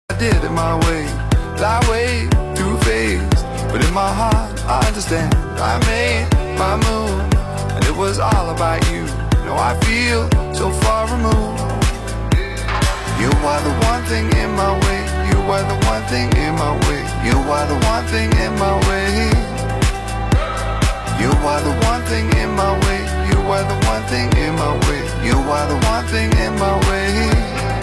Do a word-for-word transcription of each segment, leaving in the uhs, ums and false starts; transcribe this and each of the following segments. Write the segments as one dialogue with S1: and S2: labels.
S1: I did it my way, that way through phase. But in my heart, I understand. I made my move, and it was all about you. Now I feel so far removed. You are the one thing in my way. You are the one thing in my way. You are the one thing in my way. You are the one thing in my way. You are the one thing in my way. You are the one thing in my way.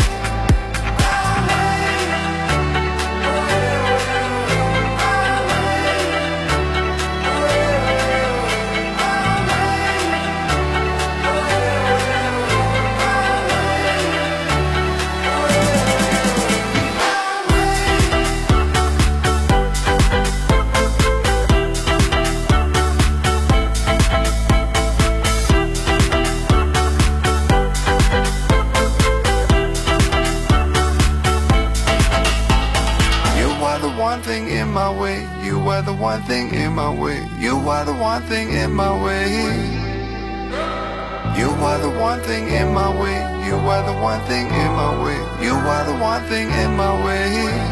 S1: One thing in my way, you are the one thing in my way. You are the one thing in my way. You are the one thing in my way. You are the one thing in my way. You are the one thing in my way.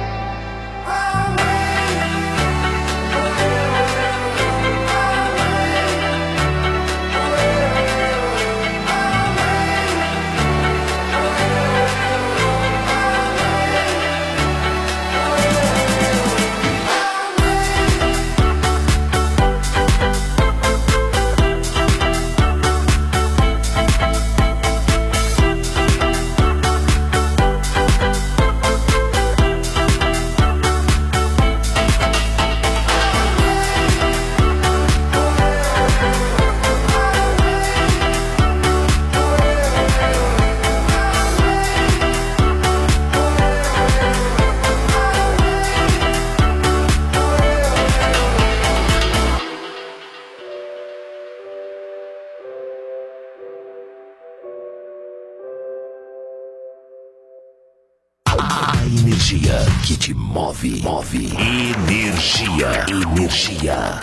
S2: Energia que te move, move. Energia, energia.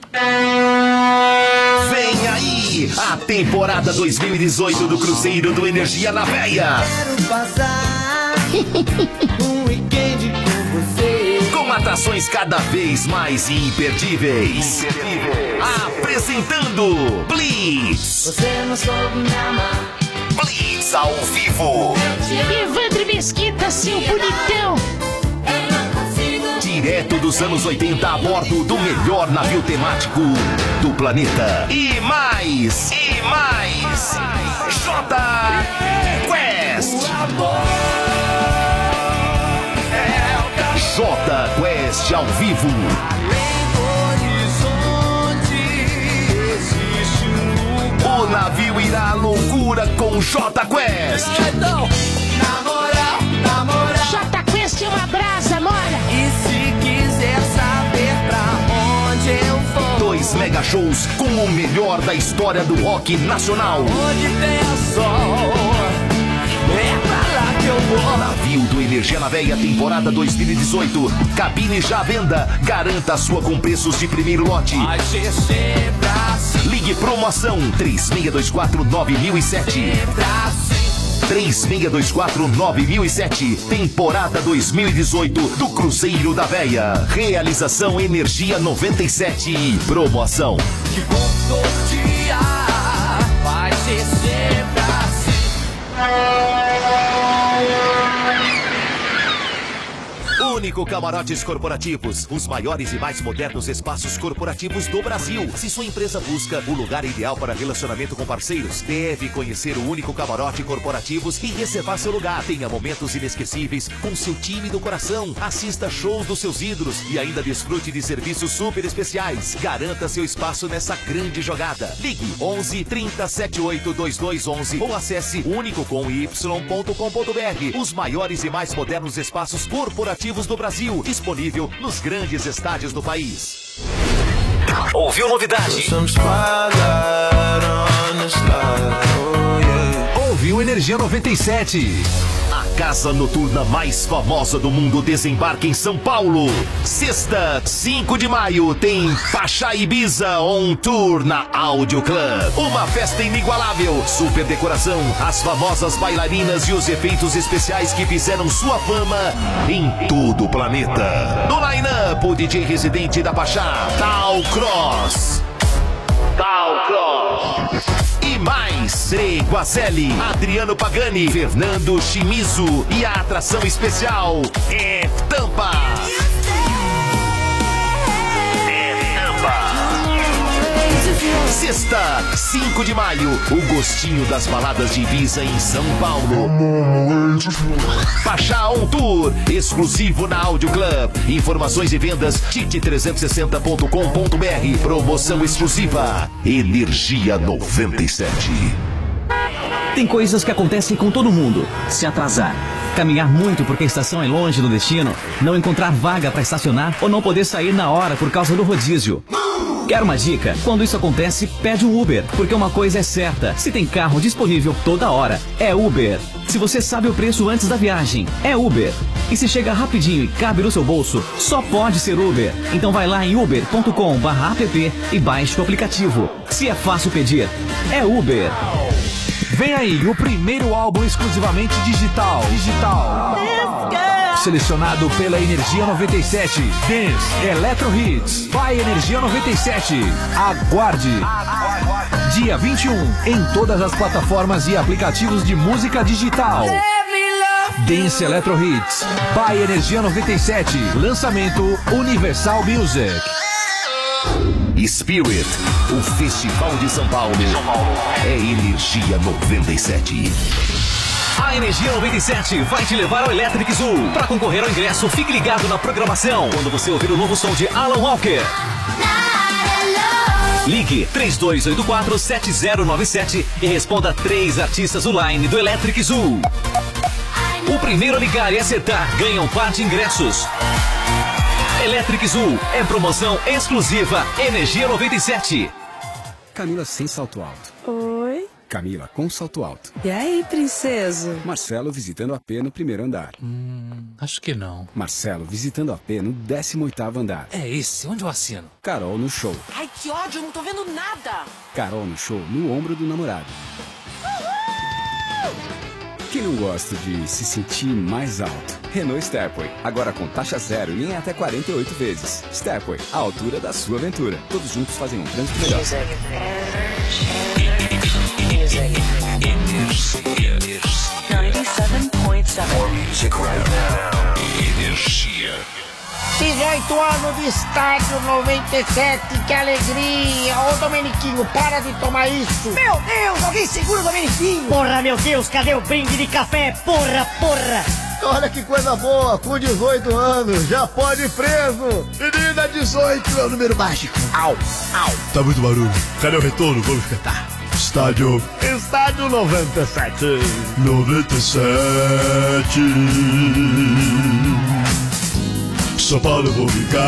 S2: Vem aí a temporada dois mil e dezoito do Cruzeiro do Energia na Veia.
S3: Quero passar um weekend com você.
S2: Com atrações cada vez mais imperdíveis. imperdíveis. Apresentando Blitz.
S3: Você não soube me amar.
S2: Blitz ao vivo.
S4: Evandro Mesquita, seu bonitão.
S2: Direto dos anos oitenta a bordo do melhor navio temático do planeta. E mais, e mais. J Quest. J Quest ao vivo. O navio irá à loucura com J Quest.
S3: Na moral, na moral.
S4: J Quest é uma brasa, mora.
S3: E se quiser saber pra onde eu vou,
S2: Dois mega shows com o melhor da história do rock nacional.
S3: onde tem sol, é pra lá que eu vou.
S2: Navio do Energia na Veia, temporada dois mil e dezoito. Cabine já à venda. Garanta a sua com preços de primeiro lote.
S3: Vai ser sempre assim,
S2: Ligue promoção três seis dois quatro nove mil e sete.
S3: sempre assim.
S2: três seis dois quatro nove mil e sete. Temporada dois mil e dezoito do Cruzeiro da Veia. Realização Energia noventa e sete e promoção.
S3: Que bom todo dia vai ser sempre assim.
S2: Único Camarotes Corporativos, os maiores e mais modernos espaços corporativos do Brasil. Se sua empresa busca o lugar ideal para relacionamento com parceiros, deve conhecer o Único Camarote Corporativos e reservar seu lugar. Tenha momentos inesquecíveis com seu time do coração. Assista shows dos seus ídolos e ainda desfrute de serviços super especiais. Garanta seu espaço nessa grande jogada. Ligue onze, trinta, setenta e oito, vinte e dois onze ou acesse único com y ponto com ponto br. Os maiores e mais modernos espaços corporativos do Brasil, disponível nos grandes estádios do país. Ouviu novidade? Ouviu Energia noventa e sete. casa noturna mais famosa do mundo desembarca em São Paulo. Sexta, cinco de maio, tem Pachá Ibiza On Tour na Audio Club. Uma festa inigualável, super decoração, as famosas bailarinas e os efeitos especiais que fizeram sua fama em todo o planeta. No line-up, o D J residente da Pachá, Tal Cross. Tal Cross. E mais, Trey Guazelli, Adriano Pagani, Fernando Chimizo e a atração especial é Tampa. É Tampa. Sexta, cinco de maio, o gostinho das baladas de Ibiza em São Paulo. Pachá On Tour, exclusivo na Audio Club. Informações e vendas, tit trezentos e sessenta ponto com ponto br. Promoção exclusiva, Energia noventa e sete.
S5: Tem coisas que acontecem com todo mundo. Se atrasar, caminhar muito porque a estação é longe do destino, não encontrar vaga para estacionar ou não poder sair na hora por causa do rodízio. Quer uma dica? Quando isso acontece, pede um Uber, porque uma coisa é certa, se tem carro disponível toda hora, é Uber. Se você sabe o preço antes da viagem, é Uber. E se chega rapidinho e cabe no seu bolso, só pode ser Uber. Então vai lá em uber ponto com barra app e baixe o aplicativo. Se é fácil pedir, é Uber.
S6: Vem aí o primeiro álbum exclusivamente digital. Digital. Selecionado pela Energia noventa e sete. Dance Electro Hits by Energia noventa e sete. Aguarde. Dia vinte e um em todas as plataformas e aplicativos de música digital. Dance Electro Hits by Energia noventa e sete. Lançamento Universal Music.
S2: Spirit, o Festival de São Paulo, é Energia noventa e sete.
S5: A Energia noventa e sete vai te levar ao Electric Zoo. Para concorrer ao ingresso, fique ligado na programação quando você ouvir o novo som de Alan Walker. Ligue três dois oito quatro sete zero nove sete e responda três artistas online do Electric Zoo. O primeiro a ligar e acertar ganha um par de ingressos. Electric Zoo é promoção exclusiva Energia noventa e sete.
S7: Camila sem salto alto.
S8: Oi.
S7: Camila com salto alto.
S8: E aí, princesa?
S7: Marcelo visitando a P no primeiro andar.
S9: Hum, acho que não.
S7: Marcelo visitando a P no décimo oitavo andar.
S9: É esse, onde eu assino?
S7: Carol no show.
S10: Ai, que ódio, eu não tô vendo nada.
S7: Carol no show no ombro do namorado. Quem não gosta de se sentir mais alto? Renault Stepway, agora com taxa zero e em até quarenta e oito vezes. Stepway, a altura da sua aventura. Todos juntos fazem um trânsito melhor.
S10: noventa e sete ponto sete.
S4: Energia. dezoito anos de estádio noventa e sete, que alegria! Ô Domeniquinho, para de tomar isso!
S10: Meu Deus, alguém segura o Domeniquinho!
S4: Porra, meu Deus, cadê o brinde de café? Porra, porra!
S11: Olha que coisa boa, com dezoito anos, já pode ir preso! Menina, dezoito é o número mágico!
S4: Au, au!
S11: Tá muito barulho, cadê o retorno? Vamos cantar! Estádio... Estádio noventa e sete! noventa e sete! São Paulo vou ficar,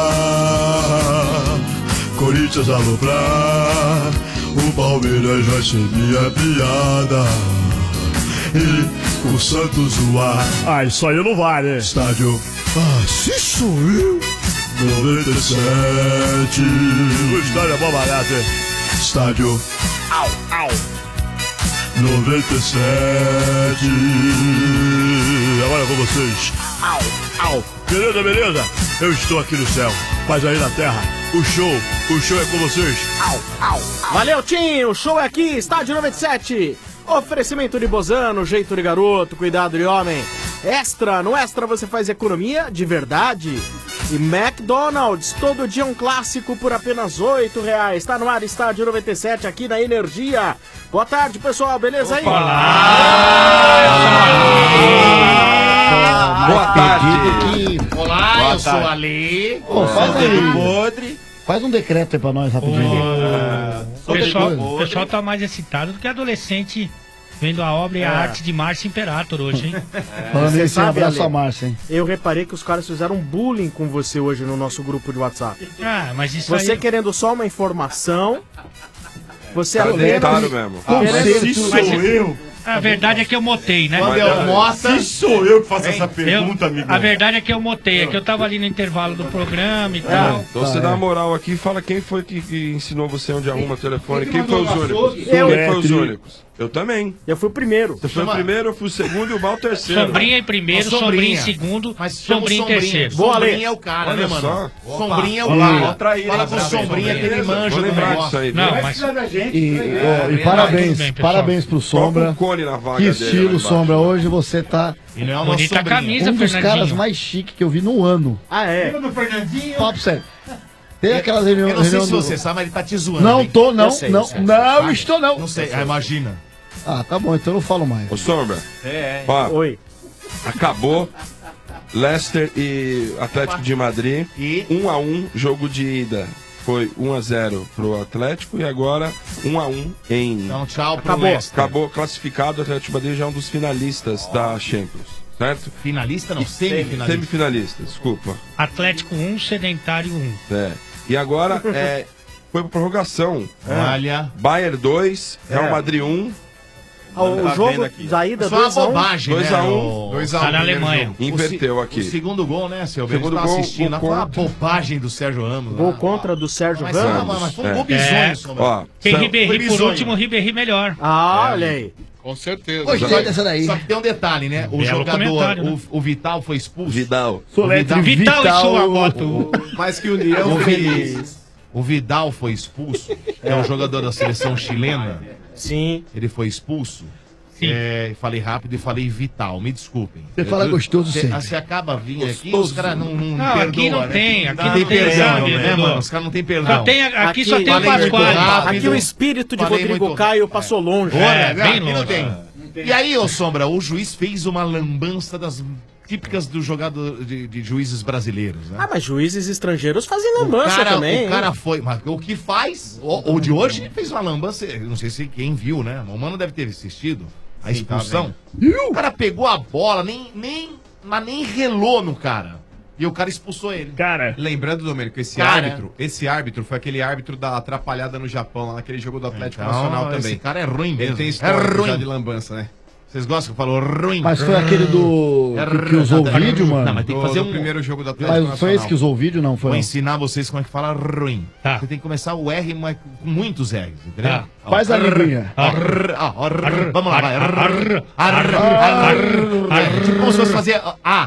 S11: Corinthians aloprar, o Palmeiras vai ser minha piada, e o Santos zoar. Ah, isso aí não vale. Estádio, ah, se sou eu, noventa e sete. O estádio é bom barato, hein? Estádio, au, au, noventa e sete. Agora com vocês, au, au. Beleza, beleza? Eu estou aqui no céu, mas aí na terra, o show, o show é com vocês. Au, au, au.
S12: Valeu, Tim, o show é aqui, Estádio noventa e sete. Oferecimento de Bozano, jeito de garoto, cuidado de homem. Extra, no Extra você faz economia de verdade. E McDonald's, todo dia um clássico por apenas oito reais. Tá no ar, Estádio noventa e sete, aqui na Energia. Boa tarde, pessoal, beleza aí?
S4: Olá!
S12: Boa tarde.
S4: Olá,
S12: Boa
S4: eu sou
S12: tarde.
S4: o Ali.
S11: Ô, faz aí.
S4: Podre.
S11: Faz um decreto aí pra nós rapidinho.
S13: O pessoal, o pessoal tá mais excitado do que adolescente vendo a obra e a
S12: É.
S13: arte de Márcio Imperator hoje, hein?
S11: Falando
S12: Você
S11: nisso, um
S12: sabe,
S11: abraço
S12: Ale,
S11: a Márcia, hein?
S12: Eu reparei que os caras fizeram bullying com você hoje no nosso grupo de WhatsApp.
S13: Ah, mas isso
S12: Você
S13: aí...
S12: querendo só uma informação. Você
S11: Cara,
S12: apenas...
S11: claro mesmo.
S12: Querendo-
S11: Se sou eu,
S13: A verdade é que eu motei, né?
S8: Quando é o Mota...
S14: Se sou eu que faço essa
S13: Eu-
S14: pergunta, amigo.
S13: A verdade é que eu motei, é que eu tava ali no intervalo do programa e tal.
S15: Então você dá uma moral aqui e fala quem foi que, que ensinou você onde arruma o telefone. Quem foi os únicos?
S12: Eu.
S15: Quem foi os únicos? Eu também.
S12: Eu fui o primeiro.
S15: Você foi o primeiro, eu fui o segundo e o Mal o terceiro.
S13: Sombrinha em primeiro,
S8: Não,
S13: Sombrinha em
S8: Sombrinha.
S13: segundo,
S8: Mas chama o
S13: Sombrinha em
S8: Sombrinha.
S13: terceiro.
S12: Boa, Ale.
S8: Sombrinha é o cara,
S15: Olha
S8: né, mano?
S15: só.
S8: Sombrinha é o
S14: Olha lá.
S8: cara.
S14: Outra aí,
S8: Fala
S14: né,
S8: com o
S14: pra
S8: Sombrinha que ele manja
S15: Vou
S8: do
S15: lembrar
S8: negócio.
S15: disso aí.
S13: Não,
S15: viu?
S13: mas
S16: E, ó, e
S13: Tudo
S16: parabéns,
S13: bem, pessoal.
S16: parabéns pro
S15: Coloca
S16: Sombra.
S15: um cone na vaga
S16: Que
S15: dele lá
S16: estilo,
S15: embaixo.
S16: Sombra. Hoje você tá
S8: E não é o nosso
S13: bonita a
S8: Sombrinha.
S13: camisa,
S16: um dos
S13: Fernandinho.
S16: caras mais chiques que eu vi no ano.
S12: Ah, é?
S8: do Fernandinho.
S16: Papo sério. Tem aquelas reuniões.
S8: Eu não sei se
S16: reunião
S8: você
S16: do-
S8: sabe, mas ele tá te zoando.
S16: Não
S8: hein?
S16: tô, não,
S12: Eu sei, eu
S16: não,
S12: sei.
S16: não
S8: Ah,
S16: estou, não.
S8: Não sei, ah, imagina.
S16: Ah, tá bom, então eu não falo mais.
S15: Ô, Sombra,
S14: É,
S15: ó,
S12: Oi.
S15: acabou. Leicester e Atlético de Madrid.
S8: E?
S15: um a um, jogo de ida. Foi um a zero pro Atlético e agora um a um em...
S8: Então, tchau pro
S12: Acabou.
S8: Leicester.
S15: Acabou classificado, o Atlético de Madrid já é um dos finalistas da Champions, certo?
S8: Finalista não, semifinalista.
S15: Semifinalista, desculpa.
S13: Atlético um, Sedentário um.
S15: É. E agora é, foi pra prorrogação.
S8: Olha.
S15: Bayern dois, Real
S12: É.
S15: Madrid um,
S12: Ah, o
S14: Tá
S12: jogo
S14: vendo aqui.
S12: da ida
S8: Só uma
S12: dois a um.
S8: bobagem,
S15: dois
S8: né?
S15: a um.
S8: o-
S14: dois a um.
S13: Tá na
S14: primeiro
S13: Alemanha.
S14: jogo.
S15: inverteu
S8: O
S15: aqui.
S8: segundo gol, né, seu? Bento?
S15: Segundo
S8: Tá
S15: gol,
S8: assistindo.
S15: gol
S8: Foi uma
S15: contra.
S8: bobagem do Sérgio Ramos.
S12: Gol
S8: né?
S12: contra do Sérgio
S8: Mas,
S12: Ramos.
S8: mas, mas foi um
S15: É.
S8: gol bizonho,
S13: É.
S8: Sombra.
S15: Ó,
S13: Tem
S15: São-
S13: Ribéry
S8: foi
S13: por
S8: bizonho.
S13: último, Ribéry melhor.
S12: Ah, olha aí.
S14: Com certeza.
S16: Gostei dessa daí.
S8: Só que tem um detalhe, né? O
S13: Belo
S8: jogador,
S13: comentário, né?
S8: o, o Vital foi expulso.
S15: Vidal.
S16: Soletre
S8: O
S13: Vital e sua
S16: o-
S13: moto.
S14: Mais que união
S8: O,
S14: feliz.
S8: o Vidal foi expulso. É um jogador da seleção chilena.
S12: Sim.
S8: Ele foi expulso.
S13: Sim.
S8: É, falei rápido e falei Vital, me desculpem.
S16: Você fala gostoso
S8: Cê-
S16: sempre.
S8: Você acaba vindo aqui e
S15: Gostoso.
S8: os caras não, não,
S13: Não,
S8: perdoam,
S13: aqui não
S8: né?
S13: tem, aqui
S8: Não
S13: não
S8: tem
S13: tem,
S8: perdão,
S13: sabe,
S8: né,
S13: Dudu?
S8: mano? Os caras não tem perdão.
S13: Só tem, aqui, só tem
S8: falei muito
S13: Pasquale.
S8: rápido.
S12: Aqui o espírito de
S8: Falei
S12: Rodrigo
S8: muito-
S12: Caio passou longe.
S8: Ora,
S13: É, bem
S8: aqui não
S13: longe.
S8: tem. E aí, ô Sombra, o juiz fez uma lambança das típicas do jogador de, de juízes brasileiros, né?
S12: Ah, mas juízes estrangeiros fazem lambança
S8: cara,
S12: também.
S8: o cara
S12: hein?
S8: foi, mas o que faz, o, o de hoje fez uma lambança, eu não sei se quem viu, né? O Mano deve ter assistido a expulsão. O cara pegou a bola, nem, nem, mas nem relou no cara. E o cara expulsou ele.
S11: Cara,
S14: Lembrando, Domênico, esse
S8: Cara.
S14: árbitro, esse árbitro foi aquele árbitro da atrapalhada no Japão, lá naquele jogo do Atlético
S8: Então,
S14: Nacional
S8: esse
S14: também.
S8: cara é ruim
S14: Ele
S8: mesmo.
S14: tem
S8: É
S14: história
S8: ruim.
S14: já de lambança, né?
S8: Vocês gostam que eu falo ruim?
S16: Mas foi aquele do.
S8: É
S16: que, que usou o
S8: ruim.
S16: vídeo, mano?
S8: Não, mas tem que
S14: Do-
S8: fazer
S14: do
S8: um...
S14: primeiro jogo do Atlético
S16: Mas foi esse que usou o vídeo, não foi?
S8: Vou
S16: não?
S8: ensinar vocês como é que fala ruim.
S13: Tá.
S8: Você tem que começar o R mas com muitos R's, entendeu?
S13: Tá.
S8: Ó,
S16: Faz a
S8: rr,
S16: linguinha.
S8: ó, rr, ó, ó, rr, Vamos lá, vai.
S13: Arr,
S8: Rr,
S13: arr,
S8: arr,
S13: arr,
S8: arr,
S13: arr.
S8: É, tipo como se fosse fazer ó, A.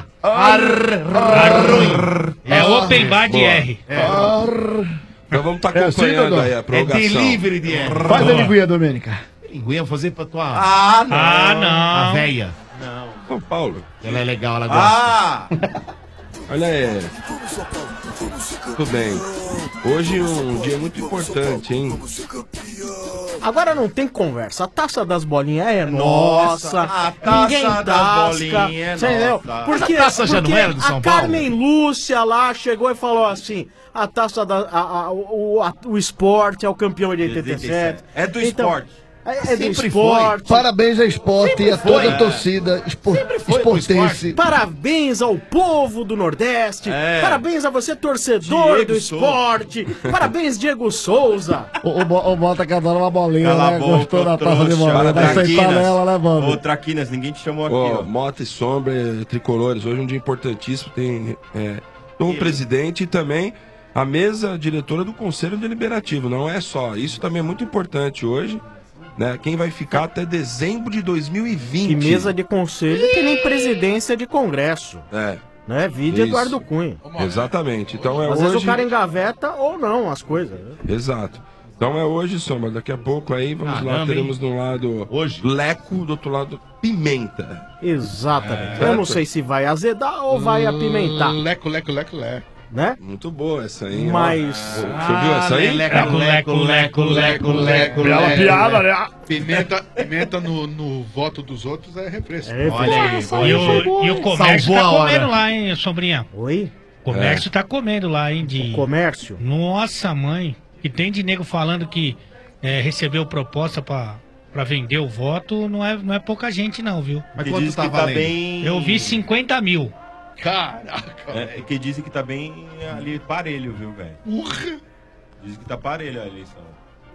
S8: Arr, ruim.
S13: É open bar de
S15: Boa.
S13: R.
S15: Então vamos estar
S16: É assim,
S15: acompanhando
S16: Dodô?
S15: aí a
S8: É
S15: prorrogação.
S8: delivery de R.
S16: Faz a linguinha, Domênica.
S8: Linguinha eu vou fazer pra tua...
S14: Ah, não.
S13: Ah,
S8: A
S13: não.
S8: véia.
S15: São Paulo.
S8: Ela é legal, ela gosta.
S14: Ah!
S15: Olha aí. Tudo bem. Hoje um dia muito importante, hein?
S12: Agora não tem conversa. A taça das bolinhas é
S14: Nossa,
S12: nossa.
S14: a taça
S12: Ninguém
S14: das
S12: tasca.
S14: bolinhas é
S12: Você entendeu?
S14: nossa.
S12: Porque,
S8: Mas a taça já
S12: porque
S8: não era do São
S12: a
S8: Paulo?
S12: Carmen Lúcia lá chegou e falou assim: a taça da. a- a- o, a- o esporte é o campeão de oitenta e sete.
S14: É do
S12: Então,
S14: esporte.
S12: É, é do
S8: Sempre
S12: esporte.
S16: Parabéns ao esporte e a toda
S8: foi,
S16: a torcida espor
S8: Sempre foi pro
S16: esportense.
S12: Parabéns ao povo do Nordeste.
S14: É.
S12: Parabéns a você, torcedor
S14: Diego
S12: do esporte. Parabéns, Diego Souza.
S16: O, o, Bo- o Bota quer dar uma bolinha,
S14: Cala
S16: né?
S14: a boca,
S16: Gostou da taça
S14: trouxa.
S16: de bolinha. Vai aceitar nela, né, mano?
S14: Ô, Traquinas, ninguém te chamou aqui,
S15: Ó,
S14: ó.
S15: Mota e Sombra, eh, Tricolores. Hoje é um dia importantíssimo. Tem é, um presidente e também a mesa diretora do Conselho Deliberativo. Não é só. Isso também é muito importante hoje. Né? Quem vai ficar até dezembro de dois mil e vinte.
S12: Que mesa de conselho que nem presidência de congresso.
S15: É.
S12: Né? Vídeo
S15: Isso.
S12: Eduardo Cunha.
S15: Exatamente. Então é
S12: Às
S15: hoje.
S12: vezes o cara engaveta ou não as coisas. né?
S15: Exato. Então é hoje, Sombra. Daqui a pouco aí, vamos lá,
S8: Caramba,
S15: teremos de um lado
S8: Hoje.
S15: Leco, do outro lado Pimenta.
S12: Exatamente.
S15: É.
S12: Eu não sei se vai azedar ou vai apimentar,
S14: Leco, leco, leco, leco.
S12: né?
S15: Muito boa essa aí. ó.
S12: Mas.
S15: Você viu essa aí?
S8: Leco, leco, leco, leco, leco,
S11: bela
S8: leco.
S11: piada, né?
S14: Pimenta, pimenta no, no voto dos outros é refresco.
S12: É,
S8: Olha aí,
S12: essa
S8: olha
S13: E
S8: aí.
S13: o, e o comércio
S8: Salvou
S13: tá
S8: a hora.
S13: comendo lá, hein, Sombrinha?
S12: Oi?
S13: O comércio tá comendo lá, hein, de...
S12: Comércio?
S13: Nossa, mãe. E tem de nego falando que é, recebeu proposta pra, pra vender o voto. Não é, não é pouca gente, não, viu?
S14: Mas
S17: que
S14: quanto
S17: diz
S14: tá
S17: que tá
S14: valendo?
S17: bem.
S13: Eu vi cinquenta mil.
S14: Caraca.
S17: É, que dizem que tá bem ali parelho, viu, velho?
S14: Urra.
S17: Dizem que tá parelho a eleição.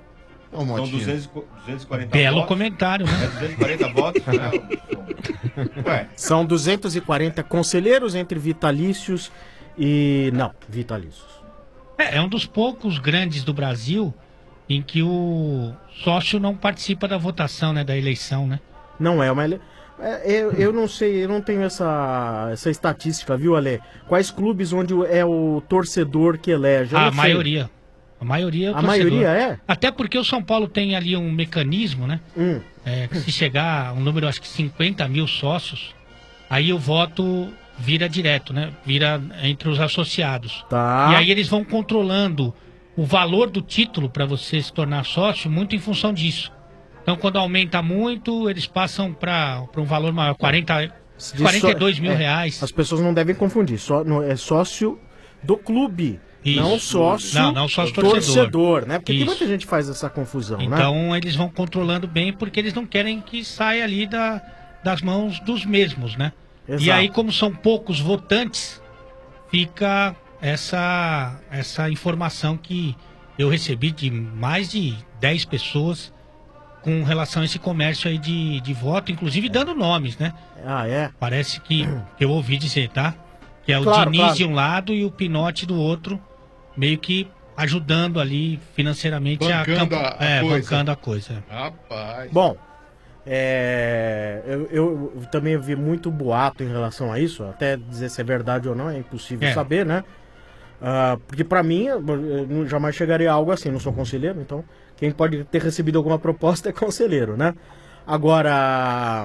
S14: Ô,
S17: São duzentos, duzentos e quarenta
S13: Belo
S17: votos.
S13: comentário, né?
S17: É, duzentos e quarenta votos. Né? Ué,
S12: São duzentos e quarenta conselheiros entre vitalícios e... Não, vitalícios.
S13: É, é um dos poucos grandes do Brasil em que o sócio não participa da votação, né? Da eleição, né?
S12: Não é uma... ele- é, eu, eu não sei, eu não tenho essa, essa estatística, viu, Ale? Quais clubes onde é o torcedor que elege? Eu
S13: A
S12: não sei.
S13: maioria. A maioria é o
S12: A
S13: torcedor.
S12: maioria é?
S13: Até porque o São Paulo tem ali um mecanismo, né?
S12: Hum.
S13: É, que se chegar a um número, acho que cinquenta mil sócios, aí o voto vira direto, né? Vira entre os associados.
S12: Tá.
S13: E aí eles vão controlando o valor do título para você se tornar sócio muito em função disso. Então, quando aumenta muito, eles passam para um valor maior, quarenta,
S12: De
S13: quarenta e dois
S12: só-
S13: mil
S12: é,
S13: reais.
S12: As pessoas não devem confundir. Só, não, é sócio do clube.
S13: Isso.
S12: Não sócio,
S13: Não, não sócio
S12: torcedor,
S13: torcedor.
S12: né? Porque tem
S13: Isso.
S12: muita gente que faz essa confusão, né?
S13: Então eles vão controlando bem porque eles não querem que saia ali da, das mãos dos mesmos, né? E
S12: Exato.
S13: aí, como são poucos votantes, fica essa, essa informação que eu recebi de mais de dez pessoas com relação a esse comércio aí de, de voto, inclusive dando nomes, né?
S12: Ah, é?
S13: Parece que, que eu ouvi dizer, tá? Que é o
S12: Claro,
S13: Diniz
S12: claro.
S13: de um lado e o Pinote do outro, meio que ajudando ali financeiramente
S18: Bancando
S13: campa-
S18: a- a
S13: é,
S18: coisa.
S13: bancando a coisa.
S18: Rapaz.
S12: Bom, é, eu, eu também vi muito boato em relação a isso, até dizer se é verdade ou não, é impossível
S13: É.
S12: saber, né? Ah, porque pra mim, eu não- jamais chegaria a algo assim, não sou conselheiro, então quem pode ter recebido alguma proposta é conselheiro, né? Agora,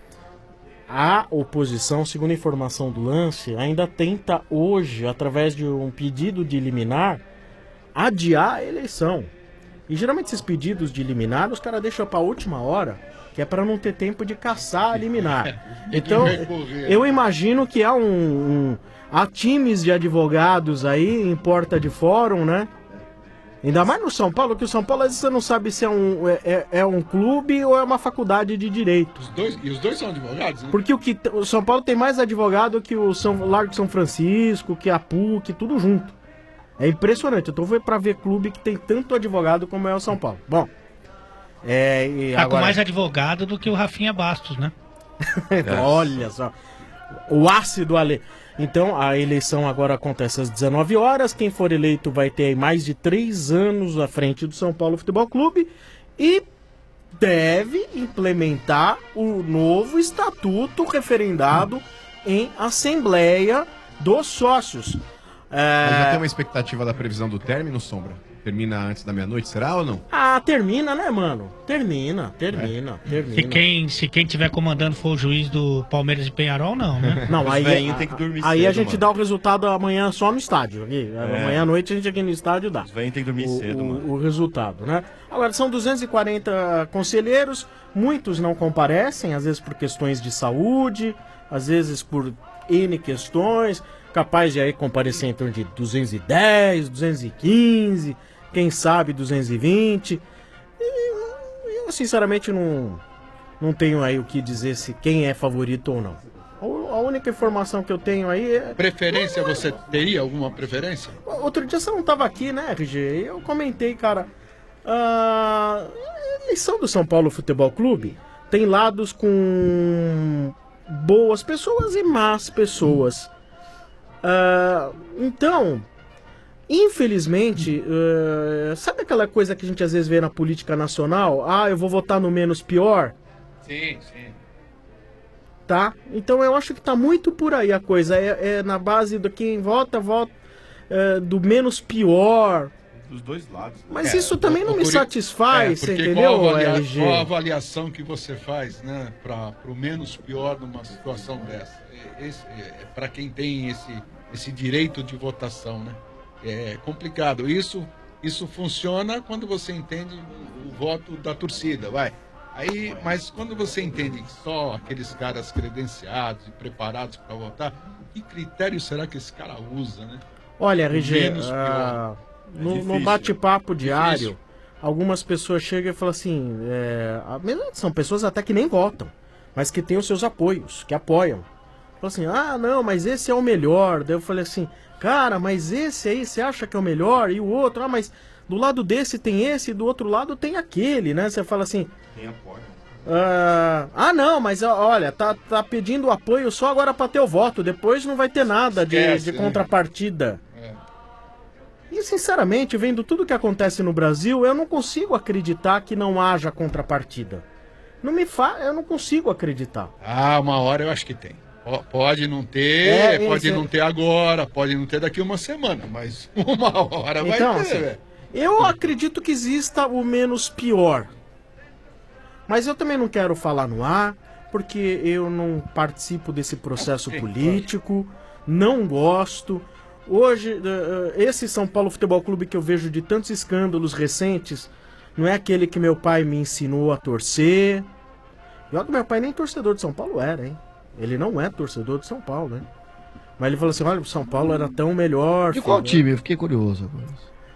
S12: a oposição, segundo a informação do Lance, ainda tenta hoje, através de um pedido de liminar, adiar a eleição. E geralmente esses pedidos de liminar, os caras deixam pra última hora, que é pra não ter tempo de caçar a liminar.
S18: Tem que
S12: Então,
S18: recorrer.
S12: eu imagino que há um, um- há times de advogados aí em porta de fórum, né? Ainda mais no São Paulo, que o São Paulo às vezes você não sabe se é um, é, é- é um clube ou é uma faculdade de direito.
S18: Os dois, e os dois são advogados, né?
S12: Porque o, que, o São Paulo tem mais advogado que o São, Largo de São Francisco, que a P U C, tudo junto. É impressionante. Eu tô vendo pra ver clube que tem tanto advogado como é o São Paulo. Bom, é, e
S13: Tá
S12: agora...
S13: com mais advogado do que o Rafinha Bastos, né?
S12: Olha só. O ácido ali. Então, a eleição agora acontece às dezenove horas. Quem for eleito vai ter aí mais de três anos à frente do São Paulo Futebol Clube e deve implementar o novo estatuto referendado em Assembleia dos Sócios. É...
S14: Mas já tem uma expectativa da previsão do término, Sombra? Termina antes da meia-noite, será ou não?
S12: Ah, termina, né, mano? Termina, termina, termina.
S13: Se quem, se quem tiver comandando for o juiz do Palmeiras e Penharol, não, né?
S12: Não, aí,
S17: velhinhos têm que dormir
S12: aí
S17: cedo,
S12: a gente
S17: mano.
S12: dá o resultado amanhã só no estádio. Aqui. Amanhã à noite a gente aqui no estádio dá.
S17: Os velhinhos têm que dormir
S12: o,
S17: cedo,
S12: o-
S17: mano.
S12: o resultado, né? Agora, são duzentos e quarenta conselheiros, muitos não comparecem, às vezes por questões de saúde, às vezes por N questões, capaz de aí comparecer em torno de duzentos e dez, duzentos e quinze, quem sabe duzentos e vinte. E eu, sinceramente, não, não tenho aí o que dizer se quem é favorito ou não. A a única informação que eu tenho aí é...
S18: Preferência, você teria alguma preferência?
S12: Outro dia você não tava aqui, né, R G? Eu comentei, cara. A eleição do São Paulo Futebol Clube tem lados com boas pessoas e más pessoas. Ah, então, infelizmente, ah, sabe aquela coisa que a gente às vezes vê na política nacional? Ah, eu vou votar no menos pior.
S18: Sim, sim.
S12: Tá? Então eu acho que tá muito por aí a coisa. É, é na base do quem vota, vota é, do menos pior.
S17: Dos dois lados.
S12: Mas
S18: É,
S12: isso também
S18: o-
S12: não
S18: o
S12: me
S18: curi-
S12: satisfaz,
S18: É,
S12: você
S18: porque
S12: entendeu,
S18: qual, avalia-
S12: L G?
S18: qual a avaliação que você faz, né, para o menos pior numa situação dessa? É, esse- é, para quem tem esse, esse direito de votação, né? É complicado. Isso, isso funciona quando você entende o, o voto da torcida, vai. Aí, mas quando você entende que só aqueles caras credenciados e preparados para votar, que critério será que esse cara usa, né?
S12: Olha, R G,
S18: Menos
S12: ah,
S18: pior.
S12: no,
S18: É
S12: no
S18: difícil,
S12: bate-papo
S18: né?
S12: diário,
S18: Difícil.
S12: algumas pessoas chegam e falam assim, é, a- mesmo- são pessoas até que nem votam, mas que têm os seus apoios, que apoiam. Falam assim, ah, não, mas esse é o melhor. Daí eu falei assim, cara, mas esse aí você acha que é o melhor? E o outro, ah, mas do lado desse tem esse, do outro lado tem aquele, né? Você fala assim...
S17: Tem apoio.
S12: Ah, ah, não, mas ó, olha, tá, tá pedindo apoio só agora pra ter o voto, depois não vai ter nada de,
S18: Esquece,
S12: de
S18: né?
S12: contrapartida. E sinceramente, vendo tudo que acontece no Brasil, eu não consigo acreditar que não haja contrapartida. Não me fa... Eu não consigo acreditar.
S18: Ah, uma hora eu acho que tem. Ó, pode não ter,
S12: É,
S18: pode
S12: esse-
S18: não ter agora, pode não ter daqui uma semana, mas uma hora vai
S12: Então,
S18: ter,
S12: assim,
S18: velho.
S12: eu acredito que exista o menos pior. Mas eu também não quero falar no ar, porque eu não participo desse processo político, não gosto. Hoje, eh, eh, esse São Paulo Futebol Clube que eu vejo de tantos escândalos recentes, não é aquele que meu pai me ensinou a torcer. E olha que meu pai nem torcedor de São Paulo era, hein? Ele não é torcedor de São Paulo, né? Mas ele falou assim, olha, o São Paulo era tão melhor.
S16: De qual
S12: filho.
S16: time? Eu fiquei curioso agora.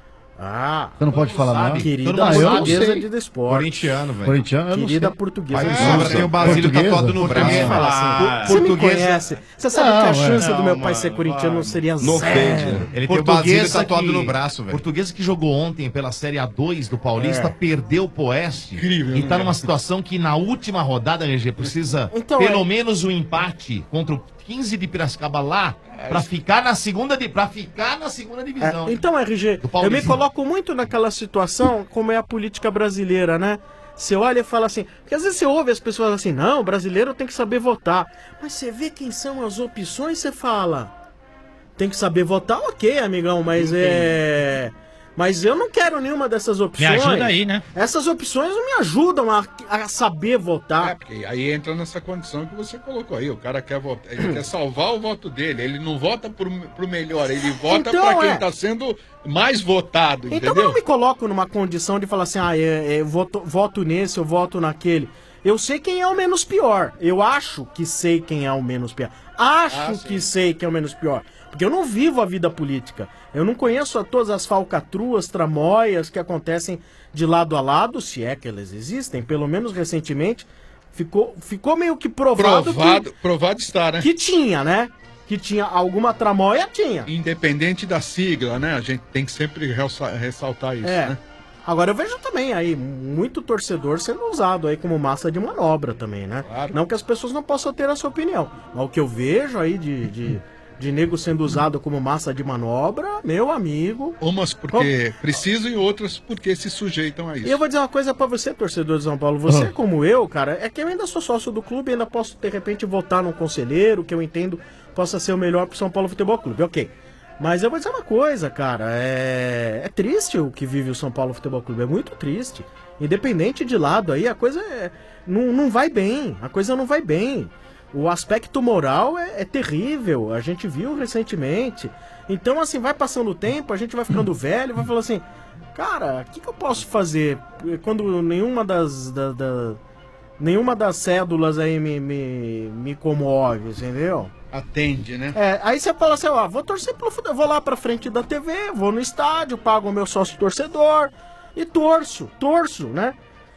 S12: Ah,
S16: Você não pode falar
S12: sabe,
S16: não?
S12: querida
S16: Ah, eu não
S12: portuguesa
S16: sei.
S12: de desporto.
S14: Corintiano, velho.
S16: Corintiano, eu não
S12: Querida
S16: sei.
S12: portuguesa.
S14: Aí
S12: de
S14: sobra,
S12: esporte.
S14: tem o Basílio
S16: Portuguesa?
S14: tatuado no braço.
S12: Portuguesa, fala assim,
S14: Ah,
S12: você me
S14: portuguesa-
S12: conhece. Você sabe
S16: Não,
S12: que a
S16: é.
S12: chance do
S8: Não,
S12: meu pai
S8: mano,
S12: ser corintiano
S8: mano.
S12: seria
S15: Não
S12: zero.
S15: ofende, né?
S14: Ele tem o Basílio
S8: Portuguesa
S14: tatuado
S8: que-
S14: no braço, velho.
S8: Portuguesa que jogou ontem pela Série A dois do Paulista,
S12: É.
S8: perdeu pro Oeste.
S18: Incrível,
S8: E
S18: né,
S8: tá numa
S18: cara?
S8: situação que na última rodada, R G, precisa
S12: Então,
S8: pelo
S12: é-
S8: menos um empate contra o quinze de Piracicaba lá, pra ficar na segunda, di- pra ficar na segunda divisão.
S12: É, então, R G,
S8: Do
S12: eu
S8: Paulista.
S12: me coloco muito naquela situação como é a política brasileira, né? Você olha e fala assim, porque às vezes você ouve as pessoas assim, não, o brasileiro tem que saber votar. Mas você vê quem são as opções, você fala, tem que saber votar, ok, amigão, mas é... Mas eu não quero nenhuma dessas
S13: Me
S12: opções.
S13: ajuda aí, né?
S12: Essas opções não me ajudam a, a saber
S18: É,
S12: votar.
S18: porque aí entra nessa condição que você colocou aí. O cara quer votar, ele quer salvar o voto dele. Ele não vota pro, pro melhor, ele vota
S12: Então,
S18: pra quem
S12: é.
S18: tá sendo mais votado,
S12: Então eu
S18: entendeu?
S12: não me coloco numa condição de falar assim, ah, é, é, eu voto, voto nesse, eu voto naquele. Eu sei quem é o menos pior. Eu acho que sei quem é o menos pior. Acho
S18: Ah, sim.
S12: que sei quem é o menos pior. Porque eu não vivo a vida política. Eu não conheço a todas as falcatruas, tramóias que acontecem de lado a lado, se é que elas existem. Pelo menos recentemente, ficou, ficou meio que provado,
S18: Provado, provado está, né?
S12: que, que tinha, né? Que tinha alguma tramóia, tinha.
S18: Independente da sigla, né? A gente tem que sempre realça- ressaltar isso,
S12: É.
S18: né?
S12: Agora eu vejo também aí muito torcedor sendo usado aí como massa de manobra também, né?
S18: Claro.
S12: Não que as pessoas não possam ter a sua opinião, mas o que eu vejo aí de, de, de nego sendo usado como massa de manobra, meu amigo.
S18: Umas porque precisam e outras porque se sujeitam a isso.
S12: E eu vou dizer uma coisa pra você, torcedor de São Paulo, você como eu, cara, é que eu ainda sou sócio do clube, ainda posso de repente votar num conselheiro que eu entendo possa ser o melhor pro São Paulo Futebol Clube, ok. Mas eu vou dizer uma coisa, cara, é... é triste o que vive o São Paulo Futebol Clube, é muito triste. Independente de lado aí, a coisa é... não, não vai bem, a coisa não vai bem. O aspecto moral é, é terrível, a gente viu recentemente. Então, assim, vai passando o tempo, a gente vai ficando velho, vai falando assim, cara, o que, que eu posso fazer quando nenhuma das... Da, da- nenhuma das cédulas aí me, me, me comove, entendeu?
S18: Atende, né?
S12: É, aí você fala assim, ó, vou torcer pelo futebol, vou lá pra frente da T V, vou no estádio, pago o meu sócio torcedor e torço, torço, né?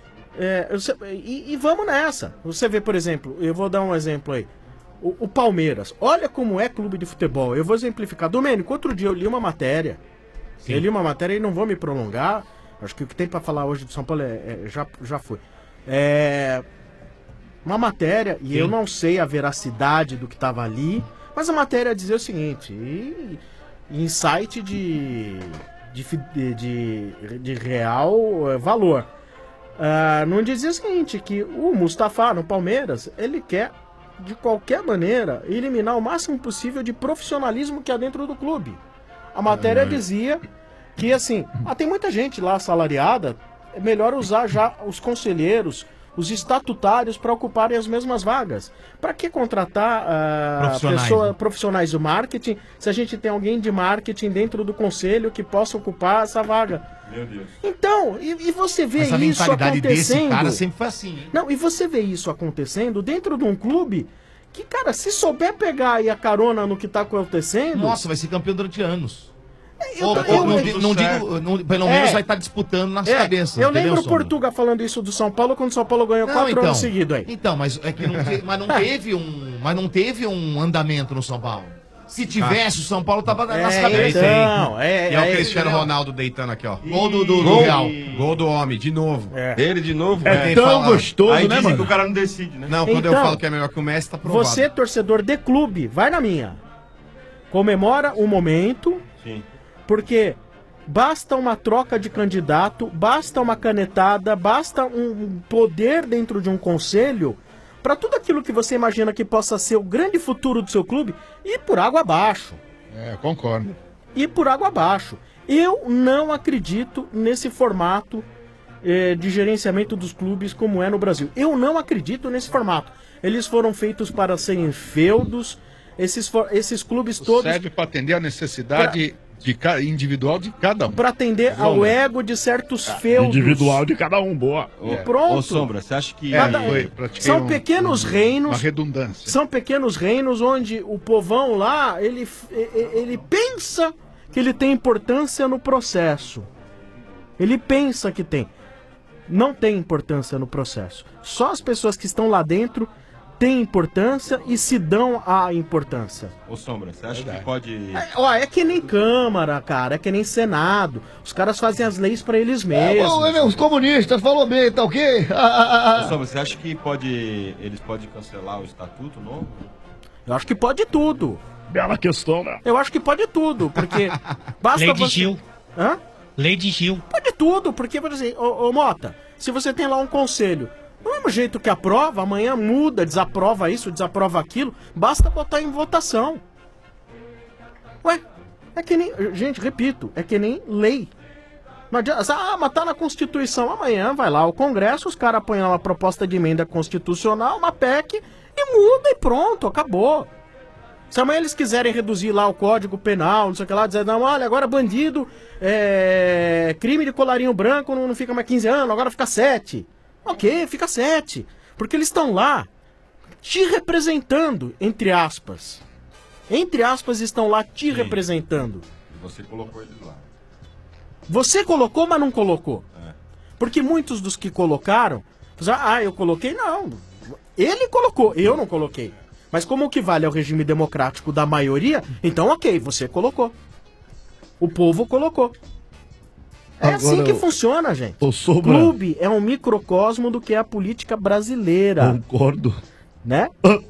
S12: É, eu sei- e, e vamos nessa. Você vê, por exemplo, eu vou dar um exemplo aí. O, o Palmeiras, olha como é clube de futebol. Eu vou exemplificar. Domênico, outro dia eu li uma matéria. Eu li uma matéria e não vou me prolongar. Acho que o que tem pra falar hoje do São Paulo é, é- já, já foi. É. Uma matéria, e
S8: Sim.
S12: eu não sei a veracidade do que estava ali, mas a matéria dizia o seguinte, e, em site de, de, fi- de, de, de real eh, valor, ah, não dizia o seguinte, que o Mustafa no Palmeiras, ele quer, de qualquer maneira, eliminar o máximo possível de profissionalismo que há dentro do clube. A matéria dizia que, assim, ah, tem muita gente lá assalariada, é melhor usar já os conselheiros, os estatutários para ocuparem as mesmas vagas. Para que contratar ah,
S8: Profissionais,
S12: pessoa-
S8: né?
S12: profissionais do marketing se a gente tem alguém de marketing dentro do conselho que possa ocupar essa vaga?
S17: Meu Deus.
S12: Então, e, e você vê
S8: Essa
S12: isso
S8: mentalidade
S12: acontecendo...
S8: desse cara sempre foi assim, hein?
S12: Não, e você vê isso acontecendo dentro de um clube que, cara, se souber pegar aí a carona no que tá acontecendo...
S8: Nossa, vai ser campeão durante anos.
S12: eu-
S8: Ou-
S12: eu-
S8: ou não,
S12: eu-
S8: di- não digo, não- pelo
S12: É.
S8: menos vai estar disputando nas
S12: É,
S8: cabeças.
S12: eu
S8: entendeu,
S12: lembro o
S8: Sombra?
S12: Portuga falando isso do São Paulo quando o São Paulo ganhou
S8: Não,
S12: quatro
S8: então,
S12: anos seguidos aí.
S8: Então, mas é que não, te- mas não teve um, mas não teve um andamento no São Paulo. Se tivesse, o São Paulo tava nas
S12: É,
S8: cabeças.
S12: então, é,
S14: E é o
S12: é
S14: Cristiano
S12: isso,
S14: Ronaldo deitando aqui, ó.
S8: Gol do, do, do
S14: Gol.
S8: Real.
S14: Gol do homem, de novo.
S15: Ele de novo?
S14: É,
S16: tão
S14: fala-
S16: gostoso,
S17: Aí
S16: né,
S17: dizem
S16: mano?
S17: que o cara não decide, né?
S14: Não, quando eu
S12: Então,
S14: falo que é melhor que o Messi, tá provado.
S12: Você, torcedor de clube, vai na minha. Comemora o momento,
S17: Sim.
S12: porque basta uma troca de candidato, basta uma canetada, basta um poder dentro de um conselho para tudo aquilo que você imagina que possa ser o grande futuro do seu clube ir por água abaixo.
S18: É, concordo.
S12: Ir por água abaixo. Eu não acredito nesse formato eh, de gerenciamento dos clubes como é no Brasil. Eu não acredito nesse formato. Eles foram feitos para serem feudos. Esses, for- esses clubes todos
S18: Serve para atender a necessidade de ca- individual de cada um.
S12: para atender ao
S18: Sombra.
S12: ego de certos feudos.
S16: Individual de cada um, boa.
S17: Ô,
S12: Pronto.
S17: Ô, Sombra, você acha que...
S18: É,
S12: Cada-
S18: foi, pratiquei
S12: São
S18: um-
S12: pequenos
S18: um-
S12: reinos.
S18: Uma redundância.
S12: São pequenos reinos onde o povão lá, ele, ele pensa que ele tem importância no processo. Ele pensa que tem. Não tem importância no processo. Só as pessoas que estão lá dentro têm importância e se dão a importância.
S17: Ô, Sombra, você acha que pode...
S12: É, ó, é que nem Câmara, cara, é que nem Senado. Os caras fazem as leis pra eles
S16: É,
S12: mesmos.
S16: bom, é, os comunistas, falou bem, tá ok? Ah, ah, ah,
S17: Ô,
S16: ah.
S17: Sombra, você acha que pode... eles podem cancelar o estatuto novo?
S12: Eu acho que pode tudo.
S16: Bela questão, né?
S12: Eu acho que pode tudo, porque basta
S13: Lei de
S12: você...
S13: Gil.
S12: Hã?
S13: Lei de Gil.
S12: Pode tudo, porque, por exemplo, ô, ô Mota, se você tem lá um conselho, do mesmo jeito que aprova, amanhã muda, desaprova isso, desaprova aquilo, basta botar em votação. Ué, é que nem, gente, repito, é que nem lei. Não adianta, ah, mas tá na Constituição, amanhã vai lá o Congresso, os caras põem lá uma proposta de emenda constitucional, uma P E C, e muda e pronto, acabou. Se amanhã eles quiserem reduzir lá o Código Penal, não sei o que lá, dizer, não, olha, agora bandido, é, crime de colarinho branco não, não fica mais quinze anos, agora fica sete. Ok, fica sete. Porque eles estão lá te representando, entre aspas. Entre aspas, estão lá te
S17: Sim.
S12: representando.
S17: Você colocou eles lá.
S12: Você colocou, mas não colocou.
S17: É.
S12: Porque muitos dos que colocaram, ah, eu coloquei, não. Ele colocou, eu não coloquei. Mas como o que vale é o regime democrático da maioria, então ok, você colocou. O povo colocou. É
S16: Agora,
S12: assim que
S16: eu-
S12: funciona, gente.
S16: Ô, Sombra.
S12: Clube é um microcosmo do que é a política brasileira,
S16: Concordo.
S12: né?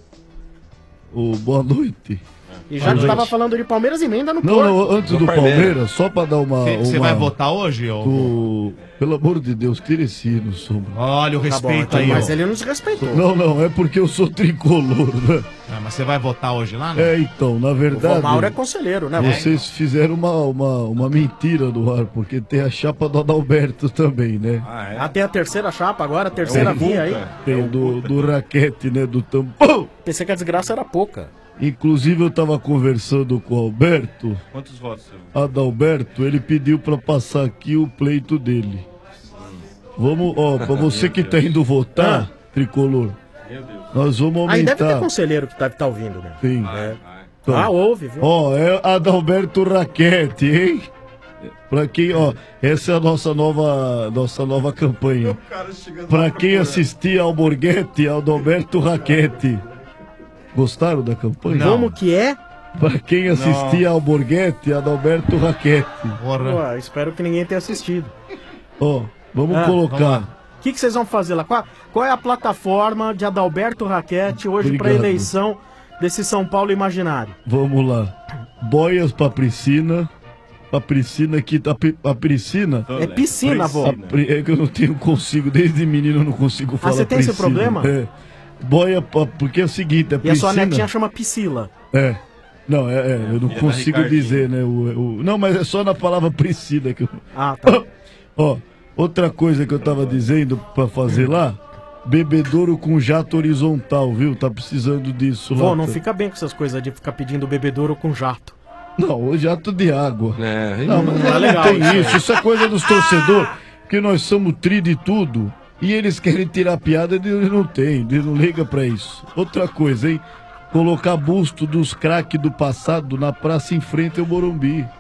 S16: Ô, boa noite.
S12: E já que
S16: Gente.
S12: tava falando de Palmeiras, emenda no
S16: Não,
S12: Porto.
S16: não, antes do Palmeiras, só pra dar uma.
S8: Você
S16: uma-
S8: vai votar hoje, ô?
S16: do- Pelo amor de Deus, tire esse hino, Sombra.
S8: Olha o
S12: Tá bom,
S8: respeito
S12: então,
S8: aí,
S12: mas
S8: ó.
S12: ele não se respeitou.
S16: Não, não, é porque eu sou tricolor, né?
S8: Ah, mas você vai votar hoje lá, né?
S16: É, então, na
S12: O
S16: verdade.
S12: Mauro é conselheiro, né?
S16: Vocês fizeram uma, uma, uma mentira no ar, porque tem a chapa do Adalberto também, né?
S17: Ah, é?
S12: Ah, tem a terceira chapa agora, a terceira
S16: É o
S12: via aí.
S16: Tem do, do raquete, né? Do tampão.
S12: Pensei que a desgraça era pouca.
S16: Inclusive eu tava conversando com o Alberto.
S17: Quantos votos você...
S16: Adalberto, ele pediu pra passar aqui o pleito dele. Vamos, ó, pra você que tá indo votar, tricolor,
S17: Meu Deus.
S16: nós vamos
S12: Aí deve ter
S16: aumentar.
S12: conselheiro que tá, tá ouvindo, né?
S16: Sim.
S12: É.
S16: Então,
S12: Ah, ouve, viu?
S16: Ó, é Adalberto Raquete, hein? Pra quem, ó, essa é a nossa nova, nossa nova campanha. Pra quem assistir ao Borghetti, Adalberto Raquete. Gostaram da campanha?
S12: Como que é?
S16: Pra quem assistir ao Borghetti, Adalberto Raquete.
S12: Pô, espero que ninguém tenha assistido.
S16: Ó, vamos
S12: Ah,
S16: colocar.
S12: vamos lá. O que, que vocês vão fazer lá? Qual, qual é a plataforma de Adalberto Raquete hoje para
S16: Obrigado.
S12: eleição desse São Paulo imaginário?
S16: Vamos lá. Boias pra piscina. Pra piscina aqui, tá pi- a piscina.
S12: É piscina, vô.
S16: A pri- É que eu não tenho consigo, desde menino eu não consigo falar.
S12: você tem esse
S16: piscina.
S12: problema?
S16: É. Boia, pra- porque é o seguinte, a
S12: E a sua
S16: piscina.
S12: netinha chama Priscila.
S16: É. Não, é, é, eu não
S12: E a da
S16: consigo
S12: Ricardinho.
S16: dizer, né? O, o- não, mas é só na palavra Priscila que eu.
S12: Ah, tá.
S16: Ó, outra coisa que eu tava dizendo pra fazer lá, bebedouro com jato horizontal, viu? Tá precisando disso lá.
S12: Vô, não
S16: tá?
S12: fica bem com essas coisas de ficar pedindo bebedouro com jato.
S16: Não, o jato de água.
S15: É,
S16: não, mas
S12: não é
S16: não
S12: legal
S16: tem
S12: isso.
S16: isso. Isso é coisa dos torcedores, que nós somos tri de tudo. E eles querem tirar piada e eles não tem, eles não ligam pra isso. Outra coisa, hein? Colocar busto dos craques do passado na praça em frente ao Morumbi.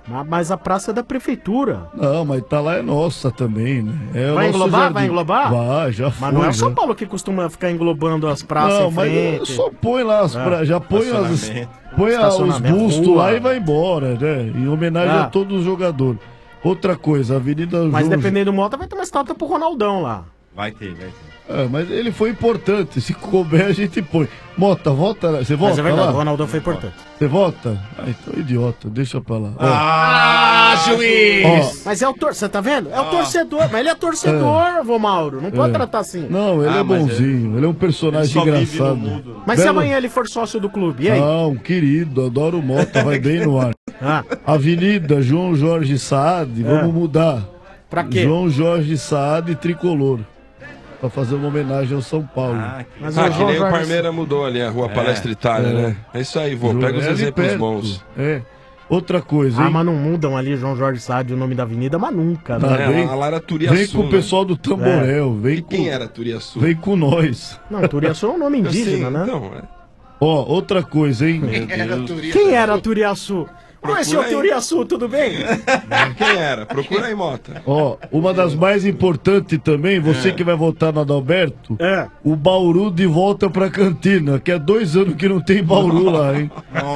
S12: Mas, mas a praça é da prefeitura.
S16: Não, mas tá lá é nossa também, né? É o
S12: Vai
S16: nosso
S12: englobar?
S16: jardim.
S12: Vai englobar?
S16: Vai, já foi.
S12: Mas não é o
S16: já.
S12: São Paulo que costuma ficar englobando as praças
S16: Não,
S12: em
S16: mas
S12: frente.
S16: só põe lá as
S12: É.
S16: pra... já põe, as...
S12: Estacionamento.
S16: põe a- os
S12: Estacionamento,
S16: bustos
S12: rua.
S16: lá e vai embora, né? Em homenagem
S12: Ah.
S16: a todos os jogadores. Outra coisa, a Avenida
S12: Mas
S16: João...
S12: dependendo do Mota, vai ter uma estátua pro Ronaldão lá.
S17: Vai ter, vai ter.
S16: É, mas ele foi importante. Se couber, a gente põe. Mota, volta. Você volta
S12: Mas é verdade,
S16: lá?
S12: o Ronaldão foi importante.
S16: Você volta? Ah, então idiota, deixa pra lá. Ó.
S12: Ah,
S16: juiz!
S12: Mas é o torcedor, você tá vendo? É o torcedor, mas ele é torcedor, vô Mauro, não pode
S16: É.
S12: tratar assim.
S16: Não, ele
S12: Ah,
S16: é
S12: mas
S16: bonzinho, ele é um personagem
S12: ele só vive no
S16: engraçado.
S12: mundo. Mas se
S16: Belo-
S12: amanhã ele for sócio do clube, e aí?
S16: Não, querido, adoro o Mota, vai bem no ar.
S12: Ah.
S16: Avenida João Jorge Saad, vamos
S12: É.
S16: mudar.
S12: Pra quê?
S16: João Jorge Saad Tricolor. Pra fazer uma homenagem ao São Paulo.
S15: Ah, que, ah, que nem o Parmeira mudou ali, a Rua Palestra Itália,
S16: é.
S15: né? É isso aí, vô. Pega os
S16: É ali
S15: exemplos
S16: perto.
S15: bons.
S16: É. Outra coisa, hein?
S12: Ah, mas não mudam ali João Jorge Sádio, o nome da avenida, mas nunca, né?
S16: Ah, vem,
S15: lá era Turiaçu,
S16: vem com o
S15: né?
S16: pessoal do Tamborel. Vem
S15: E
S16: com,
S15: quem era Turiaçu?
S16: Vem com nós.
S12: Não, Turiaçu é um nome indígena,
S15: Eu sei,
S12: né?
S15: então, é.
S16: Ó, outra coisa, hein?
S12: Quem era Turiaçu? Oi, senhor
S15: aí.
S12: Turiaçu, tudo bem?
S15: Quem era? Procura aí, Mota.
S16: Ó, uma das mais importantes também, você
S15: É.
S16: que vai votar no Adalberto,
S12: é.
S16: o Bauru de volta pra cantina, que é dois anos que não tem Bauru lá, hein?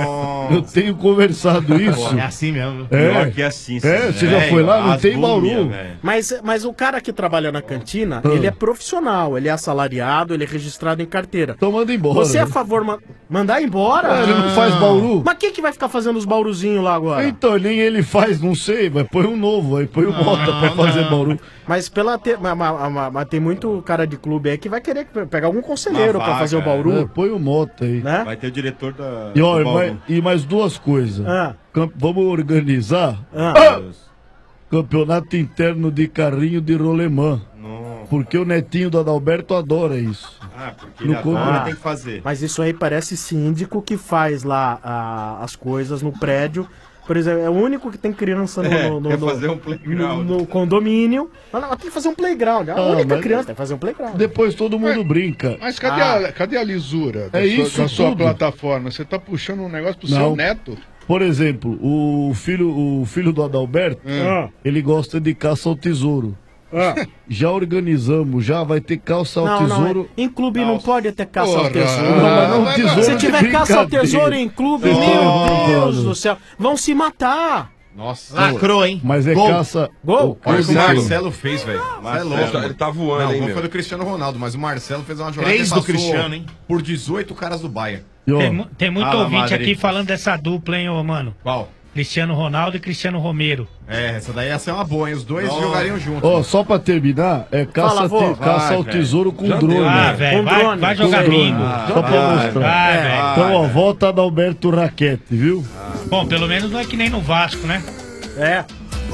S16: Eu tenho conversado isso.
S8: É assim mesmo.
S16: É,
S17: Pior que é assim,
S16: é
S17: sim,
S16: você
S17: velho.
S16: já foi lá? Não
S17: As
S16: tem
S17: múmias,
S16: Bauru.
S17: velho.
S12: Mas, mas o cara que trabalha na cantina,
S16: Ah.
S12: ele é profissional, ele é assalariado, ele é registrado em carteira.
S16: Então manda embora.
S12: Você é a
S16: né?
S12: favor de ma- mandar embora?
S16: É, ele não faz Bauru?
S12: Mas quem que vai ficar fazendo os bauruzinhos lá agora?
S16: Então, nem ele faz, não sei, mas põe um novo, aí põe o Mota pra fazer Bauru.
S12: Mas pela te... mas, mas- mas- mas tem muito cara de clube aí que vai querer pegar algum conselheiro
S17: Uma
S12: pra fazer o
S17: vaga,
S12: Bauru.
S16: É, põe o Mota aí.
S12: Né?
S17: Vai ter o diretor da.
S16: E, ó,
S17: do
S16: e
S17: Bauru.
S16: mais, e mais duas coisas.
S12: Ah.
S16: Camp- Vamos organizar
S12: Ah.
S16: campeonato interno de carrinho de rolemã. Porque o netinho do Adalberto adora isso.
S17: Ah, porque
S16: No
S17: ele
S16: clube.
S17: agora
S16: Ah.
S17: tem que fazer.
S12: Mas isso aí parece síndico que faz lá ah, as coisas no prédio. Por exemplo, é o único que tem criança no,
S17: É,
S12: no, no-
S17: quer
S12: no-
S17: fazer um playground.
S12: no- no condomínio. Mas não, tem que fazer um playground. A
S16: Ah,
S12: única
S16: mas-
S12: criança tem que fazer um playground.
S16: Depois todo mundo brinca.
S18: Mas cadê,
S12: Ah.
S18: a, cadê a lisura da,
S16: É
S18: sua,
S16: isso
S18: da sua
S16: tudo.
S18: plataforma? Você tá puxando um negócio pro
S16: Não.
S18: seu neto?
S16: Por exemplo, o filho, o filho do Adalberto,
S18: Ah.
S16: ele gosta de caça ao tesouro. Já organizamos, já vai ter caça ao
S12: Não, não,
S16: tesouro.
S12: é- em clube não pode ter caça ao
S16: Porra,
S12: tesouro.
S16: não, mas não tesouro
S12: Se
S16: de
S12: tiver caça ao
S16: brincadeira.
S12: tesouro em clube,
S16: Vocês
S12: meu
S16: estão
S12: Deus
S16: brincando.
S12: do céu, vão se matar.
S8: Nossa. Lacrou, hein?
S16: Mas é
S8: Gol.
S16: caça.
S8: Gol.
S14: Olha o que o
S8: Marcelo.
S14: Marcelo fez, velho. Você é louco.
S15: Ele tá voando,
S14: Não,
S15: hein,
S14: o gol
S15: meu?
S14: foi do Cristiano Ronaldo, mas o Marcelo fez uma jogada
S8: Três
S14: que
S8: do
S14: passou
S8: Cristiano, hein?
S14: por dezoito caras do Bahia.
S13: Tem, mu- tem muito
S14: Fala,
S13: ouvinte
S14: Madrid.
S13: aqui falando dessa dupla, hein, ô mano?
S14: Qual?
S13: Cristiano Ronaldo e Cristiano Romero.
S14: É, essa daí ia ser uma boa, hein? Os dois
S13: Nossa.
S14: jogariam juntos.
S16: Ó, só pra terminar, é caça,
S12: Fala, vô.
S16: te- caça
S14: Vai,
S16: ao
S14: velho.
S16: tesouro com
S14: Já
S16: drone.
S14: deu,
S13: Ah,
S14: né?
S13: velho,
S12: Com
S13: vai,
S12: drone,
S13: vai
S12: com
S13: jogar
S16: drone.
S13: bingo.
S16: Só pra
S13: vai,
S16: mostrar.
S13: vai,
S12: É.
S13: velho.
S16: Então, ó, volta da Alberto Raquete, viu?
S13: Bom, pelo menos não é que nem no Vasco, né?
S12: É.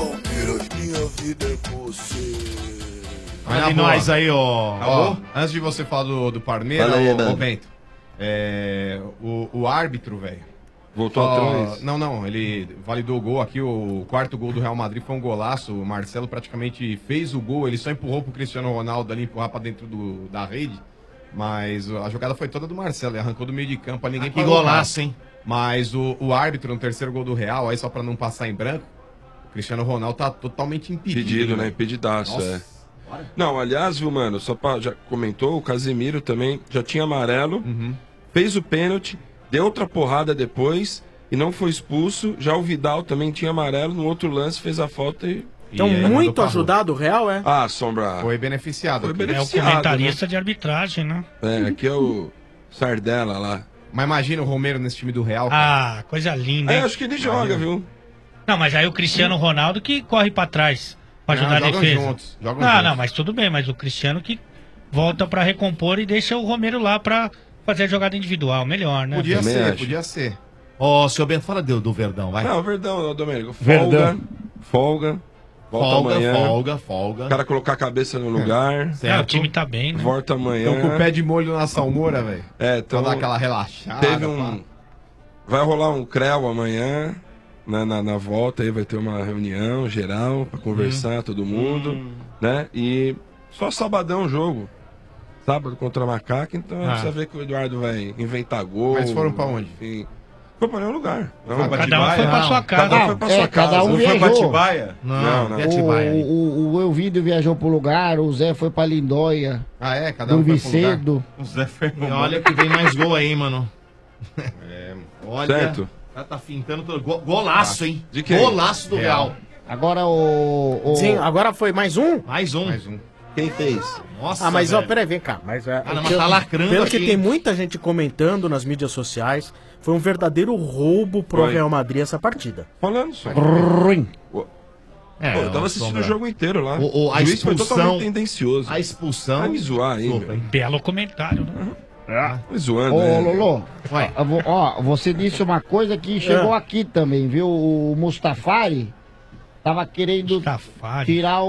S8: Olha nós aí, ó.
S14: Ó, antes de você falar do, do Parmeira,
S15: Fala aí,
S14: ô, ô,
S15: mano.
S14: Bento, é, o, o árbitro, velho.
S15: Voltou
S14: Ó,
S15: atrás.
S14: Não, não, ele validou o gol aqui. O quarto gol do Real Madrid foi um golaço. O Marcelo praticamente fez o gol. Ele só empurrou pro Cristiano Ronaldo ali, empurrar pra dentro do, da rede. Mas a jogada foi toda do Marcelo. Ele arrancou do meio de campo. Ninguém
S8: Ah, que
S14: parou o
S8: golaço,
S14: carro.
S8: hein?
S14: Mas o, o árbitro no terceiro gol do Real, aí só pra não passar em branco, o Cristiano Ronaldo tá totalmente impedido.
S15: Pedido, né?
S14: velho.
S15: Impedidaço,
S14: Nossa.
S15: é. Não, aliás, viu, mano, só pra, já comentou, o Casemiro também já tinha amarelo,
S14: Uhum.
S15: fez o pênalti, deu outra porrada depois e não foi expulso. Já o Vidal também tinha amarelo, no outro lance fez a falta e...
S12: Então,
S14: E aí mandou
S12: muito
S14: pra rua.
S12: ajudado o Real, é?
S15: Ah, Sombra.
S14: Foi beneficiado.
S15: Foi
S14: aqui.
S13: É o
S15: beneficiado,
S13: comentarista de arbitragem, né?
S15: né? É, aqui é o Sardella lá.
S14: Mas imagina o Romero nesse time do Real. cara.
S13: Ah, coisa linda,
S15: É,
S13: hein?
S15: acho que ele joga, viu?
S13: Não, mas aí o Cristiano Ronaldo que corre pra trás pra
S14: Não,
S13: ajudar a
S14: jogam
S13: defesa.
S14: juntos, jogam
S13: não,
S14: juntos.
S13: não, mas tudo bem, mas o Cristiano que volta pra recompor e deixa o Romero lá pra fazer a jogada individual, melhor, né?
S14: Podia
S15: Também
S14: ser,
S15: acho.
S14: podia ser.
S8: Ô, senhor Bento, fala do, do Verdão, vai.
S15: Não, Verdão, Domênico. Folga,
S16: Verdão.
S15: folga. Volta
S8: Folga,
S15: amanhã.
S8: folga, folga.
S15: O cara colocar a cabeça no lugar.
S13: É, o time tá bem, né?
S15: Volta amanhã.
S14: Estão com o pé de molho na salmoura, velho.
S15: É,
S14: Pra
S15: então.
S14: dar aquela relaxada.
S15: Teve
S14: pá.
S15: um. Vai rolar um creu amanhã, né, na, na volta aí vai ter uma reunião geral pra conversar
S14: Hum.
S15: todo mundo, né? E só sabadão o jogo. Sábado contra a Macaca, então
S14: Ah.
S15: precisa ver que o Eduardo vai inventar gol.
S14: Mas foram pra onde?
S15: Enfim. Foi para nenhum lugar. Não,
S13: Cada um foi pra sua casa.
S15: Cada um foi pra
S19: É,
S15: sua casa.
S19: cada um
S15: Não foi pra
S19: viajou.
S15: Atibaia? Não, não.
S19: O, o, o Elvídio viajou pro lugar, o Zé foi pra Lindóia.
S8: Ah, é? Cada um
S19: Dormir
S8: foi pro lugar.
S19: cedo.
S14: O Zé foi
S8: E olha que vem mais gol aí, mano.
S14: É,
S8: olha.
S15: Certo.
S8: O cara tá fintando todo. Go- Golaço, hein?
S15: De quem?
S8: Golaço do
S15: Real.
S8: Real.
S19: Agora o. o...
S12: Sim, agora foi mais um?
S8: Mais um.
S14: Mais um.
S15: Quem fez?
S8: Nossa,
S12: Ah, mas ó,
S8: velho.
S12: peraí, vem cá. Mas, é,
S8: Ah, não,
S12: o
S8: mas
S12: que
S8: tá
S12: eu-
S8: lacrando
S12: Pelo
S8: aqui,
S12: que tem
S8: hein?
S12: muita gente comentando nas mídias sociais, foi um verdadeiro roubo pro
S15: Foi.
S12: Real Madrid essa partida.
S15: Falando só.
S19: Ruim.
S8: É,
S15: Pô, eu tava
S8: ô,
S15: assistindo
S8: Sombra.
S15: o jogo inteiro lá.
S8: O, o, a
S15: juiz foi
S8: expulsão.
S15: totalmente tendencioso.
S8: A expulsão.
S15: Vai me zoar aí,
S8: Desculpa,
S15: meu.
S8: hein?
S13: Belo comentário, né?
S15: Me zoando,
S19: Ô,
S15: né?
S19: Lolo,
S8: Ué.
S19: ó, vo- ó, você disse uma coisa que chegou
S12: É.
S19: aqui também, viu? O Mustafari tava querendo
S13: Mustafari.
S19: tirar o,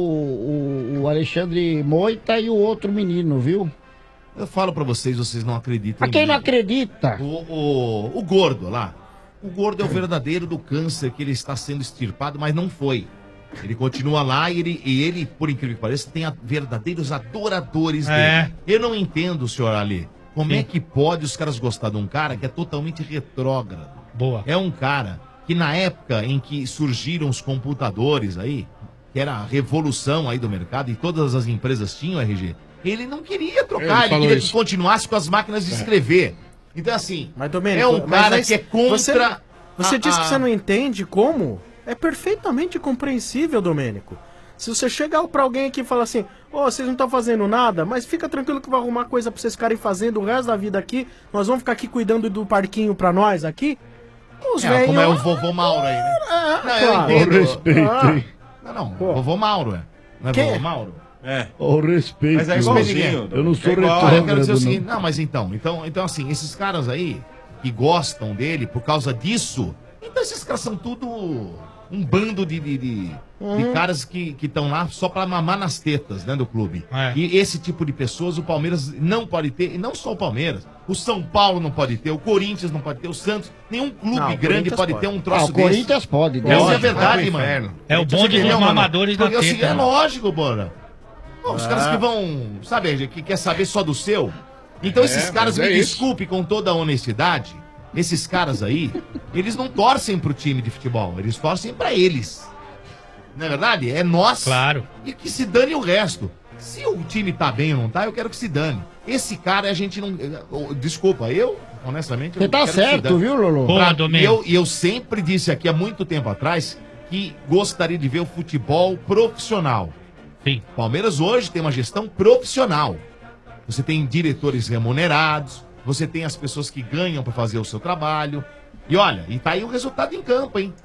S19: o, o Alexandre Moita e o outro menino, viu?
S8: Eu falo pra vocês, vocês não acreditam.
S19: Pra
S8: em
S19: quem
S8: mim.
S19: não acredita,
S8: O, o, o gordo lá. O gordo é o verdadeiro do câncer que ele está sendo extirpado, mas não foi. Ele continua lá e ele, e ele por incrível que pareça, tem a- verdadeiros adoradores
S13: É.
S8: dele. Eu não entendo, senhor Ali, como é que pode os caras gostar de um cara que é totalmente retrógrado.
S13: Boa.
S8: É um cara que na época em que surgiram os computadores aí, que era a revolução aí do mercado, e todas as empresas tinham R G, ele não queria trocar,
S18: Ele
S8: ele,
S18: falou
S8: queria
S18: isso.
S8: que continuasse com as máquinas de escrever. Então assim,
S12: Mas, Domênico,
S8: é um
S12: mas
S8: cara
S12: aí
S8: que é contra...
S12: Você, você
S8: a-
S12: disse
S8: a-
S12: que você não entende como? É perfeitamente compreensível, Domênico. Se você chegar pra alguém aqui e falar assim, ô, vocês não estão fazendo nada, mas fica tranquilo que vai arrumar coisa pra vocês ficarem fazendo o resto da vida aqui, nós vamos ficar aqui cuidando do parquinho pra nós aqui. Os
S8: É,
S12: velhos...
S8: como é o vovô Mauro aí, né?
S12: Ah,
S8: Não, eu
S12: claro.
S8: entendo.
S16: Ô, respeito,
S8: Ah,
S16: hein?
S8: Não, não, vovô Mauro, é. Não é
S12: Quem?
S8: vovô Mauro?
S14: É.
S16: Ô, respeito.
S14: Mas é
S16: mano.
S14: igualzinho.
S16: Eu não sou
S14: É igual.
S8: Olha, eu quero dizer o
S16: retrógrado,
S8: seguinte,
S16: não.
S8: não, mas então, então, então assim, esses caras aí que gostam dele por causa disso, então esses caras são tudo um bando de, de, de,
S12: Uhum.
S8: de caras que estão lá só pra mamar nas tetas, né, do clube.
S13: É.
S8: E esse tipo de pessoas o Palmeiras não pode ter, e não só o Palmeiras, o São Paulo não pode ter, o Corinthians não pode ter, o Santos, nenhum clube
S12: Não, o
S8: grande
S12: Corinthians
S8: pode
S12: pode.
S8: ter um
S19: ah,
S8: troço
S19: o Corinthians pode.
S8: desse. Essa é a
S19: lógico.
S8: verdade,
S14: vai pro
S8: mano.
S13: É o
S8: Então,
S13: bonde
S8: você entendeu,
S13: dos
S8: mano?
S13: mamadores da
S8: Porque é o
S13: teta,
S8: seguinte, é
S13: né?
S8: lógico, Bora. Pô, os caras que vão, sabe, que quer saber só do seu. Então
S18: É,
S8: esses caras,
S18: mas
S8: me
S18: é isso.
S8: desculpe com toda a honestidade, esses caras aí, eles não torcem pro time de futebol, eles torcem pra eles. Não é verdade? É nós.
S13: Claro.
S8: E que se dane o resto. Se o time tá bem ou não tá, eu quero que se dane. Esse cara a gente não. eu- Desculpa, eu, honestamente. eu
S19: Você tá
S8: quero que se
S19: certo,
S8: dane.
S19: viu, Lolo?
S13: Boa,
S8: Pra-
S13: Domênico.
S8: eu, e eu sempre disse aqui há muito tempo atrás que gostaria de ver o futebol profissional.
S13: Sim.
S8: Palmeiras hoje tem uma gestão profissional. Você tem diretores remunerados, você tem as pessoas que ganham para fazer o seu trabalho. E olha, e tá aí o resultado em campo, hein?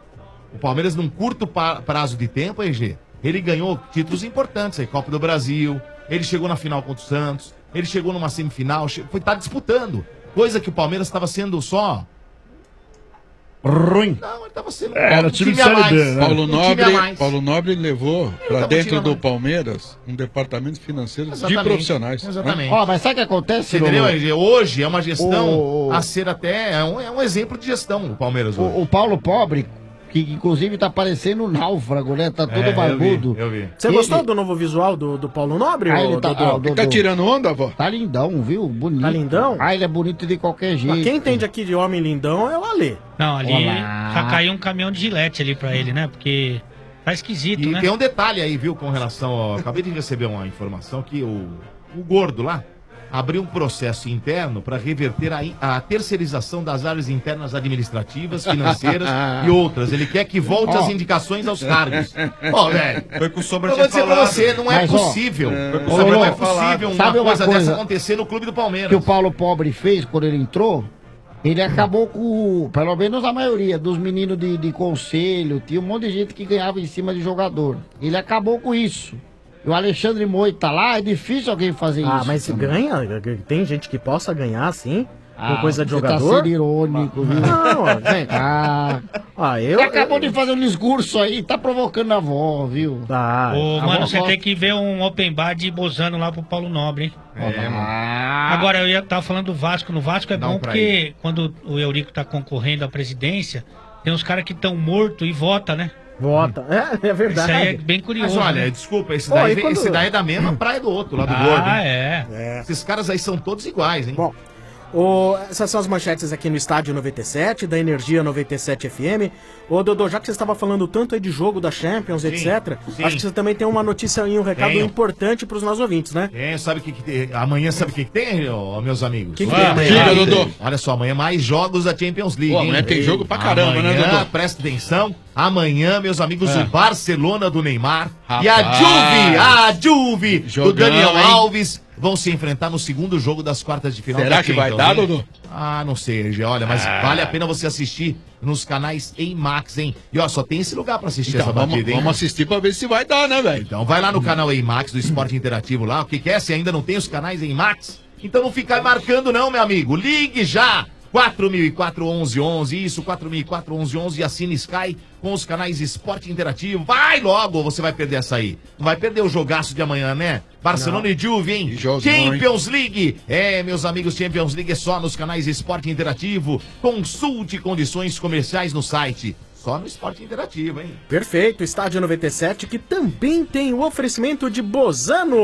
S8: O Palmeiras, num curto pa- prazo de tempo, hein, G? Ele ganhou títulos importantes aí, Copa do Brasil, ele chegou na final contra o Santos, ele chegou numa semifinal, che- foi tá disputando. Coisa que o Palmeiras estava sendo só.
S16: Ruim.
S8: Não, ele estava sendo
S16: É, era
S8: um
S16: time de
S8: a
S16: Série
S8: mais.
S16: B, né?
S18: Paulo
S8: Um time a
S18: Nobre,
S8: mais.
S18: Paulo Nobre levou para
S8: tava
S18: dentro
S8: tirando
S18: do
S8: mais.
S18: Palmeiras um departamento financeiro de
S8: Exatamente,
S18: profissionais. né?
S8: exatamente.
S19: Ó, mas sabe o que acontece,
S8: Você entendeu,
S19: Lolo?
S8: R G? Hoje é uma gestão
S19: O-
S8: a ser até. É um, é um exemplo de gestão o Palmeiras hoje.
S19: O, o Paulo Pobre, que inclusive tá parecendo um náufrago, né? Tá todo
S8: É,
S19: barbudo.
S8: Eu vi. eu vi.
S12: Você
S19: Ele-
S12: gostou do novo visual do, do Paulo Nobre?
S19: Ah,
S12: ô,
S19: ele tá,
S12: Dodô?
S19: ah, o
S18: Ele tá
S19: Dodô.
S18: tirando onda, avó?
S19: Tá lindão, viu? Bonito.
S12: Tá lindão?
S19: Ah, ele é bonito de qualquer jeito.
S12: Mas quem entende aqui de homem lindão é o Alê.
S13: Não, ali
S19: Olá.
S13: já caiu um caminhão de gilete ali pra ele, né? Porque tá esquisito,
S8: E
S13: né?
S8: tem um detalhe aí, viu, com relação ao. Acabei de receber uma informação que o, o gordo lá abriu um processo interno para reverter a, in- a terceirização das áreas internas administrativas, financeiras e outras. Ele quer que volte
S19: Ó.
S8: as indicações aos cargos. Ó, velho.
S14: Foi com o Sombra
S8: Eu vou
S14: tinha
S8: dizer pra
S14: falado.
S8: você, não é
S19: Mas, ó,
S8: possível.
S14: Foi com o
S19: Ô,
S14: Sombra
S8: Não é
S14: tinha falado.
S8: possível uma
S19: Sabe uma
S8: coisa
S19: coisa?
S8: dessa acontecer no clube do Palmeiras.
S19: que o Paulo Pobre fez quando ele entrou? Ele acabou com, pelo menos a maioria dos meninos de, de conselho, tinha um monte de gente que ganhava em cima de jogador. Ele acabou com isso. E o Alexandre Moita lá, é difícil alguém fazer
S12: Ah,
S19: isso.
S12: mas se
S19: também.
S12: ganha, tem gente que possa ganhar assim,
S19: Ah,
S12: com coisa de
S19: você tá
S12: jogador.
S19: sendo irônico, viu?
S12: Não, gente.
S19: Ah,
S12: Ah, eu.
S19: ele acabou de fazer um discurso aí, tá provocando a avó, viu?
S12: Ah,
S13: Ô,
S19: a
S13: mano,
S19: avó-
S13: você tem que ver um open bar de Bozano lá pro Paulo Nobre, hein?
S14: É, mano.
S19: Ah,
S13: Agora, eu ia tava falando do Vasco. No Vasco é
S8: Dá um
S13: bom
S8: pra
S13: porque quando o Eurico tá concorrendo à presidência, tem uns caras que estão mortos e vota, né?
S12: Vota. É, é verdade.
S13: Isso aí é bem curioso.
S8: Mas olha,
S13: né?
S8: desculpa, esse
S12: Ó,
S8: daí,
S12: e
S8: vem-
S12: quando-
S8: esse daí é da mesma praia do outro, lá do
S13: Ah,
S8: gordo. hein?
S13: é.
S8: Esses caras aí são todos iguais, hein?
S12: Bom, O, essas são as manchetes aqui no Estádio noventa e sete, da Energia noventa e sete F M. Ô, Dodô, já que você estava falando tanto aí de jogo da Champions,
S8: Sim,
S12: etcétera,
S8: sim.
S12: acho que você também tem uma notícia e um recado
S8: Tenho.
S12: importante para os nossos ouvintes, né?
S8: É, sabe o que, que tem? Amanhã sabe o que, que tem, ó, meus amigos?
S12: Que que
S8: Olha,
S12: tem amanhã?
S8: amanhã-
S12: Diga, Dodô.
S8: Olha só, amanhã mais jogos da Champions League.
S18: Pô, amanhã
S8: hein?
S18: tem jogo pra caramba, né,
S8: Amanhã,
S18: Dodô?
S8: presta atenção. Amanhã, meus amigos,
S18: É.
S8: o Barcelona do Neymar e a
S18: Rapaz.
S8: Juve, a Juve do
S18: Jogão,
S8: Daniel
S18: hein?
S8: Alves vão se enfrentar no segundo jogo das quartas de final
S18: Será
S8: da
S18: que vai
S8: Champions,
S18: dar,
S8: hein?
S18: Dodô?
S8: Ah, não sei, G. Olha, mas
S18: Ah.
S8: vale a pena você assistir nos canais em Max, hein? E ó, só tem esse lugar pra assistir
S18: Então,
S8: essa
S18: vamos,
S8: partida, hein?
S18: vamos assistir pra ver se vai dar, né, velho?
S8: Então vai lá no canal em Max do Esporte Interativo lá. O que que é? Se ainda não tem os canais em Max, então não fica marcando não, meu amigo. Ligue já! quatro mil e quatro, onze onze, isso, quatro mil e quatro, onze onze, e assine Sky com os canais Esporte Interativo. Vai logo, ou você vai perder essa aí. Não vai perder o jogaço de amanhã, né? Barcelona
S18: Não.
S8: e Juve, hein?
S18: Que jogão,
S8: Champions League. É, meus amigos, Champions League é só nos canais Esporte Interativo. Consulte condições comerciais no site. Só no Esporte Interativo, hein?
S12: Perfeito, Estádio noventa e sete, que também tem o oferecimento de Bozano.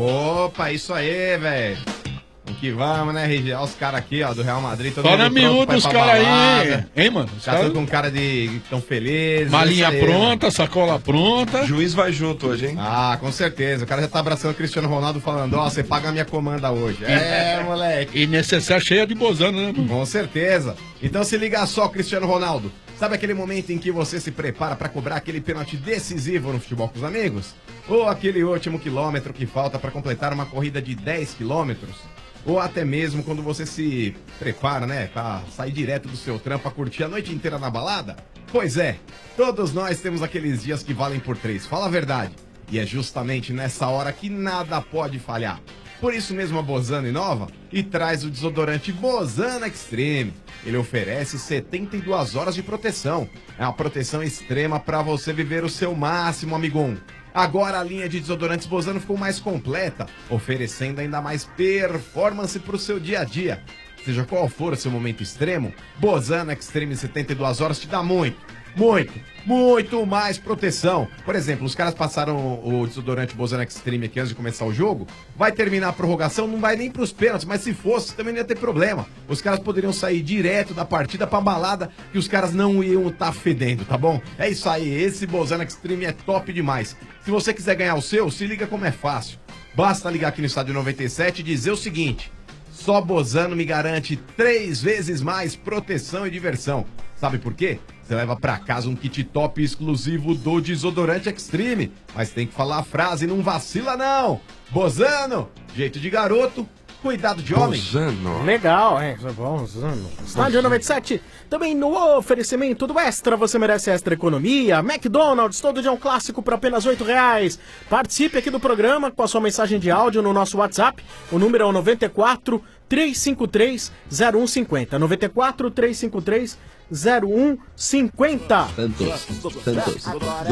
S14: Opa, isso aí, velho. O que vamos, né, R G? Olha os caras aqui, ó, do Real Madrid. todo
S18: Só
S14: mundo
S18: na
S14: pronto pra
S18: miúda
S14: ir
S18: os
S14: pra
S18: caras aí,
S14: balada.
S18: hein, mano? Os
S14: Tá
S18: caras-
S14: tudo com cara de tão felizes.
S18: Malinha
S14: isso aí,
S18: pronta,
S14: né?
S18: sacola pronta.
S15: Juiz vai junto hoje, hein?
S14: Ah, com certeza. O cara já tá abraçando o Cristiano Ronaldo falando, ó, você paga a minha comanda hoje. É, moleque.
S18: E necessário cheia de bozano, né?
S14: Com certeza. Então se liga só, Cristiano Ronaldo. Sabe aquele momento em que você se prepara pra cobrar aquele pênalti decisivo no futebol com os amigos? Ou aquele último quilômetro que falta pra completar uma corrida de dez quilômetros? Ou até mesmo quando você se prepara, né, pra sair direto do seu trampo pra curtir a noite inteira na balada? Pois é, todos nós temos aqueles dias que valem por três, fala a verdade. E é justamente nessa hora que nada pode falhar. Por isso mesmo a Bozano inova e traz o desodorante Bozano Extreme. Ele oferece setenta e duas horas de proteção. É uma proteção extrema para você viver o seu máximo, amigão. Agora a linha de desodorantes Bozano ficou mais completa, oferecendo ainda mais performance para o seu dia a dia. Seja qual for o seu momento extremo, Bozano Extreme setenta e duas horas te dá muito, muito, muito mais proteção. Por exemplo, os caras passaram o desodorante Bozano Extreme aqui antes de começar o jogo, vai terminar a prorrogação, não vai nem pros pênaltis, mas se fosse também não ia ter problema. Os caras poderiam sair direto da partida pra balada que os caras não iam estar fedendo, tá bom? É isso aí, esse Bozano Extreme é top demais. Se você quiser ganhar o seu, se liga como é fácil. Basta ligar aqui no Estádio noventa e sete e dizer o seguinte: só Bozano me garante três vezes mais proteção e diversão. Sabe por quê? Você leva pra casa um kit top exclusivo do Desodorante Extreme. Mas tem que falar a frase, não vacila não. Bozano, jeito de garoto, cuidado de homem.
S15: Bozano.
S12: Legal, é. Bozano. Estádio noventa e sete, também no oferecimento do Extra. Você merece Extra Economia. McDonald's, todo dia um clássico por apenas oito reais. Participe aqui do programa com a sua mensagem de áudio no nosso WhatsApp. O número é o noventa e quatro, três cinco três, zero um cinco zero. noventa e quatro, três cinco três, zero um cinco zero.
S20: Tantos, tantos.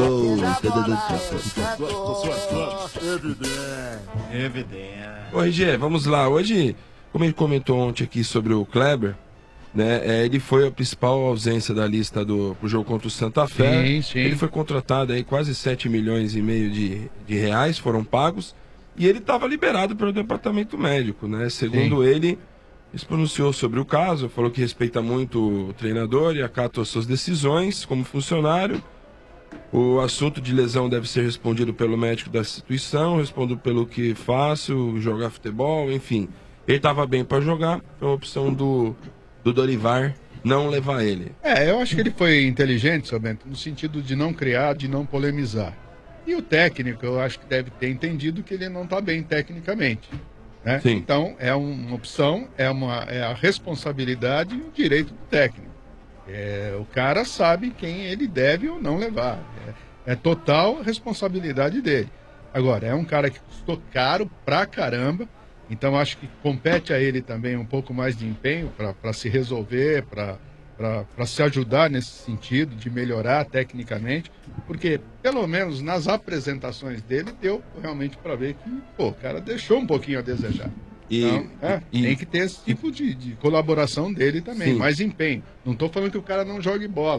S8: Evidente.
S15: Ô, R G, vamos lá. Hoje, como ele comentou ontem aqui sobre o Kleber, né, é, ele foi a principal ausência da lista do pro jogo contra o Santa Fé.
S18: Sim, sim.
S15: Ele foi contratado aí quase sete milhões e meio de, de reais, foram pagos, e ele estava liberado pelo departamento médico, né? Segundo
S18: Sim.
S15: ele, se pronunciou sobre o caso, falou que respeita muito o treinador e acata as suas decisões como funcionário. O assunto de lesão deve ser respondido pelo médico da instituição, respondo pelo que faço, jogar futebol, enfim. Ele estava bem para jogar, foi uma opção do, do Dorivar não levar ele.
S18: É, eu acho que ele foi inteligente, seu Bento, no sentido de não criar, de não polemizar. E o técnico, eu acho que deve ter entendido que ele não está bem tecnicamente. Né?
S15: Sim.
S18: Então, é uma opção, é, uma, é a responsabilidade e o direito do técnico. É, o cara sabe quem ele deve ou não levar. É, é total responsabilidade dele. Agora, é um cara que custou caro pra caramba, então acho que compete a ele também um pouco mais de empenho para se resolver, para se ajudar nesse sentido, de melhorar tecnicamente, porque pelo menos nas apresentações dele deu realmente para ver que pô, o cara deixou um pouquinho a desejar.
S15: E,
S18: então, é,
S15: e-
S18: tem que ter esse tipo de, de colaboração dele também,
S15: Sim.
S18: mais empenho. Não estou falando que o cara não jogue bola,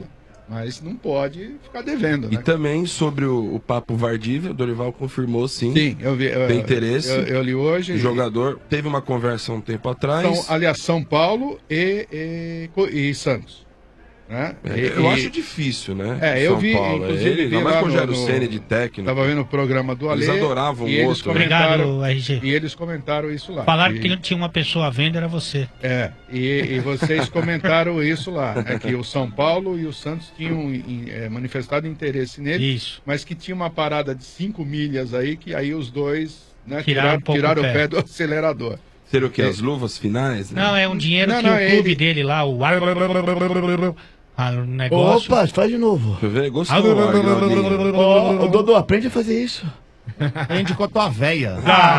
S18: Mas não pode ficar devendo,
S15: E
S18: né?
S15: também sobre o, o papo Vardívia, o Dorival confirmou sim.
S18: Sim, eu vi, eu-
S15: Tem interesse.
S18: eu- eu li hoje.
S15: O jogador teve uma conversa um tempo atrás.
S18: São, aliás, São Paulo e, e, Co- e Santos. Né?
S15: É,
S18: E-
S15: eu
S18: e-
S15: acho difícil, né?
S18: É, eu
S15: São
S18: vi,
S15: Paulo.
S18: inclusive,
S15: Ele,
S18: vi
S15: ainda mais
S18: lá
S15: com o
S18: no-
S15: Jairo
S18: no-
S15: Ceni de técnico.
S18: Tava vendo o programa do Ale.
S15: Eles adoravam
S18: e
S15: o
S18: eles
S15: outro.
S18: comentaram,
S13: Obrigado, R G.
S18: E eles comentaram isso lá.
S13: Falaram
S18: E-
S13: que tinha uma pessoa à venda, era você.
S18: É, e, e vocês comentaram isso lá, é que o São Paulo e o Santos tinham em- é, manifestado interesse nele,
S13: Isso.
S18: mas que tinha uma parada de cinco milhas aí, que aí os dois né,
S13: Tiraram
S18: tiraram,
S13: um pouco
S18: tiraram
S13: o
S18: o
S13: pé.
S18: pé do acelerador.
S15: Seria o quê?
S18: É.
S15: As luvas finais? Né?
S13: Não, é um dinheiro
S18: Não,
S13: que
S18: não,
S13: o
S18: é
S13: clube
S18: ele-
S13: dele lá, o ah, o negócio.
S16: Opa, faz de novo.
S15: Deixa eu ver, gostou.
S16: Ó, ô, Dodô, aprende a fazer isso.
S8: Aprende com a tua véia.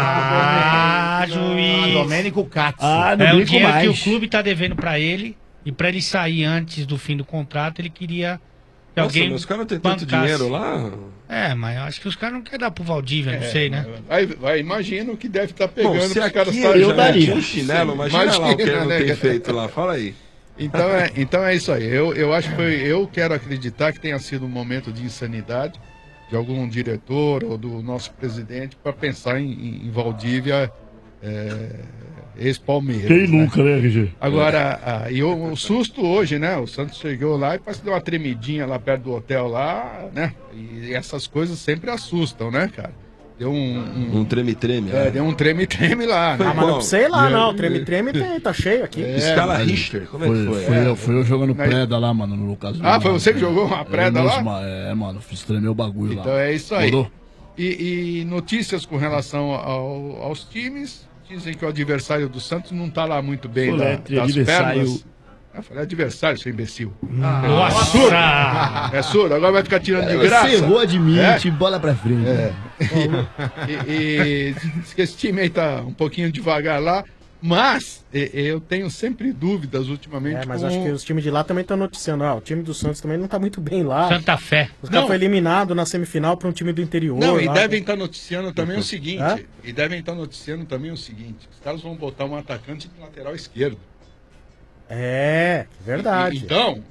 S13: Ah, juiz.
S8: Domênico Katsu.
S16: Ah, não
S13: É um
S16: brinco
S13: dinheiro
S16: mais.
S13: que o clube tá devendo pra ele. E pra ele sair antes do fim do contrato, ele queria que
S15: Nossa,
S13: alguém.
S15: mas os caras não têm tanto
S13: bancasse.
S15: dinheiro lá.
S13: É, mas eu acho que os caras não querem dar pro Valdívia, não
S18: É,
S13: sei, né?
S18: Vai, vai, imagina o que deve estar pegando
S15: Bom, se
S18: pros
S15: aqui
S18: caras
S15: eu
S18: estarem
S15: já
S18: jogando.
S15: meti um chinelo, imagina, lá o que ele não
S18: né,
S15: tem
S18: cara?
S15: feito lá. Fala aí.
S18: Então é, então é isso aí. Eu, eu acho que foi, eu quero acreditar que tenha sido um momento de insanidade de algum diretor ou do nosso presidente para pensar em, em, em Valdívia é, ex-Palmeiras.
S16: Quem
S18: né?
S16: nunca, né, R G?
S18: Agora, ah, e o, o susto hoje, né? O Santos chegou lá e parece que deu uma tremidinha lá perto do hotel lá, né? E essas coisas sempre assustam, né, cara? Deu um...
S15: Um treme-treme.
S18: É,
S15: né?
S18: deu um treme-treme lá.
S12: Ah, mas não sei lá, não. Treme-treme tem, tá cheio aqui.
S18: É,
S15: Escala
S18: mas-
S15: Richter, como é que
S16: Foi,
S15: foi?
S16: foi
S15: É.
S16: eu, foi eu jogando
S18: Mas-
S16: preda lá, mano, no Lucas Lima.
S18: Ah, foi você que jogou uma preda
S16: É,
S18: lá?
S16: mesmo, É, mano, fiz tremer o bagulho lá.
S18: Então é isso aí.
S16: Rodou?
S18: E, e notícias com relação ao- aos times. Dizem que o adversário do Santos não tá lá muito bem da,
S16: Soletre,
S18: das
S16: adversário.
S18: pernas. Eu falei adversário, seu imbecil.
S13: Nossa!
S18: É surdo, agora vai ficar tirando de
S16: Você
S18: graça.
S16: errou, admite,
S18: É?
S16: bola pra frente.
S18: É. E, e diz que esse time aí tá um pouquinho devagar lá, mas e- eu tenho sempre dúvidas ultimamente
S12: É, mas
S18: com...
S12: acho que os times de lá também estão noticiando. Ah, o time do Santos também não tá muito bem lá.
S13: Santa Fé.
S12: Os caras
S18: Não.
S12: foi eliminado na semifinal pra um time do interior.
S18: Não, e
S12: lá.
S18: devem estar noticiando também o seguinte,
S12: Hã?
S18: e devem estar noticiando também o seguinte, os caras vão botar um atacante de lateral esquerdo.
S12: É, verdade.
S18: E- então,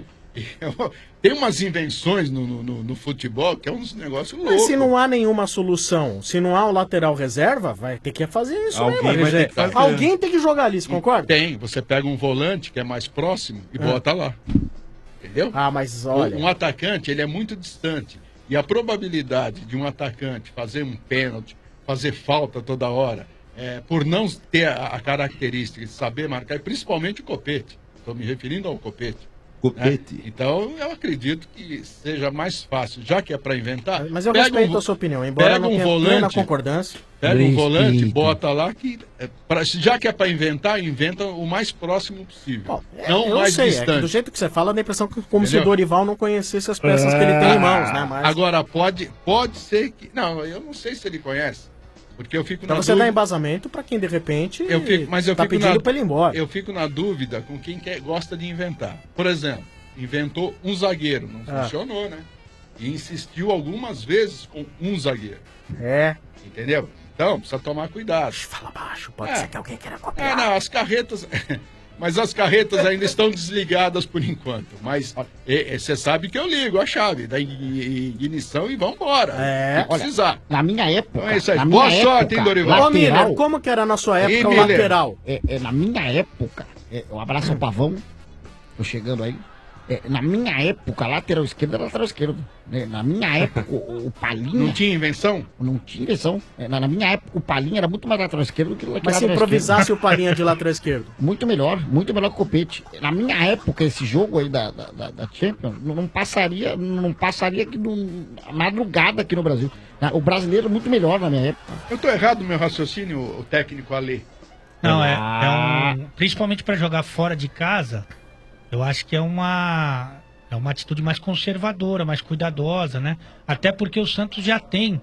S18: eu- tem umas invenções no, no- no- no futebol que é uns negócios
S12: Mas
S18: loucos.
S12: se não há nenhuma solução, se não há o lateral reserva, vai ter que fazer isso
S18: Alguém
S12: mesmo.
S18: vai
S12: R G.
S18: ter que fazer.
S12: Alguém tem que jogar ali, você concorda?
S18: Tem, você pega um volante que é mais próximo e
S12: É.
S18: bota lá. Entendeu?
S12: Ah, mas olha.
S18: Um atacante, ele é muito distante. E a probabilidade de um atacante fazer um pênalti, fazer falta toda hora, é, por não ter a, a característica de saber marcar, e principalmente o Copete. Estou me referindo ao Copete.
S15: Copete.
S18: né? Então, eu acredito que seja mais fácil, já que é para inventar.
S12: Mas eu
S18: pega
S12: respeito
S18: vo-
S12: a sua opinião, embora
S18: pega
S12: não
S18: um
S12: tenha plena
S18: volante,
S12: concordância.
S18: Pega um
S16: Respeito.
S18: volante, bota lá, que é pra- já que é para inventar, inventa o mais próximo possível. não
S12: eu
S18: o mais
S12: sei, é
S18: distante.
S12: que do jeito que você fala, dá a impressão que como se
S18: Entendeu?
S12: o Dorival não conhecesse as peças que ele tem em mãos, né? Mas...
S18: Agora, pode, pode ser que... Não, eu não sei se ele conhece. Porque eu fico
S12: Então
S18: na
S12: você dá
S18: dúvida...
S12: embasamento pra quem de repente
S18: Eu fico, mas eu
S12: tá
S18: fico
S12: pedindo
S18: na,
S12: pra ele ir embora.
S18: Eu fico na dúvida com quem quer, gosta de inventar. Por exemplo, inventou um zagueiro, não
S12: Ah.
S18: funcionou, né? E insistiu algumas vezes com um zagueiro.
S12: É.
S18: Entendeu? Então, precisa tomar cuidado.
S12: Fala baixo, pode
S18: É.
S12: ser que alguém queira
S18: É,
S12: copiar.
S18: não, as carretas... Mas as carretas ainda estão desligadas por enquanto. Mas você sabe que eu ligo a chave da igni- ignição e vambora.
S12: É,
S18: Se precisar.
S19: Na minha época.
S18: Então é isso aí.
S19: na
S18: Boa
S19: minha
S18: sorte,
S19: época,
S18: hein, Dorival?
S12: Ô, Miller,
S19: lateral-
S12: como que era na sua época
S18: Ih,
S12: o
S18: Miller.
S12: lateral?
S19: É, é, na minha época, é, um abraço ao Pavão, tô chegando aí. É, na minha época, lateral esquerdo era lateral esquerdo. né? Na minha época, o, o Palinha.
S18: Não tinha invenção?
S19: Não tinha invenção. É, na, na minha época, o Palinha era muito mais lateral esquerdo do que o
S12: Mas se
S19: lateral
S12: improvisasse
S19: esquerdo.
S12: o Palinha de lateral esquerdo?
S19: Muito melhor, muito melhor que o Copete. Na minha época, esse jogo aí da, da, da, da Champions não, não passaria, não passaria aqui no, madrugada aqui no Brasil. O brasileiro é muito melhor na minha época.
S18: Eu tô errado no meu raciocínio, o técnico Alê.
S13: Não, é,
S19: Ah.
S13: é um. Principalmente para jogar fora de casa, eu acho que é uma. É uma atitude mais conservadora, mais cuidadosa, né? Até porque o Santos já tem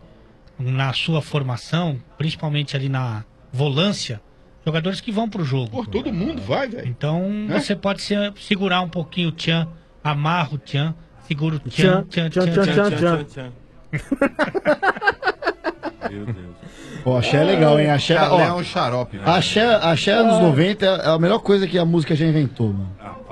S13: na sua formação, principalmente ali na volância, jogadores que vão pro jogo.
S18: Pô, todo mundo vai, velho.
S13: Então
S18: É?
S13: você pode se, segurar um pouquinho o Tchan, amarra o Tchan, segura o Tchan,
S12: Tchan,
S13: Tchan,
S12: tchan,
S13: Tchan,
S12: tchan,
S13: Tchan,
S12: tchan.
S17: Meu Deus.
S16: Pô, axé é legal, hein? Axé,
S8: Calé é
S16: ó,
S8: um xarope. velho.
S16: axé, axé anos noventa é a melhor coisa que a música já inventou, mano.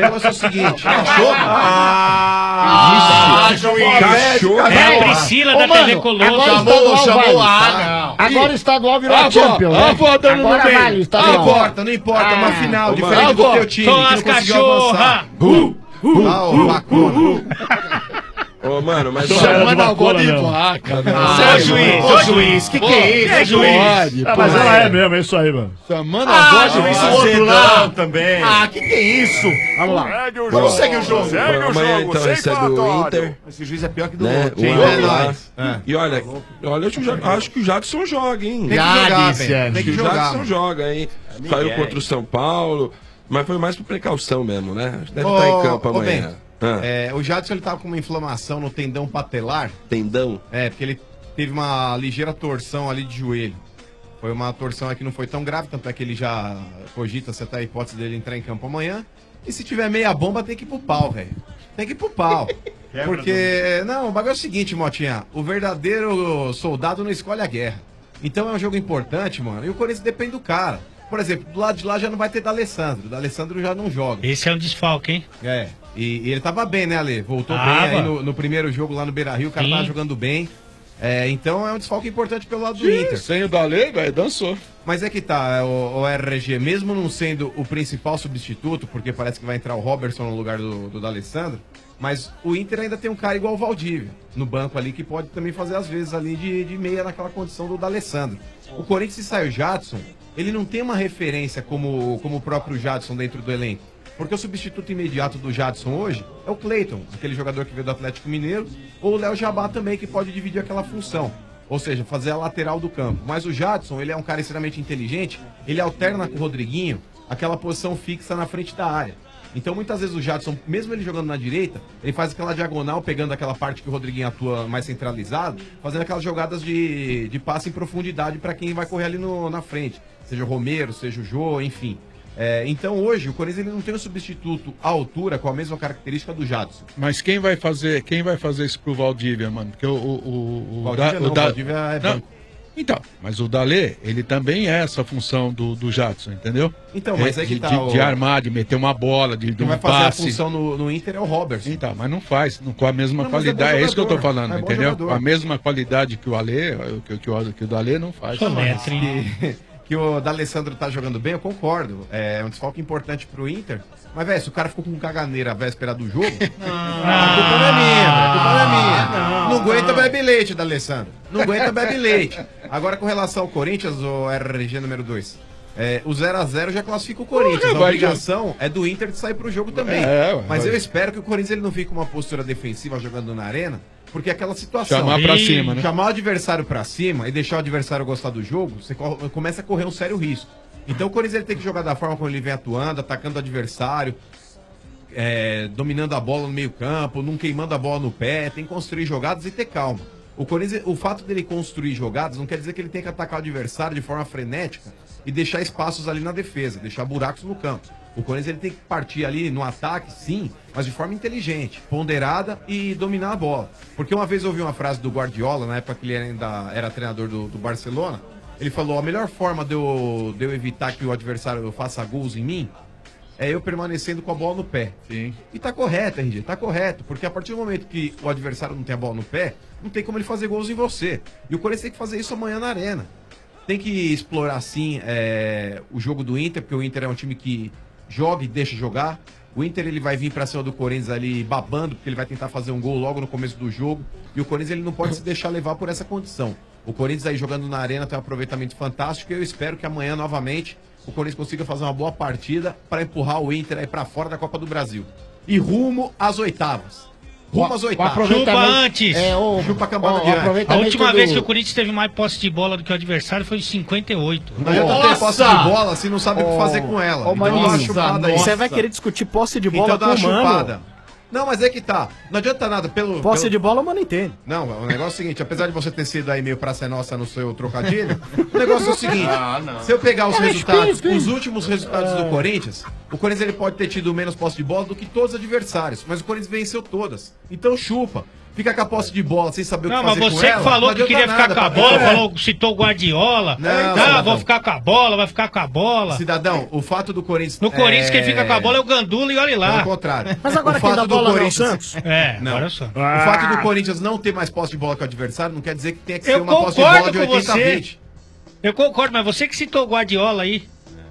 S14: negócio é o seguinte.
S8: Cachorro?
S14: Ah,
S8: cachorro.
S13: É a Priscila da T V Colosso.
S19: Agora
S8: Chamou,
S19: estadual
S8: chamou.
S19: vale.
S8: Ah, não.
S19: Agora o estadual virou
S14: Ah,
S19: a Champions.
S14: vó,
S19: né?
S14: ah, vó, dando no
S19: Agora
S14: meio.
S19: vale o
S14: Não
S19: estadual.
S14: importa, não importa, é uma
S19: Ah,
S14: final,
S19: ô,
S14: diferente
S19: mano.
S14: do
S19: Ah,
S14: teu
S19: vó,
S14: time,
S13: são
S14: que
S13: as
S14: não conseguiu
S13: cachorra.
S14: avançar.
S8: Uh, uh, ah, o bacana.
S15: Ô, Ô, mano, mas...
S16: Manda
S18: a bola de vaca, velho.
S8: Ô, juiz, ô, juiz, que que é isso, juiz?
S16: Ah, mas ela é mesmo, é isso aí, mano.
S18: Manda
S8: Ah,
S18: a bola de
S8: juiz, o
S18: vaca.
S8: outro lá
S14: também.
S8: Ah, que que é isso?
S16: Vamos lá.
S8: Vamos segue o jogo.
S15: Segue o Amanhã, então, recebe o Inter.
S8: Esse juiz é pior que do
S15: Né?
S8: outro.
S15: O
S8: hein?
S15: Inter
S8: É
S15: lá.
S8: nóis. É.
S15: E olha, olha, eu já- acho que o Jadson joga, hein?
S8: Tem que jogar, velho. Tem
S15: Acho
S8: que
S15: o
S8: jogar,
S15: Jadson
S8: mano.
S15: joga, hein? Saiu contra o São Paulo, mas foi mais por precaução mesmo, né? Deve
S14: Ô,
S15: estar em campo
S14: ô,
S15: amanhã.
S14: Bento,
S15: Ah.
S14: é, o Jadson ele tava com uma inflamação no tendão patelar.
S15: Tendão?
S14: É, porque ele teve uma ligeira torção ali de joelho. Foi uma torção aí que não foi tão grave, tanto é que ele já cogita se até a hipótese dele entrar em campo amanhã. E se tiver meia bomba, tem que ir pro pau, velho. Tem que ir pro pau. Porque, não, o bagulho é o seguinte, Motinha. O verdadeiro soldado não escolhe a guerra. Então é um jogo importante, mano. E o Corinthians depende do cara. Por exemplo, do lado de lá já não vai ter D'Alessandro. D'Alessandro já não joga.
S13: Esse é um desfalque, hein?
S14: É. E, e ele tava bem, né, Ale? Voltou
S13: Tava.
S14: bem aí no, no primeiro jogo lá no Beira-Rio. O cara
S13: Sim.
S14: tava jogando bem. É, então é um desfalque importante pelo lado do
S18: Sim,
S14: Inter.
S18: sem o Dalê, velho, dançou.
S14: Mas é que tá, o, o R G, mesmo não sendo o principal substituto, porque parece que vai entrar o Robertson no lugar do, do D'Alessandro, mas o Inter ainda tem um cara igual o Valdívia no banco ali, que pode também fazer às vezes ali de, de meia naquela condição do D'Alessandro. O Corinthians, se sai o Jadson, ele não tem uma referência como, como o próprio Jadson dentro do elenco. Porque o substituto imediato do Jadson hoje é o Cleiton, aquele jogador que veio do Atlético Mineiro, ou o Léo Jabá também, que pode dividir aquela função. Ou seja, fazer a lateral do campo. Mas o Jadson, ele é um cara extremamente inteligente, ele alterna com o Rodriguinho aquela posição fixa na frente da área. Então, muitas vezes o Jadson, mesmo ele jogando na direita, ele faz aquela diagonal, pegando aquela parte que o Rodriguinho atua mais centralizado, fazendo aquelas jogadas de, de passe em profundidade para quem vai correr ali no, na frente. Seja o Romero, seja o Jô, enfim. É, então hoje o Corinthians ele não tem um substituto à altura com a mesma característica do Jadson.
S18: Mas quem vai fazer, quem vai fazer isso pro Valdívia, mano? Porque o o o, o,
S14: Valdívia
S18: da-
S14: não,
S18: o da-
S14: Valdívia é
S18: Não.
S14: banco.
S18: Então, mas o Dalê, ele também é essa função do, do Jadson, entendeu?
S14: Então, mas é que
S18: de,
S14: tá,
S18: de,
S14: o-
S18: de armar, de meter uma bola, de, de
S14: Quem
S18: um
S14: vai fazer
S18: passe.
S14: a função no, no Inter é o Robertson.
S18: Então, mas não faz, não, com a mesma
S14: Não, mas é bom
S18: qualidade. É, isso que eu tô
S14: jogador,
S18: falando,
S14: é bom
S18: entendeu?
S14: jogador.
S18: Com a mesma qualidade que o Alê, que, que, o, que o Dalê não faz.
S14: Que, que o D'Alessandro tá jogando bem, eu concordo. É um desfalque importante pro Inter. Mas, velho, se o cara ficou com caganeira à véspera do jogo, a culpa não é minha, velho, a culpa não é minha. Não, aguenta bebe leite, D'Alessandro. Não aguenta bebe leite. Agora, com relação ao Corinthians, o R G número dois. É, o zero a zero já classifica o Corinthians.
S18: Porra,
S14: A
S18: vai
S14: obrigação é do Inter de sair pro jogo também.
S18: É, ué,
S14: Mas
S18: vai.
S14: eu espero que o Corinthians ele não fique com uma postura defensiva jogando na arena, porque é aquela situação.
S18: Chamar pra cima, né?
S14: Chamar o adversário pra cima e deixar o adversário gostar do jogo, você co- começa a correr um sério risco. Então o Corinthians ele tem que jogar da forma como ele vem atuando, atacando o adversário, é, dominando a bola no meio campo, não queimando a bola no pé, tem que construir jogadas e ter calma. O Corinthians, o fato dele construir jogadas não quer dizer que ele tem que atacar o adversário de forma frenética e deixar espaços ali na defesa, deixar buracos no campo. O Corinthians ele tem que partir ali no ataque, sim, mas de forma inteligente, ponderada e dominar a bola. Porque uma vez eu ouvi uma frase do Guardiola, na época que ele ainda era treinador do, do Barcelona, ele falou, a melhor forma de eu, de eu evitar que o adversário faça gols em mim é eu permanecendo com a bola no pé.
S18: Sim.
S14: E tá correto, R G, tá correto. Porque a partir do momento que o adversário não tem a bola no pé, não tem como ele fazer gols em você. E o Corinthians tem que fazer isso amanhã na arena. Tem que explorar, sim, é, o jogo do Inter, porque o Inter é um time que joga e deixa jogar. O Inter ele vai vir pra cima do Corinthians ali babando, porque ele vai tentar fazer um gol logo no começo do jogo. E o Corinthians ele não pode se deixar levar por essa condição. O Corinthians aí jogando na arena tem um aproveitamento fantástico e eu espero que amanhã, novamente, o Corinthians consiga fazer uma boa partida para empurrar o Inter aí pra fora da Copa do Brasil. E rumo às oitavas. Rumo às oitavas.
S13: Chupa antes.
S14: É, o, Chupa a cambada de antes.
S13: A última vez que o Corinthians teve mais posse de bola do que o adversário foi em cinquenta e oito.
S14: Não adianta ter posse de bola se não sabe o que fazer com ela.
S12: Ô,
S14: Então dá uma
S12: Maninho,
S14: chupada aí.
S12: você vai querer discutir posse de bola
S14: Então dá
S12: com
S14: uma
S12: o Mano.
S14: chupada. Não, mas é que tá. Não adianta nada. Pelo,
S12: Posse
S14: pelo...
S12: de bola, o Mano entende.
S14: Não, o negócio é o seguinte, apesar de você ter sido aí meio praça é nossa no seu trocadilho, o negócio é o seguinte,
S8: Ah, não.
S14: se eu pegar os
S8: É,
S14: resultados,
S8: espírito,
S14: os últimos resultados do Corinthians, o Corinthians ele pode ter tido menos posse de bola do que todos os adversários, mas o Corinthians venceu todas. Então chupa. Fica com a posse de bola sem saber
S13: Não,
S14: o que
S13: mas
S14: fazer com
S13: você
S14: ela.
S13: que falou
S14: não
S13: que queria
S14: adianta
S13: ficar com a
S14: nada,
S13: bola,
S14: papai.
S13: falou, citou o Guardiola.
S14: Não,
S13: ah,
S14: cidadão.
S13: vou ficar com a bola, vai ficar com a bola.
S14: Cidadão, o fato do Corinthians...
S13: No Corinthians, quem fica com a bola é o Gandula e olha lá.
S14: Pelo contrário.
S12: Mas agora
S14: O
S12: quem
S14: fato
S12: dá
S14: do
S12: bola não é o
S14: Corinthians-
S12: Santos?
S13: É,
S14: Não.
S13: agora só.
S14: O fato do Corinthians não ter mais posse de bola que o adversário não quer dizer que tenha que
S13: Eu
S14: ser uma posse de bola
S13: concordo
S14: de
S13: com
S14: oitenta a
S13: você.
S14: vinte.
S13: Eu concordo, mas você que citou o Guardiola aí.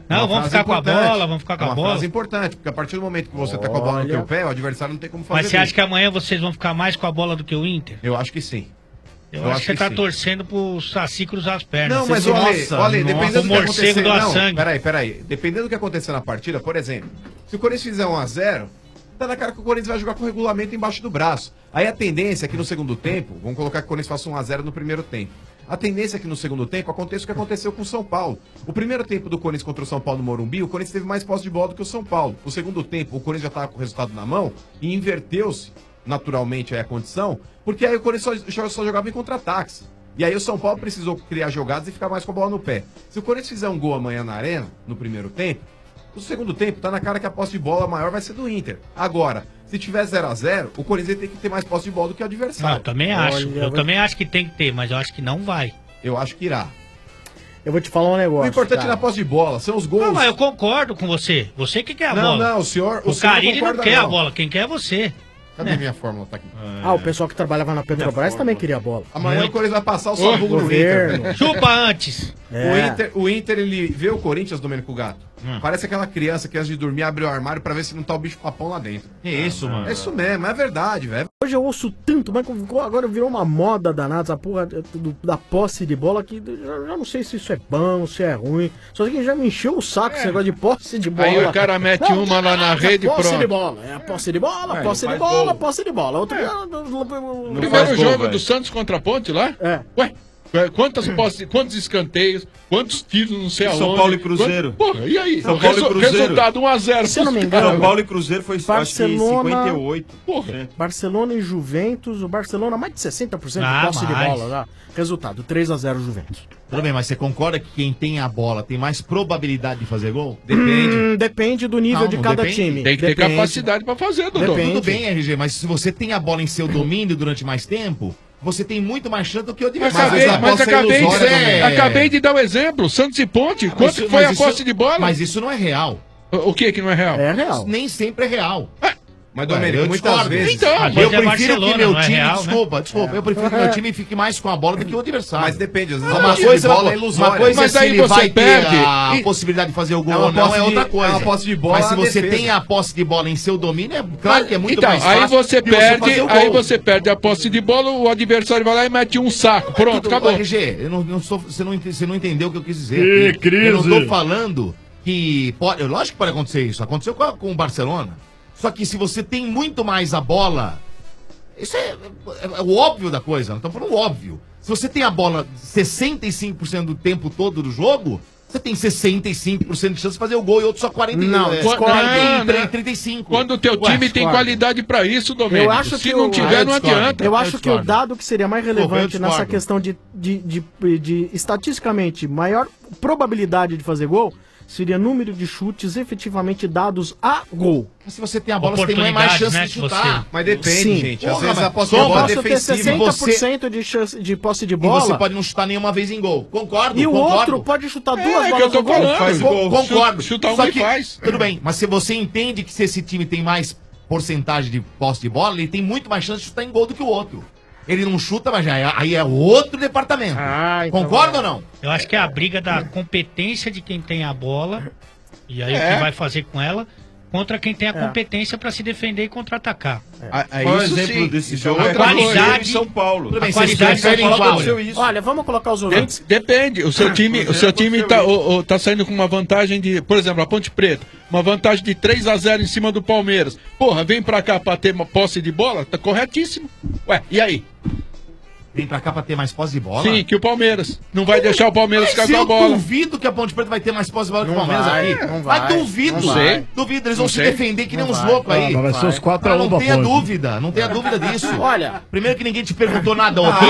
S13: Não,
S14: Uma
S13: vamos
S14: frase
S13: ficar com a
S14: importante.
S13: bola, vamos ficar com
S14: É
S13: a
S14: uma
S13: bola.
S14: frase importante, porque a partir do momento que você tá com a bola no
S13: Olha.
S14: teu pé, o adversário não tem como fazer
S13: Mas você acha
S14: isso.
S13: que amanhã vocês vão ficar mais com a bola do que o Inter?
S14: Eu acho que sim.
S13: Eu,
S14: Eu
S13: acho
S14: acho
S13: que você
S14: que
S13: tá
S14: sim.
S13: torcendo pro Saci cruzar as pernas.
S14: Não, mas
S13: Você-
S14: o Ale,
S13: Nossa,
S14: o Ale,
S13: nossa,
S14: dependendo
S13: o
S14: do que
S13: morcego
S14: acontecer...
S13: doa
S14: Não,
S13: sangue.
S14: peraí, peraí. Dependendo do que acontecer na partida, por exemplo, se o Corinthians fizer um a zero, tá na cara que o Corinthians vai jogar com o regulamento embaixo do braço. Aí a tendência é que no segundo tempo, vamos colocar que o Corinthians faça um a zero no primeiro tempo. A tendência é que no segundo tempo aconteça o que aconteceu com o São Paulo. O primeiro tempo do Corinthians contra o São Paulo no Morumbi, o Corinthians teve mais posse de bola do que o São Paulo. O segundo tempo, o Corinthians já estava com o resultado na mão e inverteu-se naturalmente aí a condição, porque aí o Corinthians só, só jogava em contra-ataques. E aí o São Paulo precisou criar jogadas e ficar mais com a bola no pé. Se o Corinthians fizer um gol amanhã na Arena, no primeiro tempo, no segundo tempo, tá na cara que a posse de bola maior vai ser do Inter. Agora, se tiver zero a zero, o Corinthians tem que ter mais posse de bola do que o adversário.
S13: Não, eu também acho. eu também acho que tem que ter, mas eu acho que não vai.
S14: Eu acho que irá.
S12: Eu vou te falar um negócio.
S14: O importante
S12: cara.
S14: na posse de bola são os gols.
S13: Não, mas eu concordo com você. Você que quer a
S14: Não,
S13: bola.
S14: não, o senhor-
S13: O,
S14: o senhor
S13: Carille não
S14: concorda,
S13: quer a
S14: não.
S13: bola. Quem quer é você.
S14: Cadê minha fórmula? Tá aqui.
S12: Ah, o pessoal que trabalhava na Petrobras também queria a bola.
S14: Amanhã
S12: Muito.
S14: o Corinthians vai passar o
S12: Ô,
S14: sabugo no
S12: governo.
S14: Inter.
S13: Chupa antes.
S14: O,
S12: É.
S14: Inter, o Inter, ele vê o Corinthians, Domênico Gato. Parece aquela criança que antes de dormir abre o armário pra ver se não tá o bicho papão lá dentro.
S8: É isso, mano.
S14: É isso mesmo, é verdade, velho.
S12: Hoje eu ouço tanto, mas ficou- agora virou uma moda danada essa porra do- da posse de bola que eu já não sei se isso é bom, se é ruim. Só que já me encheu o saco esse negócio de posse de bola.
S18: Aí o cara mete
S12: Não,
S18: uma lá na
S12: é
S18: rede e
S12: posse
S18: pronto.
S12: de bola, é posse de bola,
S18: É,
S12: posse de
S18: faz
S12: bola,
S18: gol.
S12: posse de bola. Outro
S18: Primeiro jogo do Santos contra a Ponte lá?
S12: É.
S18: Ué, é, quantas posses, quantos escanteios, quantos tiros, não sei
S11: São
S18: aonde.
S11: Paulo e Cruzeiro.
S18: Quanto- Porra, e aí?
S11: São Paulo e
S18: Resu-
S11: Cruzeiro.
S18: Resultado um a zero.
S12: Se eu não me engano,
S11: São Paulo e Cruzeiro foi acho que
S12: Barcelona,
S11: cinquenta e oito.
S18: Porra.
S12: Barcelona e Juventus, o Barcelona mais de sessenta por cento
S8: Ah,
S12: de posse de
S8: mais.
S12: bola. Lá. Resultado, três a zero Juventus.
S8: Tudo bem, mas você concorda que quem tem a bola tem mais probabilidade de fazer gol?
S12: Hum, depende do nível
S8: Não,
S12: de
S8: não
S12: cada
S8: depende.
S12: time.
S18: Tem que ter
S12: Depende.
S18: capacidade pra fazer, Dodô.
S12: Depende.
S8: Tudo bem, R G, mas se você tem a bola em seu domínio durante mais tempo, você tem muito mais chance do que o
S18: Mas
S8: adversário.
S18: acabei,
S8: Às vezes a
S18: mas
S8: posse é
S18: acabei, de,
S8: ilusória também.
S18: acabei de dar o exemplo. Santos e Ponte. Quanto
S8: Mas
S18: que
S8: isso-
S18: foi a
S8: mas isso-
S18: posse de bola?
S8: Mas isso não é real.
S18: O, o que que não é real?
S12: É real.
S8: Isso nem sempre é real.
S14: Mas,
S8: Ué,
S14: Domênico,
S8: eu
S14: muitas
S8: discordo.
S14: vezes...
S18: Então,
S8: eu
S18: mas
S8: prefiro
S13: é Barcelona,
S8: que meu
S13: não é
S8: time,
S13: real, né?
S8: desculpa, desculpa, eu prefiro que meu time fique mais com a bola do que o adversário.
S14: Mas depende, às vezes
S8: uma
S14: a posse
S8: coisa,
S14: de bola é
S8: uma
S14: ilusória.
S8: coisa
S18: Mas
S8: é se
S18: aí
S8: ele
S18: você
S8: vai
S18: perde
S8: ter a
S18: e-
S8: possibilidade de fazer o gol
S14: É uma
S8: ou não,
S14: posse
S8: é
S14: de-
S8: outra coisa.
S14: é uma posse de bola
S8: Mas se
S14: à
S8: você
S14: defesa.
S8: tem a posse de bola em seu domínio, é claro que é muito
S18: então,
S8: mais
S18: aí
S8: fácil
S18: você
S8: de
S18: perde,
S8: fazer o gol.
S18: aí você perde a posse de bola, o adversário vai lá e mete um saco. Pronto,
S8: Tudo-
S18: acabou.
S8: R G, eu não, não sou, você, não, ente- você não entendeu o que eu quis dizer.
S11: Que
S8: aqui.
S11: crise.
S8: Eu não tô falando que pode, lógico que pode acontecer isso. Aconteceu com, a- com o Barcelona. Só que se você tem muito mais a bola, isso é, é- é o óbvio da coisa. Não estamos falando o óbvio. Se você tem a bola sessenta e cinco por cento do tempo todo do jogo, você tem sessenta e cinco por cento de chance de fazer o gol e outro só quarenta e cinco.
S12: Não,
S8: é,
S12: discordo.
S8: quarenta e
S18: Não,
S8: trinta e cinco.
S18: Quando o teu
S8: Ué,
S18: time tem
S12: discordo.
S18: qualidade pra isso, Domênico.
S12: Eu acho
S18: Se
S12: que
S18: não
S12: o-
S18: tiver,
S8: Ah, eu
S18: não
S8: discordo.
S18: adianta.
S12: Eu
S8: Eu
S12: acho que o
S8: discordo.
S12: dado que seria mais
S8: Desculpa, eu
S12: relevante nessa
S8: discordo.
S12: questão de, de, de, de estatisticamente maior probabilidade de fazer gol seria número de chutes efetivamente dados a gol.
S8: Mas se você tem a bola, você tem mais chance
S13: né,
S8: de
S13: que
S8: chutar.
S13: você-
S14: Mas depende,
S12: Sim.
S14: gente. Às
S8: Porra,
S14: vezes
S8: mas
S14: a posse
S8: só
S14: de
S12: Eu
S14: bola é
S12: posso ter
S14: defensiva.
S12: sessenta por cento de, chance, de posse de
S8: E
S12: bola
S8: você pode não chutar nenhuma vez em gol. Concordo,
S12: e o
S8: concordo.
S12: outro pode chutar duas
S18: É,
S12: bolas
S18: que eu tô
S12: no gol.
S18: falando.
S14: Faz
S8: Co-
S14: gol.
S8: Concordo.
S18: Chuta
S8: Só
S18: uma e
S8: que-
S18: faz.
S8: Tudo bem, mas se você entende que se esse time tem mais porcentagem de posse de bola, ele tem muito mais chance de chutar em gol do que o outro. Ele não chuta, mas já é, aí é outro departamento.
S12: Ah, então
S8: Concorda
S12: é.
S8: ou não?
S13: Eu acho que é a briga da competência de quem tem a bola, e aí o
S18: É.
S13: que vai fazer com ela, contra quem tem a competência pra se defender e contra-atacar.
S18: Ah, ah,
S11: Qual o
S18: isso
S11: exemplo
S18: sim.
S11: desse
S18: Isso é
S11: jogo?
S18: outra
S11: É
S18: coisa.
S13: qualidade-
S11: em São Paulo.
S8: Tudo bem,
S13: A
S8: vocês
S13: qualidade
S8: preferem
S13: São Paulo.
S8: qual?
S11: Aconteceu isso.
S12: Olha, vamos colocar os ouvintes.
S18: De- Depende, o seu time, o seu time tá, o- o- tá saindo com uma vantagem de, por exemplo, a Ponte Preta, uma vantagem de três a zero em cima do Palmeiras. Porra, vem pra cá pra ter uma posse de bola, tá corretíssimo. Ué, e aí?
S8: Vem pra cá pra ter mais posse de bola?
S18: Sim, que o Palmeiras. Não vai deixar o Palmeiras
S8: Mas
S18: ficar com a
S8: eu
S18: bola.
S8: duvido que a Ponte Preta vai ter mais posse de bola que o
S12: Não
S8: Palmeiras
S12: vai,
S8: aqui.
S12: não
S8: Mas
S12: vai,
S8: duvido.
S12: não
S18: sei.
S8: Duvido, eles
S18: Não
S8: vão se
S18: sei.
S8: defender que nem
S12: Não
S8: uns
S12: vai.
S8: loucos aí.
S16: Ah, mas vai ser uns quatro
S8: Ah,
S16: a um
S8: não
S16: pra
S8: tenha
S16: Ponte.
S8: dúvida, não tenha dúvida disso.
S12: Olha,
S8: Primeiro que ninguém te perguntou nada, ô trouxa.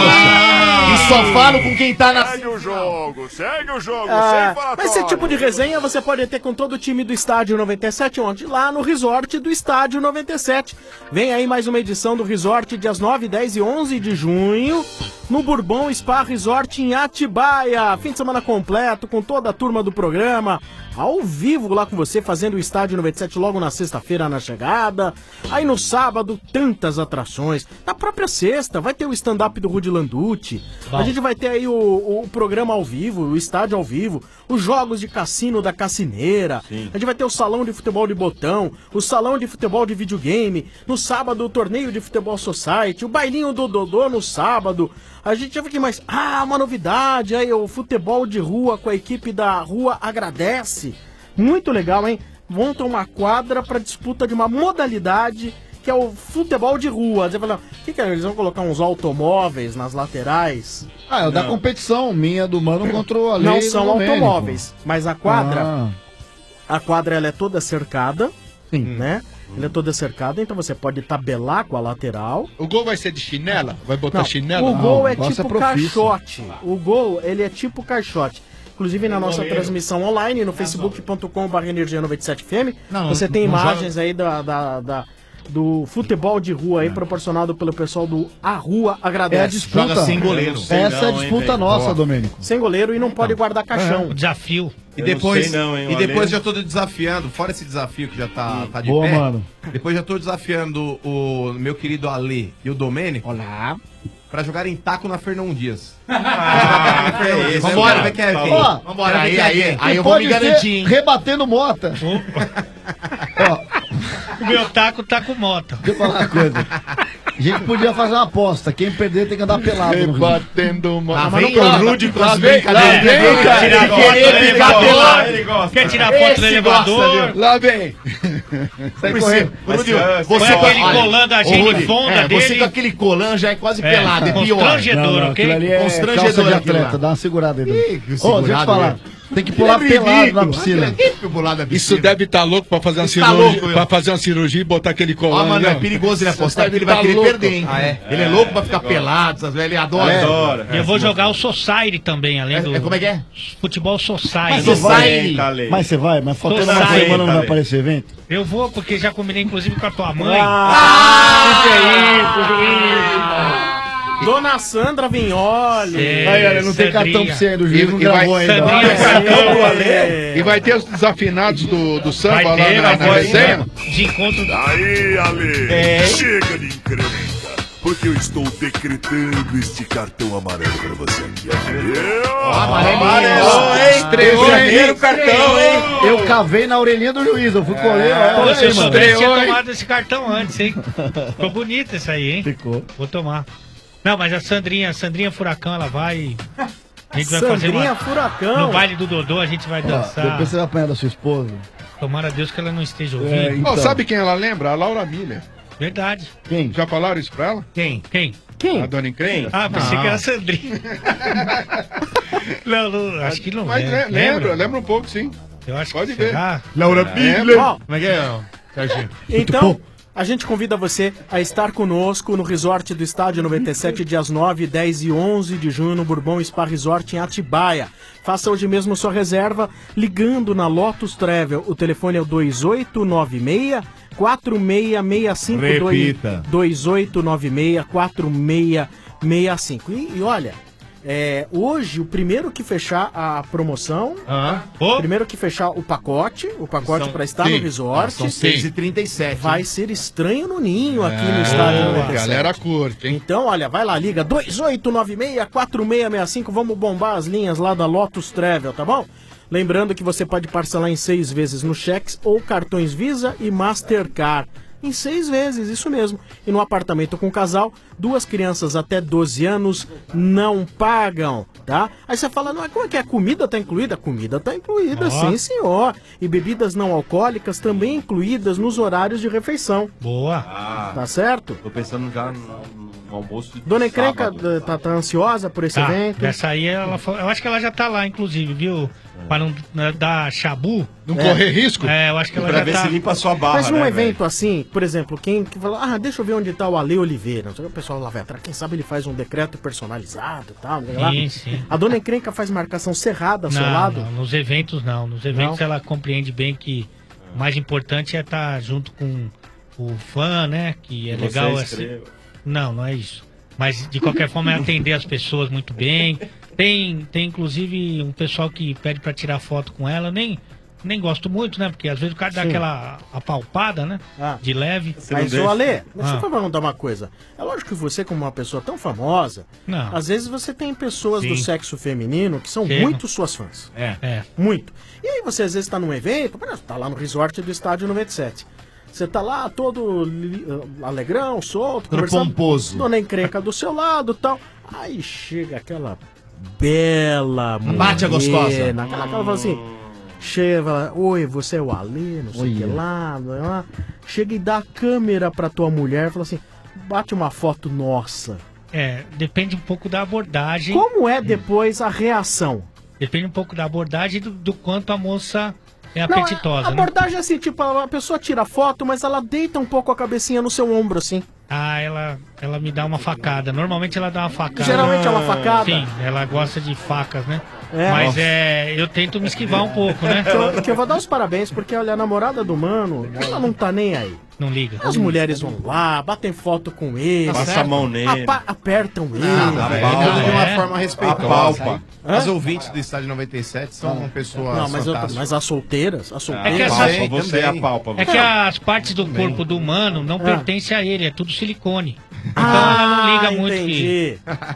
S8: E só falo com quem tá na...
S11: Segue o jogo, segue o jogo,
S12: ah,
S11: sem falatório.
S12: mas esse tipo de resenha você pode ter com todo o time do Estádio noventa e sete, onde? Lá no resort do Estádio noventa e sete. Vem aí mais uma edição do resort, dias nove, dez e onze de junho. no Bourbon Spa Resort em Atibaia. Fim de semana completo com toda a turma do programa, ao vivo lá com você, fazendo o Estádio noventa e sete logo na sexta-feira na chegada. Aí no sábado, tantas atrações. Na própria sexta, vai ter o stand-up do Rudy Landucci.
S13: Bom.
S12: A gente vai ter aí o, o programa ao vivo, o estádio ao vivo, os jogos de cassino da Cassineira. A gente vai ter o salão de futebol de botão, o salão de futebol de videogame. No sábado, o torneio de futebol society, o bailinho do Dodô no sábado. A gente já vai aqui mais. Ah, uma novidade aí, o futebol de rua com a equipe da Rua Agradece. Muito legal, hein? Montam uma quadra para disputa de uma modalidade que é o futebol de rua. Você fala, o que, que é? Eles vão colocar uns automóveis nas laterais?
S19: Ah, é o da competição, minha do Mano contra o Ale.
S12: Não são
S19: do Domênico.
S12: automóveis, mas a quadra,
S19: Ah.
S12: a quadra ela é toda cercada, né? Ela é toda cercada, então você pode tabelar com a lateral.
S18: O gol vai ser de chinela? Vai botar
S12: Não,
S18: chinela?
S12: o gol é
S18: Nossa,
S12: tipo
S18: profissa.
S12: caixote. O gol, ele é tipo caixote. Inclusive na nossa
S18: goleiro.
S12: transmissão online, no facebook ponto com barra energia noventa e sete F M,
S8: Não,
S12: você
S8: não-
S12: tem
S8: não
S12: imagens aí da, da- da- do futebol de rua aí, proporcionado pelo pessoal do A Rua Agradece.
S19: É a disputa. Joga sem goleiro. Essa é a disputa nossa, Domênico.
S12: Sem goleiro e não pode guardar caixão.
S13: Desafio.
S14: E depois,
S17: sei não, hein,
S14: e
S17: o
S14: depois
S17: Ale-
S14: já tô desafiando, fora esse desafio que já tá, tá de
S19: Boa,
S14: pé.
S19: mano.
S14: Depois já tô desafiando o meu querido Ale e o Domênico.
S19: Olá.
S14: Pra jogarem taco na Fernão Dias.
S8: Ah,
S14: é esse,
S8: vambora,
S14: cara.
S8: vai que é
S14: Ó,
S8: quem?
S14: ó,
S8: Vambora,
S14: vai
S8: aí,
S14: que é
S8: aí,
S14: quem?
S8: aí eu
S19: Que
S8: vou me
S19: pode ser
S8: garantir, hein?
S19: rebatendo Mota.
S13: O meu taco tá com moto.
S19: Deixa eu falar uma coisa. A gente podia fazer uma aposta. Quem perder tem que andar pelado no Rio.
S18: Rebatendo uma.
S8: Lá
S18: Ah, mas
S8: vem
S18: não
S8: o
S18: pode.
S8: Rude com
S18: Lá
S8: as
S18: vem,
S8: brincadeiras.
S18: lá vem,
S8: Quer
S18: cara.
S8: tirar
S18: Ele
S8: foto
S18: querer
S8: do
S18: ficar
S8: elevador.
S18: pelado.
S8: Ele gosta.
S13: Quer tirar foto do
S8: Esse
S13: elevador?
S8: gosta, viu?
S18: Lá vem.
S19: Sai
S8: Rude,
S19: correndo.
S8: Rude,
S13: Põe
S8: você
S13: aquele
S8: olha,
S13: colã da
S8: ô,
S13: gente
S8: Rude,
S13: fonda
S8: é, Você
S13: dele.
S8: com aquele colã já é quase
S13: É,
S8: pelado, é pior.
S13: constrangedor,
S19: Não, não,
S13: ok?
S19: aquilo ali é
S8: Constrangedor
S19: calça de
S8: aquilo lá.
S19: atleta. Dá uma segurada aí.
S8: Ih,
S19: Domênico.
S8: que
S19: Ô, deixa eu te
S8: segurado,
S19: falar.
S8: né?
S19: Tem que pular
S8: Aquilo é
S19: pelado na
S8: ridículo,
S19: piscina.
S8: aquilo é pular na piscina.
S18: Isso deve estar louco pra fazer uma
S8: Isso tá
S18: cirurgia.
S8: louco,
S18: pra
S8: eu.
S18: fazer uma cirurgia e botar aquele colã.
S8: Ó, mano, é
S18: não.
S8: perigoso ele apostar,
S18: Você
S8: porque ele vai
S18: tá
S8: querer
S18: louco.
S8: perder, hein?
S14: Ah, é?
S8: Ele é louco pra ficar pelado, essas velhas, ele adora.
S14: Adora.
S13: E eu vou jogar o Society também, além
S8: É,
S13: do.
S8: é, como é que é?
S13: Futebol Society.
S19: Mas você vai?
S17: Vem, Calei.
S19: Mas você vai? Mas faltando
S13: Tô
S19: uma
S13: saindo,
S19: semana não vai
S17: Calei.
S19: aparecer evento?
S13: Eu vou, porque já combinei inclusive com a tua mãe.
S12: Ah, que é isso, Dona Sandra Vignoli.
S13: É,
S19: Aí, olha, não tem
S13: Sandrinha.
S19: cartão pra você aí, do juiz
S18: E-
S19: não
S18: e vai-
S19: gravou ainda.
S13: Sandrinha,
S19: Olha,
S13: cartão pro Ale.
S12: É.
S18: E vai ter os desafinados do, do samba
S13: Vai
S18: lá
S13: ter,
S18: na,
S13: vai
S18: na
S13: ter,
S18: resenha?
S13: de encontro.
S11: Aí, Ale,
S14: É.
S11: chega de encrenca, porque eu estou decretando este cartão amarelo pra você aqui.
S8: Amarelo, hein?
S18: Estreou,
S14: Primeiro cartão, hein?
S19: Eu cavei na orelhinha do juiz, eu fui colher.
S13: Pô,
S19: Olha
S13: se eu
S19: aí, mano.
S13: soubesse, tinha
S18: Estreou, hein?
S13: tomado esse cartão antes, hein? Ficou bonito isso aí, hein?
S19: Ficou.
S13: Vou tomar. Não, mas a Sandrinha, a Sandrinha Furacão, ela vai. A gente vai fazer
S12: Sandrinha
S13: uma.
S12: Furacão.
S13: No baile do Dodô, a gente vai
S19: Ó,
S13: dançar.
S19: depois você vai apanhar da sua esposa.
S13: Tomara a Deus que ela não esteja
S19: É,
S13: ouvindo.
S19: então.
S18: Ó, sabe quem ela lembra? A Laura Miller.
S13: Verdade.
S19: Quem?
S18: Já falaram isso pra ela?
S8: Quem?
S13: Quem?
S12: Quem?
S18: A dona Encrenca?
S13: Ah, pensei
S8: Não.
S13: que era a Sandrinha. não, não, acho que não
S18: Mas
S13: lembra.
S18: le- lembra, lembra um pouco, sim.
S13: Eu acho
S18: Pode
S13: que
S18: ver.
S13: será?
S8: Laura
S18: Miller.
S12: Ó,
S8: Como é que é, Serginho?
S12: então, a gente convida você a estar conosco no resort do Estádio noventa e sete, dias nove, dez e onze de junho, no Bourbon Spa Resort em Atibaia. Faça hoje mesmo sua reserva ligando na Lotus Travel. O telefone é o dois oito nove seis, quatro seis seis cinco.
S8: Repita.
S12: dois oito nove seis, quatro seis seis cinco. E, e olha, é, hoje o primeiro que fechar a promoção,
S8: Hã?
S13: Ô,
S12: primeiro que fechar o pacote, o pacote
S8: São-
S12: para estar
S18: sim.
S12: no resort,
S8: Ah, são seis e trinta e sete.
S12: vai ser estranho no ninho aqui no estádio
S18: Boa,
S12: noventa e sete.
S18: galera curte, hein?
S12: Então, olha, vai lá, liga dois oito nove seis, quatro seis seis cinco, vamos bombar as linhas lá da Lotus Travel, tá bom? Lembrando que você pode parcelar em seis vezes no cheques ou cartões Visa e Mastercard. Em seis vezes, isso mesmo. E no apartamento com casal, duas crianças até doze anos não pagam, tá? Aí você fala, não, como é que é? A comida tá incluída? A comida tá incluída,
S13: Ó.
S12: sim, senhor. E bebidas não alcoólicas também incluídas nos horários de refeição.
S13: boa.
S17: Ah,
S12: Tá certo?
S17: tô pensando já no, no almoço de
S12: Dona Encrenca
S17: sábado.
S12: eh, tá, tá ansiosa por esse
S13: Tá,
S12: evento?
S13: essa aí, ela, fa- eu acho que ela já tá lá, inclusive, viu? Para não né, dar chabu.
S18: Não correr risco?
S13: É, eu acho que ela
S17: Pra
S13: já
S17: ver
S13: tá...
S17: se limpa a sua barra,
S12: Mas num
S17: né,
S12: evento assim, por exemplo, quem que fala, ah, deixa eu ver onde tá o Ale Oliveira. Não sei o que, o pessoal lá vai atrás, quem sabe ele faz um decreto personalizado e tal. não sei lá.
S13: Sim, sim.
S12: A Dona Encrenca faz marcação cerrada ao seu
S13: Não,
S12: lado?
S13: não, nos eventos não. Nos eventos
S12: Não?
S13: ela compreende bem que o mais importante é estar junto com o fã, né? Que é
S17: Você
S13: legal
S17: é
S13: assim.
S17: estrela.
S13: Não, não é isso. Mas, de qualquer forma, é atender as pessoas muito bem. Tem, tem inclusive, um pessoal que pede pra tirar foto com ela. Nem, nem gosto muito, né? Porque às vezes o cara dá
S12: Sim.
S13: aquela apalpada, né?
S12: Ah.
S13: De leve.
S12: Mas, ô Ale, deixa
S13: Ah.
S12: eu perguntar uma coisa. É lógico que você, como uma pessoa tão famosa,
S13: Não.
S12: às vezes você tem pessoas
S13: Sim.
S12: do sexo feminino que são
S13: Chega.
S12: muito suas fãs.
S8: É.
S13: É.
S12: Muito. E aí você às vezes tá num evento, por exemplo, tá lá no resort do Estádio noventa e sete. Você tá lá todo li- alegrão, solto,
S8: Todo pomposo.
S12: dona encrenca do seu lado e tal. Aí chega aquela bela mulher.
S8: Bate a gostosa.
S12: Aquela, aquela fala assim, chega, fala, oi, você é o Alê, não sei o que
S19: Olha.
S12: lá, blá, blá. Chega e dá a câmera pra tua mulher e fala assim, bate uma foto nossa.
S13: É, depende um pouco da abordagem.
S12: Como é depois a reação?
S13: Depende um pouco da abordagem e do, do quanto a moça é
S12: Não,
S13: apetitosa,
S12: a
S13: né?
S12: abordagem é assim, tipo, a pessoa tira a foto, mas ela deita um pouco a cabecinha no seu ombro, assim.
S13: Ah, ela, ela me dá uma facada. Normalmente ela dá uma facada.
S12: Geralmente é uma facada?
S13: Sim, ela gosta de facas, né?
S12: É.
S13: Mas
S12: Nossa.
S13: é, eu tento me esquivar um pouco, né?
S12: Que eu, que eu vou dar os parabéns, porque olha, a namorada do mano, ela não tá nem aí.
S13: Não liga.
S12: As mulheres vão lá, batem foto com ele.
S17: Passa
S12: certo?
S17: a mão nele.
S12: Apa- apertam ele.
S14: Ah,
S12: velho.
S14: de uma
S13: É.
S14: forma respeitosa.
S17: Apalpa.
S14: As ouvintes do Estádio noventa e sete são pessoas
S12: Não, mas, eu-
S14: fantásticas.
S12: mas as solteiras, as
S13: É
S12: solteiras.
S13: que,
S14: Apalpa,
S13: essa-
S14: você
S17: Também. apalpa.
S13: é que as partes do corpo do humano não
S12: Ah.
S13: pertencem a ele, é tudo silicone. Então
S12: Ah,
S13: ela não liga muito
S12: entendi.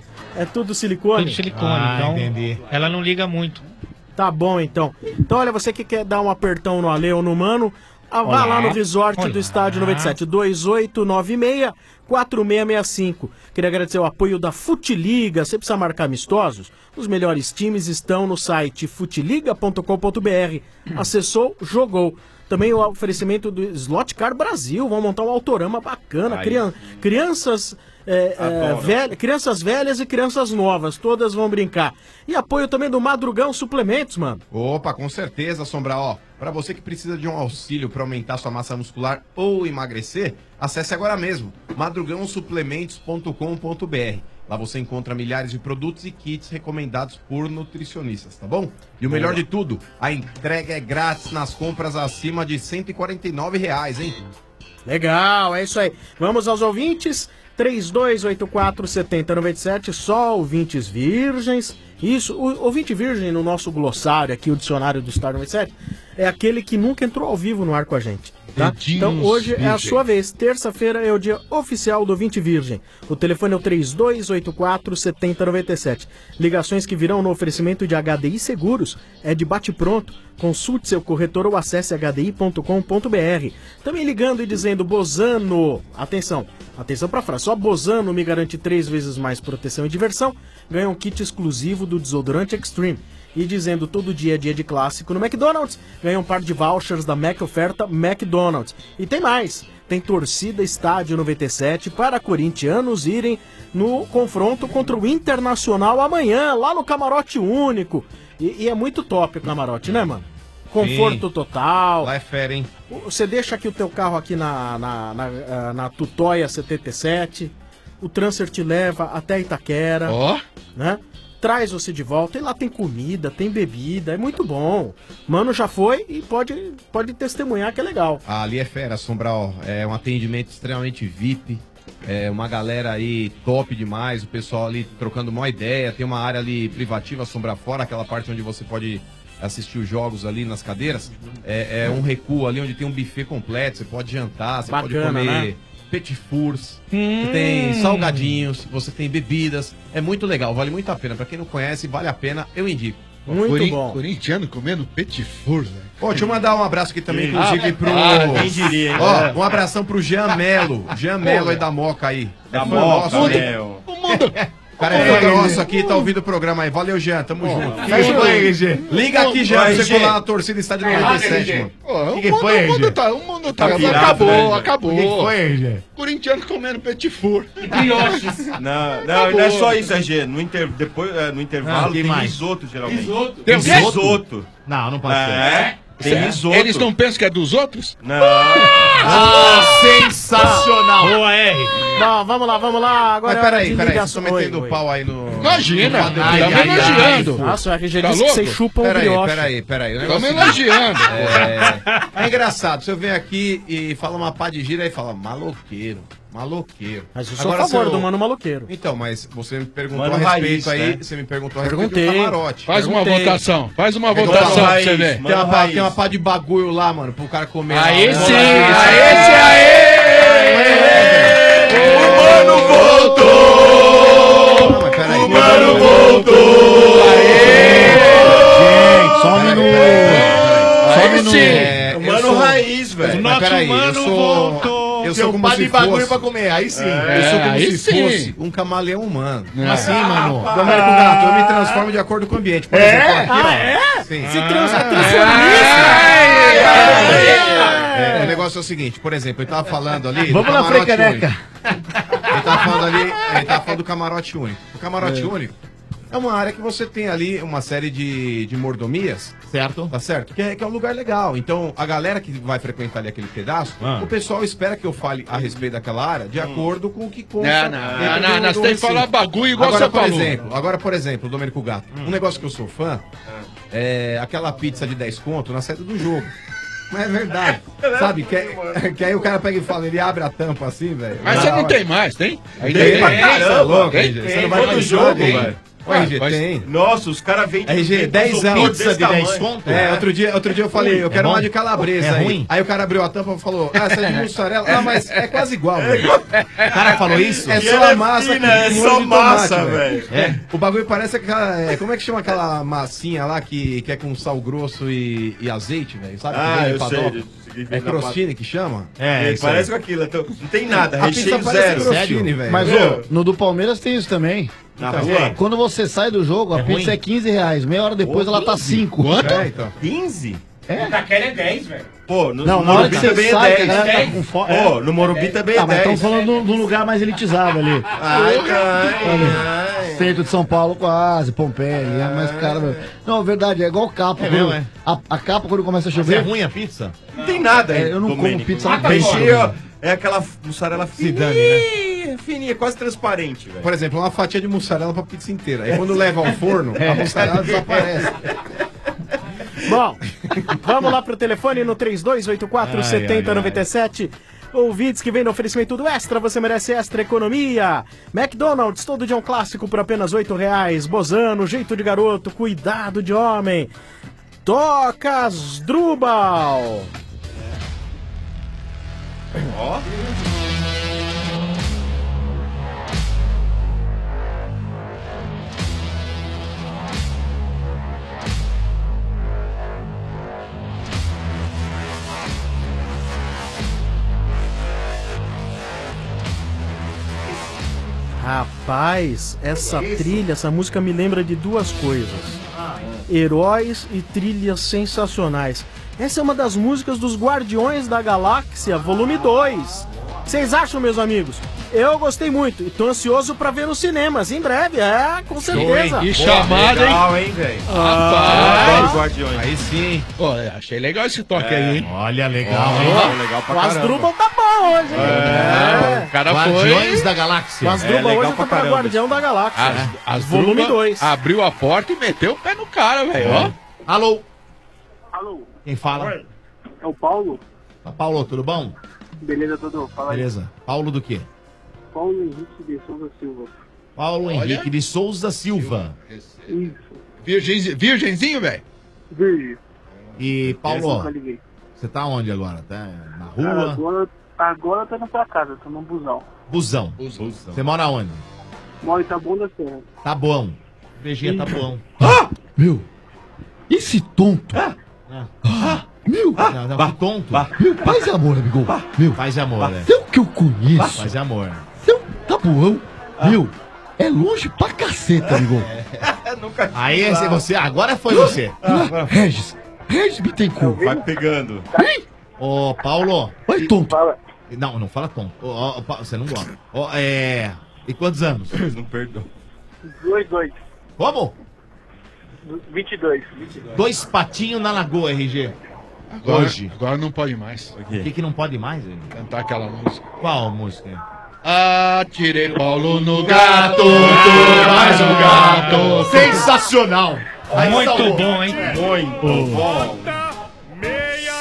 S12: É tudo silicone?
S13: Tudo silicone,
S8: Ah,
S13: então
S8: entendi.
S13: ela não liga muito.
S12: Tá bom, então. Então, olha, você que quer dar um apertão no Ale ou no Mano, ah, vá
S13: Olá.
S12: lá no resort
S13: Olá.
S12: do Estádio noventa e sete, dois oito nove seis, quatro seis seis cinco. Queria agradecer o apoio da Futiliga. Você precisa marcar amistosos? Os melhores times estão no site futiliga ponto com ponto br. Acessou, jogou. Também o oferecimento do Slot Car Brasil. Vão montar um autorama bacana.
S17: Aí
S12: Crian- crianças... é, é,
S17: Adoro.
S12: velha- crianças velhas e crianças novas, todas vão brincar. E apoio também do Madrugão Suplementos, mano.
S14: Opa, com certeza, Sombra. Ó, para você que precisa de um auxílio para aumentar sua massa muscular ou emagrecer, acesse agora mesmo madrugão suplementos ponto com ponto br. Lá você encontra milhares de produtos e kits recomendados por nutricionistas, tá bom? E o melhor
S12: Boa.
S14: de tudo, a entrega é grátis nas compras acima de cento e quarenta e nove reais, hein?
S12: Legal, é isso aí. Vamos aos ouvintes. três dois oito quatro sete zero nove sete, só ouvintes virgens. Isso, o ouvinte virgem no nosso glossário aqui, o dicionário do Estádio noventa e sete, é aquele que nunca entrou ao vivo no ar com a gente. Tá?
S18: Dedinhos
S12: Então hoje é a
S18: virgens.
S12: sua vez. Terça-feira é o dia oficial do ouvinte virgem. O telefone é o três dois oito quatro sete zero nove sete. Ligações que virão no oferecimento de H D I Seguros. É de bate-pronto. Consulte seu corretor ou acesse h d i ponto com ponto br. Também ligando e dizendo Bozano. Atenção, atenção pra frase. Só Bozano me garante três vezes mais proteção e diversão. Ganha um kit exclusivo do desodorante Extreme. E dizendo todo dia é dia de clássico no McDonald's, ganha um par de vouchers da Mac Oferta McDonald's. E tem mais, tem torcida Estádio noventa e sete para corintianos irem no confronto contra o Internacional amanhã, lá no Camarote Único. E, e é muito top o camarote, né, mano? Conforto
S14: Sim.
S12: total.
S14: Lá é fera, hein?
S12: Você deixa aqui o teu carro aqui na, na, na, ah, na Tutóia setenta e sete, o transfer te leva até Itaquera,
S18: Ó.
S12: né? Traz você de volta, e lá tem comida, tem bebida, é muito bom. Mano já foi e pode, pode testemunhar que é legal.
S14: Ah, ali é fera, Sombral. É um atendimento extremamente V I P. É uma galera aí top demais. O pessoal ali trocando uma ideia. Tem uma área ali privativa, Sombra fora, aquela parte onde você pode assistir os jogos ali nas cadeiras. É, é um recuo ali onde tem um buffet completo. Você pode jantar, você pode
S12: Bacana,
S14: comer
S12: né?
S14: petit fours.
S13: Hum.
S14: Você tem salgadinhos, você tem bebidas. É muito legal, vale muito a pena. Pra quem não conhece, vale a pena, eu indico.
S12: Muito
S18: Corin-
S12: bom.
S18: Corintiano comendo petit four, velho.
S14: Ó, deixa eu mandar um abraço aqui também, inclusive, pro.
S17: ah, quem diria, hein?
S14: Ó,
S17: É.
S14: um abração pro Jean Melo. Jean Melo aí da Moca aí.
S17: Da
S14: É fã
S17: Moca,
S14: nosso,
S17: meu.
S18: O mundo.
S14: O cara é fã nosso aqui, tá ouvindo o programa aí. Valeu, Jean, tamo junto.
S8: Que que foi, R G?
S14: Liga aqui, Jean, pra
S17: Vai,
S14: você
S17: G.
S14: colar na torcida Estádio noventa e sete, mano.
S18: Ó, o,
S8: Que que
S18: mundo,
S8: foi,
S18: o mundo
S8: gente?
S18: tá, o mundo tá,
S17: Tá virado,
S18: acabou,
S17: né,
S18: acabou.
S8: O que que foi, R G?
S18: Corintiano comendo petit four.
S17: Não, não, não é só isso, R G. No, inter, depois, é, no intervalo
S8: Ah, que
S17: tem
S8: mais?
S17: risoto, geralmente.
S8: Risoto?
S18: Tem o quê?
S17: Risoto.
S8: Não, não pode ser.
S17: É, tem risoto.
S18: Eles não pensam que é dos outros?
S17: Não.
S8: Ah, sensacional!
S13: Boa, R.
S12: Não, vamos lá, vamos lá. Agora
S14: Mas
S12: é hora
S14: peraí,
S12: de
S14: peraí,
S12: ligação.
S14: vocês estão metendo
S12: Oi,
S14: o pau aí no.
S18: Imagina,
S14: no-
S8: Ai,
S18: estamos
S8: ai, ai,
S18: elogiando.
S12: Nossa, o R G
S18: Tá
S12: disse que
S18: louco?
S12: vocês chupam um
S14: Peraí,
S12: brioche.
S14: peraí, peraí. O
S18: Estamos
S14: negócio é o seguinte,
S18: elogiando.
S14: É, é engraçado, se eu venho aqui e falo uma pá de gira e fala maloqueiro. Maloqueiro.
S12: Mas eu sou a favor
S14: seu-
S12: do mano maloqueiro.
S14: Então, mas você me perguntou
S17: Mano
S14: a respeito
S17: raiz,
S14: aí,
S17: né?
S14: você me perguntou a respeito
S12: Perguntei.
S14: do camarote.
S18: Faz uma
S14: Perguntei.
S18: votação. Faz uma
S14: Perguntou
S18: votação pra
S14: raiz,
S18: você ver.
S14: Tem uma, pá, tem uma pá de bagulho lá, mano, pro cara comer.
S18: Aí
S14: lá,
S18: sim,
S14: né?
S18: aí sim,
S14: O mano voltou! Não, mas peraí. O mano voltou!
S19: Gente, só um minuto. Só um minuto.
S14: É,
S17: O
S14: eu
S17: mano
S14: sou-
S17: raiz, velho.
S14: Mas
S17: Nosso
S14: peraí, eu
S17: mano
S14: sou...
S17: voltou.
S14: Eu
S8: Tem
S14: sou
S8: um
S14: como
S8: pá
S14: se
S8: de bagulho
S14: fosse...
S8: pra comer, aí sim.
S14: eu sou como
S18: aí
S14: se
S18: sim.
S14: fosse um camaleão humano.
S19: Como assim, mano?
S14: Domênico Gato, eu me transformo de acordo com o ambiente. Por
S8: É?
S14: exemplo, aqui,
S12: Ah,
S14: ó.
S12: é?
S14: Sim.
S12: Se trans
S14: É, o negócio é o seguinte, por exemplo, ele tava falando ali.
S19: Vamos
S14: do
S19: na
S14: camarote
S19: frecaneca.
S14: único. Ele tava falando ali, ele tava falando do camarote único. O camarote
S8: É.
S14: único é uma área que você tem ali uma série de, de mordomias.
S8: Certo.
S14: Tá certo? Que é, que é um lugar legal. Então, a galera que vai frequentar ali aquele pedaço,
S8: Ah.
S14: o pessoal espera que eu fale a respeito daquela área de acordo com o que consta.
S18: Não, não,
S14: dentro
S18: não,
S14: do-
S18: não,
S14: do
S18: nós tem que
S14: recinto.
S18: falar bagulho igual
S14: agora,
S18: você
S14: por
S18: falou.
S14: exemplo, agora, por exemplo, Domênico Gato, um negócio que eu sou fã é aquela pizza de dez conto na saída do jogo. Mas é verdade. Sabe? Que, é- que aí o cara pega e fala, ele abre a tampa assim, velho.
S18: Mas você não tem mais, tem?
S14: Ainda
S17: Tem
S14: tem,
S17: pra
S14: tem,
S17: caramba,
S14: você é louco,
S17: tem,
S14: R G.
S17: tem,
S14: Você não vai
S17: todo
S14: mais
S17: jogo,
S14: jogo,
S17: velho.
S14: velho. Ô, R G,
S18: Mas-
S14: tem.
S17: Nossa, os caras vendem.
S14: R G,
S17: vendem
S14: dezão.
S17: isopor
S8: Pizza
S17: desse
S8: de dez
S17: tamanho.
S8: conto?
S14: É, outro dia, outro dia eu falei, eu
S8: É
S14: quero
S8: bom?
S14: uma de calabresa
S8: É
S14: aí.
S8: ruim?
S14: Aí o cara abriu a tampa e falou, ah, essa é de mussarela. Ah, mas é quase igual, velho.
S8: O cara falou isso?
S14: É
S17: E
S14: só
S17: ela
S14: a
S17: é
S14: massa
S17: fina,
S14: com
S17: é
S14: molho
S17: só
S14: de
S17: massa,
S14: tomate,
S17: velho.
S14: É. O bagulho parece aquela. é, como é que chama aquela massinha lá que, que é com sal grosso e, e azeite, velho? Sabe?
S17: Ah,
S14: Que vem
S17: eu
S14: em padoca?
S17: sei.
S14: É crostini que chama?
S8: É,
S17: É,
S8: isso
S17: parece
S8: aí.
S17: com aquilo. então, Não tem nada,
S14: A pizza
S17: recheio
S14: parece
S17: zero.
S14: crostini, velho.
S19: Mas,
S17: Meu.
S19: ô, no do Palmeiras tem isso também.
S17: Na
S14: Então,
S17: rua?
S19: Quando você sai do jogo, a
S8: É
S19: pizza
S8: ruim?
S19: é quinze reais. Meia hora depois
S17: Ô,
S19: ela tá
S17: quinze?
S19: cinco.
S14: É, então.
S17: quinze?
S19: É?
S9: Taquera é dez, velho.
S17: Pô, no,
S19: Não,
S17: no
S19: na hora que
S17: Morumbi
S19: você
S17: também
S19: sai,
S17: é
S19: que a galera
S17: dez.
S19: tá com fome.
S17: Pô, no Morumbi também é
S19: Ah, mas
S17: dez.
S19: estamos falando de um lugar mais elitizado ali.
S17: Ai, ai, ai.
S19: Centro de São Paulo quase, Pompeia, é mais caro. Meu. Não, verdade, é igual capa.
S8: É
S19: quando-
S8: mesmo, é?
S19: a, a capa quando começa a
S8: Mas é
S19: chover.
S8: ruim a pizza?
S17: Não tem nada,
S19: É, eu não como
S17: Domênico.
S19: pizza na
S17: Recheio
S19: pizza.
S17: é aquela mussarela fininha,
S8: né?
S17: fininha, quase transparente, velho.
S14: Por exemplo, uma fatia de mussarela pra pizza inteira. Aí quando leva ao forno, a mussarela desaparece.
S12: Bom, vamos lá pro telefone no três dois oito quatro,
S8: Ai,
S12: sete zero
S8: ai,
S12: nove sete. Ouvintes que vem no oferecimento do Extra, você merece Extra Economia. McDonald's, todo dia um clássico por apenas oito reais. Bozano, jeito de garoto, cuidado de homem. Tocas Drubal.
S17: Ó.
S12: Rapaz, essa trilha, essa música me lembra de duas coisas: heróis e trilhas sensacionais. Essa é uma das músicas dos Guardiões da Galáxia, volume dois. Vocês acham, meus amigos? Eu gostei muito e tô ansioso pra ver nos cinemas em breve, é, com certeza.
S18: Que chamada, hein?
S17: Legal, hein, velho?
S18: Rapaz.
S17: Rapaz, Guardiões.
S14: Aí sim.
S18: Pô, achei legal esse toque
S17: É.
S18: aí, hein?
S8: Olha, legal,
S17: Ó,
S8: hein?
S17: legal pra
S12: O
S17: caramba.
S12: Asdrubal tá bom hoje, hein?
S18: É, o cara
S8: Guardiões
S18: foi.
S8: da Galáxia.
S12: O Asdrubal
S17: É, legal
S12: hoje
S17: pra
S12: tá pra
S17: caramba.
S12: Guardião da Galáxia.
S18: As,
S12: né?
S18: as
S12: Volume
S18: Druba
S12: dois.
S18: abriu a porta e meteu o pé no cara, velho. Ó.
S8: Alô?
S21: Alô,
S8: Quem fala?
S21: é o Paulo?
S8: Tá, Paulo, tudo bom?
S21: Beleza, Dodô? Fala aí.
S8: Beleza. Paulo do quê?
S21: Paulo Henrique de Souza Silva.
S8: Paulo
S18: Olha.
S8: Henrique de Souza Silva.
S21: Isso,
S18: Virgenzinho, virgenzinho, velho?
S21: Virgem.
S8: E, Paulo,
S21: Nunca liguei.
S8: você tá onde agora? Tá na
S21: Cara,
S8: rua?
S21: agora, agora eu tô indo pra casa, tô num busão.
S8: Busão. Você mora onde?
S21: Moro em Taboão da Serra.
S8: Tá bom. Beijinha, tá bom.
S19: Meu, esse tonto. Meu,
S8: Não, não, que tonto.
S19: meu, paz e amor, amigo. Meu,
S8: Faz amor, né?
S19: é o que eu conheço.
S8: Faz amor.
S19: Seu Tabuão, meu, é longe pra caceta, amigo.
S17: Nunca tive
S8: Aí esse
S17: lá.
S8: é você, agora foi você.
S19: Ah, Regis, Regis Bittencourt.
S17: Vai pegando.
S8: Ô, Paulo.
S19: Vai, tonto.
S21: Fala,
S8: Não, não fala tonto. Ô, ó, Pa- você não gosta. Ô, é. E quantos anos?
S17: Não perdoa.
S21: dois, dois.
S8: Como?
S21: vinte e dois.
S8: Dois patinhos na lagoa, R G.
S18: Agora,
S8: Hoje.
S18: agora não pode mais
S8: O que, que não pode mais, ele?
S18: cantar aquela música.
S8: Qual música?
S18: Atirei Paulo no gato,
S8: mais um gato. Sensacional. Aí
S13: Muito
S8: salvou.
S13: bom, hein?
S17: Muito bom.
S11: Meia nove.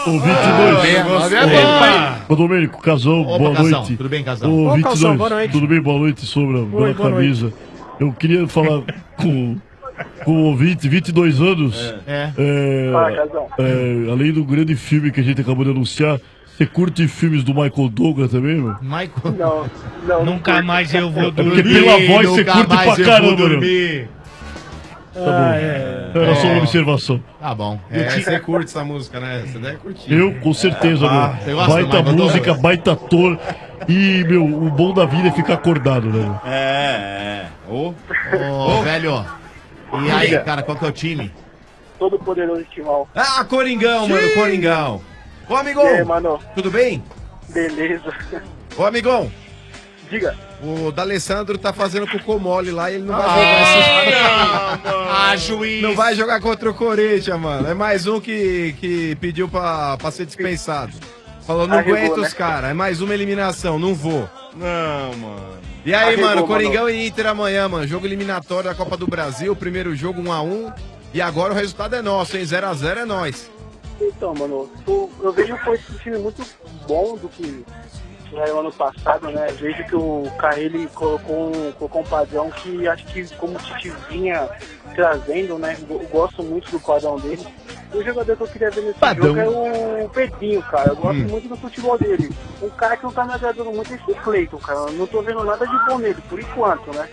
S11: Ô, vinte e dois.
S8: nove é bom, pai.
S11: Ô, Domênico, Casão,
S8: Opa,
S11: boa
S8: Casão,
S11: noite.
S8: tudo bem, Casão?
S11: Ô,
S8: Ô,
S11: vinte e
S8: Casão,
S11: dois,
S8: boa noite.
S11: tudo bem? Boa noite, Sombra,
S8: Oi,
S11: pela
S8: boa
S11: camisa. Eu queria falar com, com o ouvinte, vinte e dois anos.
S8: É.
S11: É,
S21: Fala, Casão.
S11: é, além do grande filme que a gente acabou de anunciar, você curte filmes do Michael Douglas também, meu?
S8: Michael?
S21: Não, não.
S13: Nunca mais eu vou
S11: É porque
S13: dormir.
S11: pela voz você
S8: Nunca
S11: curte
S8: mais
S11: pra
S8: eu
S11: caramba,
S8: vou
S11: meu.
S8: dormir.
S11: Tá bom. Era só uma observação.
S8: Tá bom.
S14: É, você curte essa música, né? Você deve curtir.
S11: Eu, com certeza,
S14: Ah,
S11: meu.
S14: você gosta do
S11: Baita
S14: Michael
S11: música,
S14: Douglas?
S11: baita ator. E, meu, o bom da vida é ficar acordado, né? meu?
S17: É, é. Ô,
S8: Ô, velho. E aí,
S21: Diga.
S8: cara, qual que é o time?
S21: Todo poderoso Timão.
S14: Ah, Coringão, mano, Coringão. Ô, amigão.
S21: E aí, mano?
S14: Tudo bem?
S21: Beleza.
S14: Ô, amigão.
S21: Diga.
S14: O D'Alessandro tá fazendo cocô mole lá e ele não vai
S8: Ah,
S14: jogar esse
S8: Ah, juiz.
S14: Não vai jogar contra o Corinthians, mano. É mais um que, que pediu pra, pra ser dispensado. Falou, não
S21: Arregou,
S14: aguento
S21: né?
S14: os caras. É mais uma eliminação, não vou.
S17: Não, mano.
S14: E aí,
S21: Arregou,
S14: mano, Coringão
S21: mano.
S14: e Inter amanhã, mano. Jogo eliminatório da Copa do Brasil. Primeiro jogo um a um. E agora o resultado é nosso, hein? zero a zero é nós.
S21: Então, mano, eu, eu vejo que foi um time muito bom do que era o ano passado, né? Vejo que o Carrilli colocou, um- colocou um padrão que acho que como o Tite vinha trazendo, né? Eu gosto muito do padrão dele. O jogador que eu queria ver nesse
S8: Padrão.
S21: jogo é o Pedrinho, cara. Eu gosto
S8: Hum.
S21: muito do futebol dele. Um cara que não tá me agradando muito é esse Cleiton, cara. Eu não tô vendo nada de bom nele, por enquanto, né?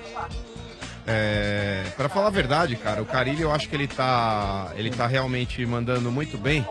S14: É, pra falar a verdade, cara, o Carille eu acho que ele tá, ele tá realmente mandando muito bem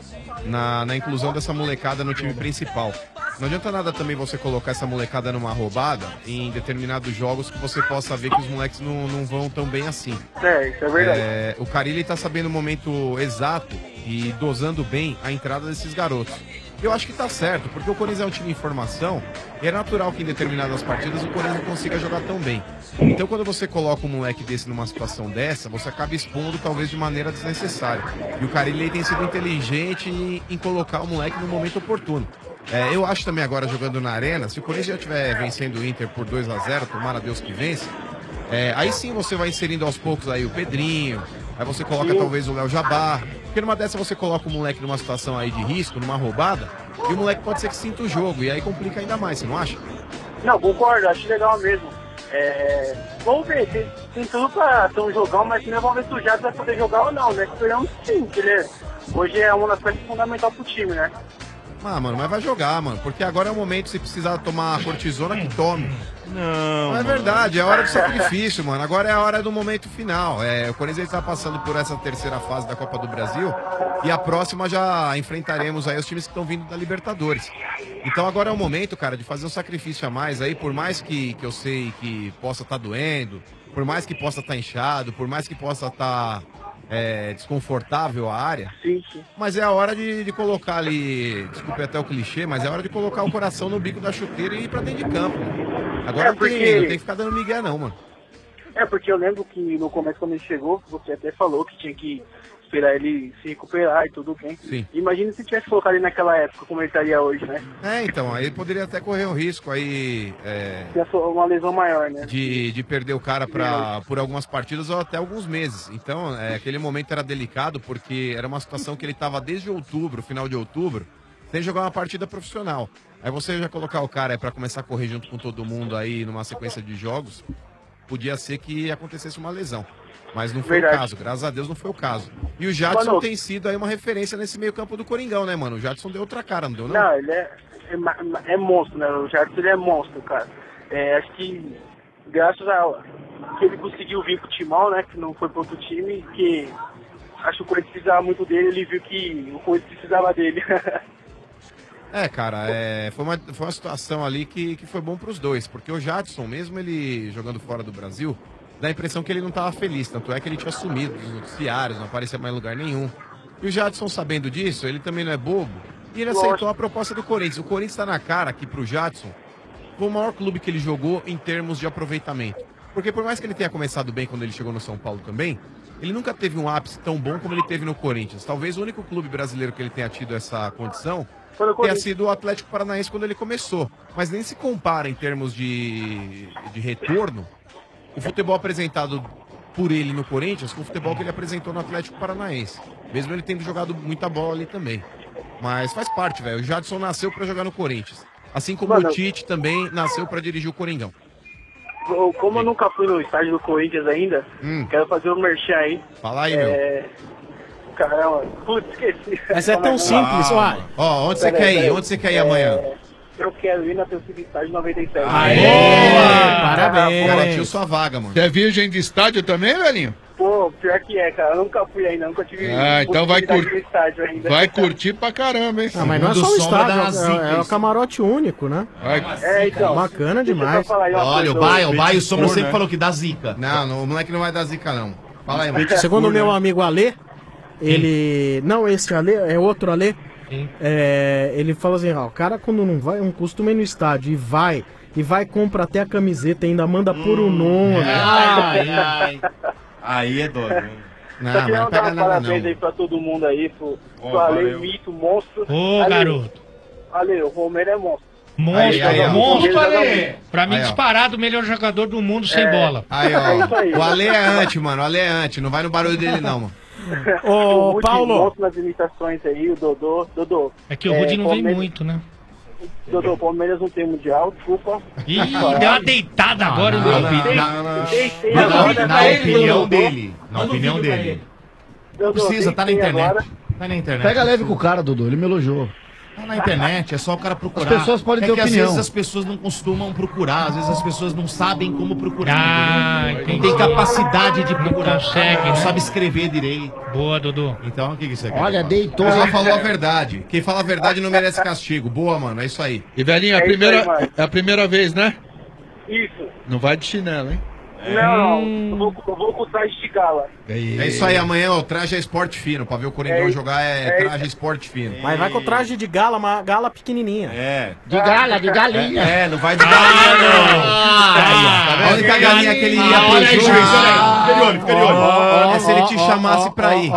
S14: na, na inclusão dessa molecada no time principal. Não adianta nada também você colocar essa molecada numa roubada em determinados jogos que você possa ver que os moleques não, não vão tão bem assim.
S21: É, isso é verdade.
S14: É, o Carille tá sabendo o momento exato e dosando bem a entrada desses garotos. Eu acho que tá certo, porque o Corinthians é um time em formação e é natural que em determinadas partidas o Corinthians não consiga jogar tão bem. Então quando você coloca um moleque desse numa situação dessa, você acaba expondo talvez de maneira desnecessária. E o Carille tem sido inteligente em, em colocar o moleque no momento oportuno. É, eu acho também agora jogando na arena, se o Corinthians já estiver vencendo o Inter por dois a zero, tomara Deus que vence, é, aí sim você vai inserindo aos poucos aí o Pedrinho, aí você coloca
S21: Sim.
S14: talvez o Léo Jabá, porque numa dessa você coloca o moleque numa situação aí de risco, numa roubada, e o moleque pode ser que sinta o jogo, e aí complica ainda mais, você não acha?
S21: Não, concordo, acho legal mesmo. É, vamos ver, tem, tem tudo pra ter um jogão, mas primeiro vamos ver se o Jadson vai poder jogar ou não, né? Esperamos sim, que ele é- hoje é uma das peças fundamentais pro time, né?
S14: Ah, mano, mas vai jogar, mano, porque agora é o momento, se precisar tomar cortisona, que tome.
S17: Não.
S14: Não é
S17: mano.
S14: verdade, é hora do sacrifício, mano. Agora é a hora do momento final. É, o Corinthians está passando por essa terceira fase da Copa do Brasil e a próxima já enfrentaremos aí os times que estão vindo da Libertadores. Então agora é o momento, cara, de fazer um sacrifício a mais aí, por mais que, que eu sei que possa estar doendo, por mais que possa estar inchado, por mais que possa estar é, desconfortável a área.
S21: Sim, sim.
S14: Mas é a hora de, de colocar ali, desculpe até o clichê, mas é a hora de colocar o coração no bico da chuteira e ir pra dentro de campo. Mano. Agora
S21: É,
S14: não, tem,
S21: porque-
S14: não tem que ficar dando migué não, mano.
S21: É, porque eu lembro que no começo, quando ele chegou, você até falou que tinha que esperar ele se recuperar e tudo bem.
S14: Sim.
S21: Imagina se tivesse colocado ele naquela época, como ele estaria hoje, né?
S14: É, então, aí ele poderia até correr um risco aí é,
S21: Tinha só uma lesão maior, né?
S14: de, de perder o cara pra, por algumas partidas ou até alguns meses. Então, é, aquele momento era delicado porque era uma situação que ele tava desde outubro, final de outubro, sem jogar uma partida profissional. Aí você já colocar o cara para começar a correr junto com todo mundo aí numa sequência de jogos, podia ser que acontecesse uma lesão. Mas não foi
S21: Verdade.
S14: o caso, graças a Deus não foi o caso. E o Jadson
S21: Mano,
S14: tem sido aí uma referência nesse meio campo do Coringão, né, mano? O Jadson deu outra cara, não deu não?
S21: Não, ele é, é, ma- ma- é monstro, né? O Jadson ele é monstro, cara. É, acho que graças a que ele conseguiu vir pro Timão, né? Que não foi pro outro time, que acho que o Corinthians precisava muito dele, ele viu que o Corinthians precisava dele.
S14: É, cara, é, foi, uma, foi uma situação ali que, que foi bom pros dois, porque o Jadson, mesmo ele jogando fora do Brasil, dá a impressão que ele não tava feliz, tanto é que ele tinha sumido dos noticiários, não aparecia mais em lugar nenhum. E o Jadson, sabendo disso, ele também não é bobo, e ele
S21: Lógico.
S14: aceitou a proposta do Corinthians. O Corinthians tá na cara aqui pro Jadson, foi o maior clube que ele jogou em termos de aproveitamento. Porque por mais que ele tenha começado bem quando ele chegou no São Paulo também, ele nunca teve um ápice tão bom como ele teve no Corinthians. Talvez o único clube brasileiro que ele tenha tido essa condição tenha sido o Atlético Paranaense quando ele começou. Mas nem se compara em termos de, de retorno o futebol apresentado por ele no Corinthians com o futebol que ele apresentou no Atlético Paranaense. Mesmo ele tendo jogado muita bola ali também. Mas faz parte, velho. O Jadson nasceu pra jogar no Corinthians. Assim como
S21: Mano,
S14: o Tite também nasceu pra dirigir o Coringão.
S21: eu- como eu nunca fui no estádio do Corinthians ainda,
S14: Hum.
S21: quero fazer um merchan aí.
S14: Fala aí,
S21: é... Caramba, putz, esqueci.
S12: Mas é tão simples, uai.
S14: Ó, onde você quer ir? Onde você quer ir amanhã?
S21: Eu quero ir na torcida estádio noventa e sete.
S12: Parabéns.
S14: Garantiu sua vaga, mano.
S18: Você é virgem de estádio também, velhinho?
S21: Pô, pior que é, cara. Eu nunca fui ainda, nunca tive
S18: Ah, então vai
S21: oportunidade
S18: curtir.
S21: no estádio ainda.
S18: Vai curtir pra caramba, hein?
S12: Ah, mas não é só o estádio, é, é o camarote único, né?
S21: É, então.
S12: Bacana demais.
S8: Olha, o Baio, o Baio, o Sombra sempre
S14: né?
S8: falou que dá zica.
S14: Não, não, o moleque não vai dar zica, não. Fala aí, mano.
S12: Segundo o meu amigo Alê, ele. Não esse Alê, é outro Alê. É, ele fala assim: ó, o cara quando não vai, um costuma ir no estádio e vai, e vai, compra até a camiseta, ainda manda por o nome.
S17: Ai, ai. Aí é doido, hein?
S21: Só queria dar um parabéns aí pra todo mundo aí, pro,
S17: Ó,
S21: pro Ale,
S17: valeu.
S21: mito, monstro.
S13: Ô,
S21: Ale,
S13: garoto.
S21: Ale, o Romero é monstro.
S13: Monstro,
S14: Aí, aí, ó.
S13: monstro,
S21: Aí,
S13: Ale. Pra mim,
S14: Aí, ó.
S13: disparado o melhor jogador do mundo sem
S21: É.
S13: bola.
S14: Aí,
S21: É isso aí.
S14: ó. O Ale é anti, mano. O Ale é anti. Não vai no barulho dele, não, mano.
S21: o
S12: Ô,
S21: Rudy
S12: Paulo.
S21: monstro nas imitações aí, o Dodô. Dodô.
S13: É que o Rudy não vem
S21: Palmeiras-
S13: muito, né?
S21: Dodô, Palmeiras não tem mundial, desculpa.
S13: Ih, deu uma deitada agora.
S8: não,
S13: no
S8: não,
S13: ouvido.
S8: não, não.
S21: Deitei
S8: Na,
S21: agora,
S8: na
S21: né?
S8: opinião
S21: Dodô.
S8: dele. Na opinião dele. Não
S21: Dodô,
S8: precisa, tá na
S21: deitei
S8: internet.
S21: agora.
S8: Tá na internet.
S16: Pega leve com o cara, Dudu, ele me elogiou.
S8: Tá na internet, é só o cara procurar.
S16: As pessoas podem
S8: é
S16: ter
S8: que
S16: opinião.
S8: às vezes as pessoas não costumam procurar, às vezes as pessoas não sabem como procurar.
S13: Ah,
S8: entendeu?
S13: entendi.
S8: Não tem capacidade de procurar.
S13: consegue,
S8: não
S13: né?
S8: sabe escrever direito.
S13: Boa, Dudu.
S8: Então, o que, que você quer?
S19: Olha, deitou.
S14: Ela falou a verdade. Quem fala a verdade não merece castigo. Boa, mano. É isso aí.
S18: E velhinho, é a
S21: É isso aí,
S18: primeira,
S21: mano.
S18: é a primeira vez, né?
S21: Isso.
S18: Não vai de chinelo, hein?
S21: Não, eu vou, eu vou com o traje de gala.
S14: É isso aí. Amanhã o traje é esporte fino. Pra ver o Coringão
S21: É,
S14: jogar é,
S21: é-
S14: traje esporte fino.
S12: Mas vai com traje de gala, uma gala pequenininha.
S14: É.
S19: De gala, de galinha.
S14: É, não vai de galinha, não. A única galinha que ele ia pro
S8: olha aí,
S14: jogo.
S8: juiz, olha aí. Fica de olho, fica de olho.
S14: É se ele te chamasse pra ir.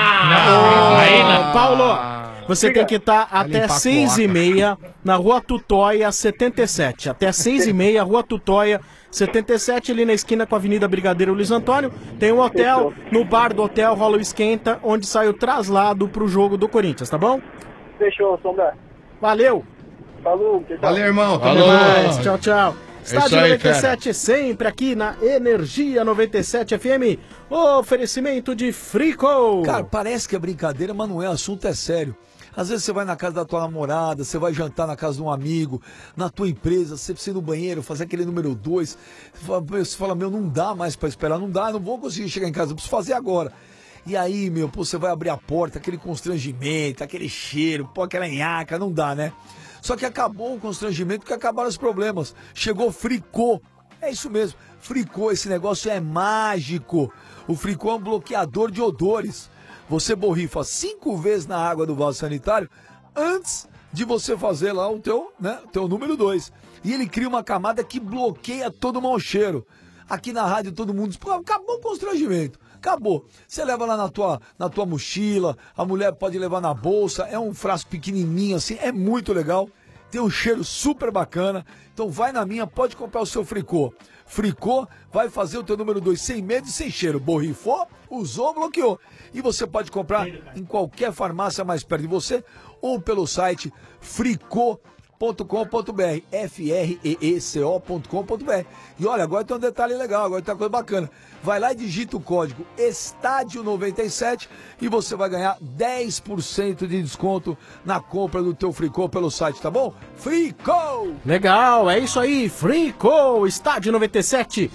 S12: Aí, não. Paulo, você tem que estar até
S14: limpar a
S12: seis e
S14: cloaca.
S12: meia na Rua Tutóia setenta e sete. Até seis e meia, Rua Tutóia setenta e sete, ali na esquina com a Avenida Brigadeiro Luiz Antônio. Tem um hotel, no bar do hotel rola o esquenta, onde sai o traslado pro jogo do Corinthians, tá bom?
S21: Fechou, Sombra.
S12: Valeu!
S21: Falou, tchau.
S14: Valeu, irmão. Tamo
S12: Até
S14: junto.
S12: mais, tchau, tchau. Estádio
S18: isso aí,
S12: noventa e
S18: fera.
S12: sete, sempre aqui na Energia noventa e sete F M. Oferecimento de Frico.
S1: Cara, parece que é brincadeira, mas não é, o assunto é sério. Às vezes você vai na casa da tua namorada, você vai jantar na casa de um amigo, na tua empresa, você precisa ir no banheiro, fazer aquele número dois. Você fala, você fala, meu, não dá mais pra esperar, não dá, não vou conseguir chegar em casa, eu preciso fazer agora. E aí, meu, pô, você vai abrir a porta, aquele constrangimento, aquele cheiro, pô, aquela nhaca, não dá, né? Só que acabou o constrangimento porque acabaram os problemas. Chegou Fricô. É isso mesmo, Fricô, esse negócio é mágico. O Fricô é um bloqueador de odores. Você borrifa cinco vezes na água do vaso sanitário antes de você fazer lá o teu, né, teu número dois. E ele cria uma camada que bloqueia todo o mau cheiro. Aqui na rádio todo mundo diz, pô, acabou o constrangimento. Acabou. Você leva lá na tua, na tua mochila, a mulher pode levar na bolsa, é um frasco pequenininho assim, é muito legal. Tem um cheiro super bacana. Então vai na minha, pode comprar o seu Fricô. Fricô vai fazer o teu número dois sem medo e sem cheiro. Borrifou, usou, bloqueou. E você pode comprar em qualquer farmácia mais perto de você ou pelo site fricô ponto com ponto br, F R E E C O ponto com ponto br. E olha, agora tem um detalhe legal, agora tem uma coisa bacana. Vai lá e digita o código Estádio noventa e sete e você vai ganhar dez por cento de desconto na compra do teu Fricô pelo site, tá bom? Fricô!
S12: Legal, é isso aí, Frico, Estádio noventa e sete.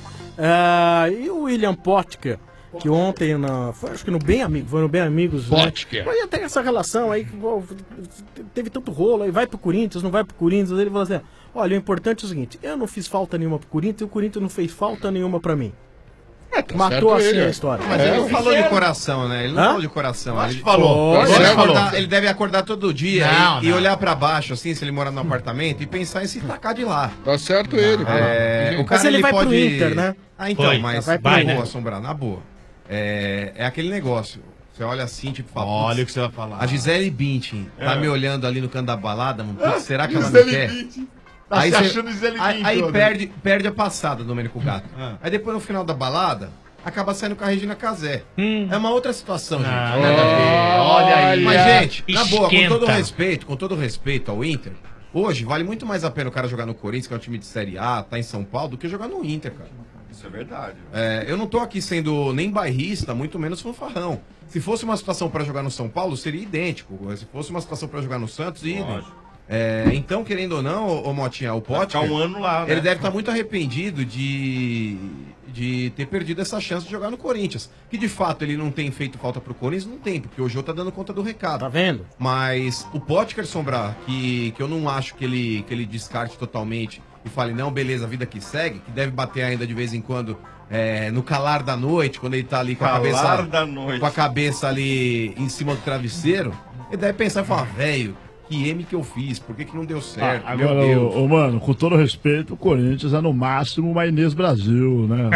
S12: Ah, e o William Potker, que ontem, na, foi, acho que no Bem Amigos, foi no Bem Amigos.
S18: Potker.
S12: Né? Aí tem essa relação aí, que pô, teve tanto rolo aí, vai pro Corinthians, não vai pro Corinthians. Ele falou assim, olha, o importante é o seguinte, eu não fiz falta nenhuma pro Corinthians e o Corinthians não fez falta nenhuma pra mim. Matou assim
S14: ele.
S12: a história.
S14: Mas ele não falou de coração, né? Ele não
S12: Hã?
S14: falou de coração.
S12: Acho
S14: Ele
S12: que falou.
S14: Ele,
S12: Acho
S14: deve
S12: que falou.
S14: acordar, ele deve acordar todo dia
S12: Não,
S14: e, e
S12: não.
S14: olhar pra baixo, assim, se ele morar no apartamento, e pensar em se tacar de lá.
S18: Tá certo ele.
S14: É,
S18: pô.
S14: o cara,
S12: Mas ele vai pro
S14: pode...
S12: Inter, né?
S14: Ah, então,
S12: Foi.
S14: mas
S12: Vai pro
S14: na
S12: Inter.
S14: boa, Assombrar, na boa. É, é aquele negócio. Você olha assim, tipo, fala,
S8: Olha
S14: putz,
S8: o que você vai falar.
S14: A Gisele Bündchen tá
S8: É.
S14: me olhando ali no canto da balada, mano. Putz, será que ela me
S8: Gisele
S14: quer?
S8: Bündchen. Tá se
S14: cê-
S8: achando Gisele
S14: aí,
S8: Bündchen,
S14: aí
S8: Rodrigo.
S14: perde, perde a passada, Domênico Gato.
S8: Ah.
S14: Aí depois no final da balada,
S8: acaba saindo com a Regina Casé. É uma outra situação, gente.
S13: Ah,
S8: Nada a ver. Olha aí. Mas,
S13: Olha.
S8: gente, na boa, com
S13: Esquenta.
S8: todo respeito, com todo respeito ao Inter, hoje vale muito mais a pena o cara jogar no Corinthians, que é um time de Série A, tá em São Paulo, do que jogar no Inter, cara.
S17: Isso é verdade.
S8: É, eu não tô aqui sendo nem bairrista, muito menos fanfarrão. Se fosse uma situação pra jogar no São Paulo, seria idêntico. Se fosse uma situação pra jogar no Santos, idem. É, então, querendo ou não, ô, ô Motinha, o Potter,
S17: ficar um ano lá, né?
S8: ele deve estar muito arrependido de, de ter perdido essa chance de jogar no Corinthians. Que de fato ele não tem feito falta pro Corinthians, não tem, porque o Jô tá dando conta do recado.
S12: Tá vendo?
S8: Mas o Potker, Sombra, que, que eu não acho que ele, que ele descarte totalmente e fale, não, beleza, a vida que segue, que deve bater ainda de vez em quando é, no calar da noite, quando ele tá ali com a
S17: Calar
S8: cabeça.
S17: da noite.
S8: Com a cabeça ali em cima do travesseiro, ele deve pensar e falar, velho, que M que eu fiz, por que, que não deu certo?
S16: Ah,
S8: Meu
S16: agora,
S8: Deus.
S16: ô, ô, mano, com todo respeito, o Corinthians é no máximo uma Inês Brasil, né?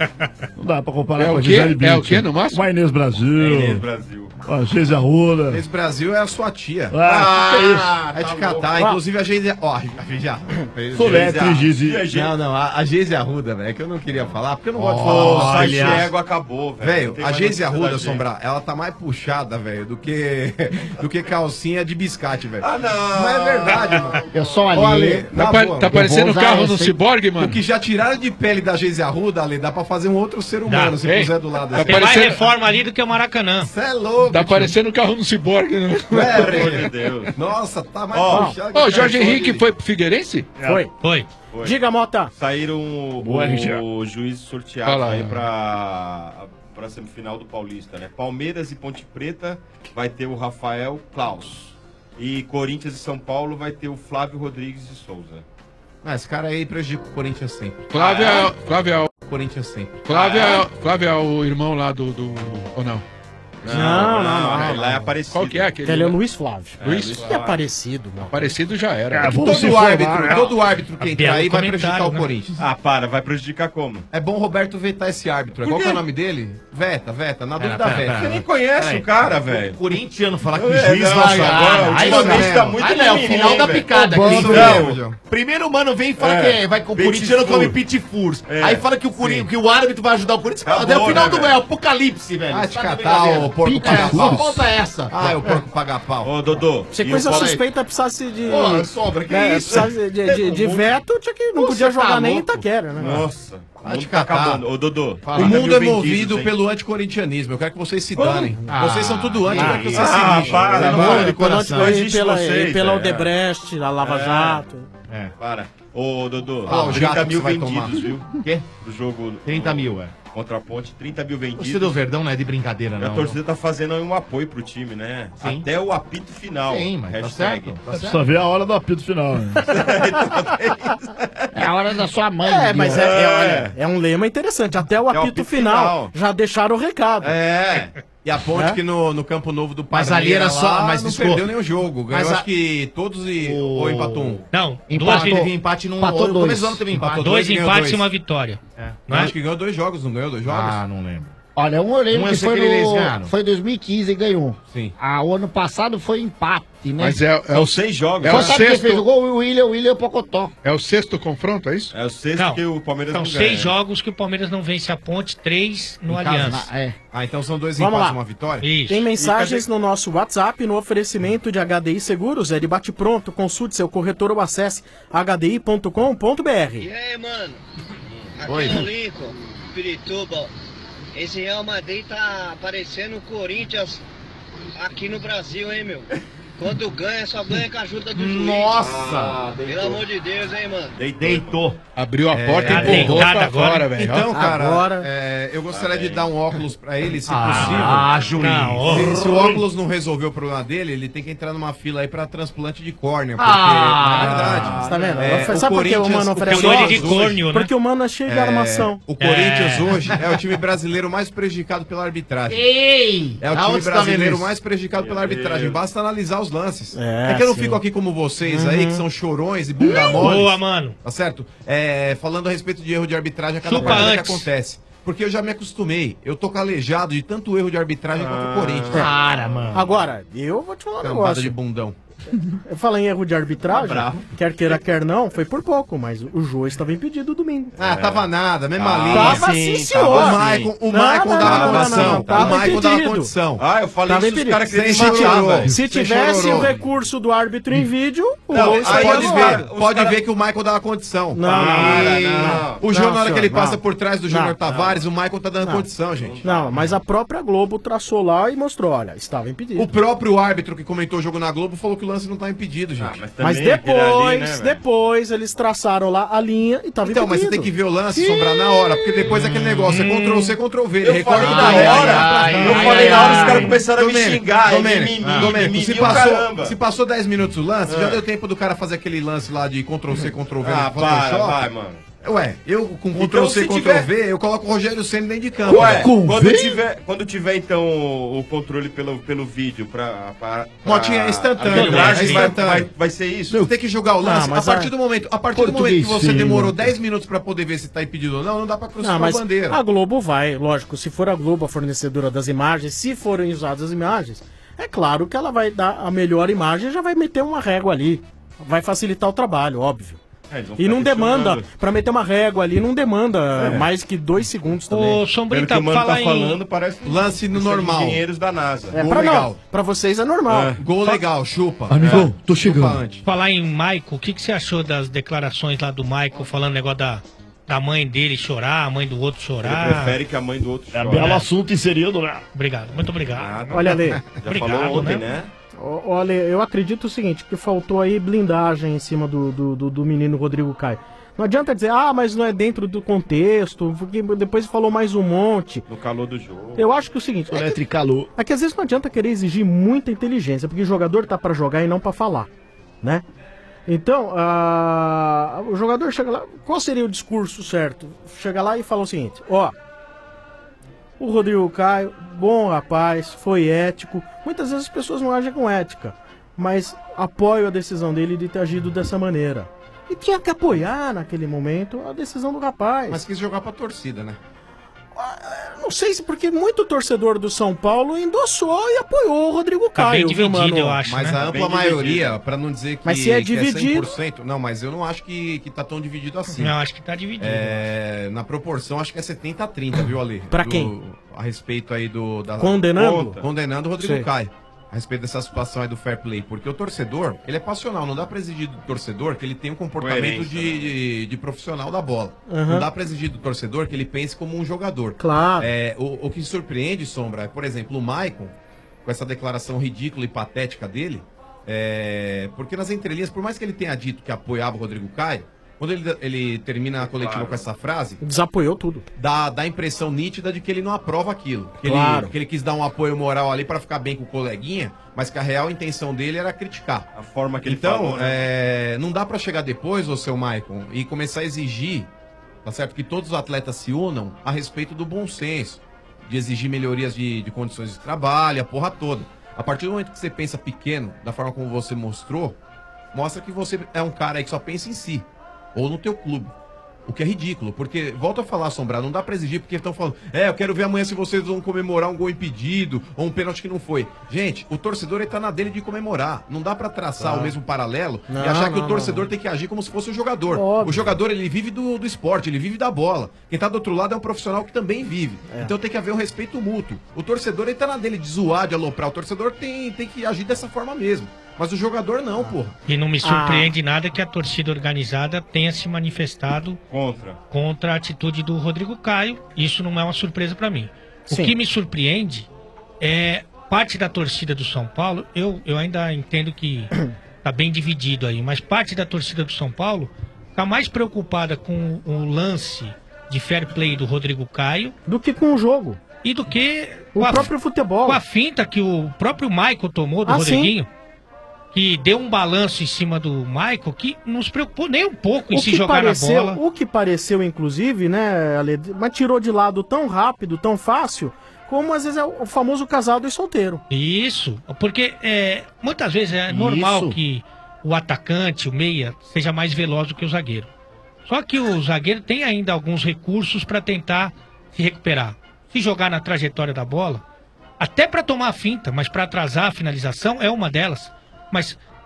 S16: Não dá pra comparar
S18: É
S16: com
S18: o
S16: a
S18: quê?
S16: Gisele Bündchen.
S18: É o quê no máximo?
S16: Uma Inês Brasil.
S8: Inês Brasil.
S16: A Geise Arruda.
S8: Esse Brasil é a sua tia.
S16: Ah, que é isso?
S8: É de catar.
S16: louco.
S8: Inclusive a Geise... Ó, a Geise Arruda.
S16: Soletre, Geise.
S8: Não, não, a, a Geise Arruda, velho, é que eu não queria falar, porque eu não gosto de
S17: Olha.
S8: falar.
S17: Olha. Essa égua acabou, velho. Não
S8: Velho,
S17: tem
S8: a
S17: mais
S8: Geise
S17: notícia
S8: Arruda,
S17: da gente.
S8: Sombra, ela tá mais puxada, velho, do que, do que calcinha de biscate, velho.
S17: Ah, não.
S8: Mas é verdade, mano.
S19: Eu só
S8: Ó,
S19: ali.
S8: Ale,
S18: Tá,
S8: na
S18: pa-
S8: boa,
S18: tá
S8: eu
S18: parecendo
S8: vou
S18: o
S8: usar
S18: carro
S8: essa,
S18: do
S8: hein?
S18: Cyborg, mano.
S8: O que já tiraram de pele da Geise Arruda, Ale, dá pra fazer um outro ser humano,
S18: Dá.
S8: se
S18: Ei,
S8: puser do lado.
S18: tá
S8: assim.
S13: Tem mais
S18: parecendo-
S13: reforma ali do que o Maracanã.
S8: Você é louco,
S18: Tá
S8: tio.
S18: parecendo o carro do Cyborg, né?
S8: É,
S17: Pelo amor de
S8: velho.
S17: Deus.
S8: Nossa, tá mais
S18: Ó,
S8: puxado que
S18: ó, o
S8: o
S18: Jorge
S8: cara
S18: Henrique
S8: de-
S18: foi pro Figueirense?
S12: Foi.
S13: Foi.
S17: Foi.
S12: Diga, Mota.
S17: Saíram o,
S16: Boa, R G A.
S17: o juiz sorteado
S18: Fala.
S17: aí pra, pra semifinal do Paulista, né? Palmeiras e Ponte Preta vai ter o Rafael Klaus. E Corinthians e São Paulo vai ter o Flávio Rodrigues de Souza.
S8: Ah, esse cara aí prejudica o Corinthians sempre.
S18: Flávio é, Flávio é,
S8: O Corinthians sempre.
S18: Flávio é, Flávio é o irmão lá do, do... Ou não?
S12: Não, não, não.
S17: Ele lá é Aparecido.
S18: Qual que é aquele?
S12: Ele é o Luiz Flávio.
S18: Luiz
S12: Luiz que é parecido, mano.
S18: Parecido já era.
S16: É, vamos se
S8: Todo
S16: informar,
S8: árbitro,
S16: né?
S8: todo árbitro que
S13: A
S8: entrar
S13: belo
S8: aí vai
S13: comentário,
S8: prejudicar o
S13: né?
S8: Corinthians.
S17: Ah, para, vai prejudicar como?
S8: É bom o Roberto vetar esse árbitro. Qual que é o nome dele? Veta, Veta. Na
S13: Pera,
S8: dúvida,
S13: pera,
S8: Veta.
S13: pera.
S17: Você nem conhece o cara, velho.
S3: Corintiano falar que
S17: É,
S3: o juiz
S17: não,
S3: vai.
S17: agora,
S3: Ah, aí
S17: ultimamente
S3: não,
S17: tá
S3: né?
S17: muito
S3: Aí não, é o
S17: mimimi,
S3: final da
S17: velho.
S3: picada
S8: Ô,
S3: aqui.
S8: Bando
S3: Não.
S8: mesmo.
S3: Primeiro o mano vem e fala
S17: É.
S3: que vai, o
S17: Petit
S3: corintiano
S17: fur.
S3: come pit furs.
S17: É.
S3: Aí fala que o, Cori- que o árbitro vai ajudar o Corinthians.
S17: Acabou,
S3: Até o final
S17: né,
S3: do
S17: velho?
S3: é o apocalipse, velho.
S8: Ah, te
S3: Tá de
S8: catar,
S3: brincadeira.
S8: ô porco
S3: É,
S8: paga
S3: só
S8: pau.
S3: falta essa.
S8: Ah, é o porco paga pau.
S17: Ô, Dodô.
S12: Você
S17: e
S12: coisa
S17: o Paulo-
S12: suspeita precisasse de.
S3: Pô, sobra, que
S12: né,
S3: isso?
S12: precisasse de, de, de veto, tinha que não
S3: Você
S12: podia
S3: tá
S12: jogar nem em
S3: louco?
S12: Itaquera, né?
S17: Nossa. O
S8: Vai
S17: mundo
S8: te
S17: tá
S8: catar.
S17: acabando. Ô, Dodô.
S8: O mundo é movido
S17: vendidos, hein?
S8: pelo anticorintianismo. Eu quero que vocês se danem. Vocês são tudo anti, eu quero que vocês
S17: ah,
S8: se lixem.
S17: para,
S3: Pelo
S17: para.
S3: amor de coração.
S17: Não
S12: E
S17: existe
S12: pela,
S17: vocês,
S12: e pela
S17: é.
S12: Odebrecht, a Lava
S17: É.
S12: Jato.
S3: É.
S17: Para. Ô, Dodô.
S8: Ah, o jato
S17: trinta
S8: que
S17: mil
S8: você vai
S17: vendidos,
S8: tomar.
S17: viu?
S3: Quê?
S17: Do jogo.
S3: trinta mil, é.
S17: Contra a Ponte, trinta mil
S3: O
S17: vendidos.
S3: torcida do Verdão não é de brincadeira,
S17: E a
S3: não.
S17: torcida tá fazendo aí um apoio pro time, né?
S3: Sim.
S17: Até o apito final.
S3: Sim, mas tá
S17: Hashtag.
S3: certo. Tá certo.
S16: Só vê a hora do apito final. Né?
S19: É a hora da sua mãe.
S12: É, mas é, é,
S17: É.
S12: olha, é um lema interessante. Até o
S17: o
S12: apito,
S17: apito
S12: final,
S17: final.
S12: já deixaram o recado.
S8: É. E a Ponte
S12: É?
S8: que no, no Campo Novo do
S3: Mas
S8: Parmeira
S3: ali era só-
S8: lá,
S3: mas
S8: não
S3: desculpa.
S8: perdeu nenhum jogo. Ganhou
S3: Mas a-
S8: acho que todos e...
S3: O-
S8: Ou empatou um.
S13: Não, duas
S3: Empate,
S13: vezes.
S3: teve empate no
S19: Empatou
S3: no
S19: dois.
S3: começo do ano teve empate.
S8: Empatou
S13: Dois
S8: ganhou
S13: empates
S8: dois.
S13: e uma vitória.
S3: É.
S13: Não é?
S8: Acho que ganhou dois jogos, não ganhou dois jogos?
S3: Ah, não lembro.
S19: Olha, um eu lembro
S3: Um eu
S19: que
S3: sei
S19: foi
S3: que eles
S19: no...
S3: ganharam.
S19: Foi dois mil e quinze e ganhou.
S8: Sim.
S19: Ah, o ano passado foi empate, né?
S18: Mas é, é,
S17: São
S18: o,
S17: seis jogos.
S18: é
S19: Só
S18: o
S19: sabe quem
S18: sexto-
S19: fez o gol? O William, o William Pocotó.
S18: é o sexto confronto, é isso?
S17: É o sexto
S13: Não,
S17: que o Palmeiras
S13: São
S17: não
S13: seis
S17: ganha.
S13: jogos que o Palmeiras não vence a Ponte, três no
S19: Em casa,
S13: Aliança.
S19: na- é.
S8: Ah, então são dois
S12: Vamos
S8: empates
S12: lá.
S8: e uma vitória?
S13: Isso.
S12: Tem mensagens no nosso WhatsApp no oferecimento de H D I Seguros. É de bate pronto. Consulte seu corretor ou acesse h d i ponto com ponto b r.
S22: E aí, mano? Aqui
S8: Oi.
S22: no Lincoln, Pirituba. Esse Real Madrid tá parecendo o Corinthians aqui no Brasil, hein, meu? Quando ganha, só ganha com a ajuda do juiz.
S3: Nossa!
S22: Pelo amor de Deus, hein, mano?
S3: Deitou.
S18: Abriu a porta
S13: tá
S18: e empurrou
S13: deitado
S18: pra
S13: agora.
S18: fora, velho.
S8: Então, cara,
S12: Agora-
S8: é, eu gostaria de dar um óculos pra ele, se
S3: Ah,
S8: possível.
S3: juiz.
S13: Não, ó.
S8: Se, se o óculos não resolver o problema dele, ele tem que entrar numa fila aí pra transplante de córnea. Porque,
S3: Ah.
S8: na verdade.
S12: Você tá vendo?
S8: É,
S12: Sabe
S8: o
S12: por que o
S8: Corinthians-
S12: mano
S8: o
S12: oferece
S13: Tem o nome de
S12: óculos?
S13: córneo, né?
S12: Porque o mano é cheio de
S8: É,
S12: armação.
S8: o Corinthians
S13: É.
S8: hoje é o time brasileiro mais prejudicado pela arbitragem.
S3: Ei!
S8: É o time
S3: Aonde você tá vendo
S8: brasileiro
S3: isso?
S8: mais prejudicado pela arbitragem. Basta analisar os lances.
S12: É,
S8: É, que eu não
S12: sim.
S8: fico aqui como vocês aí, que são chorões e bunda mole.
S13: Boa, mano.
S8: Tá certo? É, falando a respeito de erro de arbitragem a cada
S13: Chupa
S8: partida que
S13: antes.
S8: acontece. Porque eu já me acostumei. Eu tô calejado de tanto erro de arbitragem contra o Corinthians.
S3: Para, mano.
S12: Agora, eu vou te falar um
S8: Cambada
S12: negócio.
S8: de bundão.
S12: Eu falei em erro de arbitragem,
S14: Tá bravo.
S12: quer queira, quer não, foi por pouco, mas o Jô estava impedido domingo.
S14: Ah, tava nada, mesma
S12: Tava
S14: linha.
S12: Tava sim, senhor.
S14: O Maicon, o
S12: Não,
S14: Maicon
S12: não,
S14: dava
S12: não, não,
S14: condição.
S12: não, tava
S14: O Maicon dava
S12: impedido.
S14: condição.
S17: Ah, eu falei
S12: Tava
S17: isso, os
S12: impedido.
S17: caras querem
S12: Se
S17: matar,
S12: tivesse-
S17: velho.
S12: Se tivesse o recurso do árbitro em vídeo, o
S14: Não,
S12: gol
S14: aí
S12: estaria
S14: pode
S12: anulado.
S14: ver, pode ver que o Michael dá a condição.
S12: Não, não,
S14: Para,
S12: não,
S14: não.
S12: não.
S14: O Júnior,
S12: Não,
S14: na hora que ele
S12: senhor,
S14: passa
S12: não.
S14: por trás do
S12: Não,
S14: Júnior
S12: não.
S14: Tavares, o Michael tá dando
S12: Não.
S14: condição, gente.
S12: Não, mas a própria Globo traçou lá e mostrou, olha, estava impedido.
S14: O próprio árbitro que comentou o jogo na Globo falou que o lance não tá impedido, gente.
S12: Mas depois, depois eles traçaram lá a linha e tava
S14: Então,
S12: impedido.
S14: mas você tem que ver o lance,
S12: Sim.
S14: Sombrar na hora, porque depois é aquele negócio, é Ctrl C, Ctrl V, ele
S17: Eu
S14: recorta
S17: falei
S14: na
S17: na
S14: hora.
S17: hora,
S14: Ai,
S17: eu
S14: ai,
S17: falei na
S14: ai,
S17: hora, os caras
S14: ai.
S17: começaram a me
S14: Domênico,
S17: xingar,
S14: Domênico,
S17: mimimi,
S14: Domênico,
S17: mimimi,
S14: se
S17: o
S14: passou,
S17: caramba.
S14: se passou dez minutos o lance, já
S17: Ah.
S14: deu tempo do cara fazer aquele lance lá de Ctrl C, Ctrl V
S17: Ah,
S14: no
S17: para,
S14: Photoshop?
S17: vai, mano.
S14: Ué, eu com Ctrl
S17: Então,
S14: C,
S17: se
S14: Ctrl
S17: tiver-
S14: V, eu coloco o Rogério Ceni dentro de campo.
S17: Ué,
S14: velho.
S17: quando tiver, quando tiver então o controle pelo, pelo vídeo pra, pra, pra
S14: Motinha, é instantâneo,
S17: arbitragem,
S14: é
S17: vai,
S14: instantâneo.
S17: vai, vai ser isso?
S14: Você tem que jogar o lance.
S12: Não,
S14: a
S12: mas
S14: partir
S12: a-
S14: do momento, a partir do momento que você
S12: Português,
S14: demorou
S12: sim.
S14: dez minutos pra poder ver se tá impedido ou não, não dá pra cruzar
S12: Não,
S14: a
S12: mas
S14: bandeira.
S12: a Globo vai, lógico, se for a Globo a fornecedora das imagens, se forem usadas as imagens, é claro que ela vai dar a melhor imagem e já vai meter uma régua ali. Vai facilitar o trabalho, óbvio.
S17: É, eles vão
S12: E
S17: ficar
S12: não demanda,
S17: questionando.
S12: pra meter uma régua ali, não demanda
S17: É.
S12: mais que dois segundos também.
S13: Ô, Sombrita,
S17: Pelo que o mano
S13: fala
S17: tá
S13: em-
S17: falando, parece
S14: Lance no
S17: que são
S14: normal.
S17: engenheiros da NASA.
S12: É,
S14: Gol
S12: pra,
S14: legal.
S12: não, pra vocês é normal.
S17: É.
S14: Gol legal, chupa.
S16: Amigão, tô
S14: Chupa
S16: chegando.
S14: antes.
S13: Falar em Michael, o que, que você achou das declarações lá do Michael falando negócio da, da mãe dele chorar, a mãe do outro
S17: Ele
S13: chorar?
S17: prefere que a mãe do outro
S16: É
S17: chore.
S16: belo assunto inserido, né?
S13: Obrigado, muito obrigado.
S12: Olha ali.
S17: Já
S13: Obrigado,
S17: falou ontem,
S13: né?
S17: né?
S12: Ó, Olha, eu acredito o seguinte, que faltou aí blindagem em cima do, do, do, do menino Rodrigo Caio. Não adianta dizer, ah, mas não é dentro do contexto, porque depois falou mais um monte.
S17: No calor do jogo.
S12: Eu acho que é o seguinte, é que,
S16: Eletricalou.
S12: é que às vezes não adianta querer exigir muita inteligência, porque o jogador tá pra jogar e não pra falar, né? Então, ah, o jogador chega lá, qual seria o discurso certo? Chega lá e fala o seguinte, ó, o Rodrigo Caio, bom rapaz, foi ético. Muitas vezes as pessoas não agem com ética, mas apoio a decisão dele de ter agido dessa maneira. E tinha que apoiar naquele momento a decisão do rapaz.
S14: Mas quis jogar pra torcida, né?
S12: Não sei se porque muito torcedor do São Paulo endossou e apoiou o Rodrigo
S13: Tá bem
S12: Caio. viu,
S13: dividido,
S12: mano?
S13: eu acho,
S14: Mas
S13: né?
S14: a
S17: Bem
S14: ampla
S17: dividido.
S14: maioria, pra não dizer que,
S12: Mas se é
S14: que
S12: dividido-
S14: cem por cento, não, mas eu não acho que, que tá tão dividido assim.
S13: Não, acho que tá dividido.
S14: É, na proporção, acho que é setenta a trinta, viu, Ale?
S12: Pra
S14: Do-
S12: quem?
S14: A respeito aí do... Da,
S12: Condenando?
S14: Conta. Condenando o Rodrigo
S12: Sei.
S14: Caio. A respeito dessa situação aí do fair play. Porque o torcedor, ele é passional. Não dá pra exigir do torcedor que ele tenha um comportamento
S17: Coerência,
S14: de, de, de profissional da bola.
S12: Uhum.
S14: Não dá pra exigir do torcedor que ele pense como um jogador.
S12: Claro.
S14: É, o, o que surpreende, Sombra, é, por exemplo, o Maicon, com essa declaração ridícula e patética dele, é, porque nas entrelinhas, por mais que ele tenha dito que apoiava o Rodrigo Caio, quando ele, ele termina a coletiva
S17: Claro.
S14: com essa frase,
S12: Desapoiou tudo.
S14: dá, dá a impressão nítida de que ele não aprova aquilo. Que,
S12: Claro.
S14: ele, que ele quis dar um apoio moral ali pra ficar bem com o coleguinha, mas que a real intenção dele era criticar.
S17: A forma que ele
S14: Então,
S17: falou, né?
S14: é, não dá pra chegar depois, ô seu Maicon, e começar a exigir, tá certo, que todos os atletas se unam a respeito do bom senso, de exigir melhorias de, de condições de trabalho, a porra toda. A partir do momento que você pensa pequeno, da forma como você mostrou, mostra que você é um cara aí que só pensa em si, ou no teu clube. O que é ridículo, porque, volta a falar, Sombrar, não dá pra exigir, porque estão falando, é, eu quero ver amanhã se vocês vão comemorar um gol impedido, ou um pênalti que não foi. Gente, o torcedor ele tá na dele de comemorar. Não dá pra traçar
S12: Claro.
S14: o mesmo paralelo
S12: Não,
S14: e achar que
S12: não,
S14: o torcedor
S12: não.
S14: tem que agir como se fosse o jogador.
S12: Óbvio.
S14: O jogador, ele vive do, do esporte, ele vive da bola. Quem tá do outro lado é um profissional que também vive.
S12: É.
S14: Então tem que haver um respeito mútuo. O torcedor, ele tá na dele de zoar, de aloprar. O torcedor tem, tem que agir dessa forma mesmo. Mas o jogador não, porra.
S13: E não me
S12: Ah.
S13: surpreende nada que a torcida organizada tenha se manifestado
S17: Contra.
S13: contra a atitude do Rodrigo Caio. Isso não é uma surpresa pra mim.
S12: Sim.
S13: O que me surpreende é parte da torcida do São Paulo. Eu, eu ainda entendo que tá bem dividido aí, mas parte da torcida do São Paulo tá mais preocupada com o lance de fair play do Rodrigo Caio
S12: Do que com o jogo.
S13: e do que
S12: O
S13: com a-
S12: próprio futebol.
S13: com a finta que o próprio Michael tomou do
S12: Ah,
S13: Rodriguinho, que deu um balanço em cima do Michael, que não se preocupou nem um pouco em
S12: O
S13: se
S12: que,
S13: jogar
S12: pareceu,
S13: na bola.
S12: o que pareceu, inclusive, né, Ale, mas tirou de lado tão rápido, tão fácil, como às vezes é o famoso casado e solteiro.
S13: Isso, porque é, muitas vezes é normal
S12: Isso.
S13: que o atacante, o meia, seja mais veloz do que o zagueiro. Só que o zagueiro tem ainda alguns recursos para tentar se recuperar. Se jogar na trajetória da bola, até para tomar a finta, mas para atrasar a finalização é uma delas. Mas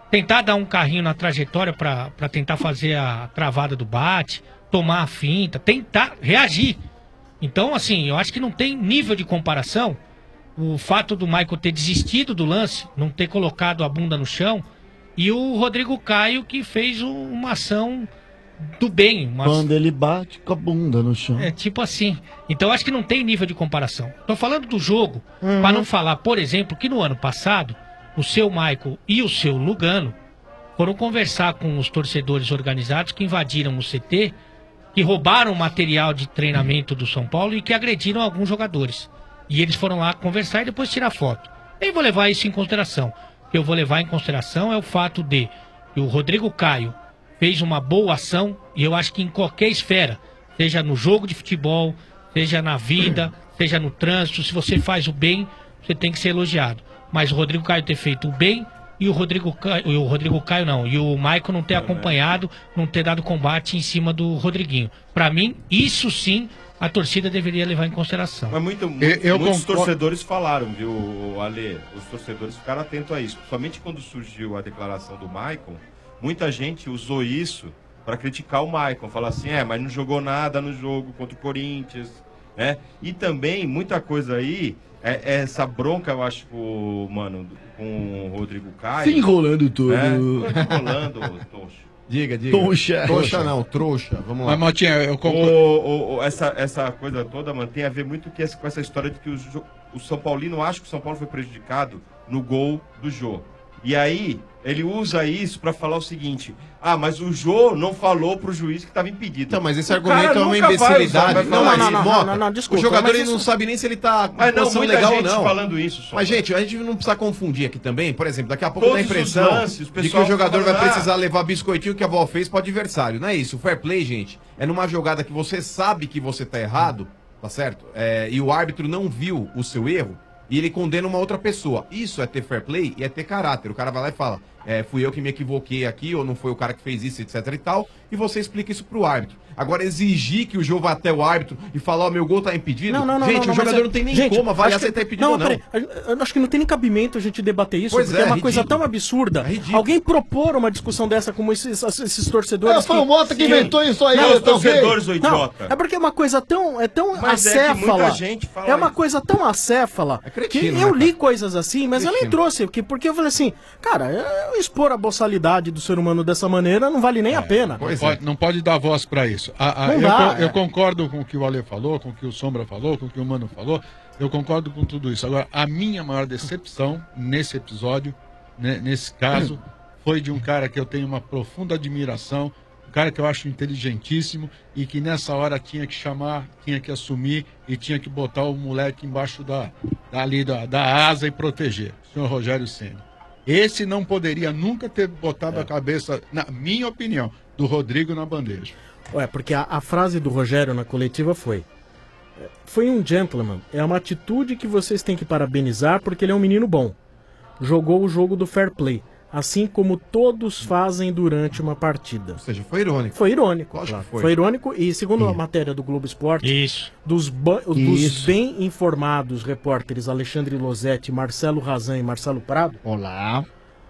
S13: tentar dar um carrinho na trajetória para tentar fazer a travada do bate, tomar a finta, tentar reagir. Então, assim, eu acho que não tem nível de comparação o fato do Michael ter desistido do lance, não ter colocado a bunda no chão, e o Rodrigo Caio que fez um- uma ação do bem. Uma...
S16: Quando ele bate com a bunda no chão.
S13: É tipo assim. Então eu acho que não tem nível de comparação. Tô falando do jogo, para não falar, por exemplo, que no ano passado, o seu Michael e o seu Lugano foram conversar com os torcedores organizados que invadiram o C T, que roubaram material de treinamento do São Paulo e que agrediram alguns jogadores. E eles foram lá conversar e depois tirar foto. Nem vou levar isso em consideração. O que eu vou levar em consideração é o fato de que o Rodrigo Caio fez uma boa ação, e eu acho que em qualquer esfera, seja no jogo de futebol, seja na vida, seja no trânsito, se você faz o bem, você tem que ser elogiado. Mas o Rodrigo Caio ter feito o bem e o Rodrigo Caio, o Rodrigo Caio não, e o Michael não ter acompanhado, não ter dado combate em cima do Rodriguinho. Pra mim, isso sim a torcida deveria levar em consideração.
S17: Mas muito, mu-
S13: Eu- eu
S17: muitos
S13: concordo.
S17: torcedores falaram, viu, Ale? Os torcedores ficaram atentos a isso. Somente quando surgiu a declaração do Maicon, muita gente usou isso para criticar o Maicon. Falar assim, é, mas não jogou nada no jogo contra o Corinthians, né? E também, muita coisa aí, é, é essa bronca, eu acho, com, mano, com o Rodrigo Caio.
S16: Se enrolando todo.
S17: Né? Tô enrolando, Tocho.
S14: Diga, diga.
S16: Trouxa.
S14: Trouxa não, trouxa. Vamos lá.
S17: Mas,
S14: Motinha, eu
S17: O- o- o- essa, essa coisa toda, mano, tem a ver muito que essa- com essa história de que o, Jo- o São Paulino acha que o São Paulo foi prejudicado no gol do Jô. E aí, ele usa isso pra falar o seguinte: ah, mas o Jô não falou pro juiz que tava impedido.
S14: Então, mas esse
S17: O
S14: argumento
S17: cara
S14: é uma
S17: nunca vai usar,
S14: imbecilidade.
S17: vai
S14: Não,
S17: falar
S14: não,
S17: isso.
S14: não,
S17: Mota,
S14: não, não,
S17: desculpa,
S14: o jogador
S17: mas
S14: ele
S17: isso-
S14: não sabe nem se ele tá
S17: Mas não,
S14: posição
S17: muita
S14: legal
S17: gente
S14: ou não.
S17: falando isso, só.
S14: Mas, gente, a gente não precisa confundir aqui também. Por exemplo, daqui a pouco
S17: Todos
S14: dá a impressão
S17: os lances, o
S14: de que
S17: pessoal
S14: o jogador
S17: fica
S14: vai
S17: falando,
S14: precisar
S17: ah,
S14: levar biscoitinho que a avó fez pro adversário. Não é isso. O fair play, gente, é numa jogada que você sabe que você tá errado, tá certo? É, e o árbitro não viu o seu erro e ele condena uma outra pessoa. Isso é ter fair play e é ter caráter. O cara vai lá e fala, é, fui eu que me equivoquei aqui, ou não foi o cara que fez isso, etc e tal, e você explica isso pro árbitro. Agora, exigir que o jogo vá até o árbitro e falar, ó, meu gol tá impedido,
S12: Não, não, não,
S14: gente,
S12: não,
S14: o
S12: mas
S14: jogador
S12: é-
S14: não tem nem
S12: gente,
S14: como avaliar
S12: acho
S14: se
S12: que-
S14: ele tá impedido ou não.
S12: peraí, eu acho que não tem nem cabimento a gente debater isso,
S14: Pois
S12: porque
S14: é,
S12: é, uma
S14: é
S12: coisa
S14: ridículo.
S12: tão absurda. Alguém propor uma discussão dessa como esses, esses torcedores.
S19: É, foi o Mota que inventou isso aí,
S12: Não,
S19: os torcedores,
S12: não,
S19: ô idiota.
S12: é porque é uma coisa tão, é tão
S19: Mas é que
S12: acéfala.
S19: muita gente fala
S12: é uma
S19: isso.
S12: coisa tão acéfala que
S19: cretino,
S12: eu
S19: né,
S12: li coisas assim, mas eu nem
S19: Cretino.
S12: trouxe, porque, porque eu falei assim, cara, eu expor a boçalidade do ser humano dessa maneira não vale nem a pena.
S18: Não pode, não pode dar voz pra isso. A- a-
S12: Não
S18: eu,
S12: dá,
S18: con-
S12: é.
S18: eu concordo com o que o Ale falou, com o que o Sombra falou, com o que o Mano falou. Eu concordo com tudo isso. Agora, a minha maior decepção nesse episódio, né, nesse caso, foi de um cara que eu tenho uma profunda admiração, um cara que eu acho inteligentíssimo e que nessa hora tinha que chamar, tinha que assumir e tinha que botar o moleque embaixo da, da, ali, da, da asa e proteger. O senhor Rogério Ceni. Esse não poderia nunca ter botado a cabeça, na minha opinião, do Rodrigo na bandeja.
S12: Ué, porque a, a frase do Rogério na coletiva foi: foi um gentleman, é uma atitude que vocês têm que parabenizar porque ele é um menino bom. Jogou o jogo do fair play, assim como todos fazem durante uma partida. Ou
S14: seja, foi irônico.
S12: Foi irônico.
S14: Lógico
S12: claro.
S14: que foi.
S12: Foi irônico e segundo a matéria do Globo Esporte,
S13: Isso.
S12: Dos, ba- dos
S19: Isso.
S12: bem informados repórteres Alexandre Losetti, Marcelo Razan e Marcelo Prado.
S19: Olá.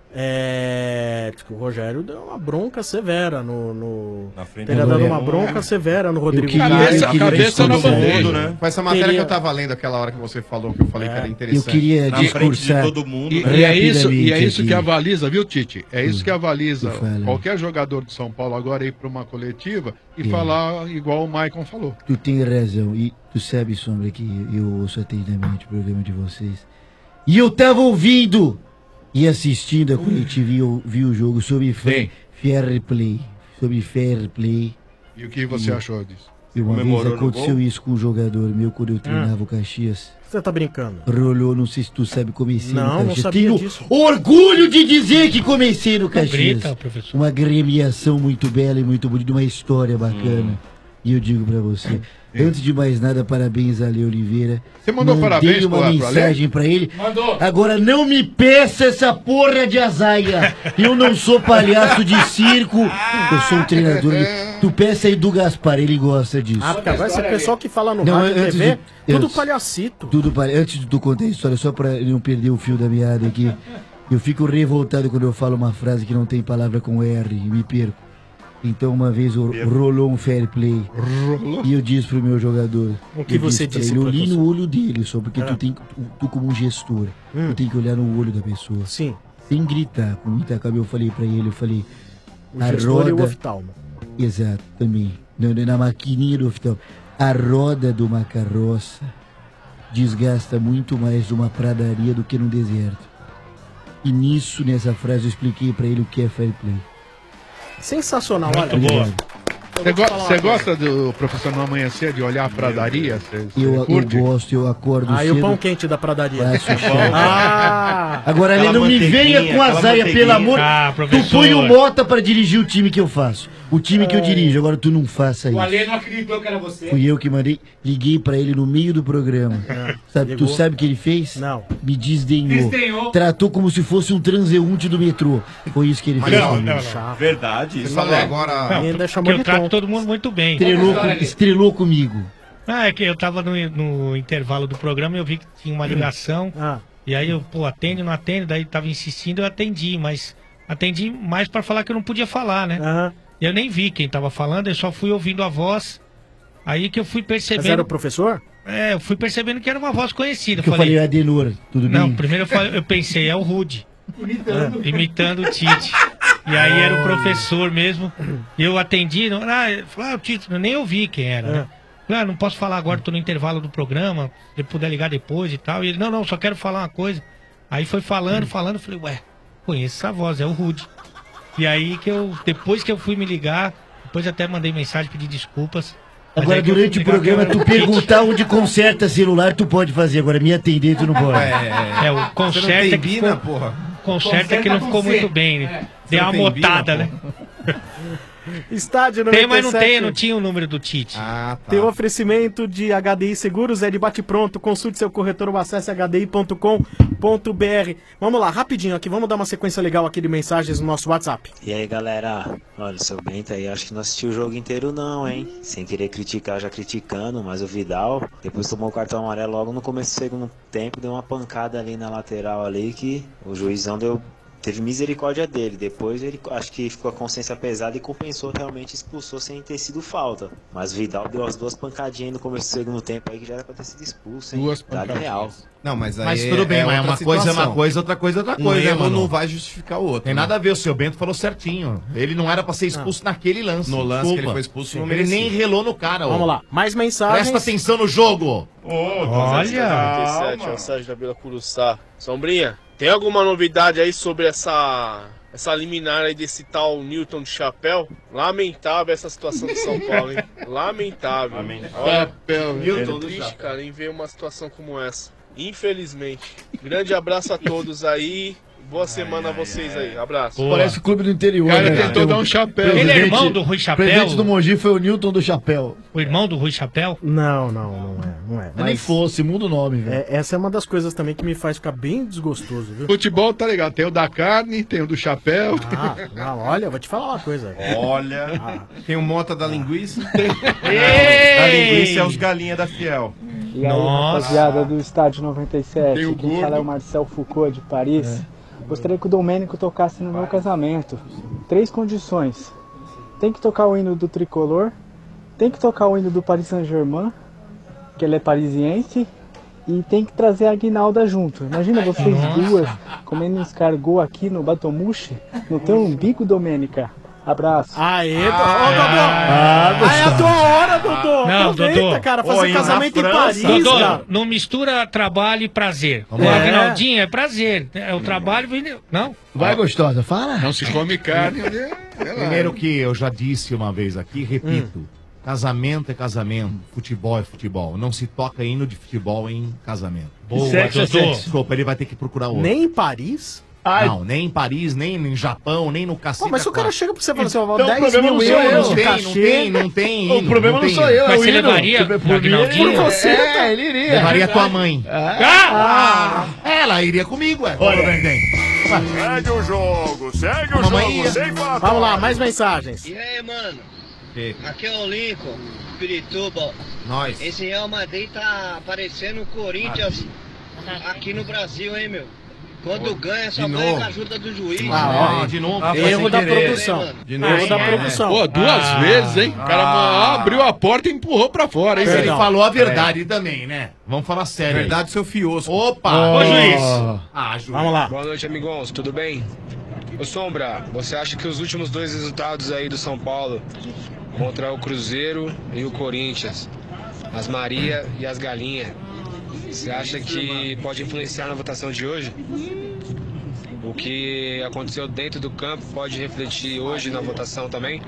S12: É, diz que o Rogério deu uma bronca severa no. no
S17: Na frente
S12: teria
S14: do
S12: dado
S14: Leão,
S12: uma bronca
S14: né?
S12: severa no Rodrigo
S14: queria-
S12: Caio.
S14: cabeça-
S12: Que-
S14: cabeça na
S12: todo
S14: bandeja.
S12: mundo,
S14: né? Foi essa matéria
S12: Teria-
S14: que eu tava lendo aquela hora que você falou, que eu falei que era interessante.
S19: Eu queria
S14: Na frente de
S19: discursar
S14: todo mundo,
S18: E,
S14: né?
S18: e é isso, e é
S19: Rapidamente
S18: isso que
S19: aqui.
S18: avaliza, viu, Tite? É isso que avaliza
S19: fala.
S18: qualquer jogador de São Paulo agora ir para uma coletiva e
S19: É.
S18: falar igual o Maicon falou.
S19: Tu tem razão. E tu sabe, Sombra, que eu ouço atentamente o programa de vocês. E eu tava ouvindo e assistindo a coletiva e eu vi o jogo sobre fair, fair play. Sobre fair play.
S18: E o que você
S19: E-
S18: achou disso?
S19: E uma vez
S18: Comemorou no
S19: aconteceu
S18: gol?
S19: isso com um jogador meu quando eu treinava
S12: Ah.
S19: o Caxias.
S12: Você tá brincando?
S19: Rolou, não sei se tu sabe, comecei
S12: Não,
S19: no
S12: não
S19: Caxias.
S12: sabia
S19: Tenho
S12: disso.
S19: orgulho de dizer que comecei no Caxias.
S13: grita, professor.
S19: Uma gremiação muito bela e muito bonita, uma história bacana.
S18: Hum.
S19: E eu digo pra você, antes de mais nada, parabéns a Ale Oliveira.
S18: Você mandou
S19: Mandei
S18: parabéns
S19: uma
S18: pro- pro Ale?
S19: mensagem pra ele.
S18: Mandou.
S19: Agora não me peça essa porra de azaia. Eu não sou palhaço de circo. Eu sou um treinador. de- Tu peça aí do Gaspar, ele gosta disso.
S12: Ah, porque agora esse pessoal que fala no
S19: Não,
S12: rádio e
S19: antes
S12: T V,
S19: de-
S12: tudo
S19: antes-
S12: palhacito.
S19: Tudo palha- Antes de tu contar a história, só pra não perder o fio da meada aqui. Eu fico revoltado quando eu falo uma frase que não tem palavra com R e me perco. Então uma vez o- rolou um fair play.
S12: Rolou?
S19: E eu disse pro meu jogador.
S12: O que
S19: eu
S12: você
S19: pra
S12: disse,
S19: ele, Eu li
S12: professor?
S19: no olho dele, só porque
S12: Ah.
S19: tu tem. Tu, tu como um gestor, tu tem que olhar no olho da pessoa.
S12: Sim.
S19: Sem gritar. Com muita calma eu falei pra ele, eu falei.
S12: O gestor e o oftalmo.
S19: Exato, também. Na, na maquininha do oftalmo. A roda de uma carroça desgasta muito mais numa pradaria do que no deserto. E nisso, nessa frase, eu expliquei pra ele o que é fair play.
S12: Sensacional,
S19: Muito
S12: olha.
S19: boa.
S18: Você, go- você gosta do professor no amanhecer de olhar a pradaria? Você, você
S19: Eu, eu
S18: curte?
S19: gosto, eu acordo
S12: Ah, e o
S19: cedo.
S12: pão quente da pradaria.
S19: Faço chá.
S12: Ah!
S19: Agora, ele não me venha com a zaia, pelo amor.
S12: Ah,
S19: tu
S12: professor.
S19: põe o Mota pra dirigir o time que eu faço. O time que eu
S12: É.
S19: dirijo. Agora tu não faça
S2: O
S19: isso.
S2: Alê não acreditou que era você.
S19: Fui eu que mandei. Liguei pra ele no meio do programa. Sabe, tu
S2: Ligou.
S19: sabe o que ele fez?
S12: Não.
S19: Me desdenhou.
S17: Desdenhou.
S19: Tratou como se fosse um transeunte do metrô. Foi isso que ele
S17: Mas
S19: fez.
S17: não,
S19: comigo.
S17: não, não. Verdade. Isso
S13: falou
S17: agora.
S13: Não, porque eu trato todo mundo muito bem.
S19: Estrelou, com- estrelou comigo.
S13: Ah, é que eu tava no, no intervalo do programa e eu vi que tinha uma ligação.
S12: Ah.
S13: E aí eu, pô, atende, não atende, daí tava insistindo, eu atendi, mas atendi mais pra falar que eu não podia falar, né? E eu nem vi quem tava falando, eu só fui ouvindo a voz. Aí que eu fui percebendo.
S12: Mas era o professor?
S13: É, eu fui percebendo que era uma voz conhecida.
S19: Que eu falei, Adenor, tudo bem?
S13: Não, primeiro eu, falei, eu pensei, é o Rude. Imitando. Imitando o Tite. E aí era o professor mesmo. E eu atendi, não, ah, ele falou, ah, o Tite, eu nem ouvi quem era, né? Falei, ah, não posso falar agora, tô no intervalo do programa, se ele puder ligar depois e tal. E ele, não, não, só quero falar uma coisa. Aí foi falando, falando, eu falei, ué, conheço essa voz, é o Rude. E aí que eu, depois que eu fui me ligar, depois até mandei mensagem, pedi desculpas. Mas
S19: Agora,
S13: aí que eu
S19: durante
S13: fui
S19: o
S13: ligar
S19: programa,
S13: que era
S19: tu
S13: o Tite.
S19: perguntar onde conserta celular, tu pode fazer. Agora, me atender, tu não pode.
S13: É, o conserta que ficou, conserta que não ficou muito bem, né? Deu uma motada, né?
S12: Estádio
S13: Tem,
S12: noventa e
S13: mas não
S12: sete.
S13: tem, não tinha o número do Tite.
S14: Ah,
S12: Tem o oferecimento de H D I Seguros, é de bate-pronto. Consulte seu corretor ou acesse h d i ponto com ponto b r. Vamos lá, rapidinho aqui, vamos dar uma sequência legal aqui de mensagens no nosso WhatsApp.
S6: E aí galera, olha, o seu Bento aí acho que não assistiu o jogo inteiro não, hein? Sem querer criticar, já criticando, mas o Vidal depois tomou o cartão amarelo logo no começo do segundo tempo, deu uma pancada ali na lateral ali que o juizão deu... Teve misericórdia dele, depois ele acho que ficou a consciência pesada e compensou, realmente expulsou sem ter sido falta. Mas o Vidal deu as duas pancadinhas no começo do segundo tempo aí que já era pra ter sido expulso, hein?
S14: Duas
S6: Dá
S14: pancadinhas.
S6: real.
S14: Não, mas aí
S8: Mas tudo bem,
S14: é
S8: mas
S14: outra
S8: uma coisa é uma
S14: situação.
S8: coisa, outra coisa é outra
S14: Um
S8: coisa, né,
S14: erro
S8: mano?
S14: não vai justificar o outro.
S8: Tem
S14: né?
S8: nada a ver, o seu Bento falou certinho. Ele não era pra ser expulso naquele lance.
S14: No lance
S8: desculpa.
S14: que ele foi expulso, não
S8: Ele
S14: merecia.
S8: nem relou no cara. ó.
S12: Vamos lá, mais mensagens.
S8: Presta atenção no jogo.
S23: noventa e sete, é o Sérgio da Vila Curuçá. Sombrinha, tem alguma novidade aí sobre essa, essa liminar aí desse tal Newton de chapéu? Lamentável essa situação de São Paulo, hein? Lamentável. Olha,
S18: Chapéu,
S23: Newton
S18: Newton do
S23: triste,
S18: chapéu.
S23: cara, em ver uma situação como essa. Infelizmente. Grande abraço a todos aí. Boa semana a vocês aí. Abraço.
S16: Parece o clube do interior,
S23: O cara
S16: né?
S23: tentou dar um chapéu.
S16: Presidente-
S13: Ele é irmão do Rui Chapéu?
S16: O presidente do Mogi foi o Newton do Chapéu.
S13: O irmão do Rui Chapéu?
S12: Não, não, não é. Não é.
S16: Mas nem fosse, muda o nome, velho.
S12: É, essa é uma das coisas também que me faz ficar bem desgostoso, viu?
S18: Futebol tá legal, tem o da carne, tem o do chapéu.
S12: Ah, não, olha, vou te falar uma coisa.
S14: Olha, tem o Mota da linguiça.
S17: A linguiça é os galinha da Fiel.
S24: E aí, rapaziada do Estádio noventa e sete,
S17: Tem o
S24: quem
S17: gordo.
S24: fala é o Marcel Foucault de Paris. Gostaria que o Domênico tocasse no meu casamento. Três condições. Tem que tocar o hino do Tricolor, tem que tocar o hino do Paris Saint-Germain, que ele é parisiense, e tem que trazer a Aguinalda junto. Imagina vocês duas comendo um escargot aqui no Batomushi, no teu umbigo, Domênica. Abraço.
S12: Aê, ô, Dodô.
S16: Ah,
S12: Aí é a tua hora, Dodô.
S13: Não,
S12: Aproveita,
S13: Dodô.
S12: cara, fazer
S13: Oi,
S12: casamento
S13: na
S12: em
S13: França.
S12: Paris,
S13: Dodô,
S12: cara.
S13: não mistura trabalho e prazer.
S12: Vamos
S13: O
S12: lá.
S13: Aguinaldinho é prazer. É o trabalho. Não?
S16: Vai, gostosa, fala.
S18: Não se come carne. né?
S8: Primeiro que eu já disse uma vez aqui, repito. Casamento é casamento, futebol é futebol. Não se toca hino de futebol em casamento.
S12: Boa, sexo é
S8: Dodô.
S12: sexo.
S8: Desculpa, ele vai ter que procurar outro.
S12: Nem em Paris?
S8: Não, nem em Paris, nem em Japão, nem no cacete.
S12: Pô, mas se o cara chega pra você e fala assim, ó,
S8: Então,
S12: dez
S8: o problema
S12: mil
S8: não sou eu,
S12: euros
S8: não
S12: de
S8: tem, não
S12: cachê.
S8: tem, não tem hino,
S16: O problema não
S8: tem
S16: sou
S8: hino.
S16: eu, é
S13: Mas
S16: o
S13: você
S16: hino.
S13: levaria
S16: Por-
S13: o
S16: por mim,
S13: Aguinaldinho?
S16: ele-
S12: Por você,
S16: é,
S12: tá?
S16: ele iria.
S8: Levaria tua mãe.
S16: Ah!
S8: Ah! Ela iria comigo, é. Olha, Bendem.
S11: Segue o jogo, segue o
S8: Mamãe
S11: jogo,
S8: ia.
S11: sem falar.
S12: Vamos lá, mais mensagens.
S22: E aí, mano? Aqui é o Lincoln, Pirituba.
S8: Nós.
S22: Esse Real Madrid tá parecendo o Corinthians aqui no Brasil, hein, meu? Quando ganha, só
S8: De
S22: ganha
S8: novo.
S22: com a ajuda do juiz.
S12: Ah,
S8: ó, de novo.
S12: Ah, erro da produção.
S8: De novo.
S12: Erro da produção.
S18: Pô, duas
S12: Ah.
S18: vezes, hein? O cara
S8: Ah.
S18: abriu a porta e empurrou pra fora, hein?
S8: Mas ele
S18: Perdão.
S8: falou a verdade também, né? Vamos falar sério.
S14: Verdade, seu fiosco.
S8: Opa!
S14: Ô, juiz.
S8: Ah, juiz.
S12: Vamos lá.
S2: Boa noite, amigos. Tudo bem? Ô, Sombra, você acha que os últimos dois resultados aí do São Paulo contra o Cruzeiro e o Corinthians, as Maria e as Galinha, você acha que pode influenciar na votação de hoje? O que aconteceu dentro do campo pode refletir hoje na votação também?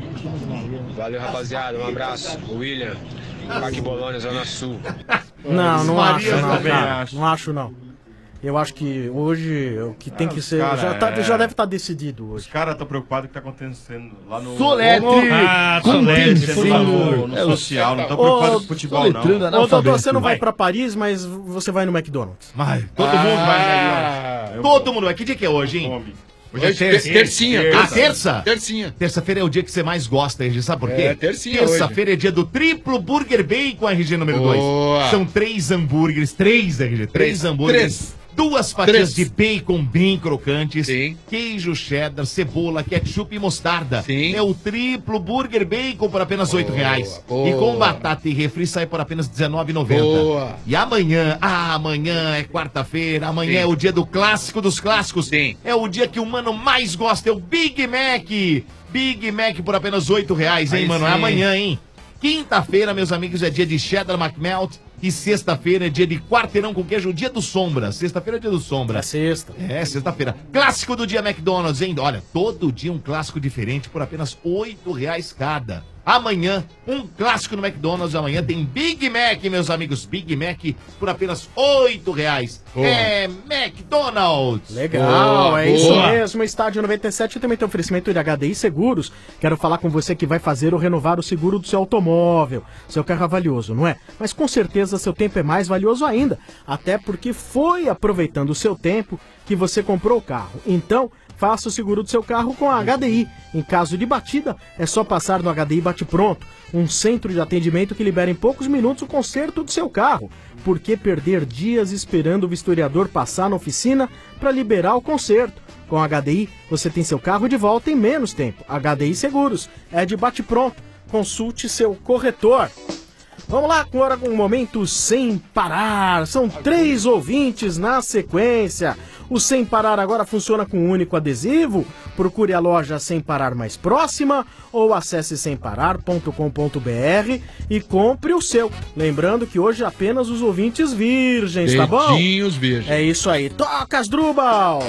S2: Valeu, rapaziada. Um abraço. William, Parque Bolônia, Zona Sul.
S12: Não, não
S2: Maria
S12: acho não,
S2: também
S12: cara.
S2: acho.
S12: Não acho não. Eu acho que hoje o que tem
S17: Ah,
S12: que
S17: os
S12: ser.
S17: cara,
S12: já, tá-
S17: é-
S12: já deve estar decidido hoje.
S17: Os caras estão preocupados com o que está acontecendo lá no...
S12: Soletre!
S17: Ah,
S12: Soletre!
S17: Soletre! No, no
S12: É,
S17: social, não estão preocupados com o futebol, não.
S12: Ô, doutor, você não vai pra Paris, mas você vai no McDonald's.
S8: Vai, todo mundo vai, né? Todo mundo vai. Que dia que é hoje, hein? Hoje é
S18: Hoje,
S8: terça.
S18: tercinha,
S8: Ah,
S18: terça.
S8: terça?
S18: Tercinha.
S8: Terça-feira é o dia que você mais gosta, R G. Sabe por quê?
S18: É, tercinha
S8: Terça-feira é dia do triplo Burger Bacon, R G número dois.
S18: Boa.
S8: São três hambúrgueres, três, R G. Três,
S18: Três.
S8: hambúrgueres.
S18: Três.
S8: Duas fatias
S18: Três.
S8: de bacon bem crocantes, queijo cheddar, cebola, ketchup e mostarda. É o triplo Burger Bacon por apenas oito reais.
S18: boa.
S8: E com batata e refri sai por apenas dezenove reais e noventa
S18: Boa.
S8: centavos. E amanhã, ah, amanhã é quarta-feira, amanhã
S18: Sim.
S8: é o dia do clássico dos clássicos. É o dia que o mano mais gosta, é o Big Mac. Big Mac por apenas oito reais, hein,
S14: Aí
S8: mano? É
S14: sim.
S8: amanhã, hein? Quinta-feira, meus amigos, é dia de cheddar McMelt. E sexta-feira é dia de quarteirão com queijo, dia do Sombra. Sexta-feira é dia do Sombra. É
S12: sexta.
S8: É, sexta-feira. Clássico do dia McDonald's, hein? Olha, todo dia um clássico diferente por apenas oito reais cada. Amanhã, um clássico no McDonald's. Amanhã tem Big Mac, meus amigos. Big Mac por apenas oito reais.
S12: Boa.
S8: É McDonald's.
S12: Legal, é isso mesmo. Estádio noventa e sete também tem oferecimento de H D I Seguros. Quero falar com você que vai fazer ou renovar o seguro do seu automóvel. Seu carro é valioso, não é? Mas com certeza seu tempo é mais valioso ainda. Até porque foi aproveitando o seu tempo que você comprou o carro. Então, faça o seguro do seu carro com a H D I. Em caso de batida, é só passar no H D I Bate Pronto, um centro de atendimento que libera em poucos minutos o conserto do seu carro. Por que perder dias esperando o vistoriador passar na oficina para liberar o conserto? Com a H D I, você tem seu carro de volta em menos tempo. H D I Seguros é de Bate Pronto. Consulte seu corretor. Vamos lá, agora com um momento sem parar. São três ouvintes na sequência. O Sem Parar agora funciona com um único adesivo. Procure a loja Sem Parar mais próxima ou acesse sem parar ponto com ponto br e compre o seu. Lembrando que hoje apenas os ouvintes virgens, tá bom?
S18: Dedinhos virgens.
S12: É isso aí. Toca as Drubal!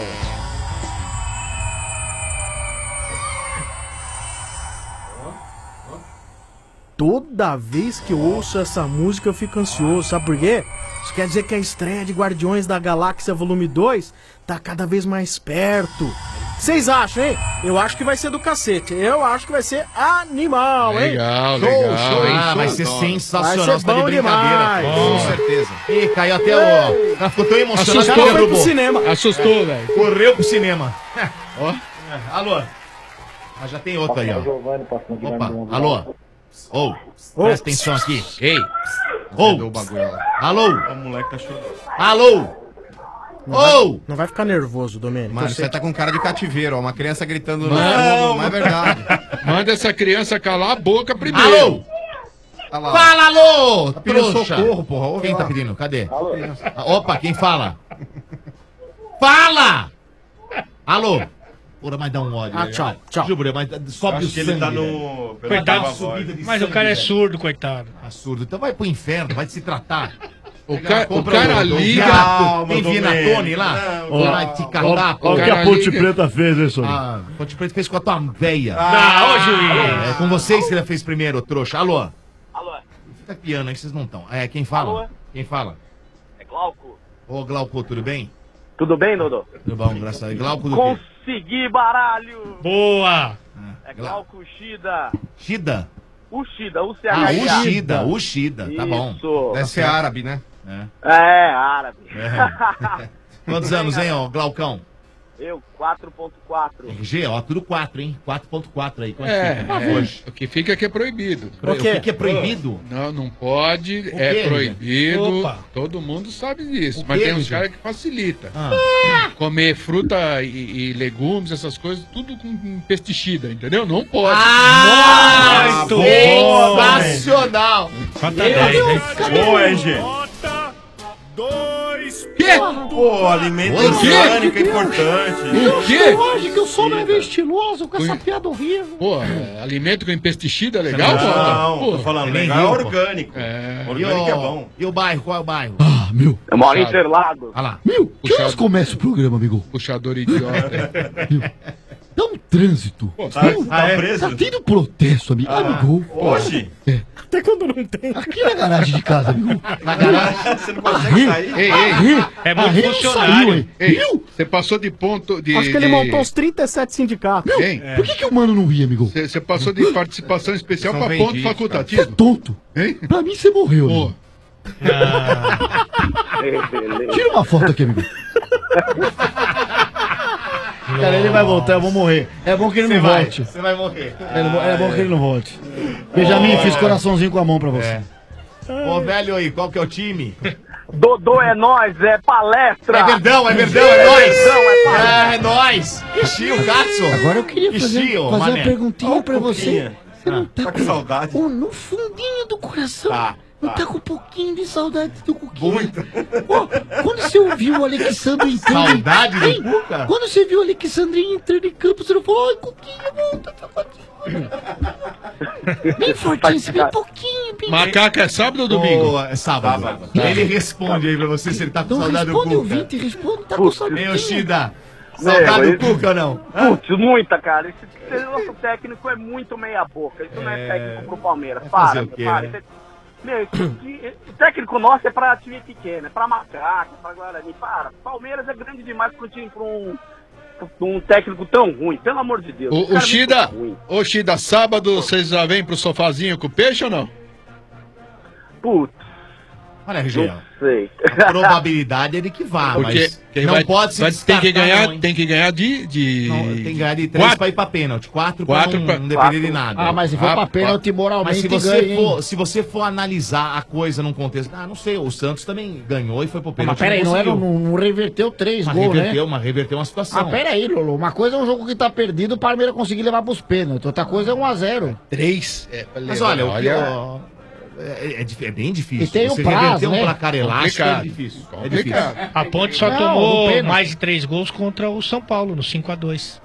S12: Toda vez que eu ouço essa música eu fico ansioso, sabe por quê? Isso quer dizer que a estreia de Guardiões da Galáxia Volume dois tá cada vez mais perto. Vocês acham, hein? Eu acho que vai ser do cacete. Eu acho que vai ser animal, hein?
S18: Legal,
S8: Show,
S18: legal,
S8: show,
S18: hein?
S8: ah,
S18: Show
S8: vai
S18: de
S8: ser
S18: bola.
S8: sensacional.
S12: Vai ser
S8: você tá de
S12: bom
S8: brincadeira.
S12: demais.
S8: Com certeza. Ih, caiu até o... Ela ficou tão emocionada
S12: Assustou,
S8: que
S12: foi pro
S8: derrubou.
S12: cinema.
S18: Assustou, velho.
S8: Correu pro cinema.
S18: Ó.
S8: É, alô? Mas já tem outro aí, ó. Opa, alô? Ô, presta atenção aqui. Ei. Ô. Alô?
S17: O moleque tá chorando.
S8: Alô?
S12: Não vai,
S8: Ô!
S12: não vai ficar nervoso, Domênico.
S14: Mano,
S12: Eu sei
S14: você tá com cara de cativeiro, ó. Uma criança gritando no
S18: Não,
S14: fundo, não é verdade.
S18: Manda essa criança calar a boca primeiro.
S8: Alô?
S14: Tá lá.
S8: Fala, alô!
S14: Tá pedindo
S8: Trouxa.
S14: socorro, porra. Ouve
S8: Quem
S14: lá.
S8: tá pedindo? Cadê? Ah, opa, quem fala? Fala! Alô? Porra, mas dá um ódio.
S12: Ah, tchau, tchau.
S8: Juro, mas sobe
S17: Acho
S8: o
S17: que
S8: sangue.
S17: ele tá
S8: velho.
S17: no... pela
S13: Coitado,
S17: nova voz.
S13: mas o cara é surdo, coitado.
S8: Tá surdo. Então vai pro inferno, vai se tratar.
S18: O, ca- o
S8: Compra
S18: cara
S8: um- um
S18: liga.
S8: gato. Tem
S17: Domênico.
S8: Vinatone lá?
S17: Não,
S8: Vai te
S16: Olha
S8: catar,
S16: o que
S18: cara
S16: a Ponte
S18: liga.
S16: Preta fez, hein, Soninho?
S8: Ah, Ponte Preta fez com a tua véia.
S17: Ah,
S13: ô, juiz.
S8: É com vocês que ele fez primeiro, trouxa. Alô?
S5: Alô,
S8: Fica piano aí, vocês não estão. É, quem fala?
S5: Alô?
S8: Quem fala?
S5: é Glauco.
S8: Ô, Glauco, tudo bem?
S5: Tudo bem, Dodô?
S8: Tudo bom, graças a Deus. Glauco do quê?
S5: Consegui baralho!
S13: Boa!
S5: É Glauco Shida.
S8: Shida?
S5: O Shida, o C
S8: Ah,
S5: H I A.
S8: o Shida, o Shida, tá bom.
S5: Isso.
S14: Deve ser árabe, né?
S8: É.
S5: É, árabe.
S8: É. Quantos anos, hein, ó, Glaucão?
S5: Eu, quatro ponto quatro.
S8: R G, ó, tudo quatro, hein? quatro ponto quatro aí. Como
S18: É,
S8: fica?
S18: é, o que fica é que é proibido.
S8: O que que é proibido?
S18: Não, não pode,
S8: O
S18: é
S8: quê,
S18: proibido.
S8: Opa.
S18: Todo mundo sabe disso.
S8: O
S18: Mas
S8: quê,
S18: tem uns
S8: Michel?
S18: caras que facilita.
S8: Ah.
S18: Comer fruta e, e legumes, essas coisas, tudo com pesticida, entendeu? Não pode.
S8: Ah,
S18: Muito
S8: bom,
S18: bom,
S8: sensacional.
S18: Nota dez, hein?
S8: Boa, R G.
S18: Quê?
S17: Pô, alimento
S18: O quê?
S17: orgânico é importante.
S18: O quê?
S19: Eu acho que o som é meio estiloso com essa piada horrível.
S18: Pô, é, alimento com pesticida é legal,
S17: Não,
S18: pô?
S17: tô falando,
S8: nem
S17: legal é
S8: viu, pô.
S17: orgânico.
S18: É.
S17: Orgânico
S8: E
S17: é
S8: o-
S17: bom.
S8: E o bairro, qual é o bairro?
S11: Ah, meu.
S5: Eu moro em
S18: Puxado.
S5: Interlagos.
S8: Olha lá.
S11: Meu, que horas
S18: Puxado.
S11: começa o programa, amigo?
S18: Puxador idiota.
S11: Dá um trânsito.
S17: Tá,
S11: Não,
S17: tá
S11: tá,
S17: preso?
S11: tá tendo protesto, amigo. amigo.
S17: Hoje?
S11: É.
S12: Até quando não tem.
S11: Aqui na garagem de casa, amigo.
S8: Na garagem.
S17: Você não
S11: A
S17: consegue
S11: Rê,
S17: sair?
S18: Ei,
S11: a
S18: ei,
S11: Rê,
S13: é
S11: a
S13: muito
S11: Rê não
S13: funcionário.
S11: saiu, hein?
S18: Ei,
S11: Viu?
S18: você passou de ponto de.
S12: Acho que ele
S18: de-
S12: montou uns trinta e sete sindicatos.
S11: Meu,
S18: Hein?
S11: por que, que o mano não ria, amigo?
S18: Você você passou de participação especial
S14: São
S18: pra ponto
S14: vendidos,
S11: Você é
S18: facultativo.
S11: tonto.
S18: Hein?
S11: Pra mim você morreu,
S18: Pô,
S11: amigo.
S5: Beleza.
S11: Tira uma foto aqui, amigo.
S16: Cara, ele vai voltar, eu vou morrer. É bom que ele
S8: Você
S16: não
S8: vai,
S16: volte.
S8: você vai morrer.
S16: É, bom- é bom que ele não volte. Benjamin, fiz coraçãozinho com a mão pra você.
S8: É. Ô, velho aí, qual que é o time?
S5: Dodô é nós, é palestra.
S8: É verdão, é verdão, é nóis.
S5: Verdão, é palestra.
S8: É, é nóis. Ixi, o Katsu.
S19: Agora eu queria fazer,
S8: Ixi, ô,
S19: fazer
S8: mané.
S19: uma perguntinha
S17: Ó,
S19: pra você.
S17: Cuquinha.
S19: Você não tá,
S17: Tá com saudade?
S19: Ô, no fundinho do coração,
S8: Tá,
S19: não
S8: tá.
S19: tá com um pouquinho de saudade do Cuquinha? Ô, quando você ouviu o Alexandre entrando...
S8: Saudade do
S19: Hein?
S8: Cuca?
S19: Quando você viu o Alexandrinho entrando em campo, você não falou, ai, Cuquinha, volta, safadinho. Bem fortinho, assim, bem pouquinho, bem...
S18: macaca é sábado ou domingo?
S8: Ô, é sábado.
S17: Sábado.
S8: Ele responde aí pra você se ele tá com
S19: Então
S8: saudade do
S19: responde,
S8: Cuca.
S19: ouvinte, responde, tá com saudade.
S8: Ei, ô, Shida. Saudade
S5: É,
S8: do Cuca ou não?
S5: Putz, muita, cara. Esse, esse nosso técnico é muito meia boca. Isso não é
S8: É.
S5: técnico pro Palmeiras.
S8: É fazer
S5: Para,
S8: o quê,
S5: para.
S8: né?
S5: Isso é- Meu, isso- isso- o técnico nosso é pra time pequeno, é pra macaco, pra Guarani. Para, Palmeiras é grande demais pra um time, pra um, pra um técnico tão ruim, pelo amor de Deus.
S18: O,
S5: Esse cara
S18: o
S5: é
S18: Shida,
S5: muito ruim.
S18: ô Shida, sábado vocês já vêm pro sofazinho com peixe ou não?
S5: Putz,
S8: Olha, R G,
S5: não sei.
S8: a probabilidade é de que vá,
S18: Porque
S8: mas
S18: quem
S8: não
S18: vai,
S8: pode se
S18: vai- tem que
S8: descartar,
S18: ganhar,
S8: não, hein?
S18: tem que ganhar de, de...
S8: Não, tem que ganhar de três
S18: Quatro.
S8: pra ir pra pênalti. Quatro,
S18: Quatro
S8: pra não,
S18: pra-
S8: não depender
S5: quatro.
S8: de nada.
S19: Ah, mas se for
S18: Ah,
S19: pra pênalti,
S8: Mas
S19: moralmente
S8: se
S19: ganha,
S8: você,
S19: hein?
S8: for, se você for analisar a coisa num contexto... Ah, não sei, o Santos também ganhou e foi pro
S19: Ah,
S8: pênalti.
S19: mas peraí, não, era,
S8: conseguiu.
S19: não, não reverteu três
S8: Mas
S19: gols, né?
S8: reverteu, mas reverteu uma situação.
S19: Ah, pera aí, Lolo. Uma coisa é um jogo que tá perdido, o Palmeiras conseguir levar pros pênaltis. Outra coisa é um a zero.
S18: Três. É,
S8: Mas olha, o que, ó, é, é dif- é bem difícil.
S19: E tem
S8: você
S19: um prazo,
S8: reverter um
S19: né?
S8: placar elástico é
S18: Complicado.
S8: difícil. É
S18: Complicado.
S8: difícil.
S13: A Ponte só
S19: Não,
S13: tomou
S19: no pênalti.
S13: mais de três gols contra o São Paulo, no cinco a dois.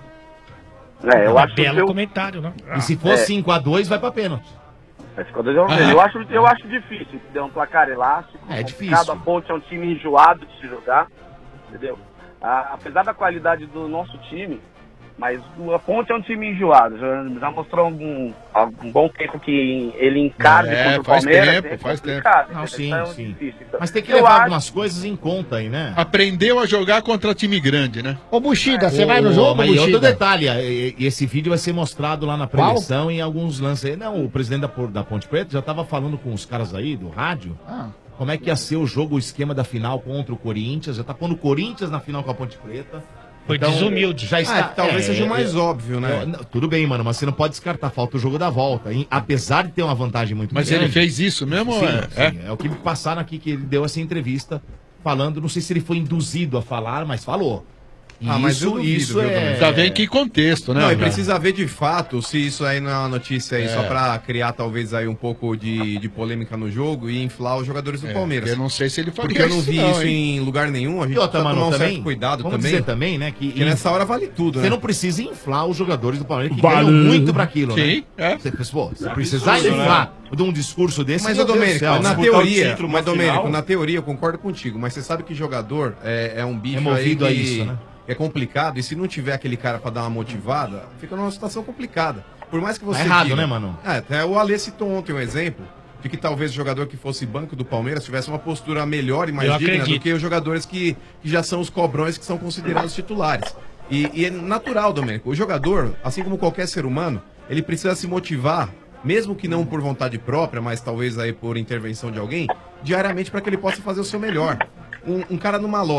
S5: É, eu
S13: Um
S5: acho que
S13: belo
S5: eu,
S13: comentário, né?
S8: E se for
S5: É.
S8: cinco a dois, vai pra pênalti.
S5: Esse quando eu, eu, acho, eu acho difícil ter um placar elástico.
S8: É
S5: complicado.
S8: difícil.
S5: A Ponte é um time enjoado de se jogar, entendeu? Ah, apesar da qualidade do nosso time, mas a Ponte é um time enjoado. Já, já mostrou um, um bom tempo que ele encarga
S18: É,
S5: contra o
S18: faz
S5: Palmeiras.
S18: tempo,
S5: é
S18: faz
S5: complicado,
S8: Não,
S5: entendeu?
S8: sim,
S5: Então é
S8: sim.
S5: difícil. Então,
S8: Mas tem que
S5: eu
S8: levar
S5: acho-
S8: algumas coisas em conta aí, né?
S18: Aprendeu a jogar contra time grande, né?
S19: Ô, Buxida, você
S8: Ô,
S19: vai no jogo,
S8: mas e outro
S19: Buxida?
S8: detalhe, e, e esse vídeo vai ser mostrado lá na preleção em alguns lances aí. Não, o presidente da, da Ponte Preta já tava falando com os caras aí do rádio.
S19: Ah.
S8: Como é que ia ser o jogo, o esquema da final contra o Corinthians. Já tá pondo o Corinthians na final com a Ponte Preta.
S13: Foi desumilde.
S8: Já está,
S14: Ah, que talvez seja o mais óbvio, né?
S8: eu- não, tudo bem, mano, mas você não pode descartar. Falta o jogo da volta. hein? Apesar de ter uma vantagem muito
S18: Mas
S8: grande.
S18: ele fez isso mesmo?
S8: Sim,
S18: é?
S8: sim, é? o que me passaram aqui, que ele deu essa entrevista falando, não sei se ele foi induzido a falar, mas falou. E
S14: Ah, mas
S8: isso,
S14: eu duvido,
S8: isso
S14: viu,
S8: é...
S14: Domênico?
S18: Já vem em que contexto, né?
S14: Não, e
S18: cara?
S14: precisa ver de fato se isso aí não é uma notícia aí
S18: É.
S14: só pra criar talvez aí um pouco de, de polêmica no jogo e inflar os jogadores do
S18: É,
S14: Palmeiras.
S18: eu não sei se ele faria
S14: Porque eu não
S18: isso
S14: vi
S18: não,
S14: isso
S18: hein?
S14: em lugar nenhum, a gente
S8: E outra,
S14: precisa
S8: mano,
S14: tomar um
S8: também,
S14: certo cuidado
S8: vamos
S14: também.
S8: dizer também, né, que,
S14: Porque nessa hora vale tudo,
S8: você
S14: né?
S8: não precisa inflar os jogadores do Palmeiras, que
S11: Vale.
S8: ganham muito pra aquilo,
S18: Sim,
S8: né?
S18: é.
S8: Você, pô, você precisar
S17: absurdo,
S8: inflar de um discurso desse,
S14: Mas,
S8: meu
S14: ô
S8: Deus do
S14: Domênico,
S8: céu,
S14: na
S8: né?
S17: disputar o
S14: teoria,
S17: título,
S14: mas
S17: uma
S14: Domênico,
S17: final.
S14: na teoria eu concordo contigo, mas você sabe que jogador é, é um bicho
S8: É movido
S14: aí
S8: a
S14: que
S8: isso, né?
S14: é complicado, e se não tiver aquele cara pra dar uma motivada, fica numa situação complicada. Por mais que você
S8: Tá errado,
S14: diga-
S8: né, mano?
S14: É, até o Alê citou ontem um exemplo de que talvez o jogador que fosse banco do Palmeiras tivesse uma postura melhor e mais
S13: Eu
S14: digna
S13: acredito.
S14: do que os jogadores que, que já são os cobrões que são considerados titulares. E, e é natural, Domênico, o jogador, assim como qualquer ser humano, ele precisa se motivar, mesmo que não por vontade própria, mas talvez aí por intervenção de alguém, diariamente para que ele possa fazer o seu melhor. Um, um cara numa loja,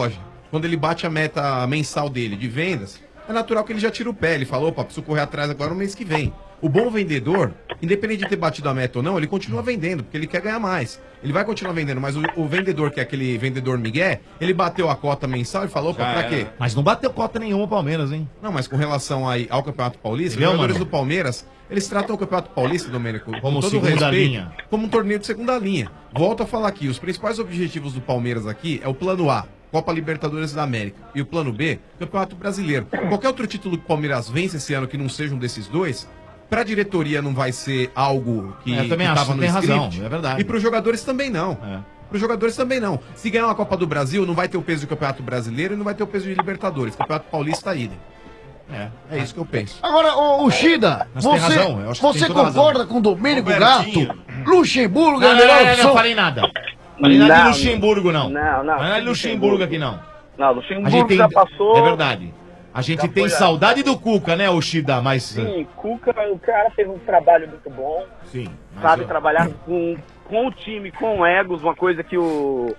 S14: quando ele bate a meta mensal dele de vendas, é natural que ele já tira o pé. Ele falou, opa, preciso correr atrás agora no mês que vem. O bom vendedor, independente de ter batido a meta ou não, ele continua vendendo, porque ele quer ganhar mais. Ele vai continuar vendendo, mas o, o vendedor, que é aquele vendedor migué, ele bateu a cota mensal e falou, opa,
S8: Já
S14: pra
S8: era.
S14: quê?
S8: Mas não bateu cota nenhuma o Palmeiras, hein?
S14: Não, mas com relação aí ao Campeonato Paulista, os
S8: Entendeu,
S14: jogadores
S8: mano?
S14: do Palmeiras, eles tratam o Campeonato Paulista, Domênico, com
S8: Como
S14: todo
S8: segunda
S14: respeito,
S8: linha.
S14: como um torneio de segunda linha. Volto a falar aqui, os principais objetivos do Palmeiras aqui é o plano A, Copa Libertadores da América, e o plano B, Campeonato Brasileiro. Qualquer outro título que o Palmeiras vence esse ano que não seja um desses dois, pra diretoria não vai ser algo que,
S8: É, eu também
S14: que
S8: acho,
S14: tava no
S8: tem razão,
S14: script.
S8: é verdade.
S14: E pros jogadores também não. Pros jogadores também não. Se ganhar uma Copa do Brasil, não vai ter o peso do Campeonato Brasileiro e não vai ter o peso de Libertadores. Campeonato Paulista, idem. É, é isso que eu penso.
S19: Agora, ô, ô Shida,
S14: Mas
S19: você,
S14: tem razão, eu acho que
S19: você
S14: tem toda
S19: concorda
S14: razão.
S19: com o Domênico
S14: Robertinho.
S19: Gato? Luxemburgo,
S8: Não, não,
S19: melhor
S8: não, não,
S19: opção?
S8: não falei nada. Falei nada de
S5: Não,
S8: Luxemburgo, não.
S5: Não, não.
S8: Não é Luxemburgo aqui, não.
S5: Não,
S8: A
S5: Luxemburgo
S8: gente tem...
S5: já passou.
S8: É verdade. A gente
S5: Já
S8: tem
S5: foi,
S8: saudade do Cuca, né, Oshida? Mas.
S5: Sim, Cuca, o cara fez um trabalho muito bom.
S8: Sim. mas
S5: Sabe
S8: eu-
S5: trabalhar com, com o time, com egos, uma coisa que o,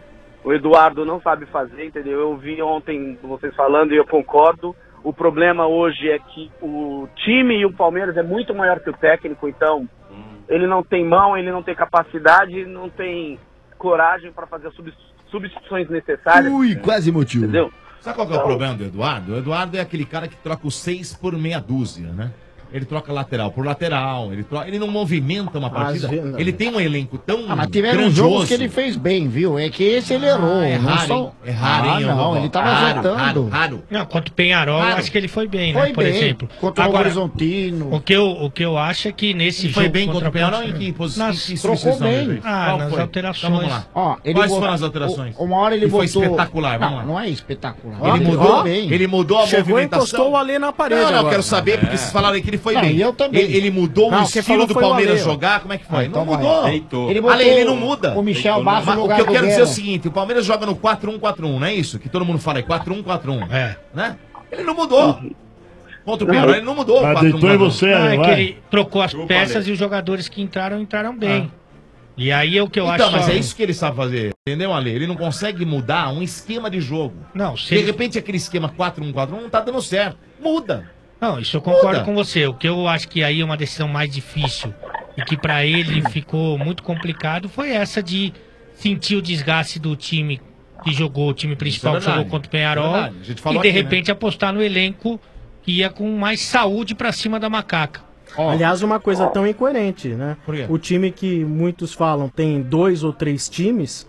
S5: o Eduardo não sabe fazer, entendeu? Eu vi ontem vocês falando e eu concordo. O problema hoje é que o time e o Palmeiras é muito maior que o técnico, então ele não tem mão, ele não tem capacidade, não tem coragem para fazer as subs- substituições necessárias.
S16: Ui, quase motivo.
S5: Entendeu?
S8: Sabe qual que é o problema do Eduardo? O Eduardo é aquele cara que troca os seis por meia dúzia, né? Ele troca lateral por lateral, ele, troca, ele não movimenta uma partida.
S19: Às vezes não.
S8: Ele tem um elenco tão
S19: Ah, mas tiveram
S8: grandioso.
S19: jogos que ele fez bem, viu? É que esse ele errou.
S8: Ah, é
S19: não
S8: raro,
S19: só-
S8: hein? É raro,
S19: ah,
S8: hein,
S19: não,
S8: Dodô?
S19: ele tava
S8: Raro,
S19: acertando.
S8: raro, raro.
S13: Não, contra o Penharol,
S8: Claro.
S13: acho que ele foi bem,
S19: Foi
S13: né? Por
S19: bem,
S13: exemplo.
S19: contra o
S13: Agora,
S19: Horizontino.
S13: O que, eu, o que eu acho é que nesse
S8: Ele foi
S13: jogo
S8: bem contra o Penharol
S13: Ponte-
S8: em que posição?
S13: Nas-
S8: em que
S19: Trocou
S8: substituição,
S19: bem.
S8: Bebê?
S13: Ah,
S8: Qual
S13: nas
S8: foi?
S13: alterações.
S8: Então vamos lá.
S19: Ó, ele
S8: Quais
S19: botou-
S8: foram as alterações?
S19: o- Uma hora ele
S8: E foi
S19: botou...
S8: espetacular, vamos
S19: Não,
S8: lá.
S19: não é espetacular.
S8: Ele
S19: Ó,
S8: mudou,
S19: ó, bem.
S8: ele mudou a
S12: Chegou e
S8: movimentação.
S12: encostou o Alê na parede
S8: Não, não, eu
S12: agora.
S8: quero saber,
S12: É.
S8: porque vocês falaram aí que ele foi
S19: Não,
S8: bem.
S19: e eu também.
S8: Ele, ele mudou
S12: Não,
S8: o
S12: quem
S8: estilo
S12: falou
S8: do
S12: foi o
S8: Palmeiras
S12: Ale, ó.
S8: jogar, como é que foi?
S19: Ah, então
S8: não
S19: vai.
S8: mudou.
S19: Deitou. Ele botou
S8: Ale, ele não muda.
S19: o Michel
S8: Deitou,
S19: Bastos
S8: Mas
S19: no
S8: o
S19: lugar
S8: que eu
S19: do
S8: quero dizer é o
S19: Guerra.
S8: seguinte, o Palmeiras joga no quatro um quatro um, não é isso? Que todo mundo fala, é quatro um quatro um.
S13: É.
S8: Né? Ele não mudou. Contra o Penharol, ele não mudou. o
S16: Mas
S8: quatro um
S16: deitou em
S8: quatro um.
S16: você,
S13: Não, é
S16: vai.
S13: que ele trocou as
S8: Chupa,
S13: peças
S8: Ale.
S13: e os jogadores que entraram, entraram bem. E aí é o que eu
S8: Então,
S13: acho...
S8: mas
S13: só-
S8: é isso que ele sabe fazer, entendeu, Ale? Ele não consegue mudar um esquema de jogo.
S13: Não, se
S8: De
S13: ele-
S8: repente aquele esquema quatro um quatro um não tá dando certo. Muda.
S13: Não, isso eu concordo
S8: Muda.
S13: com você. O que eu acho que aí é uma decisão mais difícil e que pra ele ficou muito complicado foi essa de sentir o desgaste do time que jogou, o time principal
S8: Isso é
S13: que jogou
S8: verdade.
S13: contra o
S8: É
S13: Penharol,
S8: verdade. A gente
S13: e
S8: falou
S13: de
S8: aqui, né?
S13: repente apostar no elenco que ia com mais saúde pra cima da macaca.
S12: Aliás, uma coisa tão incoerente, né?
S8: Por quê?
S12: O time que muitos falam tem dois ou três times,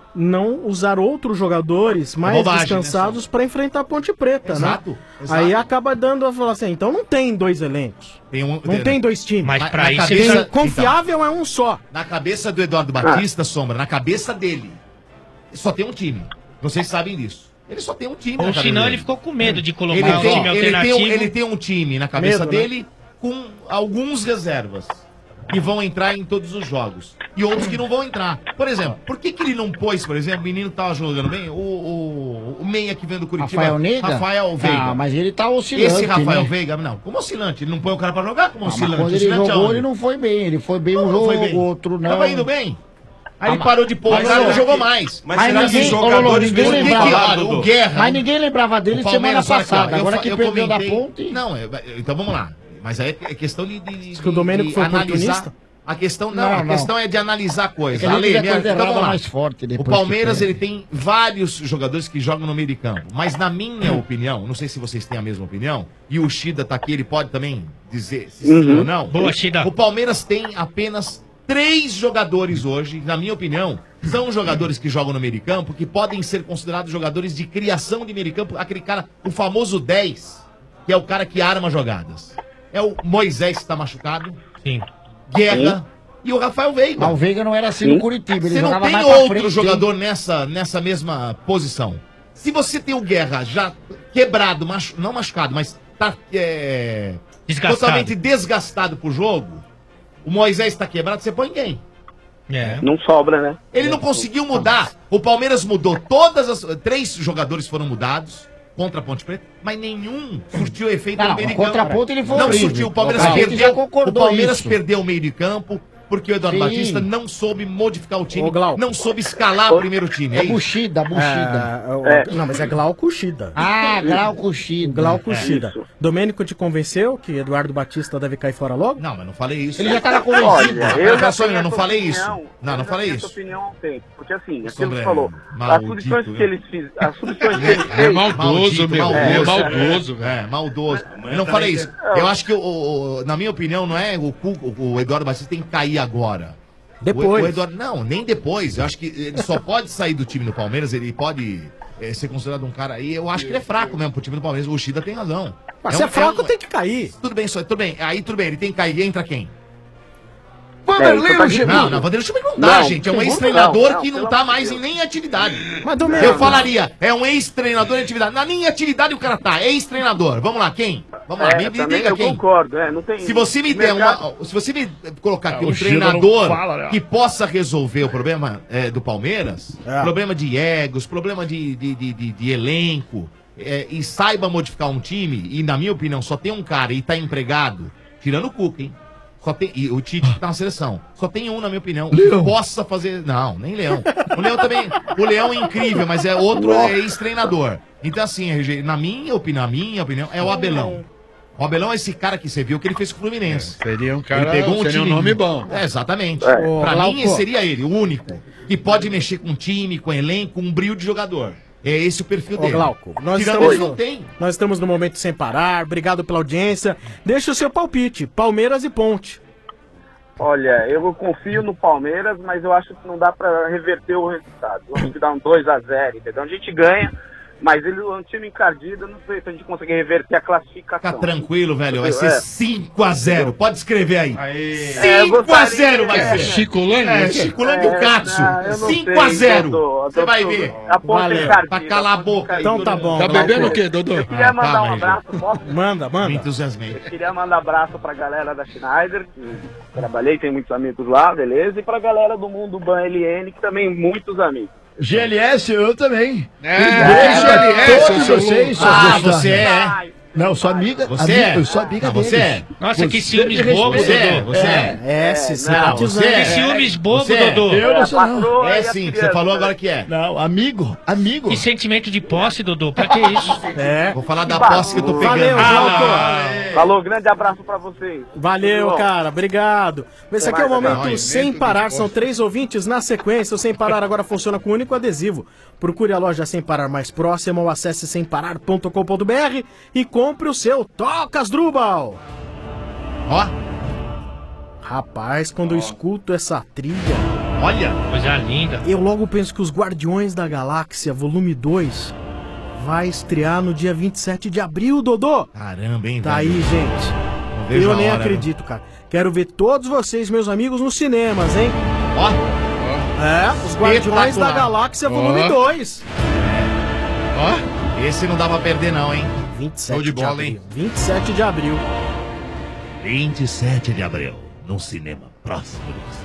S12: não usar outros jogadores mais
S8: bobagem,
S12: descansados para enfrentar a Ponte Preta,
S8: Exato,
S12: né?
S8: exato.
S12: Aí acaba dando a falar assim, então não tem dois elencos.
S8: Tem um,
S12: Não tem dois times.
S13: Mas
S8: Na-
S13: pra
S8: na
S13: isso
S8: cabeça-
S13: ele...
S12: Tem- confiável é um só.
S8: Na cabeça do Eduardo Batista, Sombra, na cabeça dele, só tem um time. Vocês sabem disso. Ele só tem um time.
S13: Ou
S8: na cabeça
S13: senão
S8: dele.
S13: ele ficou com medo de colocar
S8: Ele
S13: um
S8: tem,
S13: time
S8: ele, tem
S13: alternativo.
S8: um, ele tem um time na cabeça
S12: Medo, né?
S8: dele com alguns reservas que vão entrar em todos os jogos e outros que não vão entrar. Por exemplo, por que, que ele não pôs, por exemplo, o menino que tava jogando bem, o, o, o meia que vem do Curitiba,
S19: Rafael Nega?
S8: Rafael Veiga.
S19: Ah, mas ele tá oscilante,
S8: Esse Rafael
S19: né?
S8: Veiga, não, como oscilante, ele não põe o cara pra jogar como
S19: Ah, mas
S8: oscilante.
S19: quando ele
S8: Oscilante
S19: jogou,
S8: aonde?
S19: ele não foi bem. Ele foi bem um
S8: Não
S19: jogo,
S8: foi bem.
S19: outro não.
S8: Tava indo bem. Aí
S19: Ah,
S8: ele parou de pôr,
S19: mas
S8: o cara não
S19: será
S8: jogou
S19: que-
S8: mais.
S19: Mas será que
S8: ninguém-
S19: jogadores
S8: Por que
S19: ninguém
S8: que-
S19: lembrava?
S8: olha, o Guerra...
S19: Mas ninguém lembrava dele
S8: o
S19: semana
S8: Palmeiras, olha aqui, ó,
S19: passada.
S8: eu
S19: Agora
S8: fa-
S19: que
S8: eu
S19: perdeu da
S8: comentei-
S19: ponte.
S8: Não, é- então vamos lá. Mas aí é questão de, de, de,
S12: que o Domênico
S8: de
S12: foi
S8: analisar.
S12: oportunista?
S8: A questão não,
S19: Não,
S8: a
S19: não.
S8: questão é de analisar a coisa.
S19: É que a gente
S8: Ale,
S19: vê a
S8: minha-
S19: coisa
S8: então
S19: errada
S8: vamos lá.
S19: mais forte
S8: O
S19: depois
S8: Palmeiras
S19: que
S8: ele tem vários jogadores que jogam no meio de campo, mas na minha opinião, não sei se vocês têm a mesma opinião, e o Shida tá aqui, ele pode também dizer se sim
S13: Uhum.
S8: ou não.
S13: Boa, Shida.
S8: O Palmeiras tem apenas três jogadores hoje, na minha opinião, são jogadores que jogam no meio de campo, que podem ser considerados jogadores de criação de meio de campo, aquele cara, o famoso dez, que é o cara que arma jogadas. É o Moisés que está machucado,
S13: Sim.
S8: Guerra e o Rafael Veiga.
S19: Mas o Veiga não era assim no Curitiba. Ele
S8: Você não
S19: jogava
S8: tem
S19: mais pra
S8: outro
S19: frente,
S8: jogador nessa, nessa mesma posição. Se você tem o Guerra já quebrado, machu- não machucado, mas tá é,
S13: Desgastado.
S8: totalmente desgastado pro jogo, o Moisés está quebrado, você põe quem?
S13: É.
S5: Não sobra, né?
S8: Ele não conseguiu mudar. O Palmeiras mudou todas as... Três jogadores foram mudados contra a Ponte Preta, mas nenhum surtiu efeito
S19: Não,
S8: no meio de
S19: contra
S8: campo.
S19: a Ponte ele foi
S8: Não
S19: horrível.
S8: surtiu. O Palmeiras
S19: A gente já
S8: perdeu. O
S19: concordou
S8: Palmeiras
S19: isso.
S8: perdeu o meio de campo. porque o Eduardo
S19: Sim.
S8: Batista não soube modificar o time,
S12: Ô, Glauco.
S8: não soube escalar o primeiro time.
S19: É
S8: isso?
S19: Bushida, Bushida.
S12: É, o-
S19: É.
S12: Não, mas é Glauco Shida.
S19: Ah, Glauco Shida.
S12: Glauco
S19: É.
S12: Shida.
S19: Isso.
S12: Domênico te convenceu que Eduardo Batista deve cair fora logo?
S8: Não, mas não falei isso.
S19: Ele já tava convencido.
S5: Olha, eu já
S8: só,
S5: tenho
S8: eu não
S5: essa
S8: falei
S5: opinião,
S8: isso. Não, não
S5: eu já
S8: falei
S5: tenho
S8: isso.
S5: essa opinião há um tempo. Porque assim, aquilo que
S8: Sombra
S5: você
S8: é
S5: falou, as
S8: maldito,
S5: substituições que
S8: né?
S5: eles fizeram, as substituições que eles
S8: É
S5: fez...
S8: maldoso, meu.
S5: É,
S8: É
S5: eu-
S8: maldoso, velho. É, maldoso. Eu não falei isso. Eu acho que, o, o- na minha opinião, não é o, Cu- o Eduardo Batista tem que cair agora.
S12: Depois.
S8: O, o Eduardo, não, nem depois. Eu acho que ele só pode sair do time do Palmeiras, ele pode é, ser considerado um cara aí. Eu acho que ele é fraco mesmo pro time do Palmeiras. O Shida tem razão.
S12: Mas se é fraco, tem que cair.
S8: Tudo bem, só, tudo bem. Aí tudo bem, ele tem que cair. Entra quem?
S12: Vanderlei Luxemburgo.
S8: Não, não, Vanderlei Luxemburgo não dá,
S12: Não,
S8: gente. É um
S12: Luxemburgo
S8: ex-treinador
S12: não,
S8: que
S12: não,
S8: não
S12: pelo
S8: tá mais em nem em atividade.
S12: Mas, Domênico-
S8: Eu falaria, é um ex-treinador em atividade. Na minha atividade o cara tá, ex-treinador. Vamos lá, quem? Vamos lá,
S5: É,
S8: me, me
S5: também
S8: diga
S5: eu
S8: quem.
S5: concordo, é, não tem...
S8: Se você me der
S5: mercado-
S8: uma. Se você me colocar aqui
S5: É,
S8: um
S5: o Gil não
S8: treinador
S5: fala, né?
S8: que possa resolver o problema é, do Palmeiras,
S5: É.
S8: problema de egos, problema de, de, de, de- de elenco, é, e saiba modificar um time, e na minha opinião só tem um cara e tá empregado, tirando o Cuca, hein? Só tem, e o Tite que tá na seleção. Só tem um, na minha opinião, que possa fazer. Não, nem Leão. O Leão também. O Leão é incrível, mas é outro é ex-treinador. Então, assim, R G, na minha opinião, na minha opinião, é o Abelão. O Abelão é esse cara que você viu que ele fez com o Fluminense.
S18: Seria um cara,
S8: Ele pegou um
S18: seria um
S8: time-
S18: nome bom.
S8: É, exatamente.
S18: É.
S8: Pra
S18: Ô,
S8: mim,
S18: Glauco.
S8: seria ele, o único. Que pode mexer com time, com elenco, com um brilho de jogador. É esse o perfil
S12: Ô,
S8: dele.
S12: Glauco, nós
S8: Tirando
S12: estamos,
S8: ele,
S12: no,
S8: não tem.
S12: nós estamos no momento sem parar. Obrigado pela audiência. Deixa o seu palpite. Palmeiras e Ponte.
S5: Olha, eu confio no Palmeiras, mas eu acho que não dá pra reverter o resultado. Eu acho que dá um dois a zero, entendeu? A gente ganha, mas ele é um time encardido, eu não sei se a gente consegue reverter a classificação.
S8: Fica tranquilo, velho. Vai ser
S5: É.
S8: cinco a zero. Pode escrever aí.
S5: É, eu
S8: cinco a
S5: gostaria-
S8: zero vai
S5: É,
S8: ser.
S18: Chicolândia?
S8: É, Chicolândia e o
S5: É,
S8: Katsu.
S5: não, eu não
S8: cinco
S5: sei,
S8: a zero.
S5: Dodô,
S8: Você vai
S5: Dodô,
S8: ver.
S5: a ponte
S8: Valeu.
S5: é encardida,
S8: Pra calar a boca aí.
S12: Então tá bom.
S18: Tá
S12: Glauco.
S18: bebendo o quê, Dodô?
S5: Eu queria mandar
S8: calma
S5: um
S8: aí,
S5: abraço, posso?
S12: Manda, manda.
S8: Me entusiasmei.
S5: Eu queria mandar abraço pra galera da Schneider, que trabalhei, tem muitos amigos lá, beleza? E pra galera do Mundo Ban L N, que também muitos amigos.
S11: G L S, eu também.
S18: É,
S11: Beijo
S18: G L
S11: a
S18: S,
S11: todos
S18: seu
S11: vocês.
S18: louco.
S11: sua
S8: Ah,
S11: gostosa.
S8: você é.
S11: Não, eu sou amiga.
S8: Você
S11: amiga,
S8: é?
S11: Eu sou amiga
S8: Não,
S11: deles.
S8: você é.
S13: Nossa, que ciúmes
S11: me
S13: bobo,
S8: Você é,
S13: Dodô.
S8: você é.
S12: É, se
S8: Não,
S12: simpatizando.
S8: você é.
S13: Que ciúmes bobo,
S8: Você é.
S13: Dodô.
S11: Eu não sou não.
S5: Patroa
S8: É
S5: e a
S8: sim, você
S5: criança.
S8: falou agora que é.
S11: Não, amigo, amigo.
S13: Que sentimento de posse, Dodô. Pra que isso?
S12: É.
S8: Vou falar da
S5: Que
S8: posse que eu tô pegando.
S12: Valeu, Glauco.
S5: Falou, grande abraço pra vocês.
S12: Valeu,
S5: Tudo bom?
S12: cara. Obrigado. Esse aqui é o
S5: mais,
S12: momento
S8: Até mais.
S12: Sem Parar. São três ouvintes na sequência. O Sem Parar agora funciona com um único adesivo. Procure a loja Sem Parar mais próxima ou acesse sem parar ponto com ponto br e compre o seu Tocas Drubal.
S8: Ó,
S12: Rapaz, quando eu escuto essa trilha,
S8: olha.
S13: Coisa linda.
S12: eu logo penso que os Guardiões da Galáxia, volume dois, vai estrear no dia vinte e sete de abril, Dodô.
S8: Caramba, hein,
S12: Tá
S8: velho.
S12: aí, gente.
S8: Não vejo
S12: Eu
S8: a
S12: nem
S8: hora,
S12: acredito, cara. Quero ver todos vocês, meus amigos, nos cinemas, hein?
S8: Ó,
S12: É, os Guardiões da
S8: Espetacular.
S12: Galáxia, volume
S18: Ó.
S12: dois.
S8: ó. Esse não dá pra perder não, hein.
S12: vinte e sete
S8: Show de bola,
S12: abril.
S8: hein?
S12: vinte e sete de abril.
S8: vinte e sete de abril, num cinema próximo de você.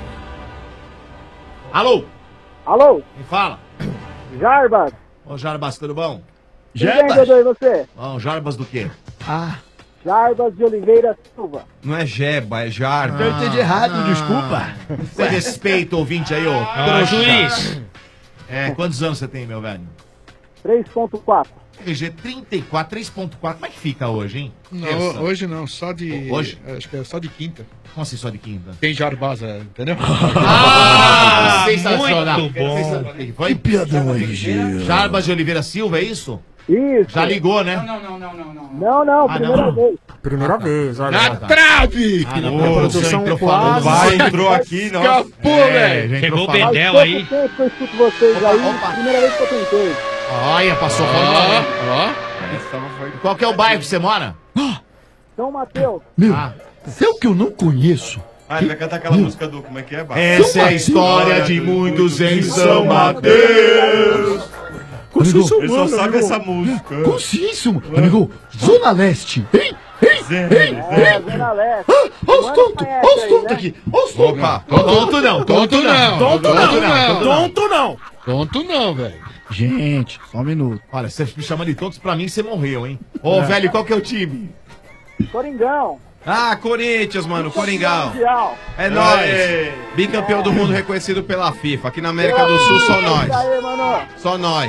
S8: Alô,
S21: Alô,
S8: me fala.
S21: Jarbas.
S8: Ô, Jarbas, tudo bom?
S21: Tudo bem, Dodô, e você?
S8: Bom, Jarbas do quê?
S11: Ah,
S21: Jarbas de Oliveira Silva.
S14: Não é Jeba, é Jarba.
S11: eu entendi errado, desculpa.
S8: Você respeita o ouvinte aí, ô.
S13: Ah,
S8: trouxa.
S13: juiz.
S8: É, quantos anos você tem, meu velho?
S21: três ponto quatro.
S8: R G trinta e quatro, três ponto quatro. Como é que fica hoje, hein?
S18: Não,
S8: Terça.
S18: hoje não, só de.
S8: Hoje?
S18: Acho que é só de quinta.
S8: Como assim só de quinta?
S18: Tem Jarbasa, entendeu?
S8: Ah, sensacional.
S13: muito bom.
S8: Que foi?
S11: Que piadão aí, Gil.
S8: Jarbas de Oliveira Silva, é isso?
S21: Isso.
S8: Já ligou, né?
S21: Não, não,
S8: Ah,
S21: primeira
S8: não.
S21: vez.
S12: Primeira vez, olha.
S18: Na trave!
S8: Ah, não,
S18: Ô,
S8: a produção
S12: produção
S8: entrou
S12: quase.
S8: falando.
S14: Vai, entrou aqui, nossa.
S18: Escapou,
S8: É,
S18: velho!
S8: já entrou
S13: Chegou o
S8: falando.
S21: Faz
S13: Bedel
S21: pouco
S13: aí.
S21: tempo que eu escuto vocês
S8: Opa,
S21: aí.
S8: opa.
S21: Primeira vez que eu tentei.
S8: Olha, passou falando.
S18: Ó,
S8: Qual que é o bairro que você mora?
S21: São Mateus.
S11: Meu,
S8: Ah.
S11: eu que eu não conheço.
S17: Ah, ele vai cantar aquela música do. Como é que é, Bá?
S8: Essa é a história de muitos em São Mateus.
S11: Amigo,
S17: Ele só sabe essa música.
S11: consciência, amigo. Zona Leste. Hein? Hein? Hein?
S21: É, Zona Leste.
S11: Ah, olha os
S21: Mano,
S11: tontos,
S21: conhece
S11: olha os
S21: aí,
S11: tontos
S21: né?
S11: aqui. Olha os tontos.
S8: Opa, tonto não, tonto não.
S12: Tonto não,
S8: Tonto não.
S12: tonto não.
S18: tonto não, velho.
S11: Gente, só um minuto.
S8: Olha, você me chama de tontos, pra mim você morreu, hein? Ô, velho, qual que é o time?
S21: Coringão.
S14: Ah, Corinthians, mano, Coringão.
S21: Mundial.
S14: É nóis. Bicampeão do mundo reconhecido pela FIFA. Aqui na América do Sul, só nós.
S21: Isso aí, mano.
S14: Só nós.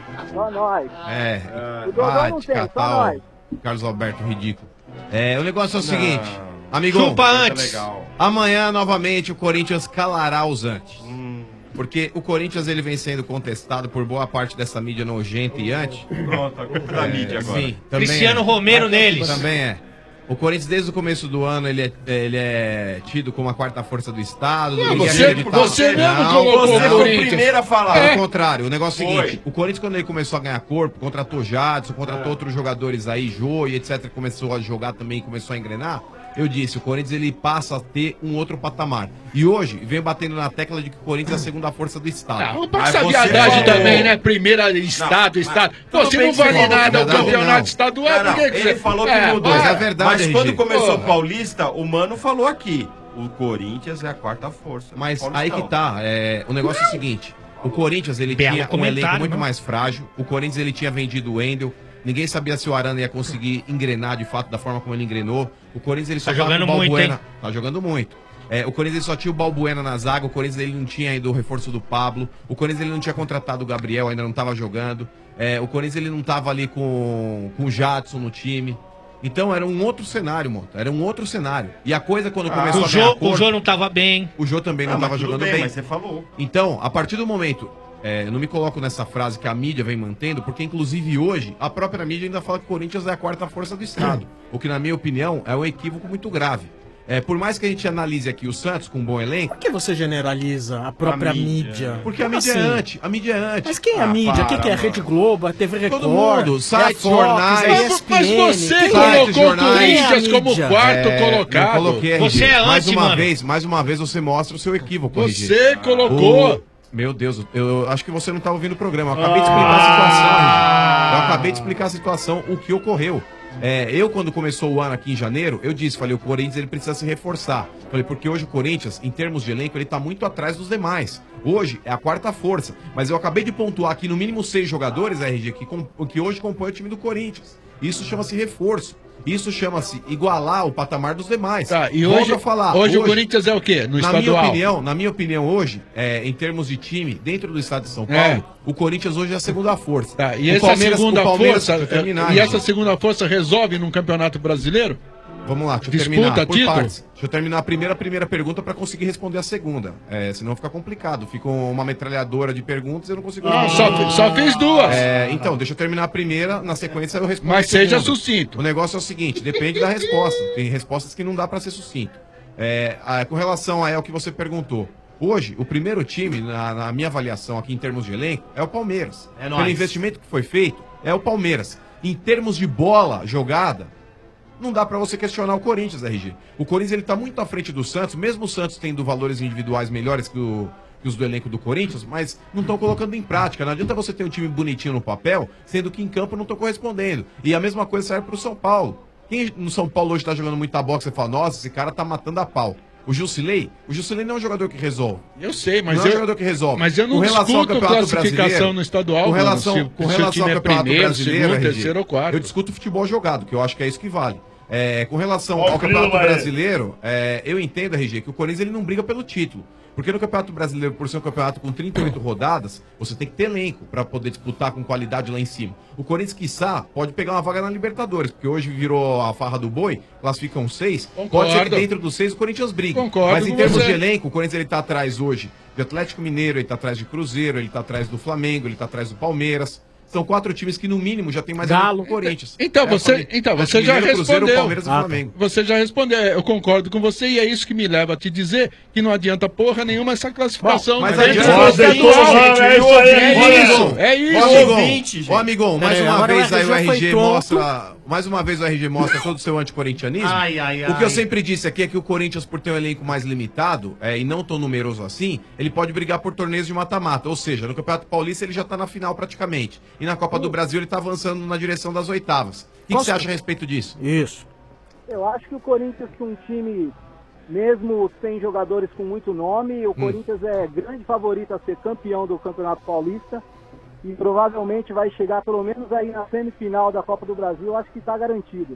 S21: Só nós.
S14: É.
S21: O Dodô
S14: Ah,
S21: não
S14: de
S21: tem, só
S14: catar
S21: nós.
S14: o Carlos Alberto, ridículo. É, o negócio é o
S21: Não.
S14: seguinte, amigo.
S21: Chupa
S14: antes.
S21: antes.
S14: Amanhã, novamente, o Corinthians calará os antes. Porque o Corinthians ele vem sendo contestado por boa parte dessa mídia nojenta e anti.
S17: Pronto, a culpa da mídia agora.
S14: Sim, também
S17: Cristiano
S14: é.
S17: Romero neles.
S14: Também é. O Corinthians, desde o começo do ano, ele é, ele é tido como a quarta força do Estado.
S17: Não,
S14: ninguém
S17: você-
S14: acreditava.
S17: você mesmo
S14: Não,
S17: colocou
S14: você
S17: o
S14: foi o
S17: Corinthians.
S14: primeiro a falar.
S17: É.
S14: Ao contrário, o negócio é o
S17: Foi.
S14: seguinte: o Corinthians, quando ele começou a ganhar corpo, contratou Jadson, contratou outros jogadores aí, Jô e etcétera, começou a jogar também, começou a engrenar. Eu disse, o Corinthians ele passa a ter um outro patamar. E hoje, vem batendo na tecla de que o Corinthians é a segunda força do Estado.
S18: Ah, vamos passar viadagem também, né? Primeira estado, estado. Pô, se não vale nada o campeonato estadual,
S17: Não, não,
S18: por que que
S17: ele
S18: você-
S17: falou que
S18: É,
S17: mudou.
S18: mas
S14: é verdade,
S17: Mas
S14: R G.
S17: quando começou o
S14: Porra.
S17: Paulista, o Mano falou aqui. O Corinthians é a quarta força.
S14: Mas
S17: Paulistão.
S14: aí que tá, é, o negócio é o seguinte, o Corinthians ele
S17: Belo
S14: tinha um
S17: comentário,
S14: elenco muito
S17: né?
S14: mais frágil, o Corinthians ele tinha vendido o Wendel, ninguém sabia se o Arana ia conseguir engrenar de fato da forma como ele engrenou, o Corinthians ele só
S13: Tá
S14: tava
S13: jogando
S14: com o
S13: muito,
S14: Balbuena,
S13: hein?
S14: tá jogando muito. É, o Corinthians ele só tinha o Balbuena na zaga, o Corinthians ele não tinha ainda o reforço do Pablo, o Corinthians ele não tinha contratado o Gabriel, ainda não tava jogando, é, o Corinthians ele não tava ali com, com o Jadson no time. Então era um outro cenário, Mota. Era um outro cenário. E a coisa quando
S13: Ah,
S14: começou
S13: o
S14: a ganhar
S13: Jô- o
S14: corpo-
S13: Jô não tava bem.
S14: O Jô também não
S17: Ah, mas
S14: tava
S17: tudo
S14: jogando
S17: bem,
S14: bem.
S17: mas você falou.
S14: Então, a partir do momento, é, eu não me coloco nessa frase que a mídia vem mantendo, porque inclusive hoje a própria mídia ainda fala que o Corinthians é a quarta força do Estado. O que, na minha opinião, é um equívoco muito grave. É, por mais que a gente analise aqui o Santos com um bom elenco.
S12: Por que você generaliza a própria
S14: A mídia.
S12: mídia?
S14: Porque a
S12: Como
S14: mídia é
S12: assim?
S14: anti. A mídia é anti.
S12: Mas quem é a
S14: Ah,
S12: mídia? Quem
S14: para,
S12: que é a
S14: mano.
S12: Rede Globo, a T V Record?
S14: Todo mundo, sites,
S12: é a Fox,
S14: jornais.
S12: é a E S P N,
S18: Mas você
S12: quem-
S18: colocou o
S14: Quem é a
S18: Corinthians como
S12: mídia?
S18: quarto
S14: É,
S18: colocado.
S14: não coloquei, R G.
S18: Você é
S14: mais
S18: anti,
S14: uma
S18: mano.
S14: vez, mais uma vez você mostra o seu equívoco. R G.
S18: Você colocou.
S14: O- Meu Deus, eu eu acho que você não tá ouvindo o programa. Eu acabei de explicar a situação, R G. Eu acabei de explicar a situação, o que ocorreu. É, eu, quando começou o ano aqui em janeiro, eu disse, falei, o Corinthians ele precisa se reforçar. Falei, porque hoje o Corinthians, em termos de elenco, ele tá muito atrás dos demais. Hoje é a quarta força. Mas eu acabei de pontuar aqui no mínimo seis jogadores, R G, que, com- que hoje compõem o time do Corinthians. Isso chama-se reforço. Isso chama-se igualar o patamar dos demais.
S18: Tá, e
S14: Volto
S18: hoje,
S14: a falar,
S18: hoje, o Corinthians é o quê? No
S14: na
S18: estadual?
S14: minha opinião, na minha opinião hoje, é, em termos de time, dentro do estado de São Paulo,
S18: É.
S14: o Corinthians hoje é a segunda força.
S18: Tá, e
S14: O
S18: essa
S14: Palmeiras-
S18: segunda
S14: o Palmeiras-
S18: força,
S14: deixa eu terminar,
S18: e
S14: gente.
S18: essa segunda força resolve num campeonato brasileiro?
S14: Vamos lá, deixa eu
S18: Disputa
S14: terminar por
S18: título?
S14: partes. Deixa eu terminar a primeira, a primeira pergunta para conseguir responder a segunda. É, senão fica complicado. Fica uma metralhadora de perguntas e eu não consigo
S18: Não,
S14: responder.
S18: só, só fez duas.
S14: É, então, deixa eu terminar a primeira, na sequência eu respondo
S18: Mas
S14: a segunda.
S18: seja sucinto.
S14: O negócio é o seguinte, depende da resposta. Tem respostas que não dá para ser sucinto. É, a- com relação a é o que você perguntou. Hoje, o primeiro time, na, na minha avaliação aqui em termos de elenco, é o Palmeiras.
S8: É
S14: Pelo
S8: nóis.
S14: investimento que foi feito, é o Palmeiras. Em termos de bola jogada, não dá pra você questionar o Corinthians, R G. O Corinthians ele tá muito à frente do Santos, mesmo o Santos tendo valores individuais melhores que, o- que os do elenco do Corinthians, mas não estão colocando em prática. Não adianta você ter um time bonitinho no papel, sendo que em campo não estão correspondendo. E a mesma coisa serve pro São Paulo. Quem no São Paulo hoje tá jogando muita bola, você fala, nossa, esse cara tá matando a pau. O Jusilei, o Jusilei não é um jogador que resolve.
S18: Eu sei, mas
S14: não é um
S18: eu-
S14: jogador que resolve.
S18: mas eu não
S14: Com relação ao
S18: discuto
S14: Campeonato
S18: classificação
S14: Brasileiro,
S18: no estadual,
S14: Com
S18: mano,
S14: relação,
S18: se-
S14: com
S18: se o
S14: relação
S18: time
S14: ao
S18: é
S14: Campeonato
S18: primeiro,
S14: Brasileiro,
S18: segundo,
S14: R G,
S18: terceiro ou quarto.
S14: eu discuto futebol jogado, que eu acho que é isso que vale. É, com relação
S11: Ó,
S14: ao
S11: o
S14: Campeonato
S11: Grilo, vai.
S14: Brasileiro, é, eu entendo, R G, que o Corinthians ele não briga pelo título. Porque no Campeonato Brasileiro, por ser um campeonato com trinta e oito rodadas, você tem que ter elenco para poder disputar com qualidade lá em cima. O Corinthians, quiçá, pode pegar uma vaga na Libertadores, porque hoje virou a farra do boi, classificam seis.
S18: Concordo.
S14: Pode ser que dentro dos seis o Corinthians brigue.
S18: Concordo
S14: Mas em
S18: com
S14: termos
S18: você.
S14: de elenco, o Corinthians ele tá atrás hoje de Atlético Mineiro, ele tá atrás de Cruzeiro, ele tá atrás do Flamengo, ele tá atrás do Palmeiras. São quatro times que, no mínimo, já tem mais
S18: Galo.
S14: elenco que o Corinthians.
S18: Então,
S14: É,
S18: você,
S14: Palmeiras,
S18: então você
S14: Atlético
S18: já
S14: Mineiro, Cruzeiro,
S18: respondeu.
S14: Palmeiras e
S18: Ah, tá.
S14: Flamengo.
S18: Você já respondeu. Eu concordo com você e é isso que me leva a te dizer que não adianta porra nenhuma essa classificação.
S14: Bom, mas
S18: dentro
S14: adianta
S18: do
S14: você
S18: estadual.
S14: gente,
S11: é isso aí,
S18: É
S11: olha
S18: isso,
S11: só.
S18: é isso.
S14: Ô, amigão, ô, amigão, mais
S12: Peraí,
S14: uma
S12: agora o
S14: vez aí o
S12: R G foi
S14: R G
S12: tonto.
S14: mostra. Mais uma vez o R G mostra todo o seu anticorintianismo.
S8: Ai, ai,
S14: O que eu
S8: ai.
S14: sempre disse aqui é que o Corinthians, por ter um elenco mais limitado é, e não tão numeroso assim, ele pode brigar por torneios de mata-mata. Ou seja, no Campeonato Paulista ele já tá na final praticamente. E na Copa do Brasil ele tá avançando na direção das oitavas. O que, que
S21: Posso-
S14: você acha a respeito disso?
S12: Isso.
S21: Eu acho que o Corinthians, com um time, mesmo sem jogadores com muito nome, o Corinthians é grande favorito a ser campeão do Campeonato Paulista e provavelmente vai chegar pelo menos aí na semifinal da Copa do Brasil, acho que está garantido.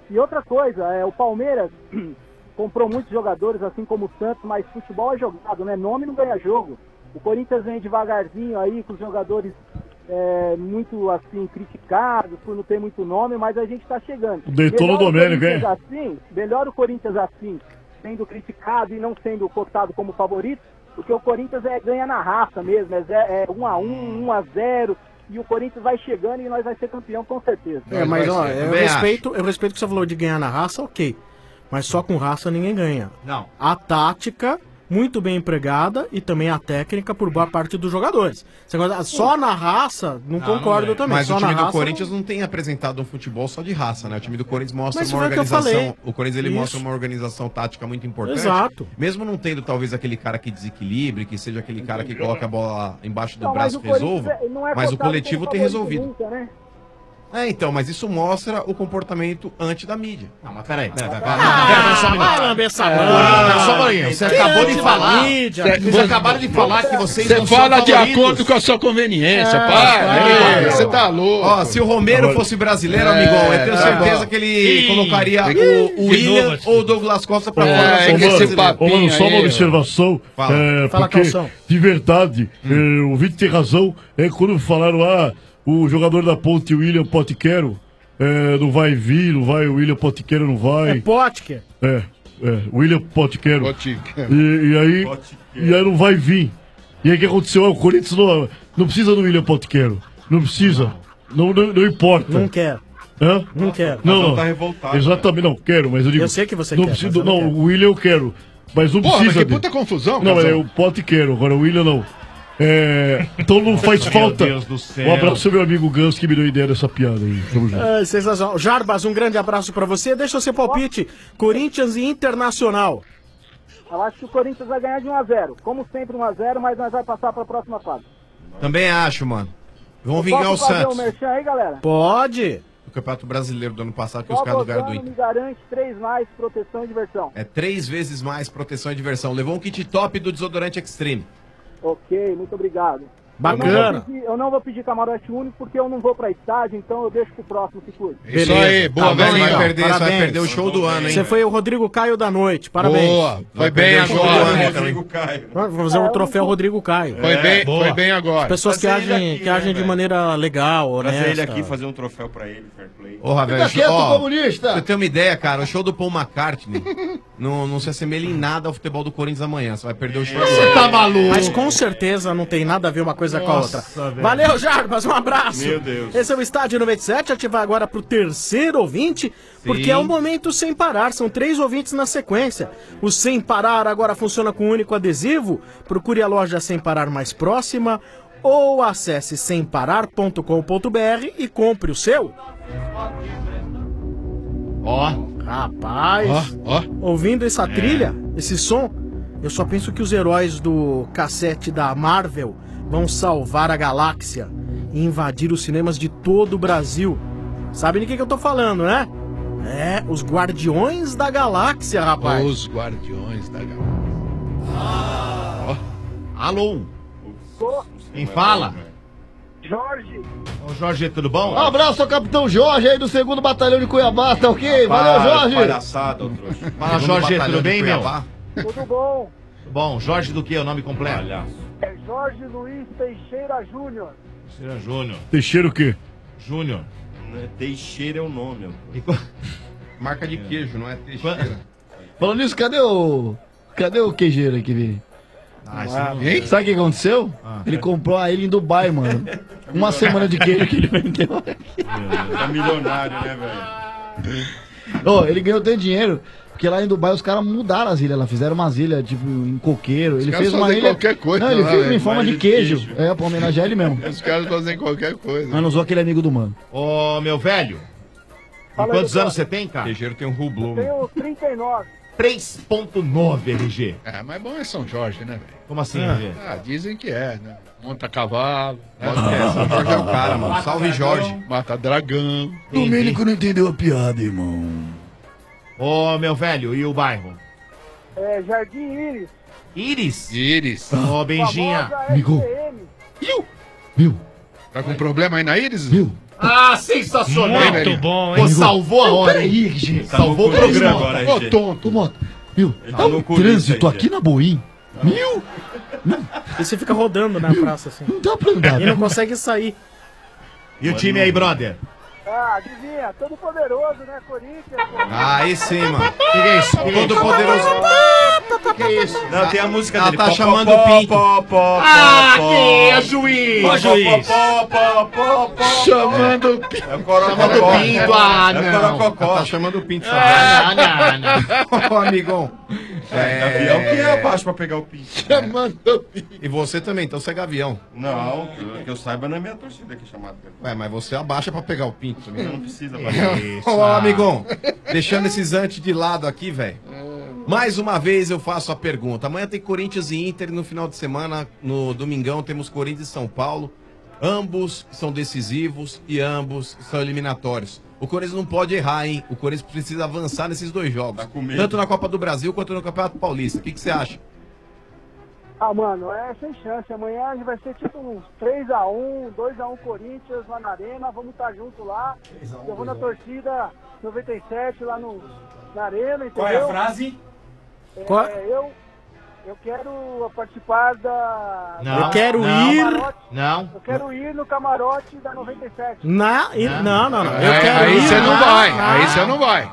S21: E outra coisa, é, o Palmeiras comprou muitos jogadores, assim como o Santos, mas futebol é jogado, né? Nome não ganha jogo. O Corinthians vem devagarzinho aí, com os jogadores é, muito, assim, criticados, por não ter muito nome, mas a gente tá chegando.
S16: Deitou no Domênico, hein?
S21: Assim, melhor o Corinthians assim, sendo criticado e não sendo cotado como favorito, porque o Corinthians é, ganha na raça mesmo, é, é um a um, um a zero, e o Corinthians vai chegando e nós vai ser campeão com certeza.
S12: É, mas ó, eu respeito, eu respeito que você falou de ganhar na raça, ok. Mas só com raça ninguém ganha.
S8: Não.
S12: A tática, muito bem empregada, e também a técnica por boa parte dos jogadores. Você gosta- só na raça, não, concordo também.
S14: Mas
S12: só
S14: o time
S12: na
S14: do
S12: raça,
S14: Corinthians não tem apresentado um futebol só de raça, né? O time do Corinthians mostra
S12: Mas
S14: uma
S12: foi o que eu
S14: organização.
S12: falei.
S14: O Corinthians ele
S12: Isso.
S14: mostra uma organização tática muito importante.
S12: Exato.
S14: Mesmo não tendo talvez aquele cara que desequilibre, que seja aquele cara que coloca a bola embaixo do
S21: Não, mas
S14: braço
S21: o
S14: e resolva.
S21: Corinthians é- não é
S14: Mas o
S21: cotado
S14: coletivo
S21: como
S14: tem
S21: favorito
S14: resolvido.
S21: nunca, né?
S14: É, então, mas isso mostra o comportamento anti da mídia.
S8: Não, mas peraí, peraí, peraí.
S12: Ah, vai lamber essa
S8: É,
S12: bola.
S8: só um pouquinho, você
S12: Que
S8: acabou de
S12: anti da
S8: falar.
S12: mídia.
S8: Vocês
S12: Você-
S8: acabaram de falar que vocês
S4: Você
S8: não são
S4: fala de
S8: favoritos.
S4: acordo com a sua conveniência,
S8: É,
S4: pai.
S8: é,
S4: Você tá louco.
S14: Ó, se o Romero fosse brasileiro,
S4: É,
S14: amigão, eu tenho
S4: tá
S14: certeza
S4: bom.
S14: que ele
S4: Ih,
S14: colocaria
S4: que-
S14: o, o
S4: de
S14: William
S4: novo,
S14: ou o Douglas Costa pra
S4: É,
S14: fora da
S4: é que
S14: seleção
S4: esse
S14: brasileira.
S16: Ô, mano, só uma
S4: aí,
S16: observação.
S14: Fala.
S16: É,
S14: Fala,
S16: porque,
S14: Calção.
S16: de verdade, é, o Vitor tem razão. É quando falaram, ah, o jogador da Ponte, William Potiquero, é, não vai vir, não vai, o William Potiquero não vai.
S12: É Potker.
S16: É, é, William Potiquero.
S4: Potiquero.
S16: E, e aí, e aí não vai vir. E aí o que aconteceu? Ah, o Corinthians não, não precisa do William Potiquero. Não precisa. Não, não, não importa.
S12: Não quer.
S16: Hã?
S12: Não quero.
S16: Não,
S12: Mas
S16: não.
S12: não tá revoltado,
S16: Exatamente, não, quero, mas eu digo.
S12: Eu sei que você
S16: não
S12: quer,
S16: Preciso,
S12: mas eu não
S16: não, o William eu quero. Mas não
S4: Porra,
S16: precisa.
S4: mas que
S16: dele.
S4: puta confusão,
S16: Não,
S4: Casão.
S16: é o Pote quero, agora o William não. É, então não faz
S8: Meu
S16: falta.
S8: Deus do céu.
S16: Um abraço pro meu amigo Gans que me deu a ideia dessa piada aí. Tamo junto.
S12: É, sensacional. Jarbas, um grande abraço pra você. Deixa o seu palpite. Corinthians e Internacional.
S21: Eu acho que o Corinthians vai ganhar de um a zero. Como sempre, um a zero, mas nós vamos passar para a próxima fase.
S14: Também acho, mano. Vamos vingar o
S21: Posso fazer
S14: Santos.
S21: o merchan aí, galera?
S12: Pode.
S14: O Campeonato Brasileiro do ano passado, que os
S21: Só
S14: caras ganharam do
S21: Bozano
S14: Inter.
S21: me garante três mais proteção e diversão.
S14: É três vezes mais proteção e diversão. Levou um kit top do desodorante Extreme.
S21: Ok, muito obrigado.
S12: Bacana.
S21: Eu não vou pedir, eu não vou pedir camarote único porque eu não vou pra estádio, então eu deixo pro próximo se cuide.
S4: Isso aí, boa,
S14: Tá bom,
S4: velhinho.
S14: vai perder, você vai
S12: Parabéns.
S14: perder o show do ano, hein?
S12: Você foi o Rodrigo Caio da noite. Parabéns.
S4: Boa, foi
S14: Vai
S4: bem
S14: perder o show do
S4: agora.
S14: ano,
S17: Rodrigo Caio.
S12: Vamos fazer um troféu Rodrigo Caio.
S4: Foi
S17: É,
S4: bem,
S13: boa.
S4: foi bem agora.
S12: Pessoas que
S17: Trazer ele
S12: agem,
S17: aqui,
S12: que agem
S17: né,
S12: de
S17: velho?
S12: maneira legal,
S17: Trazer ele
S12: honesta.
S17: aqui, fazer um troféu pra ele, fair play.
S14: Porra, velho.
S19: Fica quieto,
S14: ó,
S19: comunista.
S14: pra você ter uma ideia, cara, o show do Paul McCartney não, não se assemelha em nada ao futebol do Corinthians amanhã. Você vai perder o show do
S8: Você
S14: ano.
S8: tá maluco?
S12: Mas com certeza não tem nada a ver uma coisa com a outra.
S8: Nossa, velho.
S12: Valeu, Jarbas, um abraço.
S17: Meu Deus.
S12: Esse é o Estádio noventa e sete, a gente vai agora pro terceiro ouvinte, porque
S14: Sim.
S12: é o momento sem parar, são três ouvintes na sequência. O Sem Parar agora funciona com um único adesivo, procure a loja Sem Parar mais próxima ou acesse sem parar ponto com ponto br e compre o seu.
S8: Ó,
S12: Rapaz,
S4: Ó, ó.
S12: ouvindo essa trilha, esse som, eu só penso que os heróis do cassete da Marvel vão salvar a galáxia e invadir os cinemas de todo o Brasil. Sabe de que, que eu tô falando, né? É, os Guardiões da Galáxia, rapaz.
S4: Os Guardiões da Galáxia.
S8: alô. Quem fala?
S21: Jorge,
S8: Ô, Jorge, tudo bom?
S19: Um abraço ao Capitão Jorge aí do segundo Batalhão de Cuiabá, tá ok? Valeu,
S17: Para,
S19: Jorge!
S17: palhaçada, ô trouxa.
S8: Fala,
S14: Segundo
S8: Jorge,
S14: batalhão
S8: tudo
S14: de
S8: bem, meu?
S14: Cuiabá.
S21: tudo bom?
S8: Bom, Jorge do que? O nome completo?
S17: Palhaço.
S21: É Jorge Luiz Teixeira Júnior.
S8: Teixeira Júnior.
S16: Teixeira o quê?
S8: Júnior.
S17: Né, Teixeira é o nome, ó.
S8: E co-
S14: Marca de queijo, não é Teixeira.
S19: Falando nisso, cadê o. Cadê o queijeiro aqui, Vini?
S8: Ah, isso não-
S19: Sabe o que aconteceu?
S8: Ah.
S19: Ele comprou a ilha em Dubai, mano. Uma semana de queijo que ele vendeu.
S17: Tá milionário, né, velho?
S19: Ô, ele ganhou tanto dinheiro, porque lá em Dubai os caras mudaram as ilhas lá, fizeram umas ilhas, tipo, em coqueiro. Ele
S4: caras
S19: fez uma
S4: fazem
S19: ilha.
S4: qualquer coisa
S19: Não, ele
S4: lá,
S19: fez
S4: velho,
S19: em forma
S4: uma
S19: de
S4: ilha de
S19: queijo.
S4: queijo.
S19: É, pra homenagear ele mesmo.
S4: Os caras fazem qualquer coisa.
S19: Mas não usou aquele amigo do mano.
S8: Ô, meu velho. E
S21: Fala aí,
S8: quantos
S21: doutor.
S8: anos você tem, cara?
S14: Queijeiro tem um rublô.
S21: Tenho trinta e nove.
S8: três ponto nove R G.
S4: É, mas bom é São Jorge, né, velho?
S8: Como assim, R G?
S4: Ah, dizem que é, né? Monta cavalo. Né?
S14: É, São Jorge é o cara, mano. Salve, Jorge.
S4: Mata dragão.
S16: Domênico não entendeu a piada, irmão.
S8: Ô, meu velho, e o bairro?
S21: É, Jardim Íris.
S8: Íris?
S4: Íris.
S8: Ô, Benjinha.
S21: Famosa
S16: Amigo.
S21: S C M.
S16: Viu?
S4: Tá com problema aí na Íris?
S16: Viu?
S8: Ah, sensacional.
S13: Muito
S8: velho.
S13: bom,
S8: Pô,
S13: hein?
S8: salvou a
S16: Não,
S8: hora.
S16: peraí, G.
S8: Salvou o programa agora,
S16: Ô,
S8: G.
S16: tonto. Ô, Mota, viu?
S8: Ele
S16: Tá
S8: tá
S16: um
S8: no Corinthians
S16: trânsito
S8: aí,
S16: aqui na Boim. Viu?
S12: E você fica rodando na praça assim.
S16: Não dá pra andar.
S12: E não consegue sair.
S8: E o time aí, brother?
S21: Ah, adivinha, todo poderoso, né? Corinthians.
S14: Ah, aí sim, mano.
S8: O que, que é isso? Que que é
S14: Todo
S8: isso?
S14: poderoso.
S8: Que que é isso?
S17: Não, tem a música
S14: Ela
S17: dele.
S14: tá
S17: Pó,
S14: chamando
S17: pó,
S14: o Pinto.
S17: pó, pó,
S8: Ah,
S17: pó,
S8: que é, juiz?
S17: pó,
S13: Ô, juiz.
S17: pó, pó, pó, pó,
S4: Chamando o Pinto.
S17: É o Corococó.
S8: Chamando o Pinto, ah,
S17: É o
S8: não.
S17: Corococó.
S14: Tá chamando o Pinto.
S8: Ah, não, não.
S14: Ô, amigão.
S17: É, Gavião que é abaixo pra pegar o Pinto.
S4: Chamando o Pinto.
S14: E você também, então você é Gavião.
S17: Não, que eu, que eu saiba não é minha torcida que é chamada.
S14: Ué, mas você abaixa pra pegar o Pinto também.
S17: Não precisa
S14: Ô,
S17: baixar.
S14: amigão, deixando esses antes de lado aqui, velho. Mais uma vez eu faço a pergunta. Amanhã tem Corinthians e Inter, no final de semana, no domingão, temos Corinthians e São Paulo. Ambos são decisivos e ambos são eliminatórios. O Corinthians não pode errar, hein? O Corinthians precisa avançar nesses dois jogos.
S17: Tá com medo.
S14: Tanto na Copa do Brasil quanto no Campeonato Paulista. O que que você acha?
S21: Ah, mano, é sem chance. Amanhã a gente vai ser tipo uns três a um, dois a um Corinthians lá na Arena. Vamos estar junto lá. Eu vou na torcida noventa e sete lá no, na Arena, entendeu?
S9: Qual é a frase?
S21: É,
S12: Qual-
S21: eu, eu quero participar da...
S8: Não,
S12: Eu quero
S8: não,
S12: ir
S21: Camarote.
S8: Não.
S21: Eu quero ir no camarote da noventa e sete.
S12: na. e- Não, não, não. Eu
S4: Aí-
S12: quero
S4: aí
S12: ir
S4: você não
S12: na-
S4: vai.
S12: na-
S4: Aí você não vai.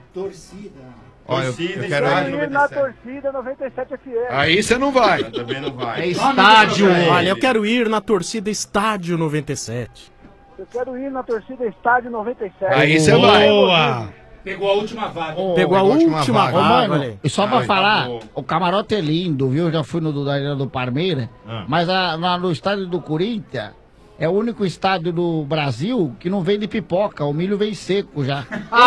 S14: Olha, eu,
S17: Torcida
S14: eu
S17: e
S14: quero
S21: Eu
S17: estádio
S21: quero ir
S17: noventa e
S21: na
S17: sete.
S21: torcida noventa e sete F M.
S4: Aí você não vai.
S17: Eu também não
S8: É
S17: vai.
S8: estádio.
S12: Olha, eu quero ir na torcida Estádio noventa e sete.
S21: Eu quero ir na torcida Estádio noventa e sete.
S4: Aí você vai.
S13: Boa!
S9: Pegou a última vaga.
S12: Pegou a
S14: última
S12: última
S14: vaga.
S19: Ô,
S12: vaga.
S19: mano,
S12: olha aí.
S19: e só pra
S17: Ai,
S19: falar,
S17: tá bom.
S19: o camarote é lindo, viu? Eu já fui no do, da Arena do Parmeira,
S8: Ah.
S19: mas a- na- no estádio do Corinthians é o único estádio do Brasil que não vende pipoca, o milho vem seco já.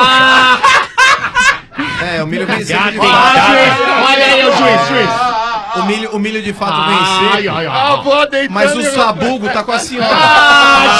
S14: É, o milho vem seco
S13: Já
S14: de
S13: tem,
S14: fato.
S13: já
S8: Olha aí, o juiz, juiz.
S14: O milho, o milho de fato
S8: Ai,
S14: vem
S8: ai,
S14: seco.
S8: ai.
S4: A avó deitando.
S14: Mas o
S4: e-
S14: sabugo tá com a senhora.
S8: Ah,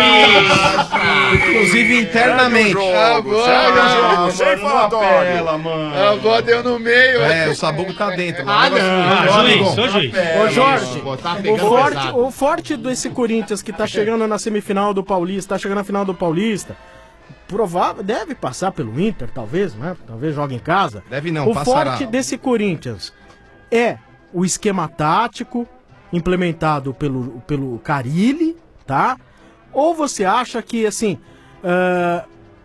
S8: juiz.
S14: Inclusive internamente.
S4: A avó,
S17: Ah,
S4: sem
S17: mano, não apela, mano.
S4: a avó deu no meio.
S14: É, o sabugo tá dentro.
S8: Ah,
S14: Mas o negócio-
S8: não.
S13: Ah,
S14: Ó,
S13: juiz,
S14: amigão,
S13: ô juiz.
S12: Ô, Jorge,
S8: Pô, tá
S12: o
S8: pegando
S12: forte,
S8: pesado.
S12: o forte desse Corinthians que tá chegando na semifinal do Paulista, tá chegando na final do Paulista, provável, deve passar pelo Inter, talvez, né? Talvez jogue em casa.
S14: Deve não,
S12: O
S14: passará.
S12: forte desse Corinthians é o esquema tático implementado pelo, pelo Carille, tá? Ou você acha que, assim, ah,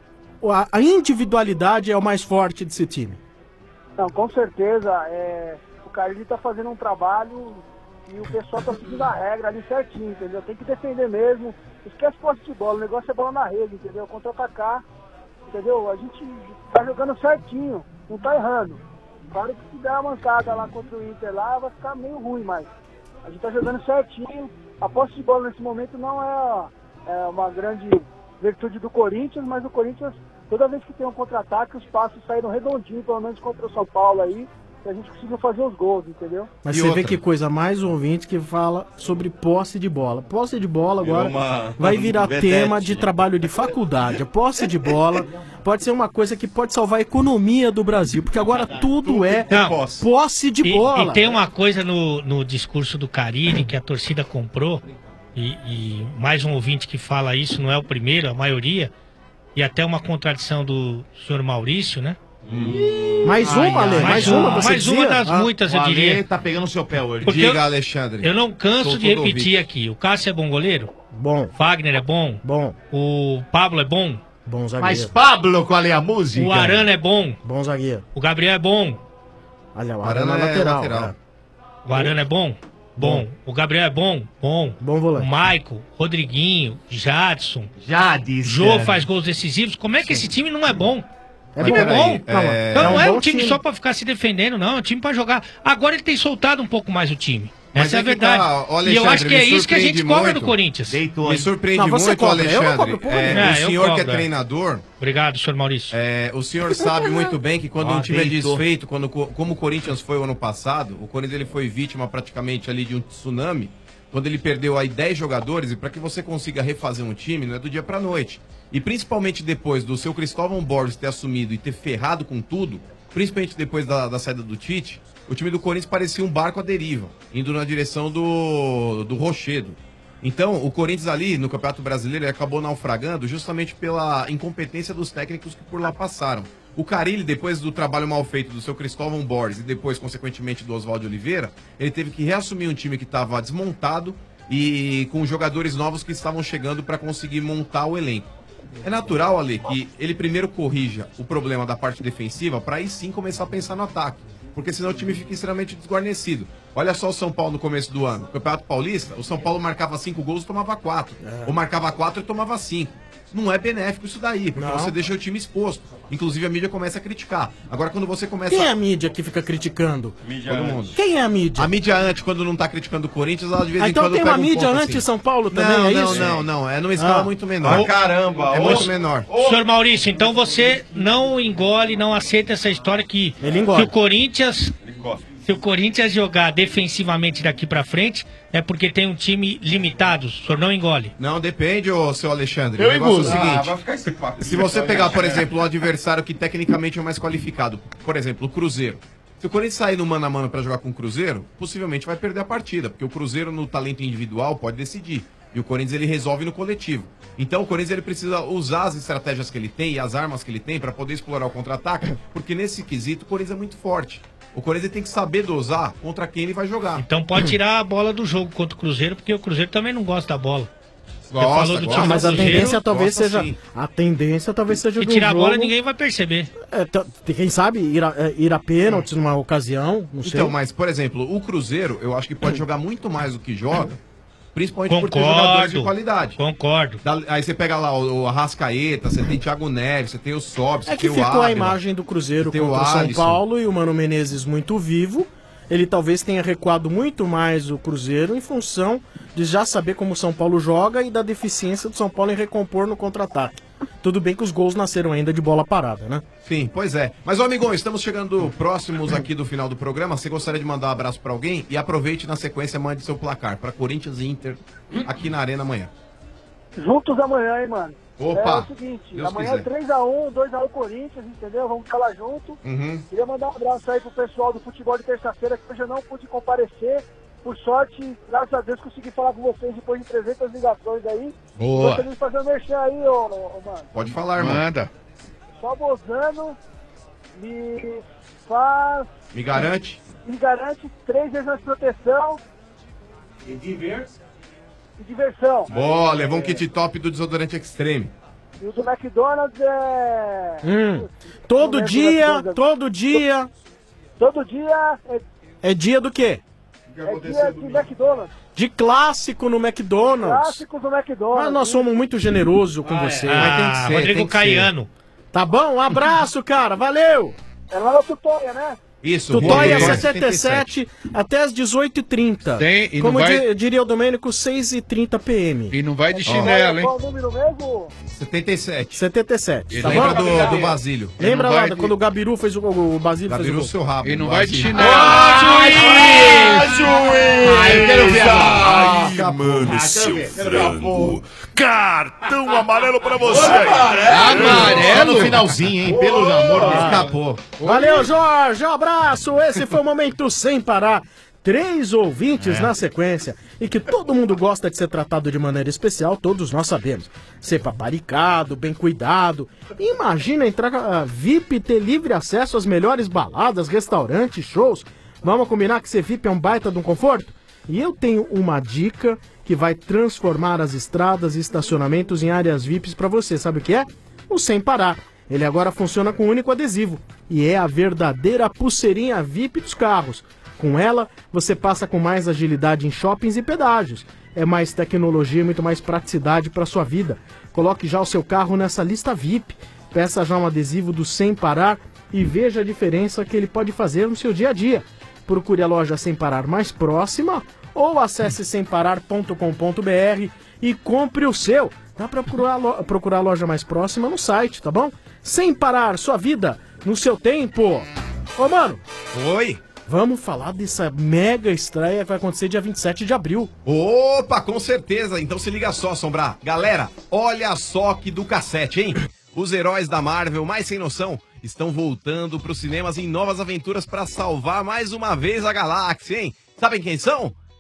S12: a, a individualidade é o mais forte desse time?
S21: Não, com certeza. É, o Carlinhos tá fazendo um trabalho e o pessoal tá seguindo a regra ali certinho, entendeu? Tem que defender mesmo. Esquece posse de bola, o negócio é bola na rede, entendeu? Contra o Kaká, entendeu? A gente tá jogando certinho, não tá errando. Claro que se der uma mancada lá contra o Inter lá, vai ficar meio ruim, mas a gente tá jogando certinho. A posse de bola nesse momento não é, é uma grande virtude do Corinthians, mas o Corinthians, toda vez que tem um contra-ataque, os passos saíram redondinhos, pelo menos contra o São Paulo aí, e a gente conseguiu fazer os gols, entendeu?
S12: Mas
S14: E
S12: você
S14: outra?
S12: vê que coisa, mais um ouvinte que fala sobre posse de bola. Posse de bola agora
S17: Virou uma-
S12: vai virar
S17: vedete.
S12: tema de trabalho de faculdade. A posse de bola pode ser uma coisa que pode salvar a economia do Brasil, porque agora tudo é
S13: Não.
S17: Posse.
S12: posse de
S13: E,
S12: bola.
S13: e tem uma coisa no, no discurso do Carille que a torcida comprou, e, e mais um ouvinte que fala isso, não é o primeiro, a maioria, e até uma contradição do senhor Maurício, né?
S12: Mais uma, Ale, mais uma, você
S13: mais uma
S12: dizia?
S13: das
S12: Ah,
S13: muitas,
S8: O
S13: eu
S8: Ale
S13: diria.
S8: tá pegando o seu pé hoje.
S13: Porque
S14: Diga,
S13: eu-
S14: Alexandre.
S13: Eu não canso
S14: Sou
S13: de
S14: todo
S13: repetir
S14: ouvido.
S13: aqui. O Cássio é bom goleiro?
S12: Bom,
S13: Fagner é bom?
S12: bom,
S13: O Pablo é bom?
S12: bom
S8: Mas,
S12: zagueiro.
S8: Pablo, qual é a música?
S13: O Arana é bom?
S12: Bom zagueiro.
S13: O Gabriel é bom?
S12: Olha, o
S14: Arana
S12: Arana
S14: é
S12: lateral.
S14: lateral.
S12: né?
S13: O Arana é bom? Bom. O Gabriel é bom? Bom.
S12: Bom
S13: O
S12: volante.
S13: Maico, Rodriguinho, Jadson,
S8: Jades.
S13: Jô faz gols decisivos. Como é que esse time não é bom?
S12: É
S13: O time é
S12: bom.
S13: bom.
S12: Não,
S14: É,
S13: Então não
S12: um
S13: é
S12: bom
S13: um time,
S12: time.
S13: só pra ficar se defendendo, não. É um time pra jogar. Agora ele tem soltado um pouco mais o time.
S14: Mas
S13: Essa é,
S14: é
S13: a
S14: que
S13: verdade.
S14: tá, ó,
S13: e eu
S14: Alexandre,
S13: acho que é
S14: me
S13: isso que a gente
S14: surpreende
S13: cobra
S14: muito.
S13: do Corinthians.
S8: Deitou.
S14: Me surpreende
S12: Não, você
S14: muito,
S12: cobra, eu não
S14: Alexandre.
S12: cobro porra
S14: É,
S13: nenhuma.
S14: o
S13: É, eu
S14: senhor que é
S13: cobro, é.
S14: treinador,
S13: Obrigado, senhor Maurício.
S14: é, o senhor sabe muito bem que quando
S8: Ó,
S14: um time é
S8: deitou.
S14: desfeito, quando, co- como o Corinthians foi o ano passado, o Corinthians ele foi vítima praticamente ali de um tsunami, quando ele perdeu aí dez jogadores, e para que você consiga refazer um time, não é do dia pra noite. E principalmente depois do seu Cristóvão Borges ter assumido e ter ferrado com tudo, principalmente depois da, da saída do Tite, o time do Corinthians parecia um barco à deriva, indo na direção do, do Rochedo. Então, o Corinthians ali, no Campeonato Brasileiro, ele acabou naufragando justamente pela incompetência dos técnicos que por lá passaram. O Carille, depois do trabalho mal feito do seu Cristóvão Borges e depois, consequentemente, do Oswaldo Oliveira, ele teve que reassumir um time que estava desmontado e com jogadores novos que estavam chegando para conseguir montar o elenco. É natural, Ale, que ele primeiro corrija o problema da parte defensiva para aí sim começar a pensar no ataque. Porque senão o time fica extremamente desguarnecido. Olha só o São Paulo no começo do ano. No Campeonato Paulista, o São Paulo marcava cinco gols e tomava quatro. É. Ou marcava quatro e tomava cinco. Não é benéfico isso daí, porque não. Você deixa o time exposto. Inclusive a mídia começa a criticar. Agora quando você começa...
S12: Quem é a mídia que fica criticando?
S14: Mídia Todo mundo.
S12: Quem é a mídia?
S14: A mídia antes, quando não tá criticando o Corinthians, ela de vez
S12: ah,
S14: em
S12: então
S14: quando
S12: tem
S14: pega
S12: uma
S14: um
S12: mídia
S14: ponto,
S12: anti-São Paulo
S14: assim.
S12: também,
S14: não,
S12: é
S14: não,
S12: isso?
S14: Não, não, não. É numa escala
S12: ah.
S14: muito menor.
S17: Ah, caramba.
S14: É
S17: ô,
S14: muito menor.
S13: Ô, senhor Maurício, então você não engole, não aceita essa história que,
S12: Ele engole.
S13: que o Corinthians... Se o Corinthians jogar defensivamente daqui pra frente, é porque tem um time limitado. O senhor não engole.
S14: Não, depende, ô, seu Alexandre.
S13: Eu
S14: o negócio
S13: engulo.
S14: é o seguinte.
S13: Ah, vai ficar esse papo.
S14: Se você pegar, por exemplo, um adversário que tecnicamente é o mais qualificado, por exemplo, o Cruzeiro. Se o Corinthians sair no mano a mano pra jogar com o Cruzeiro, possivelmente vai perder a partida, porque o Cruzeiro no talento individual pode decidir. E o Corinthians ele resolve no coletivo. Então o Corinthians ele precisa usar as estratégias que ele tem e as armas que ele tem para poder explorar o contra-ataque, porque nesse quesito o Corinthians é muito forte. O Corinthians tem que saber dosar contra quem ele vai jogar.
S13: Então pode tirar a bola do jogo contra o Cruzeiro, porque o Cruzeiro também não gosta da bola. Você
S14: Gosta,
S13: falou do
S14: gosta.
S13: time
S12: Mas
S13: do
S12: a
S13: Cruzeiro,
S12: tendência talvez
S14: gosta
S12: seja...
S14: sim.
S12: A tendência talvez seja
S13: Se
S12: do
S13: tirar
S12: jogo...
S13: a bola, ninguém vai perceber.
S12: É, t- quem sabe ir a, é, ir a pênaltis numa ocasião, não sei.
S14: Então, mas, por exemplo, o Cruzeiro, eu acho que pode jogar muito mais do que joga, principalmente por ter
S13: Concordo,
S14: jogadores de qualidade.
S13: Concordo.
S14: Da- aí você pega lá o, o Arrascaeta, você tem Thiago Neves, você tem o Sobs,
S12: É
S14: você
S12: que
S14: tem o
S12: ficou a
S14: Ávila,
S12: imagem do Cruzeiro
S14: você tem
S12: contra o São
S14: Alisson.
S12: Paulo e o Mano Menezes muito vivo. Ele talvez tenha recuado muito mais o Cruzeiro em função de já saber como o São Paulo joga e da deficiência do São Paulo em recompor no contra-ataque. Tudo bem que os gols nasceram ainda de bola parada, né?
S14: Sim, pois é. Mas, ô amigão, estamos chegando próximos aqui do final do programa. Você gostaria de mandar um abraço pra alguém? E aproveite na sequência, mande seu placar pra Corinthians e Inter aqui na Arena amanhã.
S21: Juntos amanhã, hein, mano?
S14: Opa,
S21: é o seguinte,
S14: Deus
S21: amanhã
S14: quiser.
S21: é três a um, dois a um Corinthians, entendeu? Vamos ficar lá junto.
S14: Uhum.
S21: Queria mandar um abraço aí pro pessoal do futebol de terça-feira, que hoje eu não pude comparecer. Por sorte, graças a Deus, consegui falar com vocês depois de trezentas ligações aí.
S14: Boa.
S21: Gostaria de fazer um merchan aí, ô, ô, mano.
S14: Pode falar, irmão.
S4: Manda.
S21: Só Bozano me faz...
S14: Me garante?
S21: Me garante três vezes mais proteção
S18: E diver...
S21: e diversão.
S14: Boa, levou um kit top do desodorante Extreme.
S21: E o do McDonald's é...
S12: Hum. Todo
S21: Não
S12: dia,
S21: lembro,
S12: todo dia...
S21: Todo dia é,
S12: É dia do quê?
S21: é dia de McDonald's.
S12: De clássico no McDonald's.
S21: Clássicos do McDonald's.
S12: Mas nós somos muito generosos com você.
S13: Ah, Mas tem que ser, Rodrigo tem que Caiano.
S12: Tá bom? Um abraço, cara. Valeu.
S21: É lá no Tutóia, né?
S14: Isso,
S12: Tutóia
S14: Rua
S12: setenta e sete até as dezoito e trinta.
S4: Tem, e não
S12: Como
S4: vai-
S12: di- diria o Domênico, seis e trinta P M.
S4: E não vai de
S21: Qual,
S4: chinelo, hein?
S21: qual o número mesmo?
S14: setenta e sete.
S12: setenta e sete. Tá
S14: Lembra
S12: bom?
S14: do, do Basílio.
S12: Lembra
S4: Não
S12: lá
S4: vai de-
S12: quando o Gabiru fez o, o Basílio
S14: Gabiru,
S12: fez o
S14: seu
S12: gol.
S14: rabo.
S4: E não vai de
S14: Basílio.
S4: chinelo.
S11: Ah, juiz!
S14: Ah, eu quero ver agora.
S11: Ai, mano, seu frango. Cartão amarelo pra você.
S8: Só no finalzinho, hein? Pelo amor de Deus.
S14: Escapou.
S12: Valeu, Jorge. Um abraço. Esse foi o Momento Sem Parar. Três ouvintes na sequência. E que todo mundo gosta de ser tratado de maneira especial, todos nós sabemos. Ser paparicado, bem cuidado. Imagina entrar uh, V I P e ter livre acesso às melhores baladas, restaurantes, shows. Vamos combinar que ser V I P é um baita de um conforto? E eu tenho uma dica que vai transformar as estradas e estacionamentos em áreas V I Ps para você. Sabe o que é? O Sem Parar. Ele agora funciona com um único adesivo. E é a verdadeira pulseirinha V I P dos carros. Com ela, você passa com mais agilidade em shoppings e pedágios. É mais tecnologia e muito mais praticidade para sua vida. Coloque já o seu carro nessa lista V I P. Peça já um adesivo do Sem Parar e veja a diferença que ele pode fazer no seu dia a dia. Procure a loja Sem Parar mais próxima ou acesse sem parar ponto com ponto b r e compre o seu. Dá para procurar, a lo- procurar a loja mais próxima no site, tá bom? Sem Parar, sua vida no seu tempo. Ô, mano.
S14: Oi.
S12: Vamos falar dessa mega estreia que vai acontecer dia vinte e sete de abril.
S14: Opa, com certeza. Então se liga só, Sombra. Galera, olha só que do cassete, hein? Os heróis da Marvel, mais sem noção, estão voltando pros cinemas em novas aventuras pra salvar mais uma vez a galáxia, hein? Sabem quem são?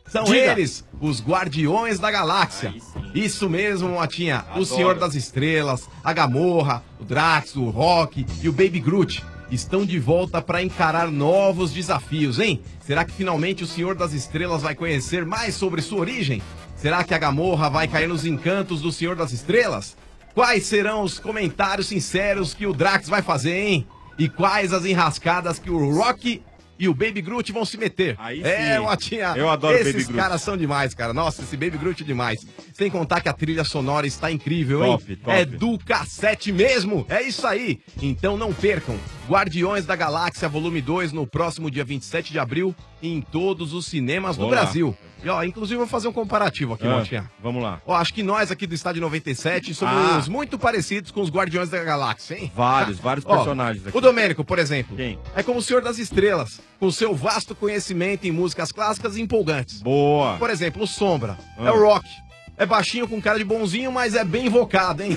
S14: São
S12: Diga.
S14: eles, os Guardiões da Galáxia. Isso mesmo, Motinha. O
S17: Adoro.
S14: Senhor das Estrelas, a Gamorra, o Drax, o Rock e o Baby Groot estão de volta para encarar novos desafios, hein? Será que finalmente o Senhor das Estrelas vai conhecer mais sobre sua origem? Será que a Gamorra vai cair nos encantos do Senhor das Estrelas? Quais serão os comentários sinceros que o Drax vai fazer, hein? E quais as enrascadas que o Rock e o Baby Groot vão se meter?
S17: Aí
S14: É,
S17: sim.
S14: Motinha.
S17: Eu adoro
S14: Esses
S17: Baby Groot.
S14: caras são demais, cara. Nossa, esse Baby Groot é demais. Sem contar que a trilha sonora está incrível, hein?
S17: Top, top.
S14: É do cacete mesmo. É isso aí. Então não percam. Guardiões da Galáxia Volume dois no próximo dia vinte e sete de abril em todos os cinemas do
S17: Vou lá.
S14: Brasil. E ó, inclusive eu vou fazer um comparativo aqui,
S17: Ah,
S14: Motinha.
S17: Vamos lá.
S14: Ó, acho que nós aqui do Estádio noventa e sete somos
S17: Ah.
S14: muito parecidos com os Guardiões da Galáxia, hein?
S17: Vários, vários
S14: Ó,
S17: personagens aqui.
S14: O Domênico, por exemplo,
S17: Quem?
S14: é como o Senhor das Estrelas, com seu vasto conhecimento em músicas clássicas e empolgantes.
S17: Boa.
S14: Por exemplo, o Sombra,
S17: Ah.
S14: é o Rock. É baixinho com cara de bonzinho, mas é bem invocado, hein?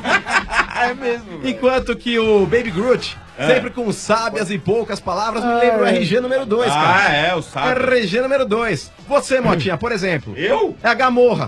S17: É mesmo.
S14: Enquanto que o Baby Groot,
S17: É.
S14: sempre com sábias e poucas palavras, me lembra o R G número dois,
S17: Ah,
S14: cara.
S17: é, o sábio.
S14: R G número dois. Você, Motinha, por exemplo.
S17: Eu?
S14: É a Gamorra.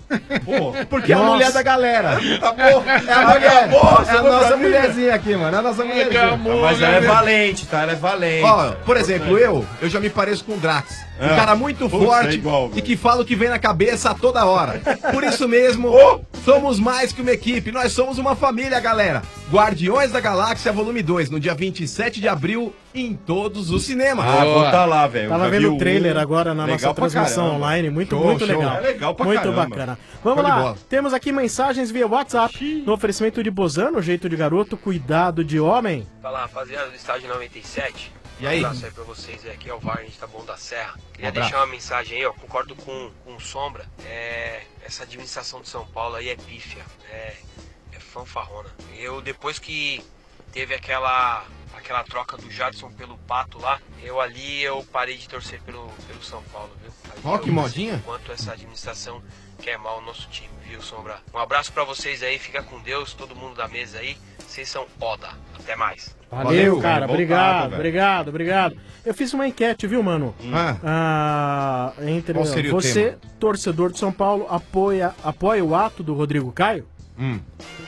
S17: Pô,
S14: Porque é a
S12: Nossa.
S14: mulher da galera.
S17: Tá bom.
S14: É a mulher.
S17: Gamorra,
S14: É a
S17: você
S14: nossa
S17: tá
S14: mulherzinha aqui, mano. É a nossa mulherzinha.
S17: Mas ela é valente, tá? Ela é valente.
S14: Ó, por exemplo, eu, eu já me pareço com o Drax. Um
S17: É.
S14: cara muito
S17: Putz,
S14: forte
S17: é igual,
S14: e
S17: velho.
S14: que fala o que vem na cabeça a toda hora. Por isso mesmo, somos mais que uma equipe. Nós somos uma família, galera. Guardiões da Galáxia Volume dois, no dia vinte e sete de abril, em todos os cinemas.
S17: Ah, vou tá lá, velho.
S12: Tava
S17: Já
S12: vendo
S17: vi
S12: o trailer
S17: um.
S12: agora na
S17: Legal
S12: nossa
S17: pra
S12: transmissão
S17: caramba.
S12: online. Muito,
S14: Show,
S12: muito
S14: show.
S12: legal.
S17: É legal pra
S12: muito
S17: caramba.
S12: bacana. Vamos
S14: Show de
S12: lá.
S14: bola.
S12: Temos aqui mensagens via WhatsApp. No oferecimento de Bozano, jeito de garoto, cuidado de homem.
S7: Fala, rapaziada do Estádio noventa e sete.
S14: E aí?
S7: Um abraço aí pra vocês. Aqui é o Varney, tá bom da Serra. Queria
S14: Um abraço.
S7: deixar uma mensagem aí, ó. Concordo com, com o Sombra. É, essa administração de São Paulo aí é pífia. É, é fanfarrona. Eu, depois que teve aquela, aquela troca do Jadson pelo Pato lá, eu ali eu parei de torcer pelo, pelo São Paulo, viu? Ali
S14: Ó, que
S7: eu
S14: modinha.
S7: percebi Quanto essa administração quer mal o nosso time, viu, Sombra? Um abraço pra vocês aí, fica com Deus, todo mundo da mesa aí. Vocês são foda. Até mais.
S12: Valeu,
S14: Valeu,
S12: cara.
S17: velho.
S12: Obrigado,
S17: Voltado, velho.
S12: obrigado, obrigado. Eu fiz uma enquete, viu, mano?
S14: Ah,
S12: Ah, entre
S14: Qual seria o
S12: você,
S14: tema?
S12: torcedor de São Paulo, apoia, apoia o ato do Rodrigo Caio?
S14: hum.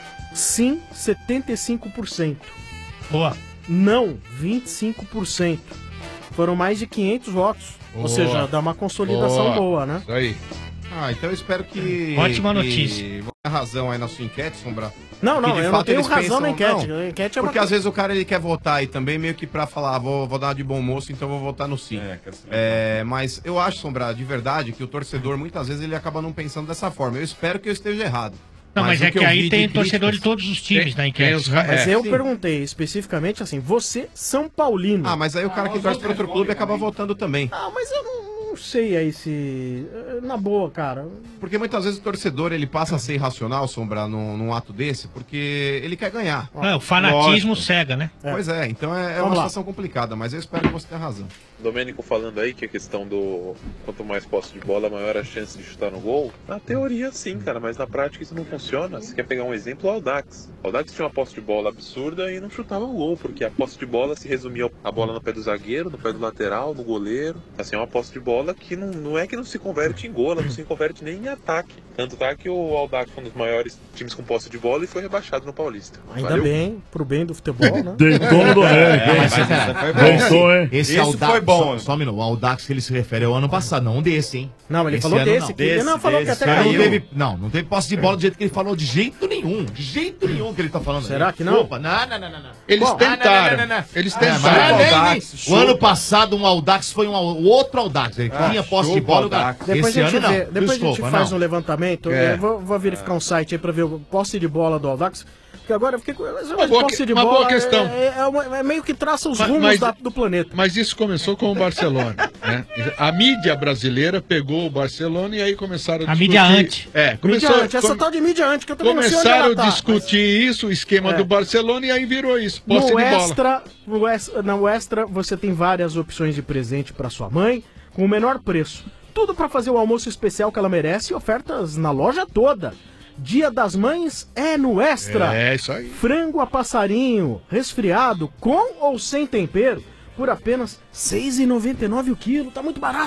S12: Sim, setenta e cinco por cento.
S13: Boa.
S12: Não, vinte e cinco por cento. Foram mais de quinhentos votos. Ou
S18: Boa.
S12: seja, dá uma consolidação
S18: Boa.
S12: boa, né?
S18: Isso aí.
S14: Ah, então eu espero que.
S13: Ótima
S14: que
S13: notícia.
S14: Vou ter razão aí na sua enquete, Sombra.
S12: Não,
S14: Que
S12: não,
S14: de
S12: eu não
S14: fato
S12: tenho
S14: eles
S12: razão na
S14: pensam-
S12: enquete.
S14: não,
S12: A enquete é uma
S14: Porque às vezes o cara ele quer votar aí também, meio que pra falar, ah, vou, vou dar de bom moço, então vou votar no sim.
S17: É, quer saber.
S14: É, mas eu acho, Sombra, de verdade, que o torcedor muitas vezes ele acaba não pensando dessa forma. Eu espero que eu esteja errado.
S13: Não, mas,
S14: o
S13: é que,
S14: eu vi
S13: aí
S14: de
S13: tem torcedor de
S14: críticas-
S13: todos os times
S18: Tem-
S13: na
S18: tem
S13: enquete.
S18: os ra-
S12: Mas
S18: É,
S12: eu
S14: sim.
S12: perguntei especificamente assim, você, São Paulino.
S14: Ah, mas aí o cara que torce para outro clube acaba votando também.
S12: Ah, mas eu não, não sei aí se... Na boa, cara.
S14: Porque muitas vezes o torcedor ele passa a ser irracional, Sombra, num, num ato desse, porque ele quer ganhar.
S13: É, o fanatismo
S17: Lógico.
S13: cega, né?
S12: É.
S14: Pois é, então é, é
S12: Vamos
S14: uma
S12: lá.
S14: situação complicada, mas eu espero que você tenha razão.
S10: Domênico falando aí que a questão do quanto mais posse de bola, maior a chance de chutar no gol. Na teoria sim, cara, mas na prática isso não funciona. Você quer pegar um exemplo, o Audax. O Audax tinha uma posse de bola absurda e não chutava o gol, porque a posse de bola se resumia a bola no pé do zagueiro, no pé do lateral, no goleiro. Assim, é uma posse de bola que não, não é que não se converte em gol, ela não se converte nem em ataque. Tanto tá que o Audax foi um dos maiores times com posse de bola e foi rebaixado no Paulista.
S12: Ainda
S10: Valeu?
S12: bem, pro bem do futebol, né?
S16: Deitou no Domênico.
S8: É, mas,
S16: hein?
S8: cara,
S17: foi bom.
S16: Deitou, hein?
S8: Esse
S17: Isso
S8: Audax,
S17: foi bom.
S8: Só, só um minuto, o Audax que ele se refere ao ano passado, não desse, hein?
S12: Não, ele
S8: Esse
S12: falou
S8: ano
S12: desse.
S8: não.
S12: que ele não
S17: Desse,
S12: falou
S17: desse.
S12: que até
S8: Cara, não,
S12: caiu.
S8: teve, não, não teve posse de bola do jeito que ele falou, de jeito nenhum. De jeito nenhum que ele tá falando.
S12: Será
S8: aí.
S12: que não?
S8: Opa, não, não, não, não. não.
S18: Eles
S8: Bom,
S18: tentaram.
S8: não, não, não, não.
S18: Eles
S8: É,
S18: tentaram.
S8: mas
S17: o
S8: nem- nem-
S17: Audax,
S8: O
S17: chupa.
S8: ano passado um Audax foi um au- outro Audax. Ele
S17: Ah,
S8: tinha posse de
S17: chupa
S8: bola.
S17: Audax.
S8: Esse
S12: Depois a gente,
S8: ano não.
S12: vê, depois a gente
S8: Desculpa,
S12: faz
S8: não.
S12: um levantamento.
S18: É.
S12: Eu vou, vou verificar um site aí pra ver o posse de bola do Audax. Porque agora eu fiquei com. Esse
S18: Uma boa
S12: posse
S18: que-
S12: de
S18: uma
S12: bola
S18: boa questão.
S12: É, é uma- é meio que traça os
S18: Mas-
S12: rumos
S18: mas-
S12: da- do planeta.
S18: Mas isso começou com o Barcelona, né? A mídia brasileira pegou o Barcelona e aí começaram a
S13: A
S18: discutir...
S13: mídia anti.
S18: É, começou,
S12: Mídia anti, essa
S18: come-
S12: tal de mídia anti que eu também não sei onde
S18: começaram
S12: ela
S18: a
S12: tá,
S18: discutir isso, o esquema
S12: É.
S18: do Barcelona, e aí virou isso, posse de
S12: No
S18: bola.
S12: extra, no extra, no extra, você tem várias opções de presente pra sua mãe, com o menor preço. Tudo pra fazer o almoço especial que ela merece e ofertas na loja toda. Dia das Mães é no Extra.
S18: É, isso aí.
S12: Frango a passarinho, resfriado, com ou sem tempero, por apenas seis reais e noventa e nove centavos o quilo. Tá muito barato.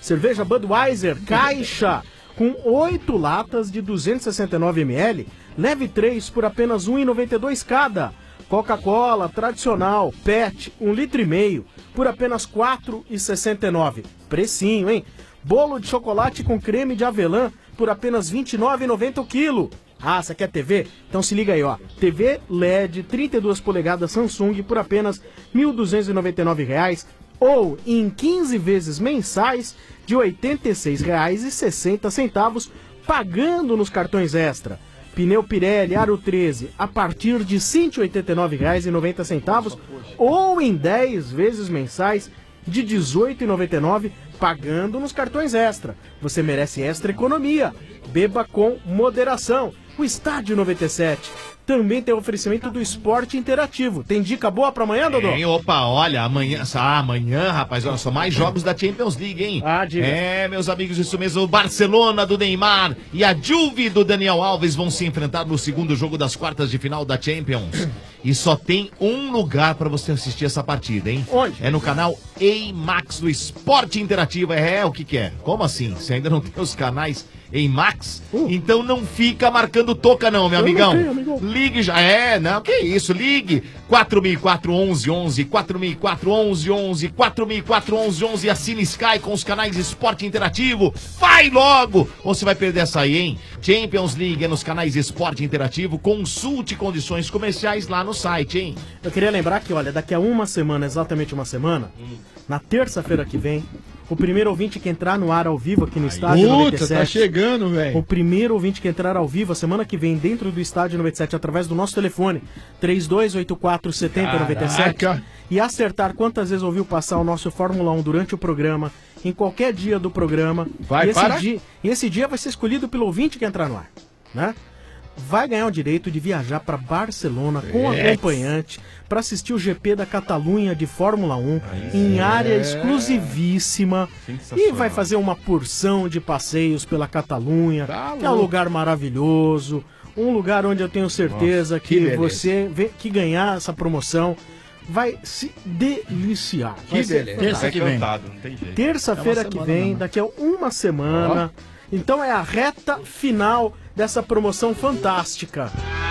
S12: Cerveja Budweiser, caixa, com oito latas de duzentos e sessenta e nove mililitros, leve três por apenas um real e noventa e dois centavos cada. Coca-Cola tradicional, pet, um litro e meio, por apenas quatro reais e sessenta e nove centavos. Precinho, hein? Bolo de chocolate com creme de avelã, por apenas vinte e nove reais e noventa centavos o quilo. Ah, você quer T V? Então se liga aí, ó. T V L E D trinta e duas polegadas Samsung por apenas mil duzentos e noventa e nove reais ou em quinze vezes mensais de oitenta e seis reais e sessenta centavos, pagando nos cartões Extra. Pneu Pirelli Aro treze a partir de cento e oitenta e nove reais e noventa centavos ou em dez vezes mensais de dezoito reais e noventa e nove centavos, pagando nos cartões Extra. Você merece extra economia. Beba com moderação. O Estádio noventa e sete também tem oferecimento do esporte interativo. Tem dica boa pra amanhã, Dodô?
S8: Tem, opa, olha, amanhã, ah, amanhã, rapaz, olha só, mais jogos da Champions League, hein?
S12: Ah, diga.
S8: É, meus amigos, isso mesmo, o Barcelona do Neymar e a Juve do Daniel Alves vão se enfrentar no segundo jogo das quartas de final da Champions. E só tem um lugar pra você assistir essa partida, hein?
S12: Onde?
S8: É no canal A Max do Esporte Interativo. É, o que que é? Como assim? Você ainda não tem os canais em Max? Uh. Então não fica marcando toca não, meu
S12: Eu
S8: amigão.
S12: não tenho, amigo.
S8: Ligue já. É, não, que isso. Ligue. quatro mil e quatro, onze, onze, quatro mil e quatro, onze, onze, quatro mil e quatro, onze, onze. Assine Sky com os canais Esporte Interativo. Vai logo! Ou você vai perder essa aí, hein? Champions League é nos canais Esporte Interativo. Consulte condições comerciais lá no site, hein?
S12: Eu queria lembrar que, olha, daqui a uma semana, exatamente uma semana, hum. na terça-feira que vem, o primeiro ouvinte que entrar no ar ao vivo aqui no Estádio noventa e sete...
S18: tá chegando, velho.
S12: O primeiro ouvinte que entrar ao vivo a semana que vem dentro do Estádio noventa e sete através do nosso telefone três dois oito quatro, sete zero nove sete e acertar quantas vezes ouviu passar o nosso Fórmula um durante o programa, em qualquer dia do programa.
S18: Vai,
S12: e esse
S18: para?
S12: Dia, e esse dia vai ser escolhido pelo ouvinte que entrar no ar, né? Vai ganhar o direito de viajar para Barcelona com
S18: É.
S12: acompanhante para assistir o G P da Catalunha de Fórmula um em área exclusivíssima e vai fazer uma porção de passeios pela Catalunha,
S18: Tá
S12: que é um
S18: louco.
S12: lugar maravilhoso, um lugar onde eu tenho certeza
S18: Nossa, que
S12: que,
S18: beleza.
S12: você vê, que ganhar essa promoção vai se deliciar.
S18: Que
S12: Vai ser
S18: beleza.
S12: fantástico.
S18: Terça que vem. Cantado, não tem jeito.
S12: Terça-feira
S18: É uma
S12: que
S18: semana,
S12: vem,
S18: né?
S12: daqui a uma semana. Então é a reta final dessa promoção fantástica.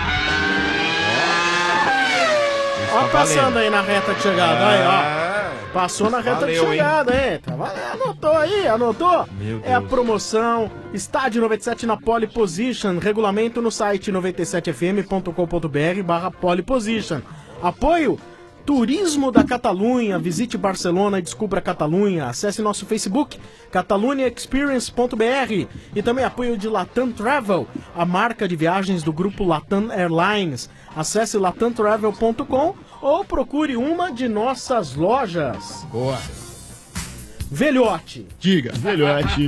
S12: Ó, passando aí na reta de chegada, aí, ó. Passou na reta
S18: Valeu,
S12: de chegada, hein? Tá valendo, anotou aí, anotou?
S18: Meu
S12: É a
S18: Deus.
S12: promoção Estádio noventa e sete na Pole Position. Regulamento no site noventa e sete f m ponto com ponto b r barra Pole Position. Apoio Turismo da Catalunha. Visite Barcelona e descubra a Catalunha. Acesse nosso Facebook, catalunya experience ponto b r. E também apoio de Latam Travel, a marca de viagens do grupo Latam Airlines. Acesse latam travel ponto com ou procure uma de nossas lojas.
S18: Boa.
S12: Velhote.
S18: Diga.
S16: Velhote.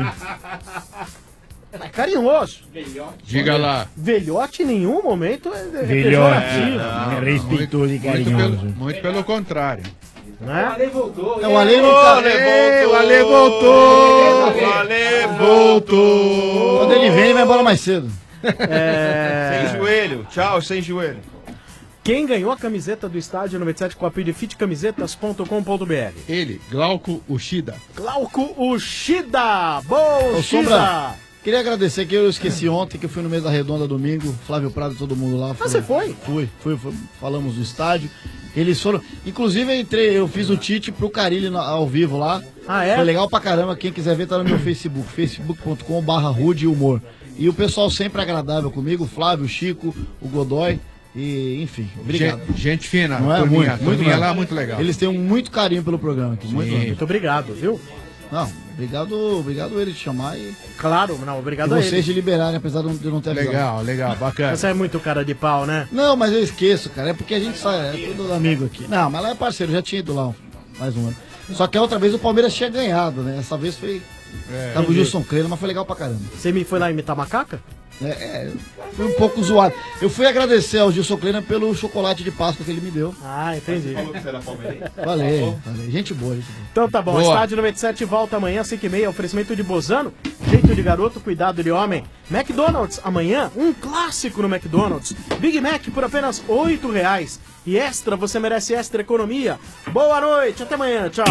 S12: É carinhoso.
S18: Diga lá.
S12: Velhote em nenhum momento é é
S16: Velhote.
S12: pejorativo.
S16: É respeitoso e
S18: Muito
S16: carinhoso.
S18: pelo, muito pelo contrário.
S12: Né? O Ale voltou.
S19: É, o Ale não tá...
S18: Ale
S19: O Ale voltou!
S18: O Ale voltou!
S19: Quando ele vem, ele vai embora mais cedo.
S12: É...
S17: Sem joelho. Tchau, sem joelho.
S12: Quem ganhou a camiseta do Estádio noventa e sete com a apoio de fit camisetas ponto com ponto b r?
S18: Ele, Glauco Ushida.
S12: Glauco Ushida! Boa,
S19: Ô, Sombra,
S12: Ushida!
S19: queria agradecer que eu esqueci ontem, que eu fui no Mesa Redonda domingo, Flávio Prado, todo mundo lá.
S12: Ah, você foi?
S19: Fui, fui, fui, falamos do estádio. Eles foram. Inclusive, eu entrei, eu fiz o Tite pro Carilli na- ao vivo lá.
S12: Ah, é?
S19: Foi legal pra caramba. Quem quiser ver, tá no meu Facebook, facebook ponto com barra Rude Humor. E o pessoal sempre agradável comigo, o Flávio, o Chico, o Godoy. E, enfim, obrigado.
S18: Gente, gente fina.
S19: Não é?
S18: turminha,
S19: Muito, muito
S18: turminha
S19: legal.
S18: lá, muito legal.
S19: Eles têm um muito carinho pelo programa aqui. Muito,
S18: Sim.
S12: Muito obrigado, viu?
S19: Não, obrigado, obrigado ele de chamar e,
S12: Claro, não, obrigado
S19: e
S12: a
S19: vocês
S12: ele.
S19: de liberarem, apesar de eu não- de eu não ter avisado.
S18: Legal, legal, bacana.
S12: Você é muito cara de pau, né?
S19: Não, mas eu esqueço, cara. É porque a gente sai, é tudo amigo aqui. Não, mas lá é parceiro, já tinha ido lá um- mais um ano. Só que a outra vez o Palmeiras tinha ganhado, né? Essa vez foi.
S18: É,
S19: Tava o Gilson Kleina, mas foi legal pra caramba.
S12: Você me foi lá imitar macaca?
S19: É, é, foi um pouco zoado. Eu fui agradecer ao Gilson Kleina pelo chocolate de Páscoa que ele me deu.
S12: Ah, entendi.
S19: Valeu, valeu. Gente boa, gente boa.
S12: Então tá bom,
S18: Boa.
S12: Estádio noventa e sete volta amanhã, às cinco e meia, oferecimento de Bozano, jeito de garoto, cuidado de homem. McDonald's, amanhã, um clássico no McDonald's. Big Mac por apenas oito reais. E Extra, você merece Extra Economia. Boa noite, até amanhã, tchau.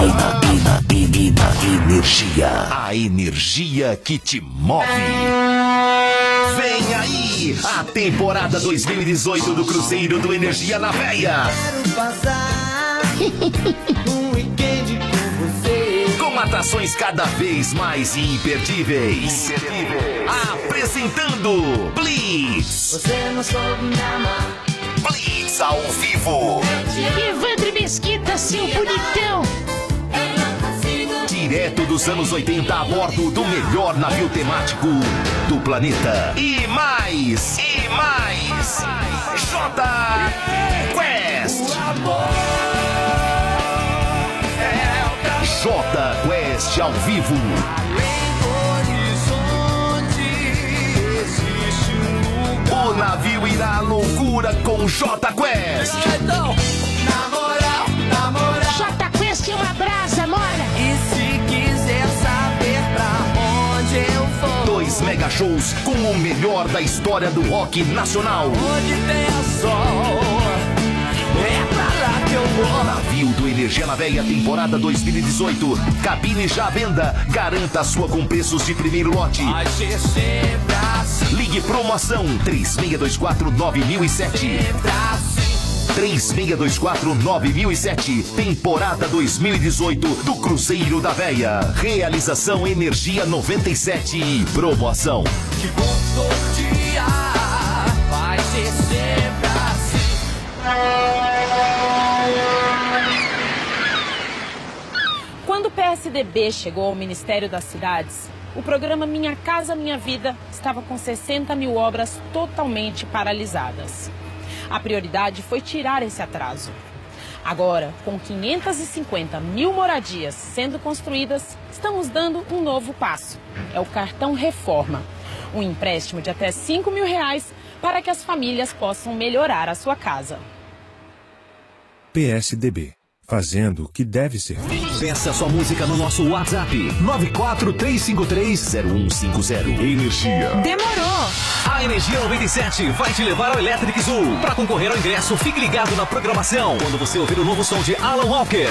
S1: Energia, a energia que te move. Vem aí, a temporada dois mil e dezoito do Cruzeiro do Energia na Veia.
S3: Quero passar um weekend com você.
S1: Com atrações cada vez mais imperdíveis. Imperdíveis. Apresentando Blitz.
S3: Você não soube me amar.
S1: Blitz ao vivo.
S3: Evandro Mesquita, seu bonitão.
S1: Direto dos anos oitenta a bordo do melhor navio temático do planeta. E mais, e mais. J Quest. J Quest ao vivo. O navio irá à loucura com J Quest.
S3: Na moral, na moral.
S15: J Quest é uma brasa, mora.
S3: E se quiser saber pra onde eu vou,
S1: Dois mega shows com o melhor da história do rock nacional.
S3: onde tem sol, é pra lá que eu vou.
S1: Navio do Energia na Veia, temporada dois mil e dezoito. Cabine já à venda. Garanta a sua com preços de primeiro lote. Ligue promoção três seis dois quatro nove mil e sete. três seis dois quatro nove mil e sete. Temporada dois mil e dezoito do Cruzeiro da Veia. Realização Energia noventa e sete e promoção.
S3: Que bom todo dia vai ser sempre assim.
S20: Quando o P S D B chegou ao Ministério das Cidades, o programa Minha Casa Minha Vida estava com sessenta mil obras totalmente paralisadas. A prioridade foi tirar esse atraso. Agora, com quinhentas e cinquenta mil moradias sendo construídas, estamos dando um novo passo. É o Cartão Reforma. Um empréstimo de até cinco mil reais para que as famílias possam melhorar a sua casa.
S25: P S D B. Fazendo o que deve ser feito.
S1: Peça sua música no nosso WhatsApp nove quatro três cinco três zero um cinco zero. Energia.
S20: Demorou!
S1: A Energia noventa e sete vai te levar ao Electric Zoo. Para concorrer ao ingresso, fique ligado na programação quando você ouvir o novo som de Alan Walker.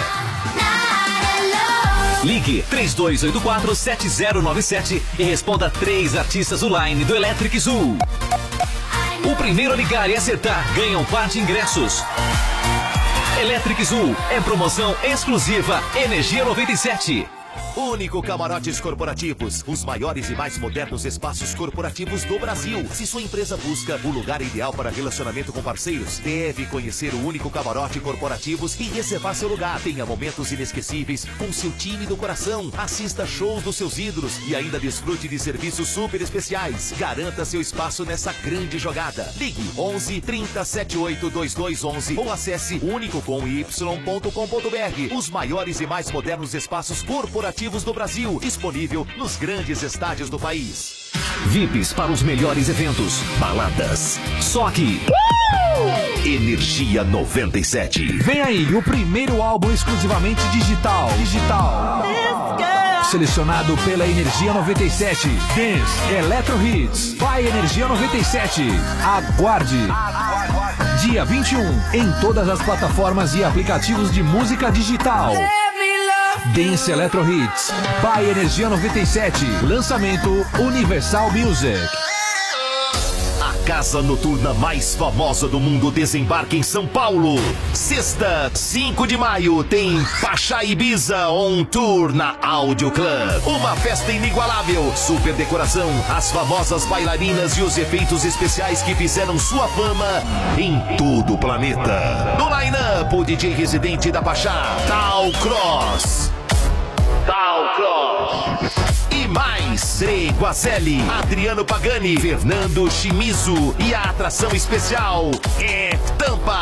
S1: Ligue três dois oito quatro sete zero nove sete e responda três artistas online do Electric Zoo. O primeiro a ligar e acertar ganha um par de ingressos. Electric Zoo é promoção exclusiva Energia noventa e sete. Único Camarotes Corporativos, os maiores e mais modernos espaços corporativos do Brasil. Se sua empresa busca o lugar ideal para relacionamento com parceiros, deve conhecer o Único Camarote Corporativos e reservar seu lugar. Tenha momentos inesquecíveis com seu time do coração. Assista shows dos seus ídolos e ainda desfrute de serviços super especiais. Garanta seu espaço nessa grande jogada. Ligue onze trinta setenta e oito vinte e dois onze ou acesse único com y ponto com ponto br. Os maiores e mais modernos espaços corporativos do Brasil, disponível nos grandes estádios do país. V I Ps para os melhores eventos, baladas. Só aqui. Uh! Energia noventa e sete.
S26: Vem aí o primeiro álbum exclusivamente digital. Digital. Selecionado pela Energia noventa e sete. Dance Electro Hits. By Energia noventa e sete. Aguarde. Dia vinte e um em todas as plataformas e aplicativos de música digital. Dance Electro Hits, by Energia noventa e sete. Lançamento Universal Music.
S1: A casa noturna mais famosa do mundo desembarca em São Paulo. Sexta, cinco de maio, tem Pachá Ibiza On Tour na Audio Club. Uma festa inigualável, super decoração, as famosas bailarinas e os efeitos especiais que fizeram sua fama em todo o planeta. No line-up, o D J residente da Pachá, Tal Cross. Tal Cross. E mais, Drey Guazelli, Adriano Pagani, Fernando Chimizo e a atração especial é Tampa.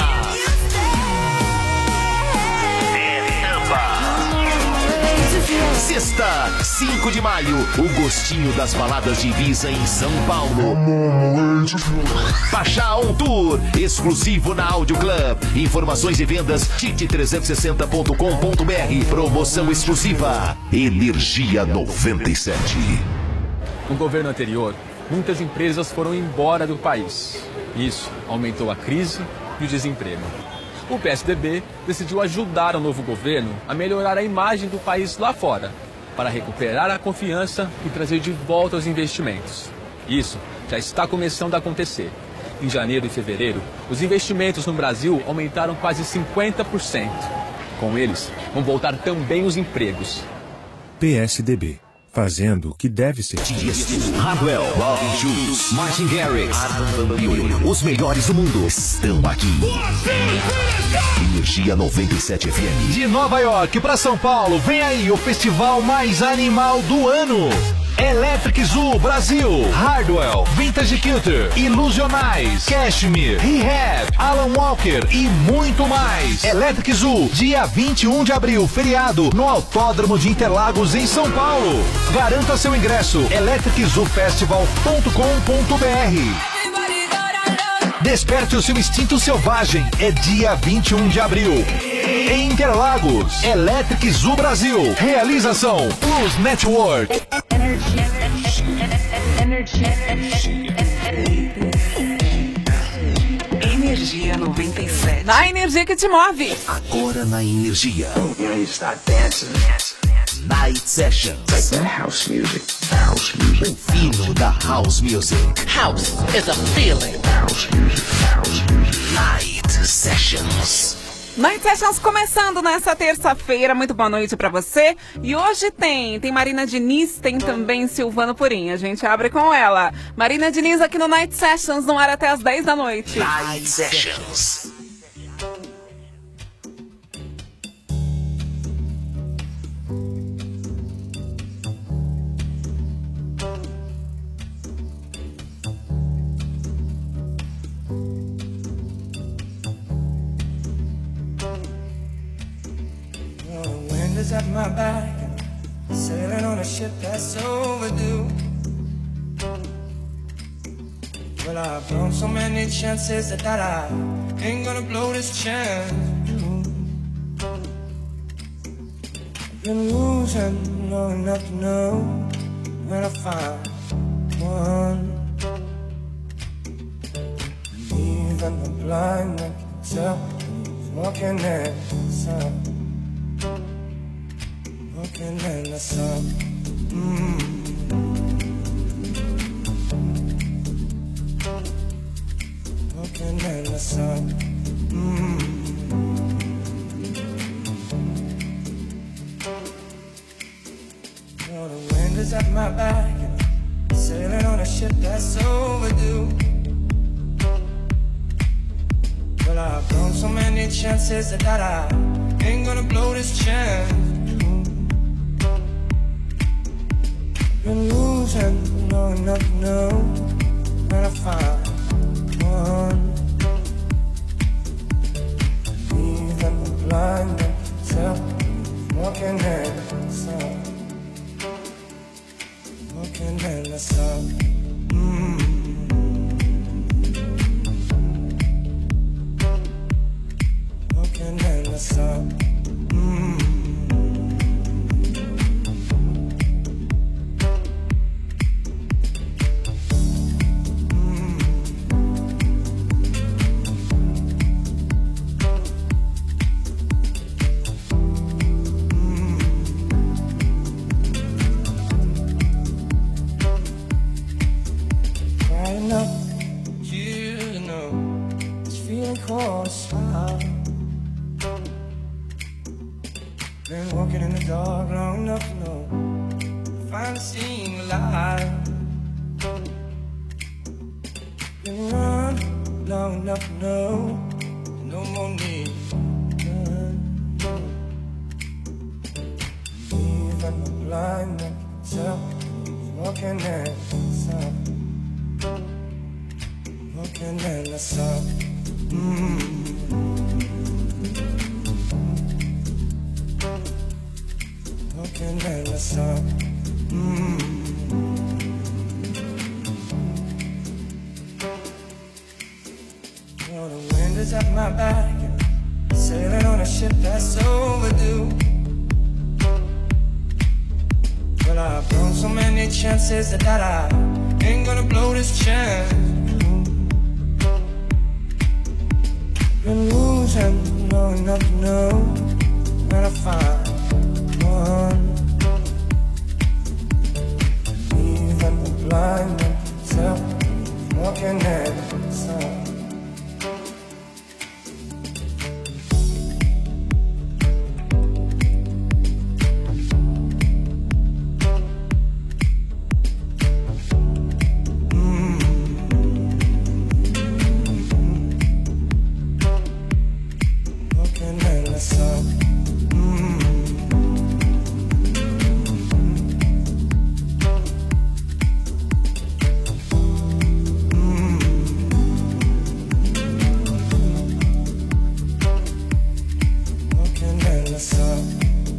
S1: É Tampa. Sexta, cinco de maio, o gostinho das baladas de Ibiza em São Paulo. Pachá On Tour, exclusivo na Audio Club. Informações e vendas, tite trezentos e sessenta ponto com ponto br. Promoção exclusiva, Energia noventa e sete.
S27: No governo anterior, muitas empresas foram embora do país. Isso aumentou a crise e o desemprego. O P S D B decidiu ajudar o novo governo a melhorar a imagem do país lá fora, para recuperar a confiança e trazer de volta os investimentos. Isso já está começando a acontecer. Em janeiro e fevereiro, os investimentos no Brasil aumentaram quase cinquenta por cento. Com eles, vão voltar também os empregos.
S25: P S D B, fazendo o que deve ser.
S1: Hardwell, Robin Schulz, Martin Garrix, os melhores do mundo estão aqui. Energia noventa e sete F M.
S26: De Nova York para São Paulo, vem aí o festival mais animal do ano. Electric Zoo Brasil, Hardwell, Vintage Culture, Ilusionais, Cashmere, Rehab, Alan Walker e muito mais. Electric Zoo, dia vinte e um de abril, feriado, no Autódromo de Interlagos, em São Paulo. Garanta seu ingresso, electric zoo festival ponto com ponto b r. Desperte o seu instinto selvagem, é dia vinte e um de abril. Em Interlagos, Electric Zoo Brasil. Realização Plus Network.
S2: Energia noventa e sete. Na energia que te move.
S1: Agora na Energia. Night Sessions. House music. House music. O fino da House Music.
S2: House is a feeling.
S1: House music. House music. Night Sessions.
S2: Night Sessions começando nessa terça-feira. Muito boa noite pra você. E hoje tem, tem Marina Diniz, tem também Silvano Purim. A gente abre com ela. Marina Diniz aqui no Night Sessions, no ar até as dez da noite.
S1: Night Sessions.
S3: At my back, sailing on a ship that's overdue. Well, I've blown so many chances that, that I ain't gonna blow this chance. I've been losing long enough to know when I find one. Even the blind that can tell is walking in the sun. Walking in the sun. Mm. Walking in the sun. Mm. You know, the wind is at my back, sailing on a ship that's overdue. Well, I've blown so many chances that, that I ain't gonna blow this chance. Been losing long enough to know when I find one. Even the blind that can tell, walking in the sun. Walking in the sun. Mm. Walking in the sun. Mm. Been walking in the dark long enough to know, finally seeing light. Been run long enough to know, no more need to run. Even the blind that can tell, walking in the sun. Walking in the sun. Mm. Walking in the sun. Mm. You know, the wind is at my back, sailing on a ship that's overdue. Well, I've blown so many chances that, that I ain't gonna blow this chance. Been losing looking at the sun. Looking at the sun. Looking at the sun.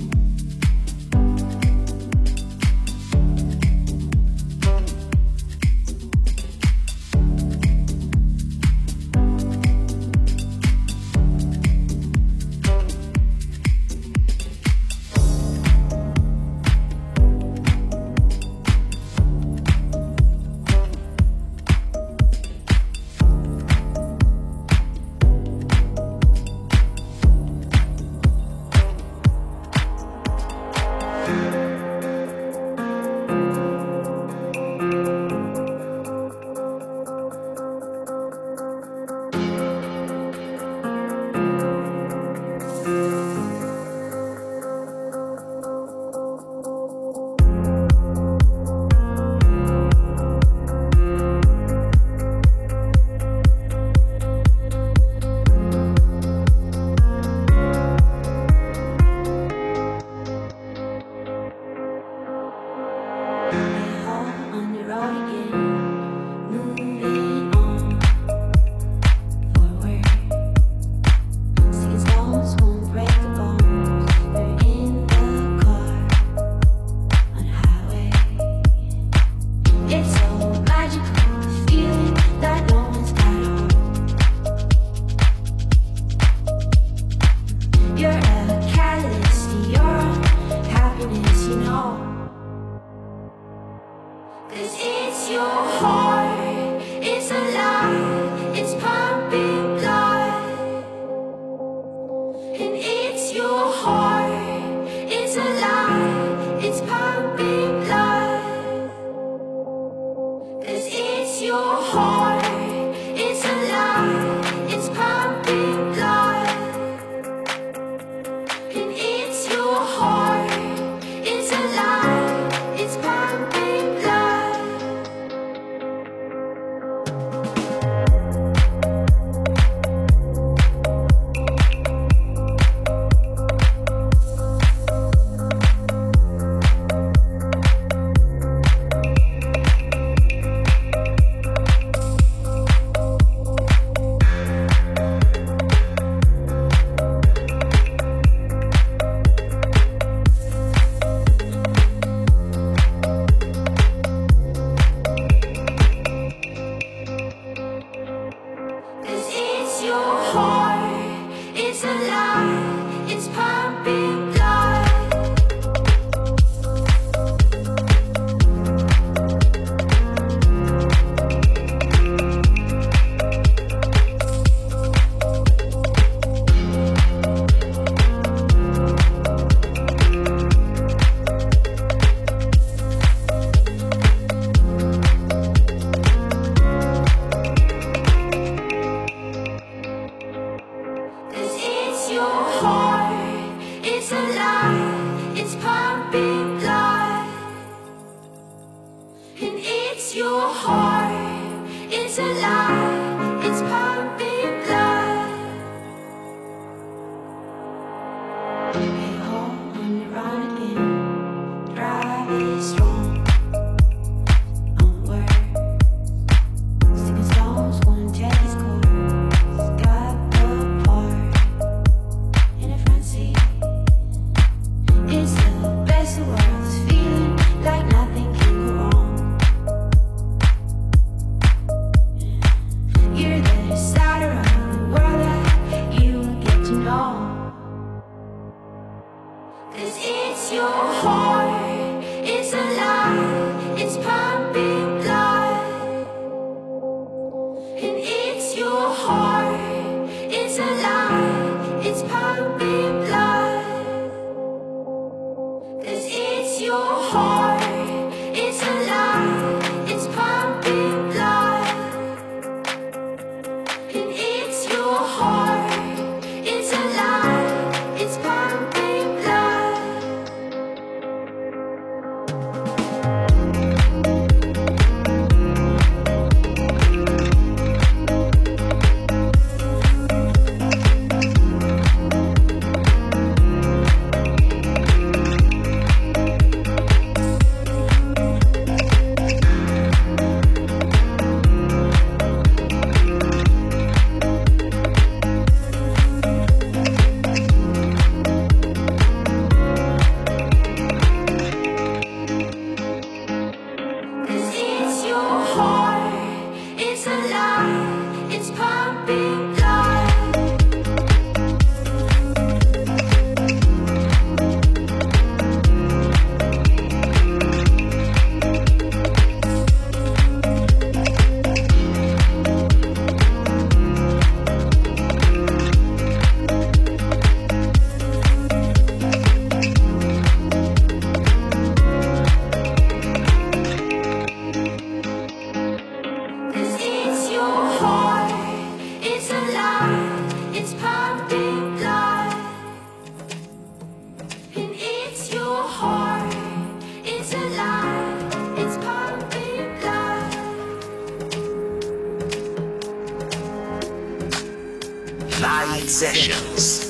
S5: On the road again, moving on forward. Sticking stones won't break the bones. We're in the car on a highway. It's so magical, the feeling that no one's got on. You're a catalyst to your own happiness, you know. 'Cause it's your heart, it's alive, it's pumping blood. And it's your heart, it's alive, it's pumping blood. 'Cause it's your heart, it's alive, it's pumping blood. And it's your heart, it's alive, it's pumping blood.
S1: Night Sessions.